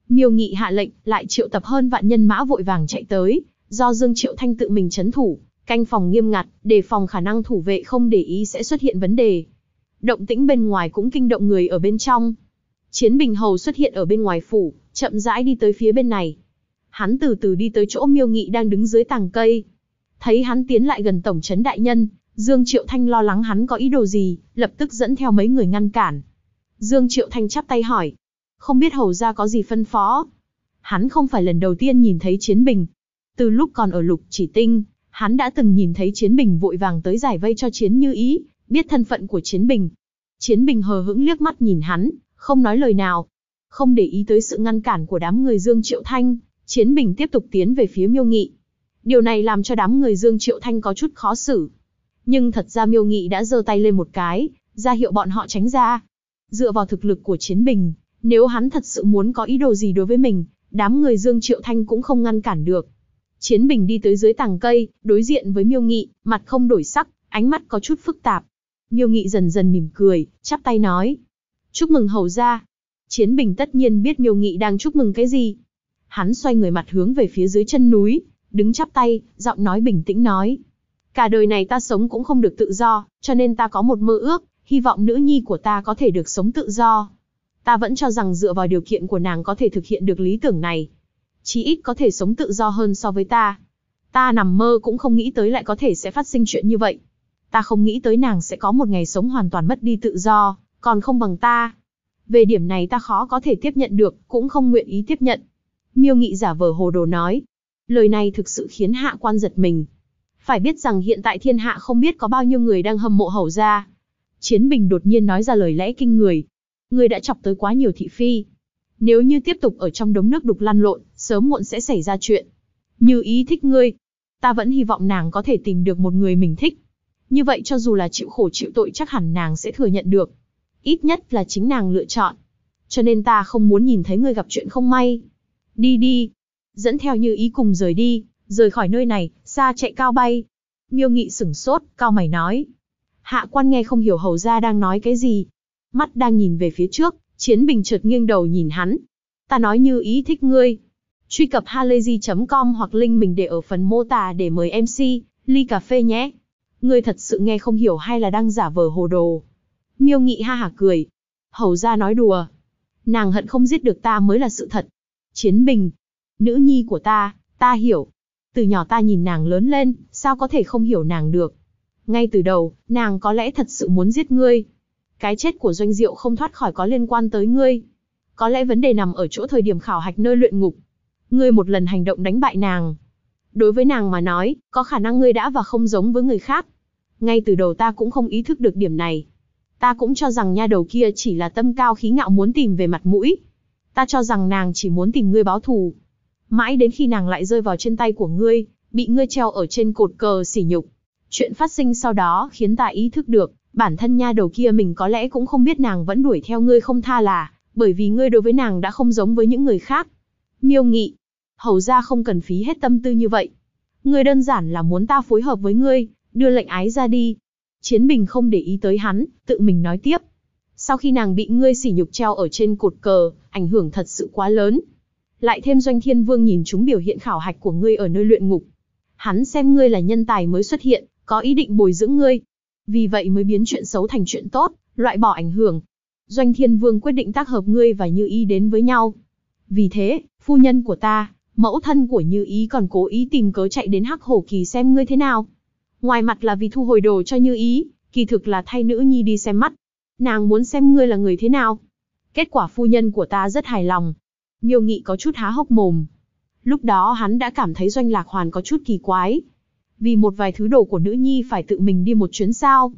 Miêu Nghị hạ lệnh, lại triệu tập hơn vạn nhân mã vội vàng chạy tới, do Dương Triệu Thanh tự mình trấn thủ, canh phòng nghiêm ngặt, đề phòng khả năng thủ vệ không để ý sẽ xuất hiện vấn đề. Động tĩnh bên ngoài cũng kinh động người ở bên trong. Chiến Bình Hầu xuất hiện ở bên ngoài phủ, chậm rãi đi tới phía bên này. Hắn từ từ đi tới chỗ Miêu Nghị đang đứng dưới tàng cây. Thấy hắn tiến lại gần tổng trấn đại nhân, Dương Triệu Thanh lo lắng hắn có ý đồ gì, lập tức dẫn theo mấy người ngăn cản. Dương Triệu Thanh chắp tay hỏi, không biết hầu gia có gì phân phó. Hắn không phải lần đầu tiên nhìn thấy Chiến Bình. Từ lúc còn ở Lục Chỉ Tinh, hắn đã từng nhìn thấy Chiến Bình vội vàng tới giải vây cho Chiến Như Ý, biết thân phận của Chiến Bình. Chiến Bình hờ hững liếc mắt nhìn hắn, không nói lời nào. Không để ý tới sự ngăn cản của đám người Dương Triệu Thanh, Chiến Bình tiếp tục tiến về phía Miêu Nghị. Điều này làm cho đám người Dương Triệu Thanh có chút khó xử. Nhưng thật ra Miêu Nghị đã giơ tay lên một cái, ra hiệu bọn họ tránh ra. Dựa vào thực lực của Chiến Bình, nếu hắn thật sự muốn có ý đồ gì đối với mình, đám người Dương Triệu Thanh cũng không ngăn cản được. Chiến Bình đi tới dưới tàng cây, đối diện với Miêu Nghị, mặt không đổi sắc, ánh mắt có chút phức tạp. Miêu Nghị dần dần mỉm cười, chắp tay nói. Chúc mừng hầu gia. Chiến Bình tất nhiên biết Miêu Nghị đang chúc mừng cái gì. Hắn xoay người mặt hướng về phía dưới chân núi, đứng chắp tay, giọng nói bình tĩnh nói. Cả đời này ta sống cũng không được tự do, cho nên ta có một mơ ước, hy vọng nữ nhi của ta có thể được sống tự do. Ta vẫn cho rằng dựa vào điều kiện của nàng có thể thực hiện được lý tưởng này. Chí ít có thể sống tự do hơn so với ta. Ta nằm mơ cũng không nghĩ tới lại có thể sẽ phát sinh chuyện như vậy. Ta không nghĩ tới nàng sẽ có một ngày sống hoàn toàn mất đi tự do, còn không bằng ta. Về điểm này ta khó có thể tiếp nhận được, cũng không nguyện ý tiếp nhận. Miêu Nghị giả vờ hồ đồ nói. Lời này thực sự khiến hạ quan giật mình. Phải biết rằng hiện tại thiên hạ không biết có bao nhiêu người đang hâm mộ hầu gia. Chiến Bình đột nhiên nói ra lời lẽ kinh người. Ngươi đã chọc tới quá nhiều thị phi. Nếu như tiếp tục ở trong đống nước đục lăn lộn, sớm muộn sẽ xảy ra chuyện. Như Ý thích ngươi. Ta vẫn hy vọng nàng có thể tìm được một người mình thích. Như vậy cho dù là chịu khổ chịu tội chắc hẳn nàng sẽ thừa nhận được. Ít nhất là chính nàng lựa chọn. Cho nên ta không muốn nhìn thấy ngươi gặp chuyện không may. Đi đi. Dẫn theo Như Ý cùng rời đi, rời khỏi nơi này, xa chạy cao bay. Miêu Nghị sửng sốt, cau mày nói. Hạ quan nghe không hiểu hầu gia đang nói cái gì. Mắt đang nhìn về phía trước, Chiến Bình chợt nghiêng đầu nhìn hắn. Ta nói Như Ý thích ngươi. Truy cập halayzi.com hoặc link mình để ở phần mô tả để mời MC, ly cà phê nhé. Ngươi thật sự nghe không hiểu hay là đang giả vờ hồ đồ? Miêu Nghị ha hả cười. Hầu gia nói đùa. Nàng hận không giết được ta mới là sự thật. Chiến Bình. Nữ nhi của ta hiểu. Từ nhỏ ta nhìn nàng lớn lên, sao có thể không hiểu nàng được. Ngay từ đầu, nàng có lẽ thật sự muốn giết ngươi. Cái chết của Doanh Diệu không thoát khỏi có liên quan tới ngươi. Có lẽ vấn đề nằm ở chỗ thời điểm khảo hạch nơi luyện ngục. Ngươi một lần hành động đánh bại nàng. Đối với nàng mà nói, có khả năng ngươi đã và không giống với người khác. Ngay từ đầu ta cũng không ý thức được điểm này. Ta cũng cho rằng nha đầu kia chỉ là tâm cao khí ngạo muốn tìm về mặt mũi. Ta cho rằng nàng chỉ muốn tìm ngươi báo thù. Mãi đến khi nàng lại rơi vào trên tay của ngươi, bị ngươi treo ở trên cột cờ sỉ nhục. Chuyện phát sinh sau đó khiến ta ý thức được, bản thân nha đầu kia mình có lẽ cũng không biết nàng vẫn đuổi theo ngươi không tha là, bởi vì ngươi đối với nàng đã không giống với những người khác. Miêu Nghị, hầu gia không cần phí hết tâm tư như vậy. Ngươi đơn giản là muốn ta phối hợp với ngươi, đưa lệnh ái ra đi. Chiến Bình không để ý tới hắn, tự mình nói tiếp. Sau khi nàng bị ngươi sỉ nhục treo ở trên cột cờ, ảnh hưởng thật sự quá lớn. Lại thêm Doanh Thiên Vương nhìn chúng biểu hiện khảo hạch của ngươi ở nơi luyện ngục. Hắn xem ngươi là nhân tài mới xuất hiện, có ý định bồi dưỡng ngươi. Vì vậy mới biến chuyện xấu thành chuyện tốt, loại bỏ ảnh hưởng. Doanh Thiên Vương quyết định tác hợp ngươi và Như Ý đến với nhau. Vì thế, phu nhân của ta, mẫu thân của Như Ý còn cố ý tìm cớ chạy đến Hắc Hổ Kỳ xem ngươi thế nào. Ngoài mặt là vì thu hồi đồ cho Như Ý, kỳ thực là thay nữ nhi đi xem mắt. Nàng muốn xem ngươi là người thế nào. Kết quả phu nhân của ta rất hài lòng. Miêu Nghị có chút há hốc mồm. Lúc đó hắn đã cảm thấy Doanh Lạc Hoàn có chút kỳ quái. Vì một vài thứ đồ của nữ nhi phải tự mình đi một chuyến sao.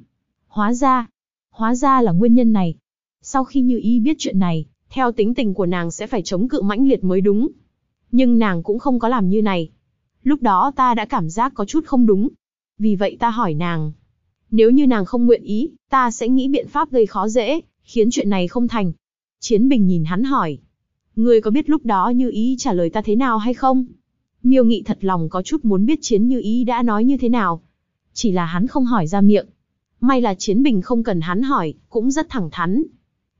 Hóa ra là nguyên nhân này. Sau khi Như Ý biết chuyện này, theo tính tình của nàng sẽ phải chống cự mãnh liệt mới đúng. Nhưng nàng cũng không có làm như này. Lúc đó ta đã cảm giác có chút không đúng. Vì vậy ta hỏi nàng. Nếu như nàng không nguyện ý, ta sẽ nghĩ biện pháp gây khó dễ, khiến chuyện này không thành. Chiến Bình nhìn hắn hỏi. Ngươi có biết lúc đó Như Ý trả lời ta thế nào hay không? Miêu Nghị thật lòng có chút muốn biết Chiến Như Ý đã nói như thế nào. Chỉ là hắn không hỏi ra miệng. May là Chiến Bình không cần hắn hỏi, cũng rất thẳng thắn.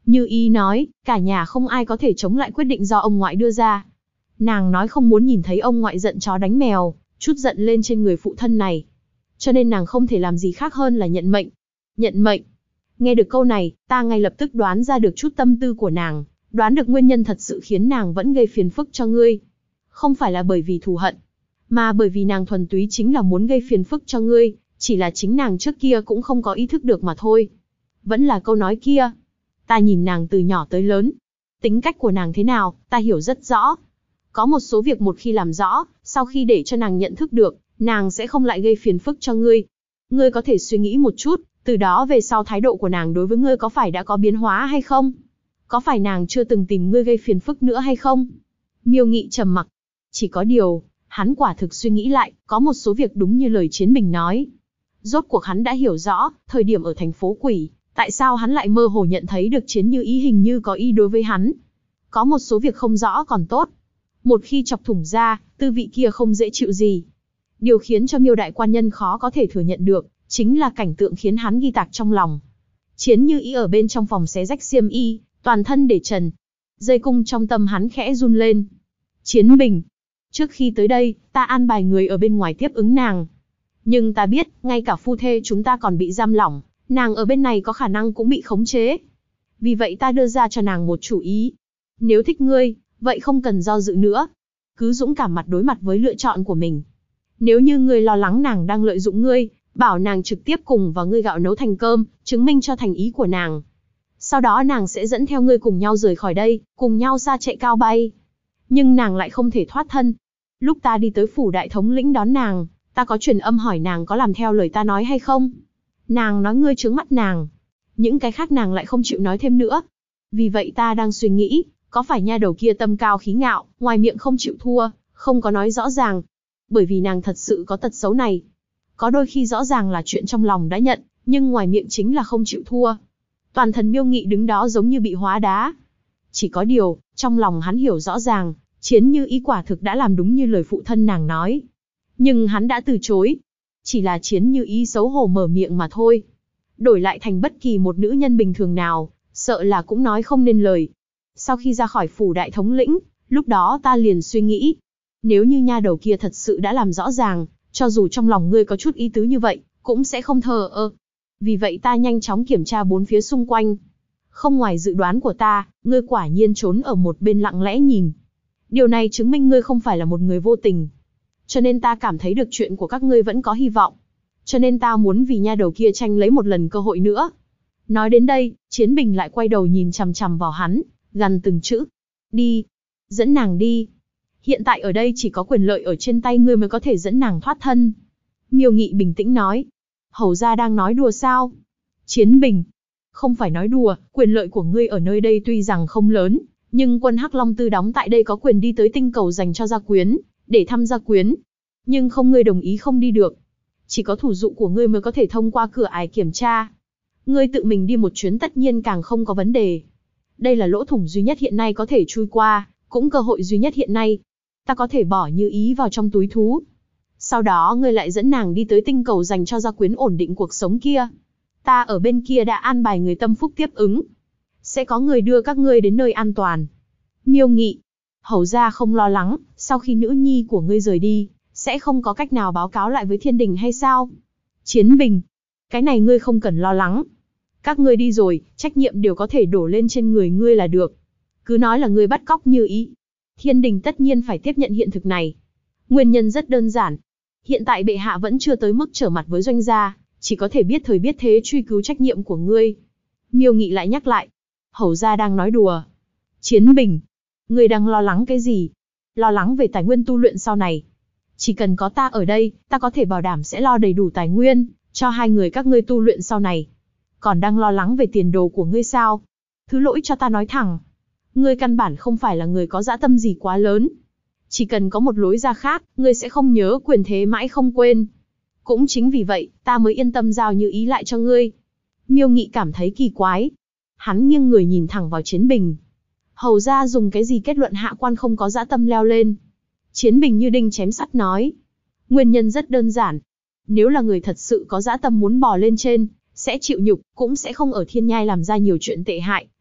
Như ý nói, cả nhà không ai có thể chống lại quyết định do ông ngoại đưa ra. Nàng nói không muốn nhìn thấy ông ngoại giận chó đánh mèo, chút giận lên trên người phụ thân này. Cho nên nàng không thể làm gì khác hơn là nhận mệnh. Nhận mệnh. Nghe được câu này, ta ngay lập tức đoán ra được chút tâm tư của nàng, đoán được nguyên nhân thật sự khiến nàng vẫn gây phiền phức cho ngươi. Không phải là bởi vì thù hận, mà bởi vì nàng thuần túy chính là muốn gây phiền phức cho ngươi, chỉ là chính nàng trước kia cũng không có ý thức được mà thôi. Vẫn là câu nói kia. Ta nhìn nàng từ nhỏ tới lớn. Tính cách của nàng thế nào, ta hiểu rất rõ. Có một số việc một khi làm rõ, sau khi để cho nàng nhận thức được, nàng sẽ không lại gây phiền phức cho ngươi. Ngươi có thể suy nghĩ một chút, từ đó về sau thái độ của nàng đối với ngươi có phải đã có biến hóa hay không? Có phải nàng chưa từng tìm ngươi gây phiền phức nữa hay không? Miêu Nghị trầm mặc. Chỉ có điều, hắn quả thực suy nghĩ lại, có một số việc đúng như lời Chiến Bình nói. Rốt cuộc hắn đã hiểu rõ, thời điểm ở thành phố quỷ, tại sao hắn lại mơ hồ nhận thấy được Chiến Như Ý hình như có ý đối với hắn. Có một số việc không rõ còn tốt. Một khi chọc thủng ra, tư vị kia không dễ chịu gì. Điều khiến cho Miêu đại quan nhân khó có thể thừa nhận được, chính là cảnh tượng khiến hắn ghi tạc trong lòng. Chiến Như Ý ở bên trong phòng xé rách xiêm y, toàn thân để trần. Dây cung trong tâm hắn khẽ run lên. Chiến Bình, trước khi tới đây, ta an bài người ở bên ngoài tiếp ứng nàng. Nhưng ta biết, ngay cả phu thê chúng ta còn bị giam lỏng, nàng ở bên này có khả năng cũng bị khống chế. Vì vậy ta đưa ra cho nàng một chủ ý. Nếu thích ngươi, vậy không cần do dự nữa. Cứ dũng cảm đối mặt với lựa chọn của mình. Nếu như ngươi lo lắng nàng đang lợi dụng ngươi, bảo nàng trực tiếp cùng vào ngươi gạo nấu thành cơm, chứng minh cho thành ý của nàng. Sau đó nàng sẽ dẫn theo ngươi cùng nhau rời khỏi đây, cùng nhau xa chạy cao bay. Nhưng nàng lại không thể thoát thân. Lúc ta đi tới phủ đại thống lĩnh đón nàng, ta có truyền âm hỏi nàng có làm theo lời ta nói hay không. Nàng nói ngươi trướng mắt nàng. Những cái khác nàng lại không chịu nói thêm nữa. Vì vậy ta đang suy nghĩ, có phải nha đầu kia tâm cao khí ngạo, ngoài miệng không chịu thua, không có nói rõ ràng. Bởi vì nàng thật sự có tật xấu này. Có đôi khi rõ ràng là chuyện trong lòng đã nhận, nhưng ngoài miệng chính là không chịu thua. Toàn thân Miêu Nghị đứng đó giống như bị hóa đá. Chỉ có điều, trong lòng hắn hiểu rõ ràng, Chiến Như Ý quả thực đã làm đúng như lời phụ thân nàng nói. Nhưng hắn đã từ chối. Chỉ là Chiến Như Ý xấu hổ mở miệng mà thôi. Đổi lại thành bất kỳ một nữ nhân bình thường nào, sợ là cũng nói không nên lời. Sau khi ra khỏi phủ đại thống lĩnh, lúc đó ta liền suy nghĩ. Nếu như nha đầu kia thật sự đã làm rõ ràng, cho dù trong lòng ngươi có chút ý tứ như vậy, cũng sẽ không thờ ơ. Vì vậy ta nhanh chóng kiểm tra bốn phía xung quanh. Không ngoài dự đoán của ta, ngươi quả nhiên trốn ở một bên lặng lẽ nhìn. Điều này chứng minh ngươi không phải là một người vô tình. Cho nên ta cảm thấy được chuyện của các ngươi vẫn có hy vọng. Cho nên ta muốn vì nha đầu kia tranh lấy một lần cơ hội nữa. Nói đến đây, Chiến Bình lại quay đầu nhìn chằm chằm vào hắn, gằn từng chữ. Đi. Dẫn nàng đi. Hiện tại ở đây chỉ có quyền lợi ở trên tay ngươi mới có thể dẫn nàng thoát thân. Miêu Nghị bình tĩnh nói. Hầu gia đang nói đùa sao? Chiến Bình. Không phải nói đùa, quyền lợi của ngươi ở nơi đây tuy rằng không lớn, nhưng quân Hắc Long Tư đóng tại đây có quyền đi tới tinh cầu dành cho gia quyến, để thăm gia quyến. Nhưng không ngươi đồng ý không đi được. Chỉ có thủ dụ của ngươi mới có thể thông qua cửa ải kiểm tra. Ngươi tự mình đi một chuyến tất nhiên càng không có vấn đề. Đây là lỗ thủng duy nhất hiện nay có thể chui qua, cũng cơ hội duy nhất hiện nay. Ta có thể bỏ Như Ý vào trong túi thú. Sau đó ngươi lại dẫn nàng đi tới tinh cầu dành cho gia quyến ổn định cuộc sống kia. Ta ở bên kia đã an bài người tâm phúc tiếp ứng. Sẽ có người đưa các ngươi đến nơi an toàn. Miêu Nghị. Hầu gia không lo lắng, sau khi nữ nhi của ngươi rời đi, sẽ không có cách nào báo cáo lại với thiên đình hay sao? Chiến Bình. Cái này ngươi không cần lo lắng. Các ngươi đi rồi, trách nhiệm đều có thể đổ lên trên người ngươi là được. Cứ nói là ngươi bắt cóc Như Ý. Thiên đình tất nhiên phải tiếp nhận hiện thực này. Nguyên nhân rất đơn giản. Hiện tại bệ hạ vẫn chưa tới mức trở mặt với doanh gia, chỉ có thể biết thời biết thế truy cứu trách nhiệm của ngươi. Miêu Nghị lại nhắc lại. Hầu gia đang nói đùa. Chiến Bình. Ngươi đang lo lắng cái gì? Lo lắng về tài nguyên tu luyện sau này. Chỉ cần có ta ở đây, ta có thể bảo đảm sẽ lo đầy đủ tài nguyên, cho hai người các ngươi tu luyện sau này. Còn đang lo lắng về tiền đồ của ngươi sao? Thứ lỗi cho ta nói thẳng. Ngươi căn bản không phải là người có dã tâm gì quá lớn. Chỉ cần có một lối ra khác, ngươi sẽ không nhớ quyền thế mãi không quên. Cũng chính vì vậy, ta mới yên tâm giao Như Ý lại cho ngươi. Miêu Nghị cảm thấy kỳ quái. Hắn nghiêng người nhìn thẳng vào Chiến Bình. Hầu gia dùng cái gì kết luận hạ quan không có dã tâm leo lên? Chiến Bình như đinh chém sắt nói. Nguyên nhân rất đơn giản. Nếu là người thật sự có dã tâm muốn bò lên trên, sẽ chịu nhục, cũng sẽ không ở thiên nhai làm ra nhiều chuyện tệ hại,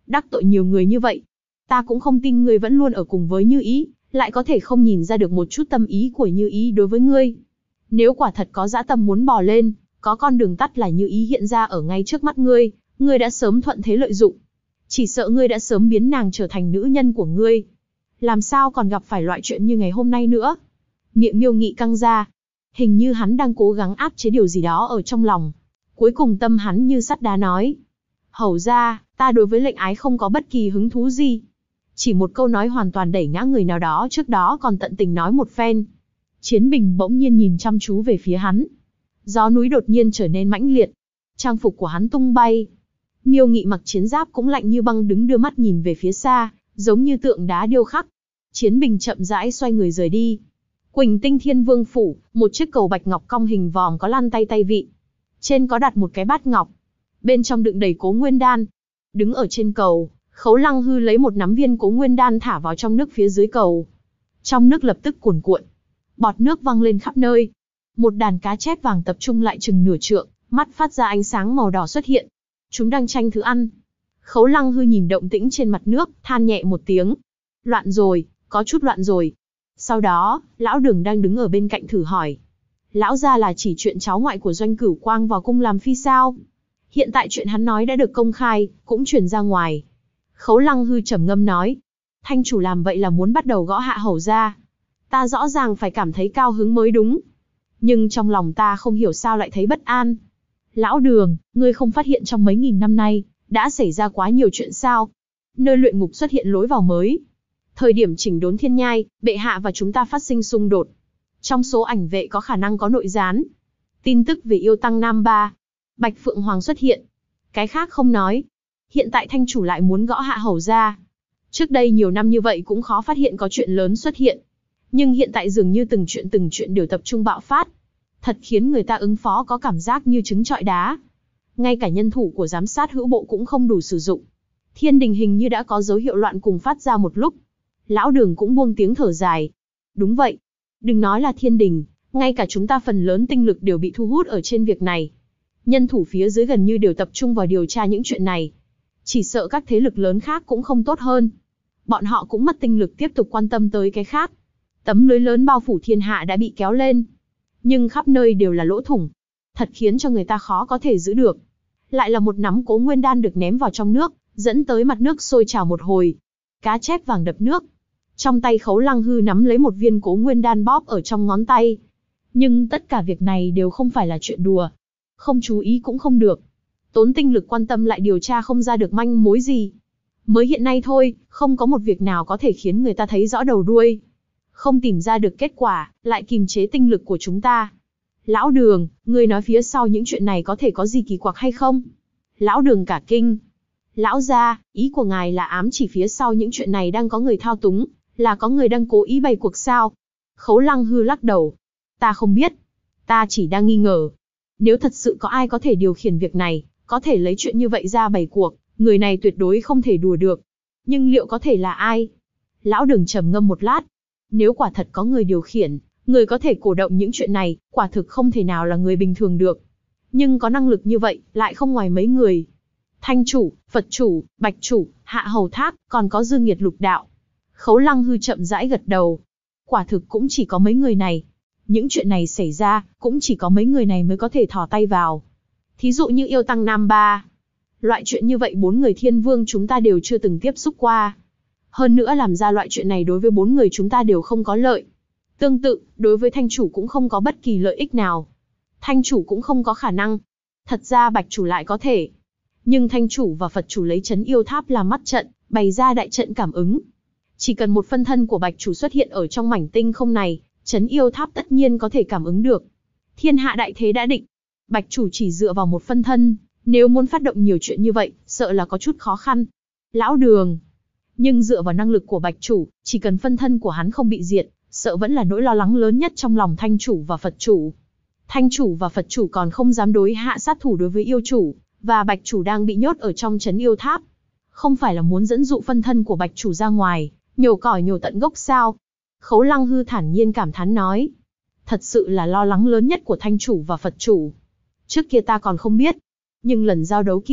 đắc tội nhiều người như vậy. Ta cũng không tin ngươi vẫn luôn ở cùng với Như Ý, lại có thể không nhìn ra được một chút tâm ý của Như Ý đối với ngươi. Nếu quả thật có dã tâm muốn bò lên, có con đường tắt là Như Ý hiện ra ở ngay trước mắt ngươi đã sớm thuận thế lợi dụng. Chỉ sợ ngươi đã sớm biến nàng trở thành nữ nhân của ngươi. Làm sao còn gặp phải loại chuyện như ngày hôm nay nữa? Miệng Miêu Nghị căng ra. Hình như hắn đang cố gắng áp chế điều gì đó ở trong lòng. Cuối cùng tâm hắn như sắt đá nói. Hầu ra, ta đối với lệnh ái không có bất kỳ hứng thú gì. Chỉ một câu nói hoàn toàn đẩy ngã người nào đó trước đó còn tận tình nói một phen. Chiến Bình bỗng nhiên nhìn chăm chú về phía hắn. Gió núi đột nhiên trở nên mãnh liệt. Trang phục của hắn tung bay. Miêu Nghị mặc chiến giáp cũng lạnh như băng đứng đưa mắt nhìn về phía xa, giống như tượng đá điêu khắc. Chiến Bình chậm rãi xoay người rời đi. Quỳnh Tinh Thiên Vương phủ, một chiếc cầu bạch ngọc cong hình vòm có lăn tay vị. Trên có đặt một cái bát ngọc. Bên trong đựng đầy Cố Nguyên Đan. Đứng ở trên cầu, Khấu Lăng Hư lấy một nắm viên Cố Nguyên Đan thả vào trong nước phía dưới cầu. Trong nước lập tức cuồn cuộn. Bọt nước văng lên khắp nơi. Một đàn cá chép vàng tập trung lại chừng nửa trượng, mắt phát ra ánh sáng màu đỏ xuất hiện. Chúng đang tranh thứ ăn. Khấu Lăng Hư nhìn động tĩnh trên mặt nước, than nhẹ một tiếng. Loạn rồi, có chút loạn rồi. Sau đó, Lão Đường đang đứng ở bên cạnh thử hỏi. Lão gia là chỉ chuyện cháu ngoại của Doanh Cửu Quang vào cung làm phi sao? Hiện tại chuyện hắn nói đã được công khai, cũng truyền ra ngoài. Khấu Lăng Hư trầm ngâm nói. Thanh chủ làm vậy là muốn bắt đầu gõ hạ hầu ra. Ta rõ ràng phải cảm thấy cao hứng mới đúng. Nhưng trong lòng ta không hiểu sao lại thấy bất an. Lão Đường, ngươi không phát hiện trong mấy nghìn năm nay, đã xảy ra quá nhiều chuyện sao? Nơi luyện ngục xuất hiện lối vào mới. Thời điểm chỉnh đốn thiên nhai, bệ hạ và chúng ta phát sinh xung đột. Trong số ảnh vệ có khả năng có nội gián. Tin tức về yêu tăng Nam Ba. Bạch Phượng Hoàng xuất hiện. Cái khác không nói. Hiện tại thanh chủ lại muốn gõ hạ hầu ra. Trước đây nhiều năm như vậy cũng khó phát hiện có chuyện lớn xuất hiện. Nhưng hiện tại dường như từng chuyện đều tập trung bạo phát. Thật khiến người ta ứng phó có cảm giác như trứng trọi đá. Ngay cả nhân thủ của giám sát hữu bộ cũng không đủ sử dụng. Thiên đình hình như đã có dấu hiệu loạn cùng phát ra một lúc. Lão Đường cũng buông tiếng thở dài. Đúng vậy. Đừng nói là thiên đình, ngay cả chúng ta phần lớn tinh lực đều bị thu hút ở trên việc này. Nhân thủ phía dưới gần như đều tập trung vào điều tra những chuyện này. Chỉ sợ các thế lực lớn khác cũng không tốt hơn. Bọn họ cũng mất tinh lực tiếp tục quan tâm tới cái khác. Tấm lưới lớn bao phủ thiên hạ đã bị kéo lên. Nhưng khắp nơi đều là lỗ thủng. Thật khiến cho người ta khó có thể giữ được. Lại là một nắm Cố Nguyên Đan được ném vào trong nước, dẫn tới mặt nước sôi trào một hồi. Cá chép vàng đập nước. Trong tay Khấu Lăng Hư nắm lấy một viên Cố Nguyên Đan bóp ở trong ngón tay. Nhưng tất cả việc này đều không phải là chuyện đùa. Không chú ý cũng không được. Tốn tinh lực quan tâm lại điều tra không ra được manh mối gì. Mới hiện nay thôi, không có một việc nào có thể khiến người ta thấy rõ đầu đuôi. Không tìm ra được kết quả, lại kìm chế tinh lực của chúng ta. Lão Đường, ngươi nói phía sau những chuyện này có thể có gì kỳ quặc hay không? Lão Đường cả kinh. Lão gia, ý của ngài là ám chỉ phía sau những chuyện này đang có người thao túng, là có người đang cố ý bày cuộc sao? Khấu Lăng Hư lắc đầu. Ta không biết. Ta chỉ đang nghi ngờ. Nếu thật sự có ai có thể điều khiển việc này, có thể lấy chuyện như vậy ra bày cuộc, người này tuyệt đối không thể đùa được. Nhưng liệu có thể là ai? Lão Đường trầm ngâm một lát. Nếu quả thật có người điều khiển, người có thể cổ động những chuyện này, quả thực không thể nào là người bình thường được. Nhưng có năng lực như vậy, lại không ngoài mấy người. Thanh chủ, Phật chủ, Bạch chủ, Hạ Hầu Thác, còn có Dương Nghiệt Lục Đạo. Khấu Lăng Hư chậm rãi gật đầu. Quả thực cũng chỉ có mấy người này. Những chuyện này xảy ra, cũng chỉ có mấy người này mới có thể thò tay vào. Thí dụ như yêu tăng Nam Ba. Loại chuyện như vậy 4 người thiên vương chúng ta đều chưa từng tiếp xúc qua. Hơn nữa làm ra loại chuyện này đối với 4 người chúng ta đều không có lợi. Tương tự, đối với thanh chủ cũng không có bất kỳ lợi ích nào. Thanh chủ cũng không có khả năng. Thật ra Bạch chủ lại có thể. Nhưng thanh chủ và Phật chủ lấy trấn yêu tháp làm mắt trận, bày ra đại trận cảm ứng. Chỉ cần một phân thân của Bạch chủ xuất hiện ở trong mảnh tinh không này, trấn yêu tháp tất nhiên có thể cảm ứng được. Thiên hạ đại thế đã định. Bạch chủ chỉ dựa vào một phân thân, nếu muốn phát động nhiều chuyện như vậy, sợ là có chút khó khăn. Lão Đường. Nhưng dựa vào năng lực của Bạch chủ, chỉ cần phân thân của hắn không bị diệt, sợ vẫn là nỗi lo lắng lớn nhất trong lòng thanh chủ và Phật chủ. Thanh chủ và Phật chủ còn không dám đối hạ sát thủ đối với yêu chủ, và Bạch chủ đang bị nhốt ở trong trấn yêu tháp. Không phải là muốn dẫn dụ phân thân của Bạch chủ ra ngoài, nhổ cỏ nhổ tận gốc sao? Khấu Lăng Hư thản nhiên cảm thán nói. Thật sự là lo lắng lớn nhất của thanh chủ và Phật chủ. Trước kia ta còn không biết. Nhưng lần giao đấu kia,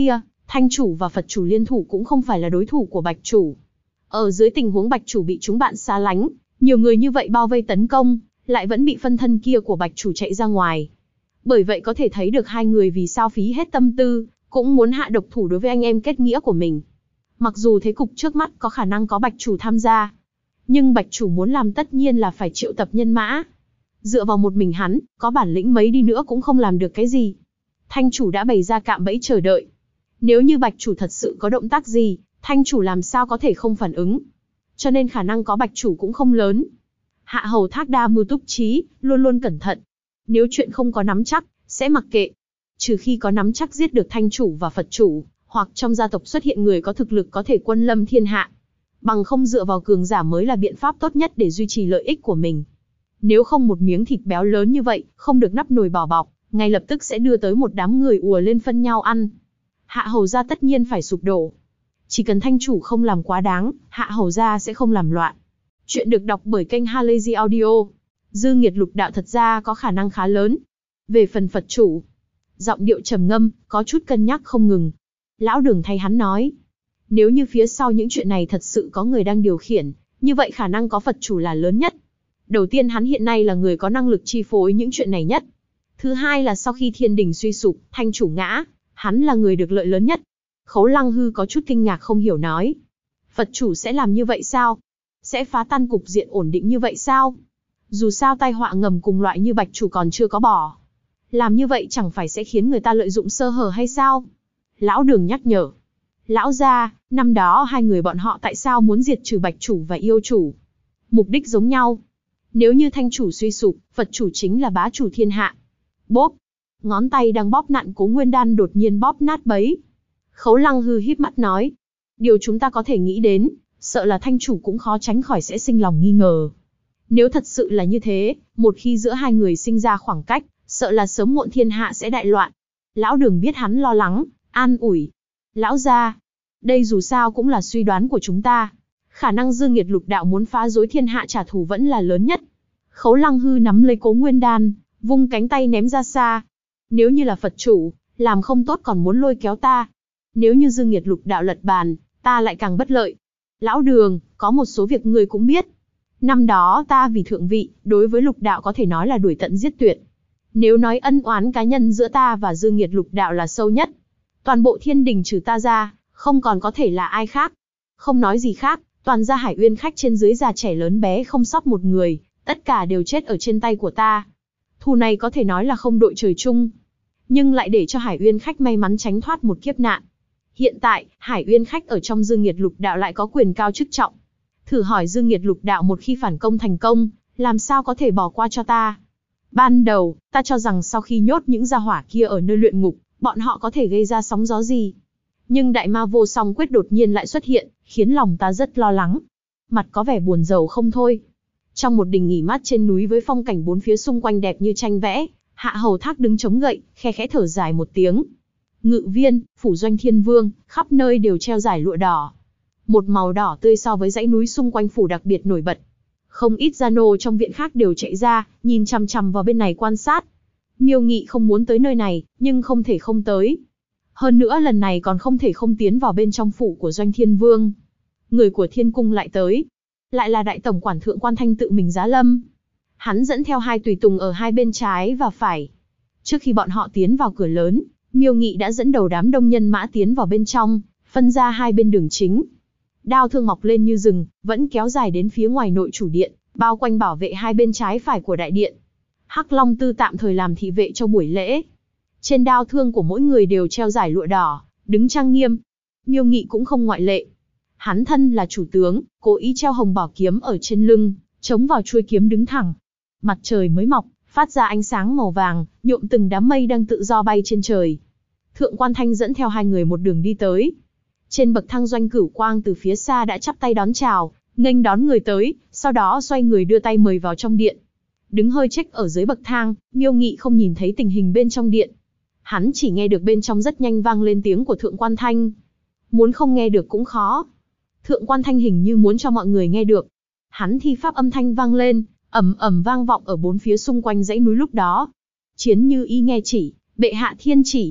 Thanh chủ và Phật chủ liên thủ cũng không phải là đối thủ của Bạch chủ. Ở dưới tình huống Bạch chủ bị chúng bạn xa lánh, nhiều người như vậy bao vây tấn công, lại vẫn bị phân thân kia của Bạch chủ chạy ra ngoài. Bởi vậy có thể thấy được hai người vì sao phí hết tâm tư, cũng muốn hạ độc thủ đối với anh em kết nghĩa của mình. Mặc dù thế cục trước mắt có khả năng có Bạch chủ tham gia, nhưng Bạch chủ muốn làm tất nhiên là phải triệu tập nhân mã. Dựa vào một mình hắn, có bản lĩnh mấy đi nữa cũng không làm được cái gì. Thanh chủ đã bày ra cạm bẫy chờ đợi. Nếu như Bạch chủ thật sự có động tác gì, Thanh chủ làm sao có thể không phản ứng. Cho nên khả năng có Bạch chủ cũng không lớn. Hạ hầu thác đa mưu túc trí, luôn luôn cẩn thận. Nếu chuyện không có nắm chắc, sẽ mặc kệ. Trừ khi có nắm chắc giết được Thanh chủ và Phật chủ, hoặc trong gia tộc xuất hiện người có thực lực có thể quân lâm thiên hạ. Bằng không dựa vào cường giả mới là biện pháp tốt nhất để duy trì lợi ích của mình. Nếu không một miếng thịt béo lớn như vậy, không được nắp nồi bỏ bọc, ngay lập tức sẽ đưa tới một đám người ùa lên phân nhau ăn. Hạ hầu gia tất nhiên phải sụp đổ. Chỉ cần Thanh chủ không làm quá đáng, Hạ hầu gia sẽ không làm loạn. Chuyện được đọc bởi kênh Halazy Audio. Dư nghiệt lục đạo thật ra có khả năng khá lớn. Về phần Phật chủ, giọng điệu trầm ngâm, có chút cân nhắc không ngừng. Lão Đường thay hắn nói, nếu như phía sau những chuyện này thật sự có người đang điều khiển, như vậy khả năng có Phật chủ là lớn nhất. Đầu tiên hắn hiện nay là người có năng lực chi phối những chuyện này nhất. Thứ hai là sau khi thiên đình suy sụp, Thanh chủ ngã, hắn là người được lợi lớn nhất. Khấu Lăng Hư có chút kinh ngạc không hiểu nói, Phật chủ sẽ làm như vậy sao? Sẽ phá tan cục diện ổn định như vậy sao? Dù sao tai họa ngầm cùng loại như Bạch chủ còn chưa có bỏ. Làm như vậy chẳng phải sẽ khiến người ta lợi dụng sơ hở hay sao? Lão Đường nhắc nhở. Lão gia, năm đó hai người bọn họ tại sao muốn diệt trừ Bạch chủ và Yêu chủ? Mục đích giống nhau. Nếu như Thanh chủ suy sụp, Phật chủ chính là bá chủ thiên hạ. Bốp! Ngón tay đang bóp nặn Cố Nguyên Đan đột nhiên bóp nát bấy. Khấu Lăng Hư híp mắt nói. Điều chúng ta có thể nghĩ đến, sợ là Thanh chủ cũng khó tránh khỏi sẽ sinh lòng nghi ngờ. Nếu thật sự là như thế, một khi giữa hai người sinh ra khoảng cách, sợ là sớm muộn thiên hạ sẽ đại loạn. Lão Đường biết hắn lo lắng, an ủi. Lão gia, đây dù sao cũng là suy đoán của chúng ta. Khả năng Dương Nghiệt lục đạo muốn phá rối thiên hạ trả thù vẫn là lớn nhất. Khấu Lăng Hư nắm lấy Cố Nguyên Đan, vung cánh tay ném ra xa. Nếu như là Phật chủ, làm không tốt còn muốn lôi kéo ta. Nếu như Dương Nghiệt lục đạo lật bàn, ta lại càng bất lợi. Lão Đường, có một số việc người cũng biết. Năm đó ta vì thượng vị, đối với lục đạo có thể nói là đuổi tận giết tuyệt. Nếu nói ân oán cá nhân giữa ta và Dương Nghiệt lục đạo là sâu nhất, toàn bộ thiên đình trừ ta ra, không còn có thể là ai khác. Không nói gì khác, toàn gia Hải Uyên khách trên dưới già trẻ lớn bé không sót một người, tất cả đều chết ở trên tay của ta. Thù này có thể nói là không đội trời chung, nhưng lại để cho Hải Uyên khách may mắn tránh thoát một kiếp nạn. Hiện tại, Hải Uyên khách ở trong Dương Nghiệt lục đạo lại có quyền cao chức trọng. Thử hỏi Dương Nghiệt lục đạo một khi phản công thành công, làm sao có thể bỏ qua cho ta? Ban đầu, ta cho rằng sau khi nhốt những gia hỏa kia ở nơi luyện ngục, bọn họ có thể gây ra sóng gió gì. Nhưng đại ma vô song quyết đột nhiên lại xuất hiện, khiến lòng ta rất lo lắng. Mặt có vẻ buồn rầu không thôi. Trong một đình nghỉ mát trên núi với phong cảnh bốn phía xung quanh đẹp như tranh vẽ, Hạ hầu thác đứng chống gậy, khe khẽ thở dài một tiếng. Ngự viên, phủ doanh thiên vương, khắp nơi đều treo dải lụa đỏ. Một màu đỏ tươi so với dãy núi xung quanh phủ đặc biệt nổi bật. Không ít gia nô trong viện khác đều chạy ra, nhìn chằm chằm vào bên này quan sát. Miêu Nghị không muốn tới nơi này, nhưng không thể không tới. Hơn nữa lần này còn không thể không tiến vào bên trong phủ của Doanh Thiên Vương. Người của Thiên Cung lại tới. Lại là đại tổng quản Thượng Quan Thanh tự mình giá lâm. Hắn dẫn theo hai tùy tùng ở hai bên trái và phải. Trước khi bọn họ tiến vào cửa lớn, Miêu Nghị đã dẫn đầu đám đông nhân mã tiến vào bên trong, phân ra hai bên đường chính. Đao thương mọc lên như rừng, vẫn kéo dài đến phía ngoài nội chủ điện, bao quanh bảo vệ hai bên trái phải của đại điện. Hắc Long Tư tạm thời làm thị vệ cho buổi lễ. Trên đao thương của mỗi người đều treo dải lụa đỏ, đứng trang nghiêm. Miêu Nghị cũng không ngoại lệ. Hắn thân là chủ tướng, cố ý treo hồng bảo kiếm ở trên lưng, chống vào chuôi kiếm đứng thẳng. Mặt trời mới mọc, phát ra ánh sáng màu vàng, nhuộm từng đám mây đang tự do bay trên trời. Thượng Quan Thanh dẫn theo hai người một đường đi tới. Trên bậc thang Doanh Cửu Quang từ phía xa đã chắp tay đón chào, nghênh đón người tới, sau đó xoay người đưa tay mời vào trong điện. Đứng hơi chếch ở dưới bậc thang, Miêu Nghị không nhìn thấy tình hình bên trong điện. Hắn chỉ nghe được bên trong rất nhanh vang lên tiếng của Thượng Quan Thanh. Muốn không nghe được cũng khó. Thượng Quan Thanh hình như muốn cho mọi người nghe được. Hắn thi pháp âm thanh vang lên, ầm ầm vang vọng ở bốn phía xung quanh dãy núi lúc đó. Chiến Như Y nghe chỉ, bệ hạ thiên chỉ.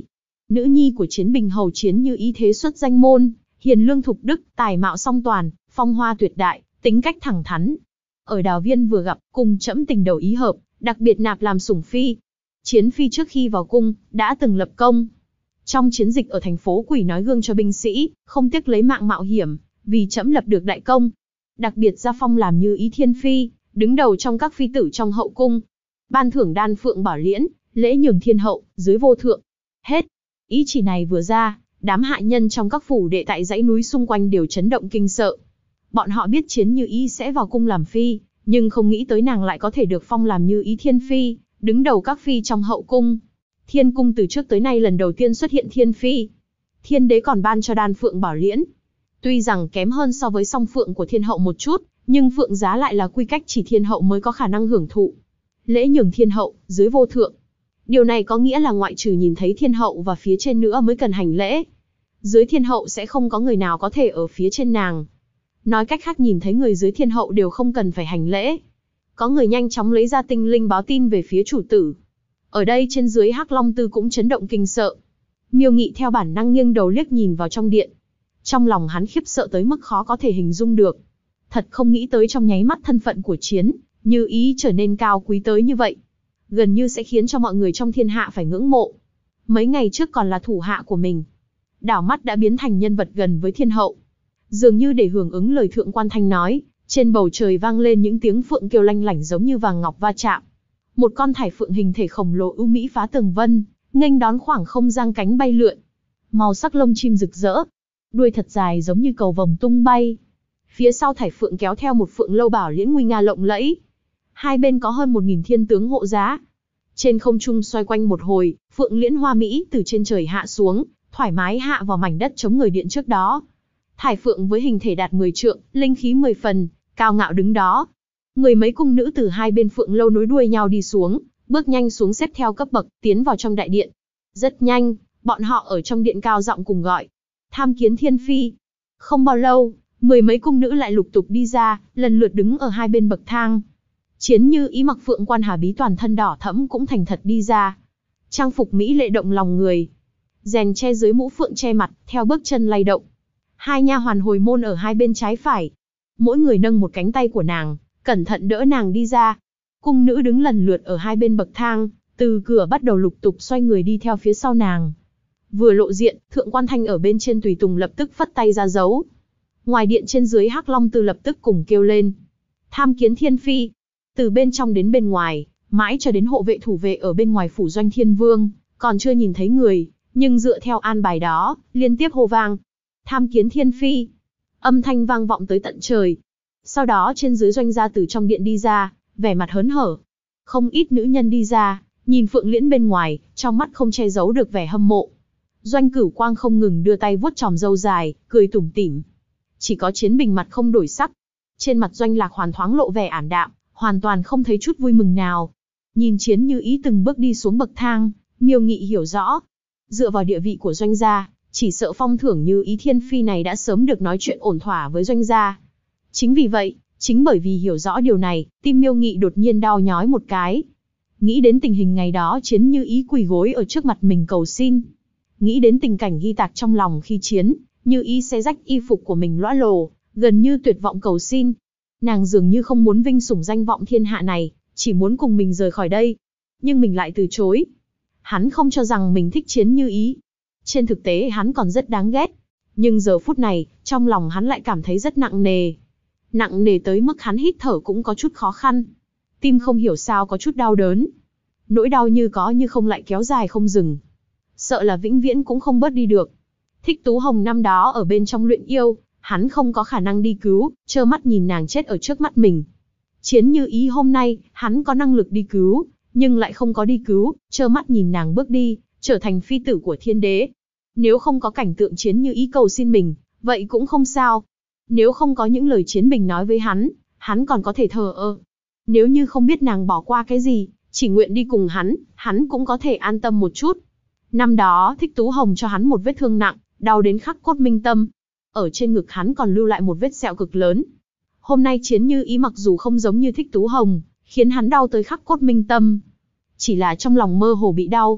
Nữ nhi của Chiến Bình hầu Chiến Như Ý thế xuất danh môn, hiền lương thục đức, tài mạo song toàn, phong hoa tuyệt đại, tính cách thẳng thắn. Ở Đào Viên vừa gặp, cùng trẫm tình đầu ý hợp, đặc biệt nạp làm sủng phi. Chiến phi trước khi vào cung, đã từng lập công. Trong chiến dịch ở thành phố Quỷ nói gương cho binh sĩ, không tiếc lấy mạng mạo hiểm, vì trẫm lập được đại công. Đặc biệt gia phong làm Như Ý thiên phi, đứng đầu trong các phi tử trong hậu cung. Ban thưởng đan phượng bảo liễn, lễ nhường thiên hậu, dưới vô thượng. Hết. Ý chỉ này vừa ra, đám hạ nhân trong các phủ đệ tại dãy núi xung quanh đều chấn động kinh sợ. Bọn họ biết Chiến Như Ý sẽ vào cung làm phi, nhưng không nghĩ tới nàng lại có thể được phong làm Như Ý thiên phi, đứng đầu các phi trong hậu cung. Thiên cung từ trước tới nay lần đầu tiên xuất hiện thiên phi. Thiên đế còn ban cho đan phượng bảo liễn. Tuy rằng kém hơn so với song phượng của thiên hậu một chút, nhưng phượng giá lại là quy cách chỉ thiên hậu mới có khả năng hưởng thụ. Lễ nhường thiên hậu, dưới vô thượng. Điều này có nghĩa là ngoại trừ nhìn thấy thiên hậu và phía trên nữa mới cần hành lễ. Dưới thiên hậu sẽ không có người nào có thể ở phía trên nàng. Nói cách khác, nhìn thấy người dưới thiên hậu đều không cần phải hành lễ. Có người nhanh chóng lấy ra tinh linh báo tin về phía chủ tử. Ở đây trên dưới Hắc Long Tư cũng chấn động kinh sợ. Miêu Nghị theo bản năng nghiêng đầu liếc nhìn vào trong điện. Trong lòng hắn khiếp sợ tới mức khó có thể hình dung được. Thật không nghĩ tới trong nháy mắt thân phận của Chiến Như Ý trở nên cao quý tới như vậy. Gần như sẽ khiến cho mọi người trong thiên hạ phải ngưỡng mộ. Mấy ngày trước còn là thủ hạ của mình, đảo mắt đã biến thành nhân vật gần với thiên hậu. Dường như để hưởng ứng lời Thượng Quan Thanh nói, trên bầu trời vang lên những tiếng phượng kêu lanh lảnh giống như vàng ngọc va chạm. Một con thải phượng hình thể khổng lồ ưu mỹ phá tường vân, nghênh đón khoảng không giang cánh bay lượn. Màu sắc lông chim rực rỡ, đuôi thật dài giống như cầu vồng tung bay. Phía sau thải phượng kéo theo một phượng lâu bảo liễn nguy nga lộng lẫy. Hai bên có hơn 1000 thiên tướng hộ giá. Trên không trung xoay quanh một hồi, phượng liễn hoa mỹ từ trên trời hạ xuống, thoải mái hạ vào mảnh đất chống người điện trước đó. Thải phượng với hình thể đạt 10 trượng, linh khí 10 phần, cao ngạo đứng đó. Người mấy cung nữ từ hai bên phượng lâu nối đuôi nhau đi xuống, bước nhanh xuống xếp theo cấp bậc, tiến vào trong đại điện. Rất nhanh, bọn họ ở trong điện cao giọng cùng gọi: "Tham kiến thiên phi." Không bao lâu, 10 mấy cung nữ lại lục tục đi ra, lần lượt đứng ở hai bên bậc thang. Chiến Như Ý mặc phượng quan hà bí toàn thân đỏ thẫm cũng thành thật đi ra. Trang phục mỹ lệ động lòng người. Rèn che dưới mũ phượng che mặt, theo bước chân lay động. Hai nha hoàn hồi môn ở hai bên trái phải. Mỗi người nâng một cánh tay của nàng, cẩn thận đỡ nàng đi ra. Cung nữ đứng lần lượt ở hai bên bậc thang, từ cửa bắt đầu lục tục xoay người đi theo phía sau nàng. Vừa lộ diện, Thượng Quan Thanh ở bên trên tùy tùng lập tức phất tay ra dấu. Ngoài điện trên dưới Hắc Long Tư lập tức cùng kêu lên: "Tham kiến thiên phi." Từ bên trong đến bên ngoài, mãi cho đến hộ vệ thủ vệ ở bên ngoài phủ doanh Thiên Vương, còn chưa nhìn thấy người, nhưng dựa theo an bài đó, liên tiếp hô vang: "Tham kiến thiên phi." Âm thanh vang vọng tới tận trời. Sau đó trên dưới doanh gia từ trong điện đi ra, vẻ mặt hớn hở. Không ít nữ nhân đi ra, nhìn phượng liễn bên ngoài, trong mắt không che giấu được vẻ hâm mộ. Doanh Cửu Quang không ngừng đưa tay vuốt chòm râu dài, cười tủm tỉm. Chỉ có Chiến Bình mặt không đổi sắc. Trên mặt Doanh Lạc hoàn thoáng lộ vẻ ảm đạm, hoàn toàn không thấy chút vui mừng nào. Nhìn Chiến Như Ý từng bước đi xuống bậc thang, Miêu Nghị hiểu rõ. Dựa vào địa vị của Doanh gia, chỉ sợ phong thưởng Như Ý thiên phi này đã sớm được nói chuyện ổn thỏa với Doanh gia. Chính vì vậy, chính bởi vì hiểu rõ điều này, tim Miêu Nghị đột nhiên đau nhói một cái. Nghĩ đến tình hình ngày đó Chiến Như Ý quỳ gối ở trước mặt mình cầu xin. Nghĩ đến tình cảnh ghi tạc trong lòng khi Chiến Như Ý xé rách y phục của mình lõa lồ, gần như tuyệt vọng cầu xin. Nàng dường như không muốn vinh sủng danh vọng thiên hạ này, chỉ muốn cùng mình rời khỏi đây. Nhưng mình lại từ chối. Hắn không cho rằng mình thích Chiến Như Ý. Trên thực tế hắn còn rất đáng ghét. Nhưng giờ phút này, trong lòng hắn lại cảm thấy rất nặng nề. Nặng nề tới mức hắn hít thở cũng có chút khó khăn. Tim không hiểu sao có chút đau đớn. Nỗi đau như có như không lại kéo dài không dừng. Sợ là vĩnh viễn cũng không bớt đi được. Thích Tú Hồng năm đó ở bên trong luyện yêu, hắn không có khả năng đi cứu, trơ mắt nhìn nàng chết ở trước mắt mình. Chiến Như Ý hôm nay, hắn có năng lực đi cứu, nhưng lại không có đi cứu, trơ mắt nhìn nàng bước đi, trở thành phi tử của thiên đế. Nếu không có cảnh tượng Chiến Như Ý cầu xin mình, vậy cũng không sao. Nếu không có những lời Chiến Bình nói với hắn còn có thể thờ ơ. Nếu như không biết nàng bỏ qua cái gì, chỉ nguyện đi cùng hắn cũng có thể an tâm một chút. Năm đó Thích Tú Hồng cho hắn một vết thương nặng, đau đến khắc cốt minh tâm. Ở trên ngực hắn còn lưu lại một vết sẹo cực lớn. Hôm nay Chiến Như Ý mặc dù không giống như Thích Tú Hồng, khiến hắn đau tới khắc cốt minh tâm. Chỉ là trong lòng mơ hồ bị đau.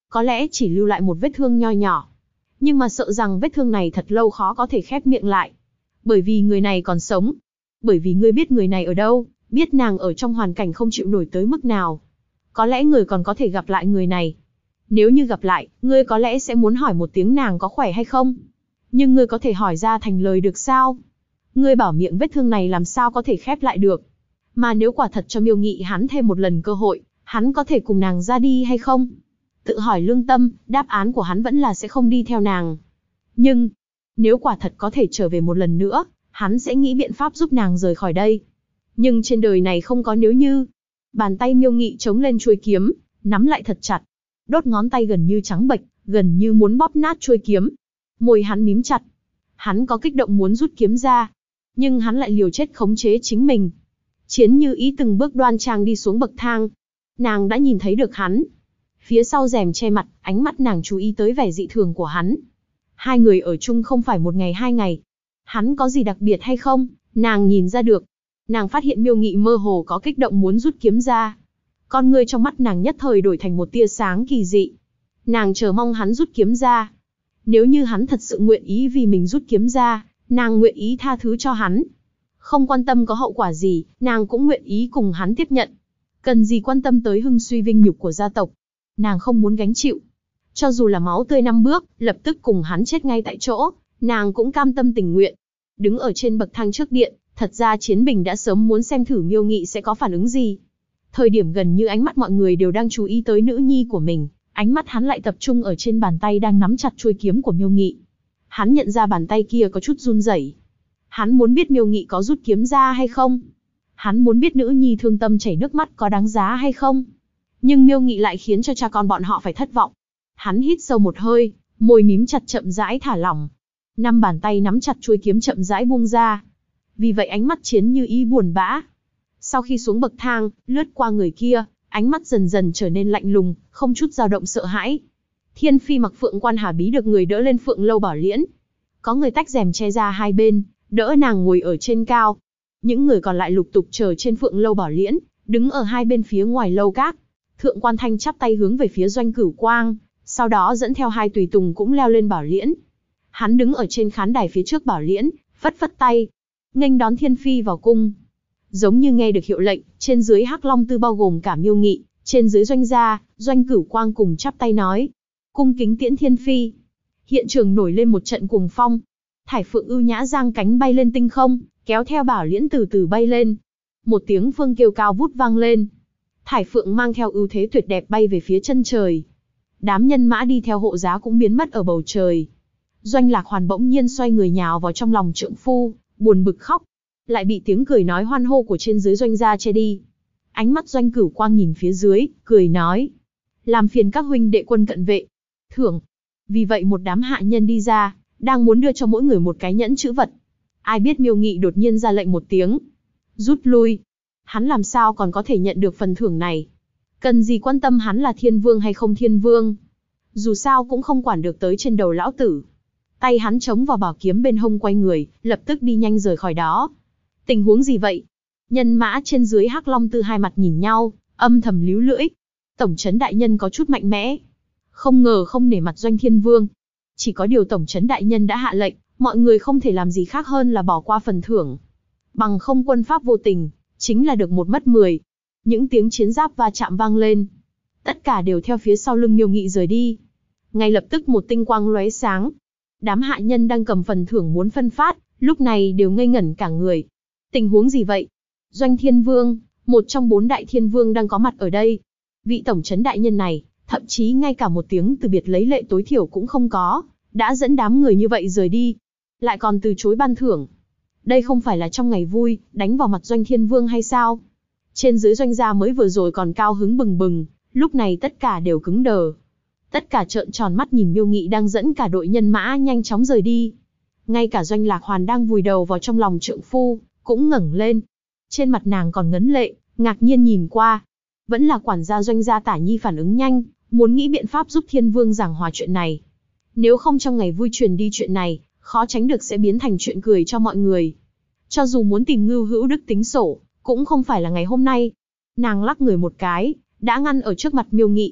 có lẽ chỉ lưu lại một vết thương nho nhỏ. Nhưng mà sợ rằng vết thương này thật lâu khó có thể khép miệng lại. Bởi vì người này còn sống. Bởi vì ngươi biết người này ở đâu, biết nàng ở trong hoàn cảnh không chịu nổi tới mức nào. Có lẽ ngươi còn có thể gặp lại người này. Nếu như gặp lại, ngươi có lẽ sẽ muốn hỏi một tiếng nàng có khỏe hay không. Nhưng ngươi có thể hỏi ra thành lời được sao? Ngươi bảo miệng vết thương này làm sao có thể khép lại được. Mà nếu quả thật cho Miêu Nghị hắn thêm một lần cơ hội, hắn có thể cùng nàng ra đi hay không? Tự hỏi lương tâm, đáp án của hắn vẫn là sẽ không đi theo nàng. Nhưng, nếu quả thật có thể trở về một lần nữa, hắn sẽ nghĩ biện pháp giúp nàng rời khỏi đây. Nhưng trên đời này không có nếu như. Bàn tay Miêu Nghị chống lên chuôi kiếm, nắm lại thật chặt. Đốt ngón tay gần như trắng bệch, gần như muốn bóp nát chuôi kiếm. Môi hắn mím chặt. Hắn có kích động muốn rút kiếm ra. Nhưng hắn lại liều chết khống chế chính mình. Chiến Như Ý từng bước đoan trang đi xuống bậc thang. Nàng đã nhìn thấy được hắn. Phía sau rèm che mặt, ánh mắt nàng chú ý tới vẻ dị thường của hắn. Hai người ở chung không phải một ngày hai ngày. Hắn có gì đặc biệt hay không, nàng nhìn ra được. Nàng phát hiện Miêu Nghị mơ hồ có kích động muốn rút kiếm ra. Con ngươi trong mắt nàng nhất thời đổi thành một tia sáng kỳ dị. Nàng chờ mong hắn rút kiếm ra. Nếu như hắn thật sự nguyện ý vì mình rút kiếm ra, nàng nguyện ý tha thứ cho hắn. Không quan tâm có hậu quả gì, nàng cũng nguyện ý cùng hắn tiếp nhận. Cần gì quan tâm tới hưng suy vinh nhục của gia tộc. Nàng không muốn gánh chịu. Cho dù là máu tươi 5 bước, lập tức cùng hắn chết ngay tại chỗ, nàng cũng cam tâm tình nguyện. Đứng ở trên bậc thang trước điện, thật ra Chiến Bình đã sớm muốn xem thử Miêu Nghị sẽ có phản ứng gì. Thời điểm gần như ánh mắt mọi người đều đang chú ý tới nữ nhi của mình, ánh mắt hắn lại tập trung ở trên bàn tay đang nắm chặt chuôi kiếm của Miêu Nghị. Hắn nhận ra bàn tay kia có chút run rẩy. Hắn muốn biết Miêu Nghị có rút kiếm ra hay không. Hắn muốn biết nữ nhi thương tâm chảy nước mắt có đáng giá hay không. Nhưng Miêu Nghị lại khiến cho cha con bọn họ phải thất vọng. Hắn hít sâu một hơi, môi mím chặt chậm rãi thả lỏng. 5 bàn tay nắm chặt chuôi kiếm chậm rãi buông ra. Vì vậy ánh mắt Chiến Như Ý buồn bã. Sau khi xuống bậc thang, lướt qua người kia, ánh mắt dần dần trở nên lạnh lùng, không chút dao động sợ hãi. Thiên Phi mặc Phượng Quan Hà Bí được người đỡ lên Phượng Lâu Bảo Liễn. Có người tách rèm che ra hai bên, đỡ nàng ngồi ở trên cao. Những người còn lại lục tục chờ trên Phượng Lâu Bảo Liễn, đứng ở hai bên phía ngoài lâu các. Thượng Quan Thanh chắp tay hướng về phía Doanh Cửu Quang, sau đó dẫn theo hai tùy tùng cũng leo lên Bảo Liễn. Hắn đứng ở trên khán đài phía trước Bảo Liễn, phất phất tay, nghênh đón Thiên Phi vào cung. Giống như nghe được hiệu lệnh, trên dưới Hắc Long Tư bao gồm cả Miêu Nghị, trên dưới Doanh gia, Doanh Cửu Quang cùng chắp tay nói: cung kính tiễn Thiên Phi. Hiện trường nổi lên một trận cuồng phong. Thải Phượng ưu nhã giang cánh bay lên tinh không, kéo theo Bảo Liễn từ từ bay lên. Một tiếng phương kêu cao vút vang lên. Thải Phượng mang theo ưu thế tuyệt đẹp bay về phía chân trời. Đám nhân mã đi theo hộ giá cũng biến mất ở bầu trời. Doanh Lạc Hoàn bỗng nhiên xoay người nhào vào trong lòng trượng phu, buồn bực khóc. Lại bị tiếng cười nói hoan hô của trên dưới Doanh gia che đi. Ánh mắt Doanh Cửu Quang nhìn phía dưới, cười nói: làm phiền các huynh đệ quân cận vệ. Thưởng. Vì vậy một đám hạ nhân đi ra, đang muốn đưa cho mỗi người một cái nhẫn chữ vật. Ai biết Miêu Nghị đột nhiên ra lệnh một tiếng: rút lui. Hắn làm sao còn có thể nhận được phần thưởng này? Cần gì quan tâm hắn là thiên vương hay không thiên vương? Dù sao cũng không quản được tới trên đầu lão tử. Tay hắn chống vào bảo kiếm bên hông quay người, lập tức đi nhanh rời khỏi đó. Tình huống gì vậy? Nhân mã trên dưới Hắc Long Tư hai mặt nhìn nhau, âm thầm líu lưỡi. Tổng trấn đại nhân có chút mạnh mẽ. Không ngờ không nể mặt Doanh Thiên Vương. Chỉ có điều tổng trấn đại nhân đã hạ lệnh, mọi người không thể làm gì khác hơn là bỏ qua phần thưởng. Bằng không quân pháp vô tình, chính là được một mất 10. Những tiếng chiến giáp va chạm vang lên. Tất cả đều theo phía sau lưng Miêu Nghị rời đi. Ngay lập tức một tinh quang lóe sáng. Đám hạ nhân đang cầm phần thưởng muốn phân phát, lúc này đều ngây ngẩn cả người. Tình huống gì vậy? Doanh Thiên Vương, một trong 4 đại thiên vương đang có mặt ở đây. Vị tổng trấn đại nhân này, thậm chí ngay cả một tiếng từ biệt lấy lệ tối thiểu cũng không có, đã dẫn đám người như vậy rời đi. Lại còn từ chối ban thưởng. Đây không phải là trong ngày vui, đánh vào mặt Doanh Thiên Vương hay sao? Trên dưới Doanh gia mới vừa rồi còn cao hứng bừng bừng, lúc này tất cả đều cứng đờ. Tất cả trợn tròn mắt nhìn Miêu Nghị đang dẫn cả đội nhân mã nhanh chóng rời đi. Ngay cả Doanh Lạc Hoàn đang vùi đầu vào trong lòng trượng phu, cũng ngẩng lên. Trên mặt nàng còn ngấn lệ, ngạc nhiên nhìn qua. Vẫn là quản gia Doanh gia Tả Nhi phản ứng nhanh, muốn nghĩ biện pháp giúp Thiên Vương giảng hòa chuyện này. Nếu không trong ngày vui truyền đi chuyện này, khó tránh được sẽ biến thành chuyện cười cho mọi người. Cho dù muốn tìm Ngưu Hữu Đức tính sổ, cũng không phải là ngày hôm nay. Nàng lắc người một cái, đã ngăn ở trước mặt Miêu Nghị.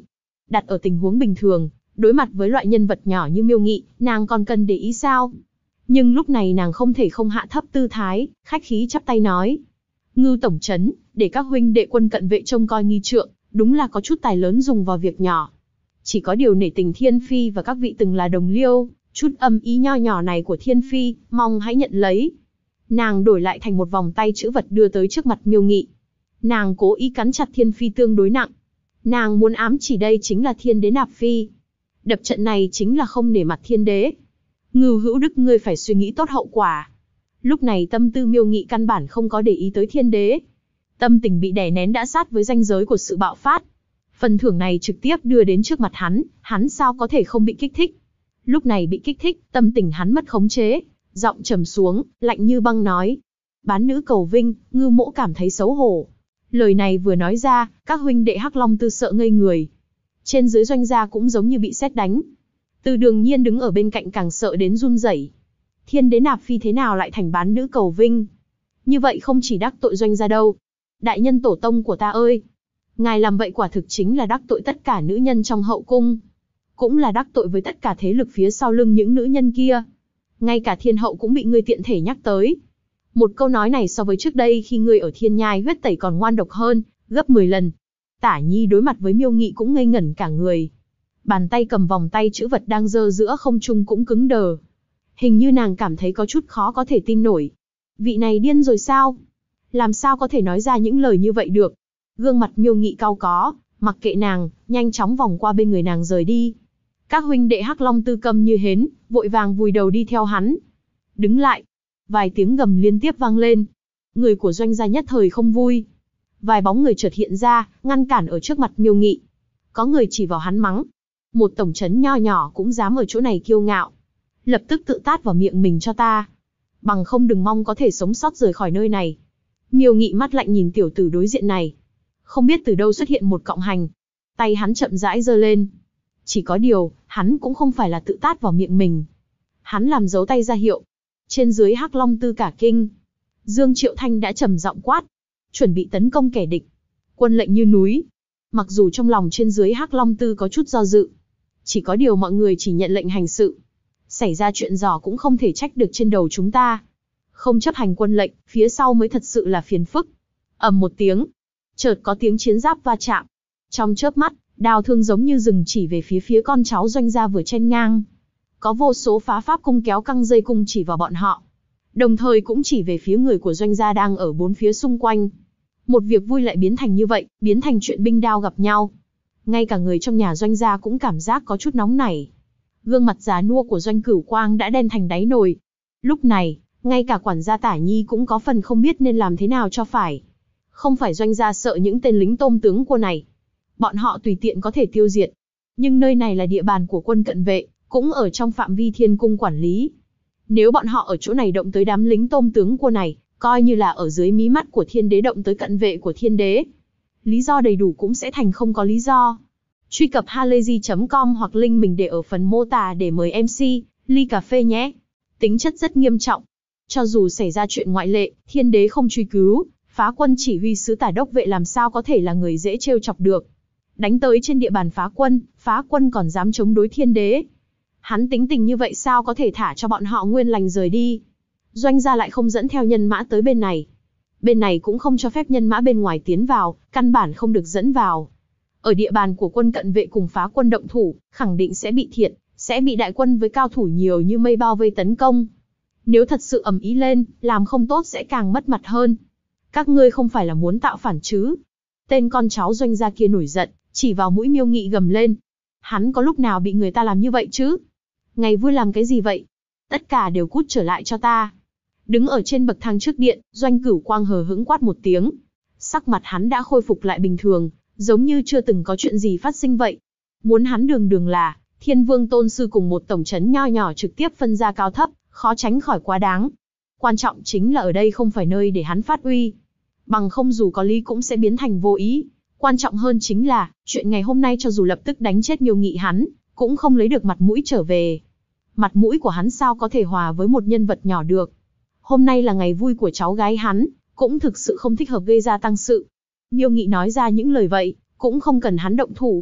Đặt ở tình huống bình thường, đối mặt với loại nhân vật nhỏ như Miêu Nghị, nàng còn cần để ý sao? Nhưng lúc này nàng không thể không hạ thấp tư thái, khách khí chắp tay nói. Ngưu tổng trấn, để các huynh đệ quân cận vệ trông coi nghi trượng, đúng là có chút tài lớn dùng vào việc nhỏ. Chỉ có điều nể tình Thiên Phi và các vị từng là đồng liêu, chút âm ý nho nhỏ này của Thiên Phi, mong hãy nhận lấy. Nàng đổi lại thành một vòng tay chữ vật đưa tới trước mặt Miêu Nghị. Nàng cố ý cắn chặt Thiên Phi tương đối nặng. Nàng muốn ám chỉ đây chính là Thiên Đế nạp phi. Đập trận này chính là không nể mặt Thiên Đế. Ngưu Hữu Đức, ngươi phải suy nghĩ tốt hậu quả. Lúc này tâm tư Miêu Nghị căn bản không có để ý tới Thiên Đế. Tâm tình bị đè nén đã sát với ranh giới của sự bạo phát. Phần thưởng này trực tiếp đưa đến trước mặt hắn sao có thể không bị kích thích. Lúc này bị kích thích, tâm tình hắn mất khống chế, giọng trầm xuống, lạnh như băng nói. Bán nữ cầu vinh, Ngưu mỗ cảm thấy xấu hổ. Lời này vừa nói ra, các huynh đệ Hắc Long Tư sợ ngây người. Trên dưới doanh gia cũng giống như bị sét đánh. Từ Đường Nhiên đứng ở bên cạnh càng sợ đến run rẩy. Thiên Đế nạp phi thế nào lại thành bán nữ cầu vinh? Như vậy không chỉ đắc tội doanh gia đâu. Đại nhân tổ tông của ta ơi! Ngài làm vậy quả thực chính là đắc tội tất cả nữ nhân trong hậu cung. Cũng là đắc tội với tất cả thế lực phía sau lưng những nữ nhân kia. Ngay cả thiên hậu cũng bị ngươi tiện thể nhắc tới. Một câu nói này so với trước đây khi ngươi ở Thiên Nhai huyết tẩy còn ngoan độc hơn, gấp 10 lần. Tả Nhi đối mặt với Miêu Nghị cũng ngây ngẩn cả người. Bàn tay cầm vòng tay chữ vật đang giơ giữa không trung cũng cứng đờ. Hình như nàng cảm thấy có chút khó có thể tin nổi. Vị này điên rồi sao? Làm sao có thể nói ra những lời như vậy được? Gương mặt Miêu Nghị cau có, mặc kệ nàng, nhanh chóng vòng qua bên người nàng rời đi. Các huynh đệ Hắc Long Tư câm như hến, vội vàng vùi đầu đi theo hắn. Đứng lại! Vài tiếng gầm liên tiếp vang lên. Người của doanh gia nhất thời không vui. Vài bóng người chợt hiện ra, ngăn cản ở trước mặt Miêu Nghị. Có người chỉ vào hắn mắng. Một tổng trấn nho nhỏ cũng dám ở chỗ này kiêu ngạo. Lập tức tự tát vào miệng mình cho ta. Bằng không đừng mong có thể sống sót rời khỏi nơi này. Miêu Nghị mắt lạnh nhìn tiểu tử đối diện này. Không biết từ đâu xuất hiện một cọng hành. Tay hắn chậm rãi giơ lên. Chỉ có điều, hắn cũng không phải là tự tát vào miệng mình. Hắn làm dấu tay ra hiệu. Trên dưới Hắc Long Tư cả kinh. Dương Triệu Thanh đã trầm giọng quát. Chuẩn bị tấn công kẻ địch. Quân lệnh như núi. Mặc dù trong lòng trên dưới Hắc Long Tư có chút do dự. Chỉ có điều mọi người chỉ nhận lệnh hành sự. Xảy ra chuyện giò cũng không thể trách được trên đầu chúng ta. Không chấp hành quân lệnh, phía sau mới thật sự là phiền phức. Ầm một tiếng. Chợt có tiếng chiến giáp va chạm. Trong chớp mắt, đao thương giống như rừng chỉ về phía con cháu doanh gia vừa chen ngang. Có vô số phá pháp cung kéo căng dây cung chỉ vào bọn họ. Đồng thời cũng chỉ về phía người của doanh gia đang ở bốn phía xung quanh. Một việc vui lại biến thành như vậy, biến thành chuyện binh đao gặp nhau. Ngay cả người trong nhà doanh gia cũng cảm giác có chút nóng nảy. Gương mặt già nua của Doanh Cửu Quang đã đen thành đáy nồi. Lúc này, ngay cả quản gia Tả Nhi cũng có phần không biết nên làm thế nào cho phải. Không phải doanh gia sợ những tên lính tôm tướng cua này. Bọn họ tùy tiện có thể tiêu diệt. Nhưng nơi này là địa bàn của quân cận vệ, cũng ở trong phạm vi Thiên Cung quản lý. Nếu bọn họ ở chỗ này động tới đám lính tôm tướng cua này, coi như là ở dưới mí mắt của Thiên Đế động tới cận vệ của Thiên Đế. Lý do đầy đủ cũng sẽ thành không có lý do. Truy cập halayzi.com hoặc link mình để ở phần mô tả để mời MC, ly cà phê nhé. Tính chất rất nghiêm trọng. Cho dù xảy ra chuyện ngoại lệ, Thiên Đế không truy cứu, Phá Quân chỉ huy sứ Tả Đốc vệ làm sao có thể là người dễ trêu chọc được. Đánh tới trên địa bàn Phá Quân còn dám chống đối Thiên Đế. Hắn tính tình như vậy sao có thể thả cho bọn họ nguyên lành rời đi. Doanh gia lại không dẫn theo nhân mã tới bên này. Bên này cũng không cho phép nhân mã bên ngoài tiến vào, căn bản không được dẫn vào. Ở địa bàn của quân cận vệ cùng Phá Quân động thủ, khẳng định sẽ bị thiệt, sẽ bị đại quân với cao thủ nhiều như mây bao vây tấn công. Nếu thật sự ầm ĩ lên, làm không tốt sẽ càng mất mặt hơn. Các ngươi không phải là muốn tạo phản chứ? Tên con cháu doanh gia kia nổi giận, chỉ vào mũi Miêu Nghị gầm lên. Hắn có lúc nào bị người ta làm như vậy chứ? Ngày vui làm cái gì vậy? Tất cả đều cút trở lại cho ta. Đứng ở trên bậc thang trước điện, Doanh Cửu Quang hờ hững quát một tiếng. Sắc mặt hắn đã khôi phục lại bình thường, giống như chưa từng có chuyện gì phát sinh vậy. Muốn hắn đường là, Thiên Vương Tôn Sư cùng một tổng trấn nho nhỏ trực tiếp phân ra cao thấp, khó tránh khỏi quá đáng. Quan trọng chính là ở đây không phải nơi để hắn phát uy. Bằng không dù có lý cũng sẽ biến thành vô ý. Quan trọng hơn chính là, chuyện ngày hôm nay cho dù lập tức đánh chết Miêu Nghị hắn, cũng không lấy được mặt mũi trở về. Mặt mũi của hắn sao có thể hòa với một nhân vật nhỏ được. Hôm nay là ngày vui của cháu gái hắn, cũng thực sự không thích hợp gây ra tăng sự. Miêu Nghị nói ra những lời vậy, cũng không cần hắn động thủ.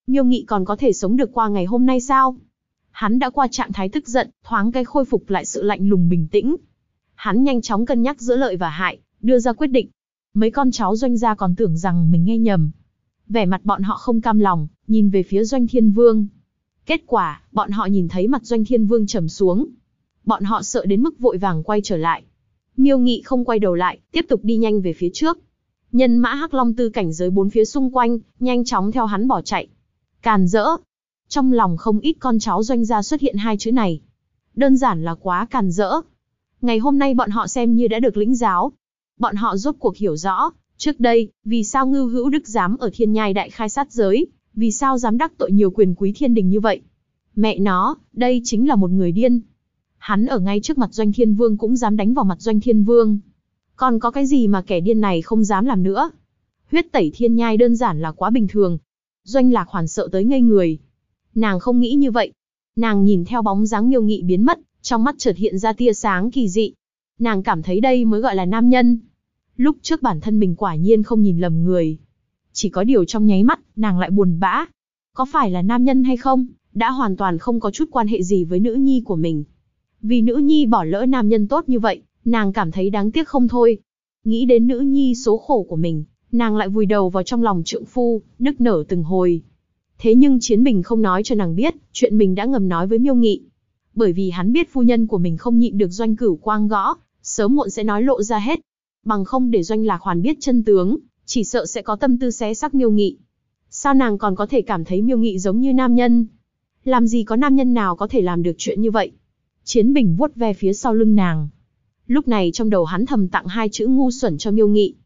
Miêu Nghị còn có thể sống được qua ngày hôm nay sao? Hắn đã qua trạng thái tức giận, thoáng cái khôi phục lại sự lạnh lùng bình tĩnh. Hắn nhanh chóng cân nhắc giữa lợi và hại, đưa ra quyết định. Mấy con cháu Doanh gia còn tưởng rằng mình nghe nhầm. Vẻ mặt bọn họ không cam lòng, nhìn về phía Doanh Thiên Vương. Kết quả, bọn họ nhìn thấy mặt Doanh Thiên Vương trầm xuống. Bọn họ sợ đến mức vội vàng quay trở lại. Miêu Nghị không quay đầu lại, tiếp tục đi nhanh về phía trước. Nhân mã Hắc Long Tư cảnh giới bốn phía xung quanh, nhanh chóng theo hắn bỏ chạy. Càn rỡ. Trong lòng không ít con cháu Doanh gia xuất hiện hai chữ này. Đơn giản là quá càn rỡ. Ngày hôm nay bọn họ xem như đã được lĩnh giáo. Bọn họ rốt cuộc hiểu rõ, trước đây, vì sao Ngưu Hữu Đức dám ở Thiên Nhai đại khai sát giới, vì sao dám đắc tội nhiều quyền quý thiên đình như vậy. Mẹ nó, đây chính là một người điên. Hắn ở ngay trước mặt Doanh Thiên Vương cũng dám đánh vào mặt Doanh Thiên Vương. Còn có cái gì mà kẻ điên này không dám làm nữa? Huyết tẩy Thiên Nhai đơn giản là quá bình thường. Doanh Lạc Hoàn sợ tới ngây người. Nàng không nghĩ như vậy. Nàng nhìn theo bóng dáng Miêu Nghị biến mất, trong mắt chợt hiện ra tia sáng kỳ dị. Nàng cảm thấy đây mới gọi là nam nhân. Lúc trước bản thân mình quả nhiên không nhìn lầm người. Chỉ có điều trong nháy mắt, nàng lại buồn bã. Có phải là nam nhân hay không, đã hoàn toàn không có chút quan hệ gì với nữ nhi của mình. Vì nữ nhi bỏ lỡ nam nhân tốt như vậy, nàng cảm thấy đáng tiếc không thôi. Nghĩ đến nữ nhi số khổ của mình, nàng lại vùi đầu vào trong lòng trượng phu, nức nở từng hồi. Thế nhưng Chiến Bình không nói cho nàng biết, chuyện mình đã ngầm nói với Miêu Nghị. Bởi vì hắn biết phu nhân của mình không nhịn được Doanh Cửu Quang gõ, sớm muộn sẽ nói lộ ra hết. Bằng không để Doanh Lạc Hoàn biết chân tướng, chỉ sợ sẽ có tâm tư xé xác Miêu Nghị. Sao nàng còn có thể cảm thấy Miêu Nghị giống như nam nhân? Làm gì có nam nhân nào có thể làm được chuyện như vậy? Chiến Bình vuốt ve phía sau lưng nàng. Lúc này trong đầu hắn thầm tặng hai chữ ngu xuẩn cho Miêu Nghị.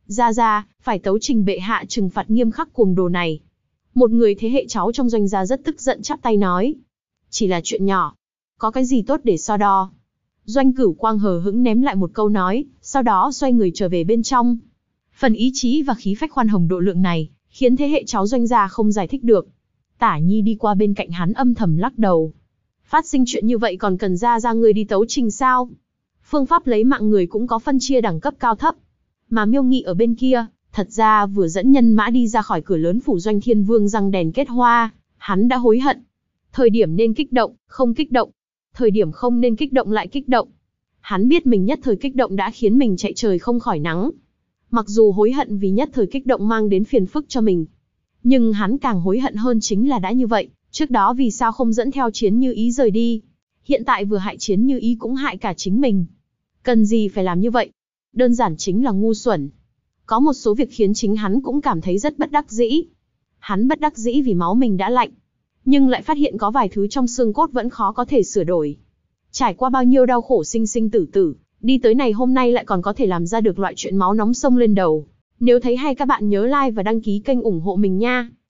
Ra, phải tấu trình bệ hạ trừng phạt nghiêm khắc cuồng đồ này. Một người thế hệ cháu trong Doanh gia rất tức giận chắp tay nói. Chỉ là chuyện nhỏ. Có cái gì tốt để so đo? Doanh Cửu Quang hờ hững ném lại một câu nói, sau đó xoay người trở về bên trong. Phần ý chí và khí phách khoan hồng độ lượng này, khiến thế hệ cháu Doanh gia không giải thích được. Tả Nhi đi qua bên cạnh hắn âm thầm lắc đầu. Phát sinh chuyện như vậy còn cần ra người đi tấu trình sao? Phương pháp lấy mạng người cũng có phân chia đẳng cấp cao thấp. Mà Miêu Nghị ở bên kia, thật ra vừa dẫn nhân mã đi ra khỏi cửa lớn phủ Doanh Thiên Vương răng đèn kết hoa, hắn đã hối hận. Thời điểm nên kích động, không kích động. Thời điểm không nên kích động lại kích động. Hắn biết mình nhất thời kích động đã khiến mình chạy trời không khỏi nắng. Mặc dù hối hận vì nhất thời kích động mang đến phiền phức cho mình. Nhưng hắn càng hối hận hơn chính là đã như vậy, trước đó vì sao không dẫn theo Chiến Như Ý rời đi. Hiện tại vừa hại Chiến Như Ý cũng hại cả chính mình. Cần gì phải làm như vậy? Đơn giản chính là ngu xuẩn. Có một số việc khiến chính hắn cũng cảm thấy rất bất đắc dĩ. Hắn bất đắc dĩ vì máu mình đã lạnh. Nhưng lại phát hiện có vài thứ trong xương cốt vẫn khó có thể sửa đổi. Trải qua bao nhiêu đau khổ sinh sinh tử tử, đi tới này hôm nay lại còn có thể làm ra được loại chuyện máu nóng sông lên đầu. Nếu thấy hay các bạn nhớ like và đăng ký kênh ủng hộ mình nha.